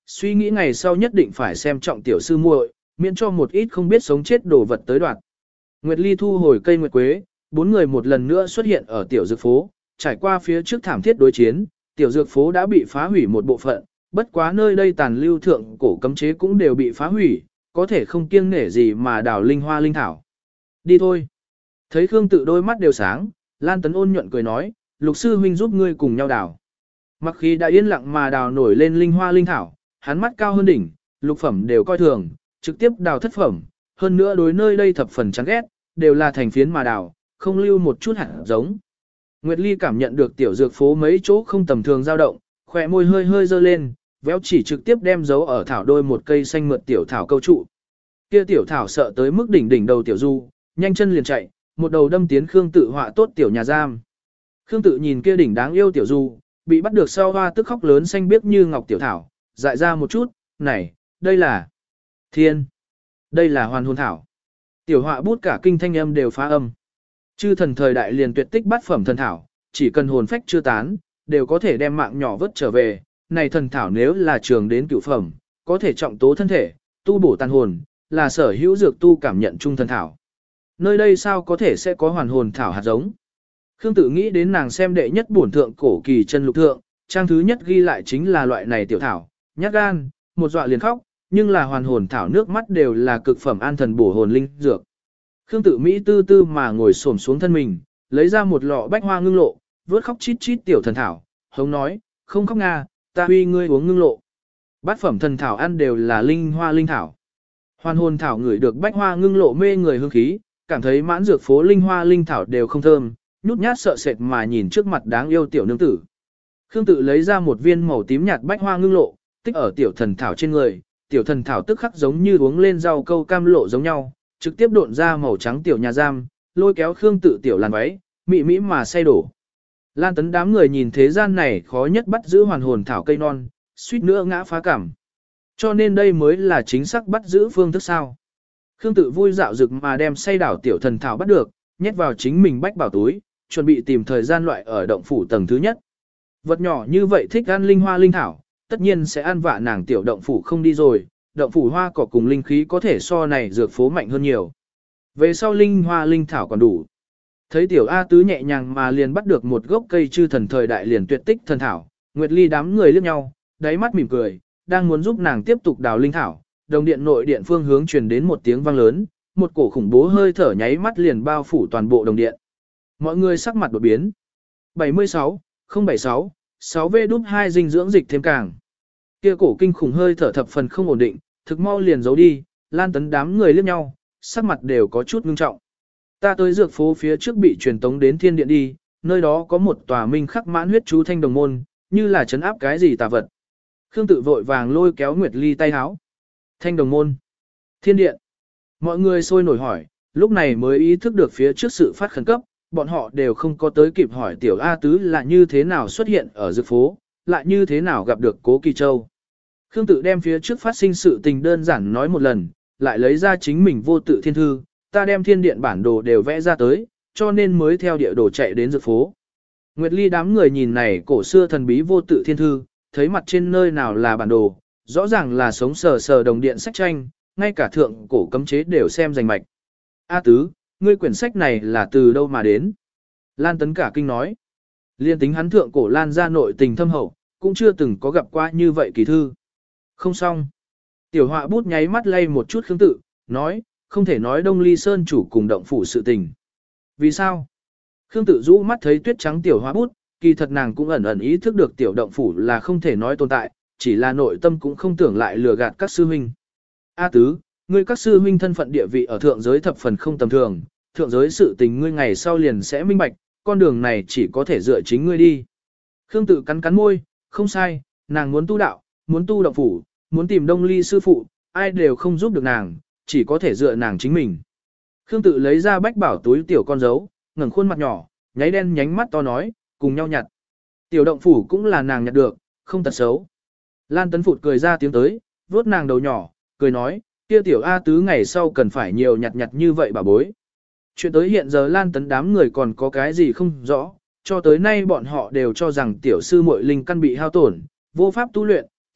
suy nghĩ ngày sau nhất định phải xem trọng tiểu sư muội, miễn cho một ít không biết sống chết đồ vật tới đoạt. Nguyệt Ly thu hồi cây nguyệt quế, bốn người một lần nữa xuất hiện ở tiểu dược phố, trải qua phía trước thảm thiết đối chiến, tiểu dược phố đã bị phá hủy một bộ phận, bất quá nơi đây tàn lưu thượng cổ cấm chế cũng đều bị phá hủy, có thể không kiêng nể gì mà đào linh hoa linh thảo. Đi thôi. Thấy Khương Tự đôi mắt đều sáng, Lan Tấn ôn nhuận cười nói, Lục sư huynh giúp ngươi cùng nhau đào. Mặc khi đã yên lặng mà đào nổi lên linh hoa linh thảo, hắn mắt cao hơn đỉnh, lục phẩm đều coi thường, trực tiếp đào thất phẩm, hơn nữa đối nơi đây thập phần chán ghét, đều là thành phiến mà đào, không lưu một chút hạt giống. Nguyệt Ly cảm nhận được tiểu dược phố mấy chỗ không tầm thường dao động, khỏe môi hơi hơi dơ lên, véo chỉ trực tiếp đem dấu ở thảo đôi một cây xanh mượt tiểu thảo câu trụ. Kia tiểu thảo sợ tới mức đỉnh đỉnh đầu tiểu du, nhanh chân liền chạy, một đầu đâm tiến Khương Tự họa tốt tiểu nhà giam. Khương Tự nhìn kia đỉnh đáng yêu tiểu du, bị bắt được sau hoa tức khóc lớn xanh biếc như ngọc tiểu thảo, dại ra một chút, này, đây là thiên, đây là hoàn hồn thảo. Tiểu họa bút cả kinh thanh âm đều phá âm. Chư thần thời đại liền tuyệt tích bát phẩm thần thảo, chỉ cần hồn phách chưa tán, đều có thể đem mạng nhỏ vớt trở về. Này thần thảo nếu là trường đến cửu phẩm, có thể trọng tố thân thể, tu bổ tàn hồn, là sở hữu dược tu cảm nhận trung thần thảo. Nơi đây sao có thể sẽ có hoàn hồn thảo hạt giống? Khương Tự nghĩ đến nàng xem đệ nhất bổn thượng cổ kỳ chân lục thượng, trang thứ nhất ghi lại chính là loại này tiểu thảo, nhát gan, một dọa liền khóc, nhưng là hoàn hồn thảo nước mắt đều là cực phẩm an thần bổ hồn linh dược. Khương Tự Mỹ tư tư mà ngồi xổm xuống thân mình, lấy ra một lọ bách hoa ngưng lộ, vớt khóc chít chít tiểu thần thảo, hống nói, không khóc nga, ta huy ngươi uống ngưng lộ. Bát phẩm thần thảo ăn đều là linh hoa linh thảo. Hoàn hồn thảo ngửi được bách hoa ngưng lộ mê người hương khí, cảm thấy mãn dược phố linh hoa linh thảo đều không thơm, nhút nhát sợ sệt mà nhìn trước mặt đáng yêu tiểu nương tử. Khương Tự lấy ra một viên màu tím nhạt bách hoa ngưng lộ, tích ở tiểu thần thảo trên người, tiểu thần thảo tức khắc giống như uống lên rau câu cam lộ giống nhau, trực tiếp độn ra màu trắng tiểu nhà giam, lôi kéo Khương Tự tiểu làn váy, mị mỹ mà say đổ. Lan Tấn đám người nhìn thế gian này khó nhất bắt giữ hoàn hồn thảo cây non, suýt nữa ngã phá cảm. Cho nên đây mới là chính xác bắt giữ phương thức sao. Khương Tự vui dạo dực mà đem say đảo tiểu thần thảo bắt được, nhét vào chính mình bách bảo túi, chuẩn bị tìm thời gian loại ở động phủ tầng thứ nhất. Vật nhỏ như vậy thích ăn linh hoa linh thảo, tất nhiên sẽ ăn vạ nàng tiểu động phủ không đi rồi, động phủ hoa cỏ cùng linh khí có thể so này dược phố mạnh hơn nhiều. Về sau linh hoa linh thảo còn đủ. Thấy tiểu A Tứ nhẹ nhàng mà liền bắt được một gốc cây chư thần thời đại liền tuyệt tích thần thảo, Nguyệt Ly đám người liếc nhau, đáy mắt mỉm cười, đang muốn giúp nàng tiếp tục đào linh thảo, đồng điện nội điện phương hướng truyền đến một tiếng vang lớn, một cổ khủng bố hơi thở nháy mắt liền bao phủ toàn bộ đồng điện. Mọi người sắc mặt đột biến. bảy mươi sáu, không bảy sáu, sáu V đúp hai dinh dưỡng dịch thêm càng. Kia cổ kinh khủng hơi thở thập phần không ổn định, thực mau liền giấu đi, Lan Tấn đám người liếc nhau, sắc mặt đều có chút ngưng trọng. Ta tới dược phố phía trước bị truyền tống đến thiên điện đi, nơi đó có một tòa minh khắc mãn huyết chú thanh đồng môn, như là trấn áp cái gì tà vật. Khương Tự vội vàng lôi kéo Nguyệt Ly tay háo. Thanh đồng môn. Thiên điện. Mọi người sôi nổi hỏi, lúc này mới ý thức được phía trước sự phát khẩn cấp, bọn họ đều không có tới kịp hỏi tiểu A Tứ là như thế nào xuất hiện ở dược phố, lại như thế nào gặp được Cố Kỳ Châu. Khương Tự đem phía trước phát sinh sự tình đơn giản nói một lần, lại lấy ra chính mình vô tự thiên thư, ta đem thiên điện bản đồ đều vẽ ra tới, cho nên mới theo địa đồ chạy đến dược phố. Nguyệt Ly đám người nhìn này cổ xưa thần bí vô tự thiên thư, thấy mặt trên nơi nào là bản đồ, rõ ràng là sống sờ sờ đồng điện sách tranh, ngay cả thượng cổ cấm chế đều xem rành mạch. A Tứ, ngươi quyển sách này là từ đâu mà đến? Lan Tấn cả kinh nói. Liên tính hắn thượng cổ Lan ra nội tình thâm hậu, cũng chưa từng có gặp qua như vậy kỳ thư. Không xong. Tiểu họa bút nháy mắt lay một chút Khương Tự, nói, không thể nói Đông Ly Sơn chủ cùng động phủ sự tình. Vì sao? Khương Tự rũ mắt thấy tuyết trắng tiểu họa bút, kỳ thật nàng cũng ẩn ẩn ý thức được tiểu động phủ là không thể nói tồn tại, chỉ là nội tâm cũng không tưởng lại lừa gạt các sư huynh. A Tứ, ngươi các sư huynh thân phận địa vị ở thượng giới thập phần không tầm thường, thượng giới sự tình ngươi ngày sau liền sẽ minh bạch, con đường này chỉ có thể dựa chính ngươi đi. Khương Tự cắn cắn môi, không sai, nàng muốn tu đạo, muốn tu động phủ, muốn tìm Đông Ly sư phụ, ai đều không giúp được nàng, chỉ có thể dựa nàng chính mình. Khương Tự lấy ra bách bảo túi tiểu con dấu, ngẩng khuôn mặt nhỏ, nháy đen nhánh mắt to nói, cùng nhau nhặt. Tiểu động phủ cũng là nàng nhặt được, không tật xấu. Lan Tấn Phụt cười ra tiếng tới, vuốt nàng đầu nhỏ, cười nói, kia tiểu A Tứ ngày sau cần phải nhiều nhặt nhặt như vậy bà bối. Chuyện tới hiện giờ Lan Tấn đám người còn có cái gì không rõ, cho tới nay bọn họ đều cho rằng tiểu sư muội linh căn bị hao tổn, vô pháp tu luyện,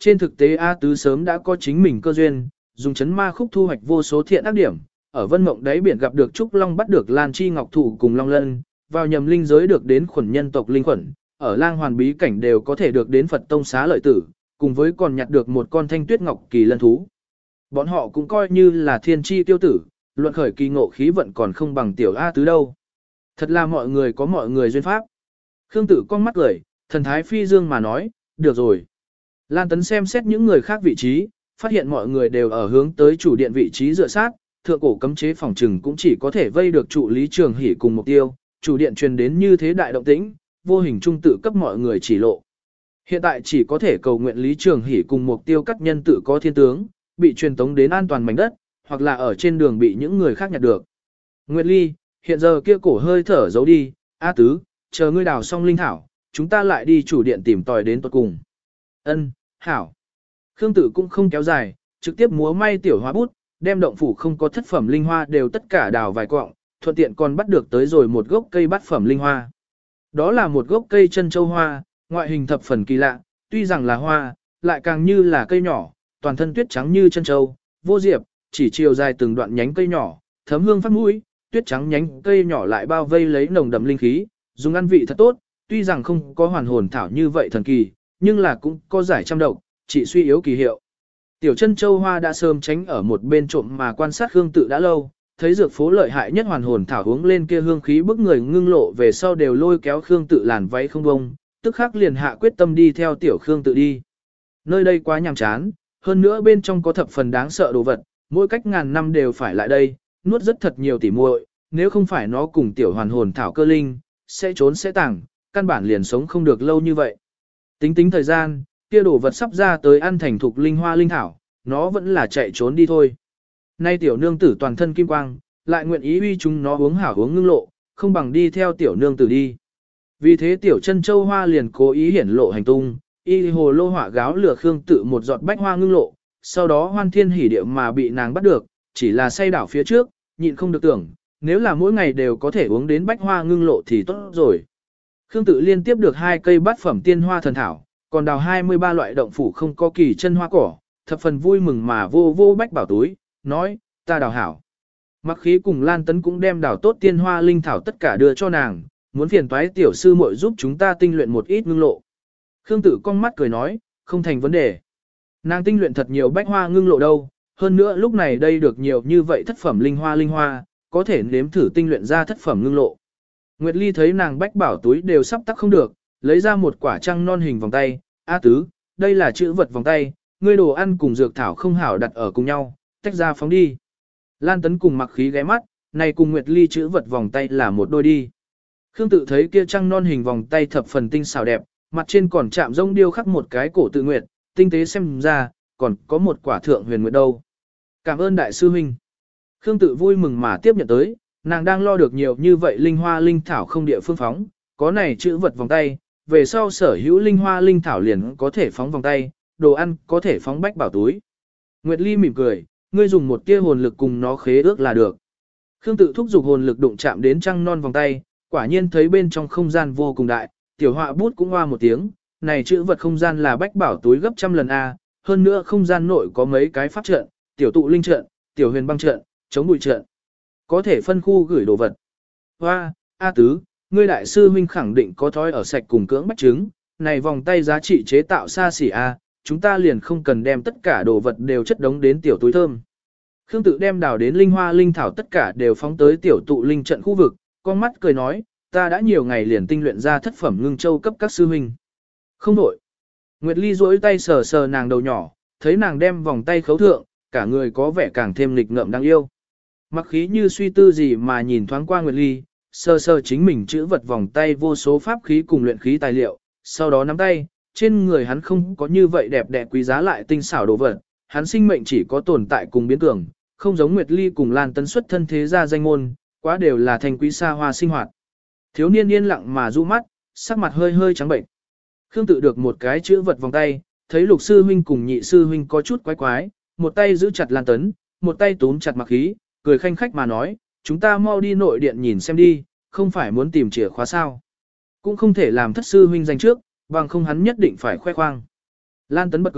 Trên thực tế A Tứ sớm đã có chính mình cơ duyên, dùng chấn ma khúc thu hoạch vô số thiện ác điểm, ở Vân Mộng đáy biển gặp được Trúc Long bắt được Lan Chi Ngọc Thụ cùng Long Lân, vào nhầm linh giới được đến khuẩn nhân tộc linh khuẩn, ở Lang Hoàn bí cảnh đều có thể được đến Phật tông xá lợi tử, cùng với còn nhặt được một con thanh tuyết ngọc kỳ lân thú. Bọn họ cũng coi như là thiên chi tiêu tử, luận khởi kỳ ngộ khí vận còn không bằng tiểu A Tứ đâu. Thật là mọi người có mọi người duyên pháp. Khương Tử con mắt cười, thần thái phi dương mà nói, được rồi. Lan Tấn xem xét những người khác vị trí, phát hiện mọi người đều ở hướng tới chủ điện vị trí dựa sát, thượng cổ cấm chế phòng trừng cũng chỉ có thể vây được trụ Lý Trường Hỷ cùng mục tiêu, chủ điện truyền đến như thế đại động tĩnh, vô hình trung tự cấp mọi người chỉ lộ. Hiện tại chỉ có thể cầu nguyện Lý Trường Hỷ cùng mục tiêu các nhân tự có thiên tướng, bị truyền tống đến an toàn mảnh đất, hoặc là ở trên đường bị những người khác nhặt được. Nguyệt Ly, hiện giờ kia cổ hơi thở giấu đi, A Tứ, chờ ngươi đào xong linh thảo, chúng ta lại đi chủ điện tìm tòi đến tuật cùng. Ân, hảo. Khương Tử cũng không kéo dài, trực tiếp múa may tiểu hóa bút, đem động phủ không có thất phẩm linh hoa đều tất cả đào vài quọng, thuận tiện còn bắt được tới rồi một gốc cây bát phẩm linh hoa. Đó là một gốc cây chân châu hoa, ngoại hình thập phần kỳ lạ, tuy rằng là hoa, lại càng như là cây nhỏ, toàn thân tuyết trắng như chân châu, vô diệp, chỉ chiều dài từng đoạn nhánh cây nhỏ, thấm hương phát mũi, tuyết trắng nhánh cây nhỏ lại bao vây lấy nồng đậm linh khí, dùng ăn vị thật tốt, tuy rằng không có hoàn hồn thảo như vậy thần kỳ, nhưng là cũng có giải trăm độc, chỉ suy yếu kỳ hiệu. Tiểu chân châu hoa đã sớm tránh ở một bên trộm mà quan sát Khương Tự đã lâu, thấy dược phố lợi hại nhất hoàn hồn thảo uống lên kia hương khí bức người ngưng lộ về sau đều lôi kéo Khương Tự làn váy không bông, tức khắc liền hạ quyết tâm đi theo tiểu Khương Tự đi. Nơi đây quá nhàm chán, hơn nữa bên trong có thập phần đáng sợ đồ vật, mỗi cách ngàn năm đều phải lại đây, nuốt rất thật nhiều tỉ muội, nếu không phải nó cùng tiểu hoàn hồn thảo cơ linh, sẽ trốn sẽ tàng, căn bản liền sống không được lâu như vậy. Tính tính thời gian, kia đồ vật sắp ra tới ăn thành thục linh hoa linh thảo, nó vẫn là chạy trốn đi thôi. Nay tiểu nương tử toàn thân kim quang, lại nguyện ý uy chúng nó uống hảo uống ngưng lộ, không bằng đi theo tiểu nương tử đi. Vì thế tiểu chân châu hoa liền cố ý hiển lộ hành tung, y hồ lô hỏa gáo lửa Khương Tự một giọt bách hoa ngưng lộ, sau đó hoan thiên hỉ điệu mà bị nàng bắt được, chỉ là say đảo phía trước, nhịn không được tưởng, nếu là mỗi ngày đều có thể uống đến bách hoa ngưng lộ thì tốt rồi. Khương Tự liên tiếp được hai cây bát phẩm tiên hoa thần thảo, còn đào hai mươi ba loại động phủ không có kỳ chân hoa cỏ, thập phần vui mừng mà vô vô bách bảo túi, nói, ta đào hảo. Mặc khí cùng Lan Tấn cũng đem đào tốt tiên hoa linh thảo tất cả đưa cho nàng, muốn phiền toái tiểu sư muội giúp chúng ta tinh luyện một ít ngưng lộ. Khương Tự cong mắt cười nói, không thành vấn đề. Nàng tinh luyện thật nhiều bách hoa ngưng lộ đâu, hơn nữa lúc này đây được nhiều như vậy thất phẩm linh hoa linh hoa, có thể nếm thử tinh luyện ra thất phẩm ngưng lộ. Nguyệt Ly thấy nàng bách bảo túi đều sắp tắc không được, lấy ra một quả trăng non hình vòng tay, A Tứ, đây là chữ vật vòng tay, ngươi đồ ăn cùng dược thảo không hảo đặt ở cùng nhau, tách ra phóng đi. Lan Tấn cùng Mặc Khí ghé mắt, này cùng Nguyệt Ly chữ vật vòng tay là một đôi đi. Khương Tự thấy kia trăng non hình vòng tay thập phần tinh xảo đẹp, mặt trên còn chạm rông điêu khắc một cái cổ tự nguyệt, tinh tế xem ra, còn có một quả thượng huyền nguyệt đâu. Cảm ơn đại sư huynh. Khương Tự vui mừng mà tiếp nhận tới, nàng đang lo được nhiều như vậy linh hoa linh thảo không địa phương phóng, có này chữ vật vòng tay, về sau sở hữu linh hoa linh thảo liền có thể phóng vòng tay, đồ ăn có thể phóng bách bảo túi. Nguyệt Ly mỉm cười, ngươi dùng một tia hồn lực cùng nó khế ước là được. Khương Tự thúc giục hồn lực đụng chạm đến trăng non vòng tay, quả nhiên thấy bên trong không gian vô cùng đại, tiểu họa bút cũng hoa một tiếng, này chữ vật không gian là bách bảo túi gấp trăm lần A, hơn nữa không gian nội có mấy cái pháp trận, tiểu tụ linh trận, tiểu huyền băng trận, chống bụi trận. Có thể phân khu gửi đồ vật. Hoa, A Tứ, ngươi đại sư huynh khẳng định có thói ở sạch cùng cưỡng bách trứng, này vòng tay giá trị chế tạo xa xỉ A, chúng ta liền không cần đem tất cả đồ vật đều chất đống đến tiểu túi thơm. Khương Tự đem đào đến linh hoa linh thảo tất cả đều phóng tới tiểu tụ linh trận khu vực, con mắt cười nói, ta đã nhiều ngày liền tinh luyện ra thất phẩm ngưng châu cấp các sư huynh. Không đổi. Nguyệt Ly duỗi tay sờ sờ nàng đầu nhỏ, thấy nàng đem vòng tay khấu thượng, cả người có vẻ càng thêm lịch ngợm đáng yêu. Mặc Khí như suy tư gì mà nhìn thoáng qua Nguyệt Ly, sờ sờ chính mình chữ vật vòng tay vô số pháp khí cùng luyện khí tài liệu, sau đó nắm tay, trên người hắn không có như vậy đẹp đẽ quý giá lại tinh xảo đồ vật, hắn sinh mệnh chỉ có tồn tại cùng biến cường, không giống Nguyệt Ly cùng Lan Tấn xuất thân thế gia danh môn, quá đều là thành quý xa hoa sinh hoạt. Thiếu niên yên lặng mà du mắt, sắc mặt hơi hơi trắng bệnh. Khương Tự được một cái chữ vật vòng tay, thấy Lục sư huynh cùng Nhị sư huynh có chút quái quái, một tay giữ chặt Lan Tấn, một tay túm chặt Mặc Khí, cười khanh khách mà nói, chúng ta mau đi nội điện nhìn xem đi, không phải muốn tìm chìa khóa sao. Cũng không thể làm thất sư huynh danh trước, bằng không hắn nhất định phải khoe khoang. Lan Tấn bật cười,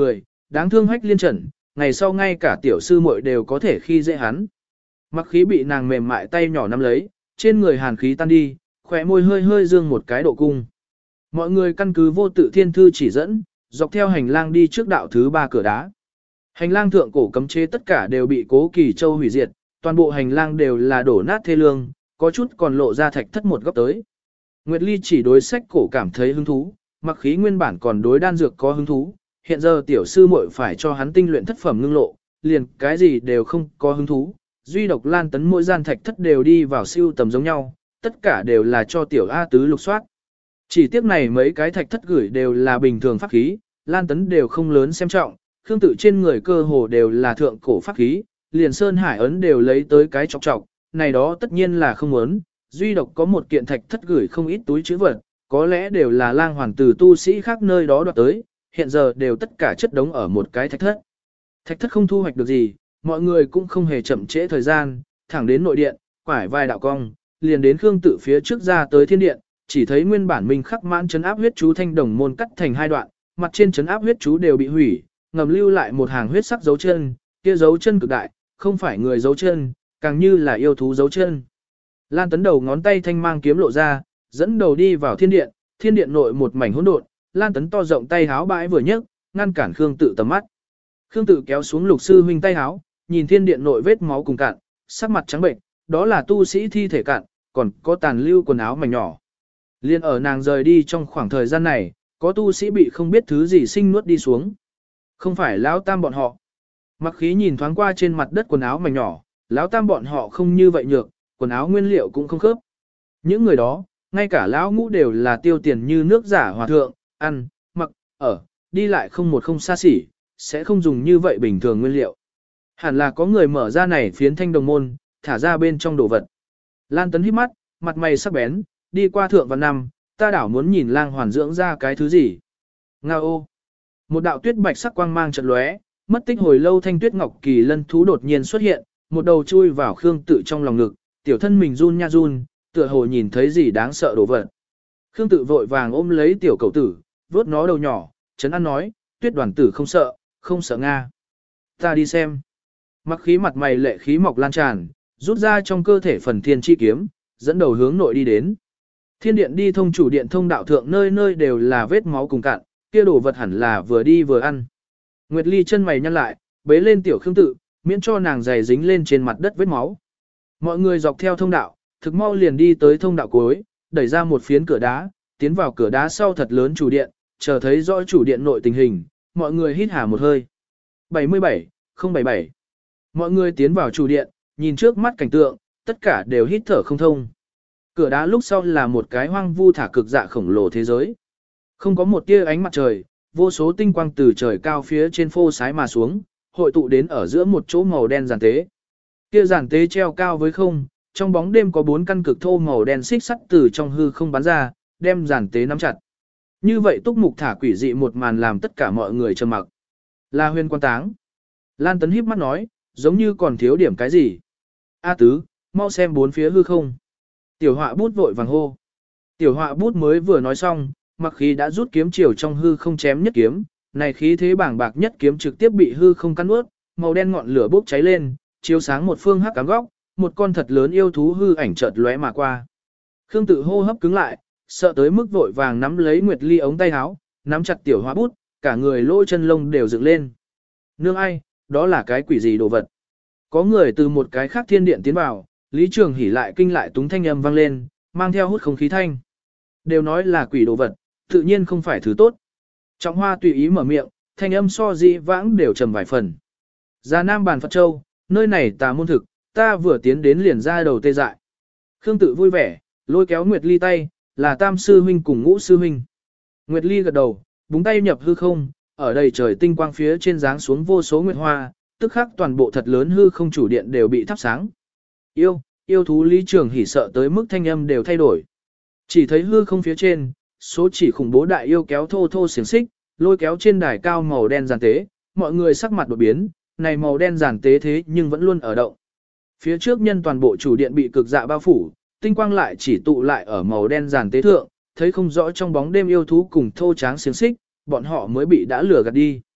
đáng thương Hách Liên Trần, ngày sau ngay cả tiểu sư muội đều có thể khi dễ hắn. Mặc khí bị nàng mềm mại tay nhỏ nắm lấy, trên người hàn khí tan đi, khỏe môi hơi hơi dương một cái độ cung. Mọi người căn cứ vô tự thiên thư chỉ dẫn, dọc theo hành lang đi trước đạo thứ ba cửa đá. Hành lang thượng cổ cấm chế tất cả đều bị Cố Kỳ Châu hủy diệt, toàn bộ hành lang đều là đổ nát thê lương, có chút còn lộ ra thạch thất một góc tới. Nguyệt Ly chỉ đối sách cổ cảm thấy hứng thú, mặc khí nguyên bản còn đối đan dược có hứng thú, hiện giờ tiểu sư muội phải cho hắn tinh luyện thất phẩm ngưng lộ, liền cái gì đều không có hứng thú, duy độc Lan Tấn mỗi gian thạch thất đều đi vào siêu tầm giống nhau, tất cả đều là cho tiểu A tứ lục soát. Chỉ tiếc này mấy cái thạch thất gửi đều là bình thường pháp khí, Lan Tấn đều không lớn xem trọng, Khương Tự trên người cơ hồ đều là thượng cổ pháp khí, liền Sơn Hải ấn đều lấy tới cái chọc chọc, này đó tất nhiên là không muốn, duy độc có một kiện thạch thất gửi không ít túi chữ vật, có lẽ đều là lang hoàn từ tu sĩ khác nơi đó đoạt tới, hiện giờ đều tất cả chất đống ở một cái thạch thất. Thạch thất không thu hoạch được gì, mọi người cũng không hề chậm trễ thời gian, thẳng đến nội điện, quải vai đạo cong, liền đến Khương Tự phía trước ra tới thiên điện, chỉ thấy nguyên bản minh khắc mãn chấn áp huyết chú thanh đồng môn cắt thành hai đoạn, mặt trên chấn áp huyết chú đều bị hủy, ngầm lưu lại một hàng huyết sắc dấu chân, kia dấu chân cực đại, không phải người dấu chân, càng như là yêu thú dấu chân. Lan Tấn đầu ngón tay thanh mang kiếm lộ ra, dẫn đầu đi vào thiên điện, thiên điện nội một mảnh hỗn độn, Lan Tấn to rộng tay háo bãi vừa nhấc, ngăn cản Khương Tự tầm mắt. Khương Tự kéo xuống Lục sư huynh tay háo, nhìn thiên điện nội vết máu cùng cạn, sắc mặt trắng bệnh, đó là tu sĩ thi thể cạn, còn có tàn lưu quần áo mảnh nhỏ. Liên ở nàng rời đi trong khoảng thời gian này, có tu sĩ bị không biết thứ gì sinh nuốt đi xuống. Không phải lão tam bọn họ. Mặc khí nhìn thoáng qua trên mặt đất quần áo mảnh nhỏ, lão tam bọn họ không như vậy nhược, quần áo nguyên liệu cũng không khớp. Những người đó, ngay cả lão ngũ đều là tiêu tiền như nước giả hòa thượng, ăn, mặc, ở, đi lại không một không xa xỉ, sẽ không dùng như vậy bình thường nguyên liệu. Hẳn là có người mở ra này phiến thanh đồng môn, thả ra bên trong đồ vật. Lan Tấn híp mắt, mặt mày sắc bén, đi qua thượng và năm, ta đảo muốn nhìn lang hoàn dưỡng ra cái thứ gì. Ngao ô. Một đạo tuyết bạch sắc quang mang chợt lóe, mất tích hồi lâu thanh tuyết ngọc kỳ lân thú đột nhiên xuất hiện, một đầu chui vào Khương Tự trong lòng ngực, tiểu thân mình run nha run, tựa hồ nhìn thấy gì đáng sợ đồ vật. Khương Tự vội vàng ôm lấy tiểu cậu tử, vuốt nó đầu nhỏ, trấn an nói, tuyết đoàn tử không sợ, không sợ Nga. Ta đi xem. Mặc khí mặt mày lệ khí mọc lan tràn, rút ra trong cơ thể phần thiên chi kiếm, dẫn đầu hướng nội đi đến. Thiên điện đi thông chủ điện thông đạo thượng nơi nơi đều là vết máu cùng cạn, kia đồ vật hẳn là vừa đi vừa ăn. Nguyệt Ly chân mày nhăn lại, bế lên tiểu Khương Tự, miễn cho nàng giày dính lên trên mặt đất vết máu. Mọi người dọc theo thông đạo, thực mau liền đi tới thông đạo cuối, đẩy ra một phiến cửa đá, tiến vào cửa đá sau thật lớn chủ điện, chờ thấy rõ chủ điện nội tình hình, mọi người hít hà một hơi. bảy mươi bảy, không bảy bảy. Mọi người tiến vào chủ điện, nhìn trước mắt cảnh tượng, tất cả đều hít thở không thông. Cửa đá lúc sau là một cái hoang vu thả cực dạ khổng lồ thế giới. Không có một tia ánh mặt trời, vô số tinh quang từ trời cao phía trên phô sái mà xuống, hội tụ đến ở giữa một chỗ màu đen giàn tế. Kia giàn tế treo cao với không, trong bóng đêm có bốn căn cực thô màu đen xích sắt từ trong hư không bắn ra, đem giàn tế nắm chặt. Như vậy túc mục thả quỷ dị một màn làm tất cả mọi người trầm mặc. La Huyên quan táng. Lan Tấn híp mắt nói, giống như còn thiếu điểm cái gì. A tứ, mau xem bốn phía hư không. Tiểu họa bút vội vàng hô. Tiểu họa bút mới vừa nói xong, mặc khí đã rút kiếm chiều trong hư không chém nhất kiếm, này khí thế bảng bạc nhất kiếm trực tiếp bị hư không cắn nuốt, màu đen ngọn lửa bốc cháy lên, chiếu sáng một phương hắc ám góc, một con thật lớn yêu thú hư ảnh chợt lóe mà qua. Khương Tự hô hấp cứng lại, sợ tới mức vội vàng nắm lấy Nguyệt Ly ống tay áo, nắm chặt tiểu họa bút, cả người lỗ chân lông đều dựng lên. Nương ai, đó là cái quỷ gì đồ vật? Có người từ một cái khác thiên điện tiến vào, Lý Trường Hỉ lại kinh lại túng thanh âm vang lên, mang theo hút không khí thanh. Đều nói là quỷ đồ vật, tự nhiên không phải thứ tốt. Trọng Hoa tùy ý mở miệng, thanh âm so dĩ vãng đều trầm vài phần. Già Nam bàn Phật Châu, nơi này tà môn thực, ta vừa tiến đến liền ra đầu tê dại. Khương Tự vui vẻ, lôi kéo Nguyệt Ly tay, là Tam sư huynh cùng Ngũ sư huynh. Nguyệt Ly gật đầu, búng tay nhập hư không, ở đây trời tinh quang phía trên dáng xuống vô số nguyệt hoa, tức khắc toàn bộ thật lớn hư không chủ điện đều bị thắp sáng. Yêu, yêu thú Lý Trường Hỉ sợ tới mức thanh âm đều thay đổi. Chỉ thấy hư không phía trên, số chỉ khủng bố đại yêu kéo thô thô xiềng xích, lôi kéo trên đài cao màu đen giàn tế, mọi người sắc mặt đột biến, này màu đen giàn tế thế nhưng vẫn luôn ở động. Phía trước nhân toàn bộ chủ điện bị cực dạ bao phủ, tinh quang lại chỉ tụ lại ở màu đen giàn tế thượng, thấy không rõ trong bóng đêm yêu thú cùng thô tráng xiềng xích, bọn họ mới bị đã lừa gạt đi.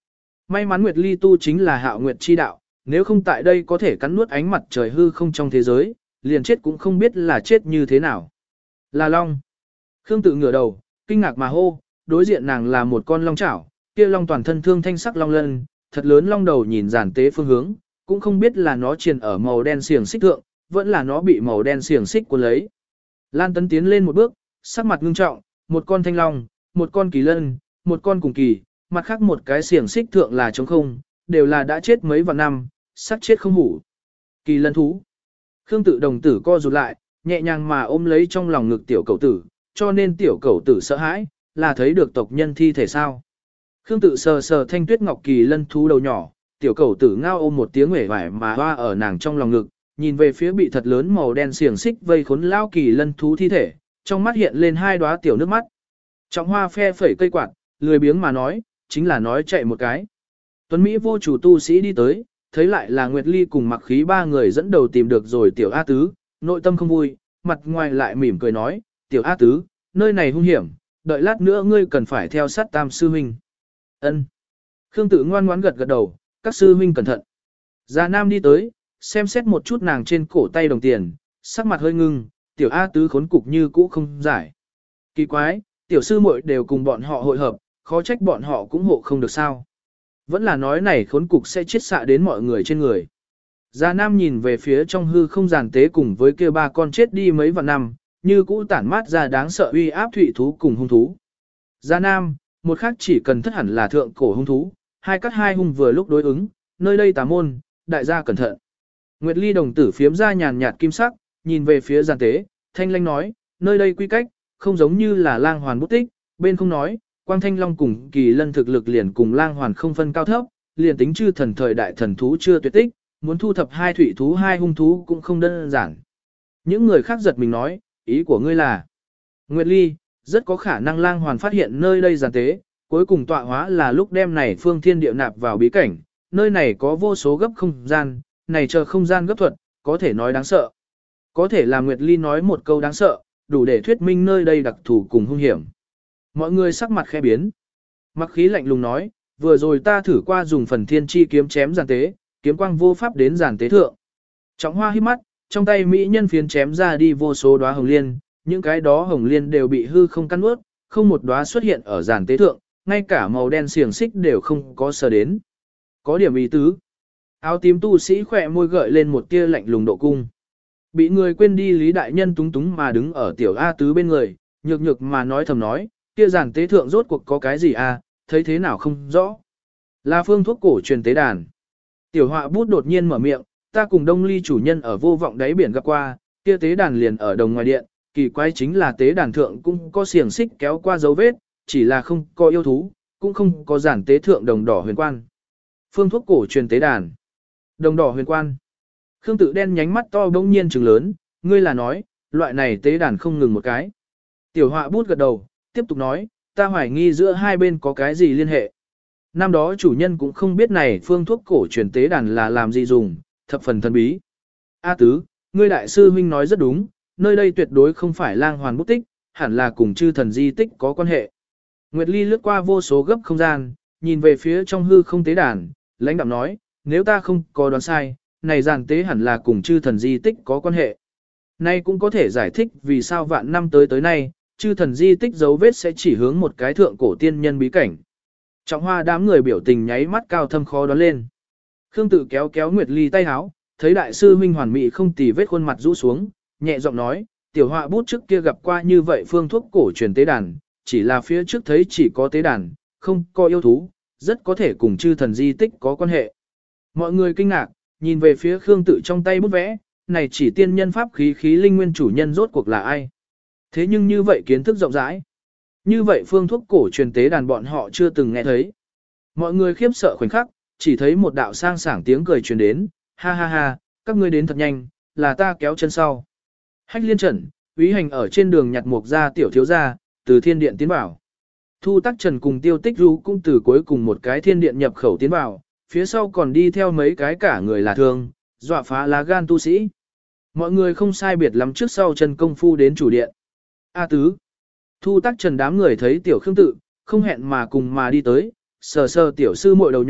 May mắn Nguyệt Ly tu chính là Hạo Nguyệt chi đạo, nếu không tại đây có thể cắn nuốt ánh mặt trời hư không trong thế giới, liền chết cũng không biết là chết như thế nào. Là long. Khương Tự ngửa đầu, kinh ngạc mà hô, đối diện nàng là một con long chảo, kia long toàn thân thương thanh sắc long lân, thật lớn long đầu nhìn giản tế phương hướng, cũng không biết là nó triền ở màu đen xiềng xích thượng, vẫn là nó bị màu đen xiềng xích cuốn lấy. Lan Tấn tiến lên một bước, sắc mặt ngưng trọng, một con thanh long, một con kỳ lân, một con cùng kỳ, mặt khác một cái xiềng xích thượng là trống không, đều là đã chết mấy vạn năm, sắc chết không hủ. Kỳ lân thú. Khương Tự đồng tử co rụt lại, nhẹ nhàng mà ôm lấy trong lòng ngực tiểu cẩu tử, cho nên tiểu cẩu tử sợ hãi, là thấy được tộc nhân thi thể sao. Khương Tự sờ sờ thanh tuyết ngọc kỳ lân thú đầu nhỏ, tiểu cẩu tử ngao ôm một tiếng uể oải mà hoa ở nàng trong lòng ngực, nhìn về phía bị thật lớn màu đen xiềng xích vây khốn lao kỳ lân thú thi thể, trong mắt hiện lên hai đóa tiểu nước mắt. Trọng Hoa phe phẩy cây quạt, lười biếng mà nói, chính là nói chạy một cái. Tuấn Mỹ vô chủ tu sĩ đi tới, thấy lại là Nguyệt Ly cùng Mặc Khí ba người dẫn đầu tìm được rồi tiểu A Tứ, nội tâm không vui, mặt ngoài lại mỉm cười nói, tiểu A Tứ, nơi này hung hiểm, đợi lát nữa ngươi cần phải theo sát tam sư huynh. Ân. Khương Tự ngoan ngoãn gật gật đầu, các sư huynh cẩn thận. Già Nam đi tới, xem xét một chút nàng trên cổ tay đồng tiền, sắc mặt hơi ngưng, tiểu A Tứ khốn cục như cũ không giải. Kỳ quái, tiểu sư muội đều cùng bọn họ hội hợp, khó trách bọn họ cũng hộ không được sao. Vẫn là nói này khốn cục sẽ chiết xạ đến mọi người trên người. Già Nam nhìn về phía trong hư không giàn tế cùng với kia ba con chết đi mấy vạn năm, như cũ tản mát ra đáng sợ uy áp thủy thú cùng hung thú. Già Nam, một khác chỉ cần thất hẳn là thượng cổ hung thú, hai cắt hai hung vừa lúc đối ứng, nơi đây tà môn, đại gia cẩn thận. Nguyệt Ly đồng tử phiếm ra nhàn nhạt kim sắc, nhìn về phía giàn tế, thanh lanh nói, nơi đây quy cách, không giống như là lang hoàn bút tích, bên không nói, Quang Thanh Long cùng Kỳ Lân thực lực liền cùng lang hoàn không phân cao thấp, liền tính chư thần thời đại thần thú chưa tuyệt tích, muốn thu thập hai thủy thú hai hung thú cũng không đơn giản. Những người khác giật mình nói, ý của ngươi là, Nguyệt Ly, rất có khả năng lang hoàn phát hiện nơi đây giàn tế, cuối cùng tọa hóa là lúc đem này phương thiên địa nạp vào bí cảnh, nơi này có vô số gấp không gian, này chờ không gian gấp thuật, có thể nói đáng sợ. Có thể là Nguyệt Ly nói một câu đáng sợ, đủ để thuyết minh nơi đây đặc thù cùng hung hiểm. Mọi người sắc mặt khẽ biến. Mặc Khí lạnh lùng nói, vừa rồi ta thử qua dùng phần thiên chi kiếm chém giàn tế, kiếm quang vô pháp đến giàn tế thượng. Trọng Hoa hít mắt, trong tay mỹ nhân phiến chém ra đi vô số đóa hồng liên, những cái đó hồng liên đều bị hư không căn nuốt, không một đóa xuất hiện ở giàn tế thượng, ngay cả màu đen xiềng xích đều không có sờ đến. Có điểm ý tứ. Áo tím tu sĩ khỏe môi gợi lên một tia lạnh lùng độ cung. Bị người quên đi Lý Đại Nhân túng túng mà đứng ở tiểu A Tứ bên người, nhược nhược mà nói thầm nói, kia giàn tế thượng rốt cuộc có cái gì à, thấy thế nào không rõ. Là phương thuốc cổ truyền tế đàn. Tiểu Họa bút đột nhiên mở miệng, ta cùng Đông Ly chủ nhân ở vô vọng đáy biển gặp qua, kia tế đàn liền ở đồng ngoài điện, kỳ quái chính là tế đàn thượng cũng có xiềng xích kéo qua dấu vết, chỉ là không có yêu thú, cũng không có giàn tế thượng đồng đỏ huyền quan. Phương thuốc cổ truyền tế đàn. Đồng đỏ huyền quan. Khương Tự đen nhánh mắt to bỗng nhiên trừng lớn, ngươi là nói, loại này tế đàn không ngừng một cái. Tiểu Họa bút gật đầu, tiếp tục nói, ta hoài nghi giữa hai bên có cái gì liên hệ. Năm đó chủ nhân cũng không biết này phương thuốc cổ truyền tế đàn là làm gì dùng, thập phần thần bí. A Tứ, ngươi đại sư huynh nói rất đúng, nơi đây tuyệt đối không phải lang hoàn bút tích, hẳn là cùng chư thần di tích có quan hệ. Nguyệt Ly lướt qua vô số gấp không gian, nhìn về phía trong hư không tế đàn, lãnh đạm nói, nếu ta không có đoán sai, này giàn tế hẳn là cùng chư thần di tích có quan hệ. Nay cũng có thể giải thích vì sao vạn năm tới tới nay, chư thần di tích dấu vết sẽ chỉ hướng một cái thượng cổ tiên nhân bí cảnh. Trọng Hoa đám người biểu tình nháy mắt cao thâm khó đoán lên. Khương Tự kéo kéo Nguyệt Ly tay háo, thấy đại sư huynh hoàn mỹ không tì vết khuôn mặt rũ xuống, nhẹ giọng nói, tiểu Họa bút trước kia gặp qua như vậy phương thuốc cổ truyền tế đàn, chỉ là phía trước thấy chỉ có tế đàn, không có yêu thú, rất có thể cùng chư thần di tích có quan hệ. Mọi người kinh ngạc, nhìn về phía Khương Tự trong tay bút vẽ, này chỉ tiên nhân pháp khí khí linh nguyên chủ nhân rốt cuộc là ai? Thế nhưng như vậy kiến thức rộng rãi. Như vậy phương thuốc cổ truyền tế đàn bọn họ chưa từng nghe thấy. Mọi người khiếp sợ khoảnh khắc, chỉ thấy một đạo sang sảng tiếng cười truyền đến, ha ha ha, các ngươi đến thật nhanh, là ta kéo chân sau. Hách Liên Trần, Úy Hành ở trên đường nhặt mục ra tiểu thiếu gia, từ thiên điện tiến vào. Thu Tắc Trần cùng Tiêu Tích Du cũng từ cuối cùng một cái thiên điện nhập khẩu tiến vào, phía sau còn đi theo mấy cái cả người là thương, dọa phá lá gan tu sĩ. Mọi người không sai biệt lắm trước sau chân công phu đến chủ điện. A Tứ. Thu Tắc Trần đám người thấy tiểu Khương Tự, không hẹn mà cùng mà đi tới, sờ sờ tiểu sư muội đầu nhỏ,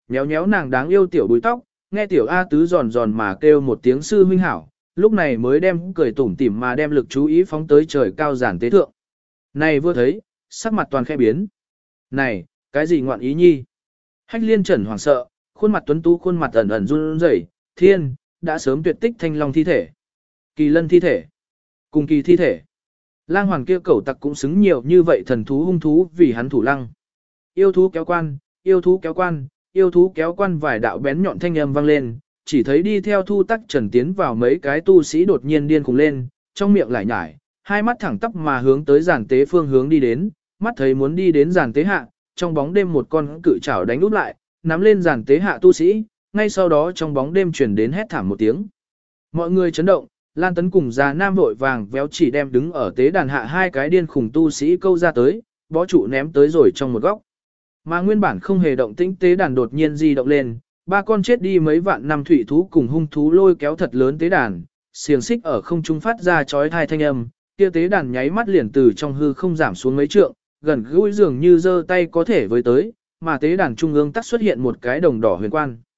nhéo nhéo nàng đáng yêu tiểu búi tóc, nghe tiểu A tứ giòn giòn mà kêu một tiếng sư huynh hảo, lúc này mới đem cười tủm tỉm mà đem lực chú ý phóng tới trời cao giản tế thượng. Này vừa thấy, sắc mặt toàn khẽ biến. Này, cái gì ngoạn ý nhi? Hách liên trần hoảng sợ, khuôn mặt tuấn tú khuôn mặt ẩn ẩn run rẩy, thiên, đã sớm tuyệt tích thanh long thi thể. Kỳ lân thi thể. Cùng kỳ thi thể. Lang hoàng kia cẩu tặc cũng xứng nhiều như vậy thần thú hung thú vì hắn thủ lăng. Yêu thú kéo quan, yêu thú kéo quan, yêu thú kéo quan vài đạo bén nhọn thanh âm vang lên, chỉ thấy đi theo thu tắc trần tiến vào mấy cái tu sĩ đột nhiên điên khùng lên, trong miệng lại nhải, hai mắt thẳng tắp mà hướng tới giàn tế phương hướng đi đến, mắt thấy muốn đi đến giàn tế hạ, trong bóng đêm một con cự chảo đánh úp lại, nắm lên giàn tế hạ tu sĩ, ngay sau đó trong bóng đêm truyền đến hét thảm một tiếng. Mọi người chấn động, Lan Tấn cùng già nam vội vàng véo chỉ đem đứng ở tế đàn hạ hai cái điên khùng tu sĩ câu ra tới, bó trụ ném tới rồi trong một góc. Mà nguyên bản không hề động tĩnh tế đàn đột nhiên di động lên, ba con chết đi mấy vạn năm thủy thú cùng hung thú lôi kéo thật lớn tế đàn, xiềng xích ở không trung phát ra chói tai thanh âm, kia tế đàn nháy mắt liền từ trong hư không giảm xuống mấy trượng, gần gũi dường như giơ tay có thể với tới, mà tế đàn trung ương tắt xuất hiện một cái đồng đỏ huyền quan.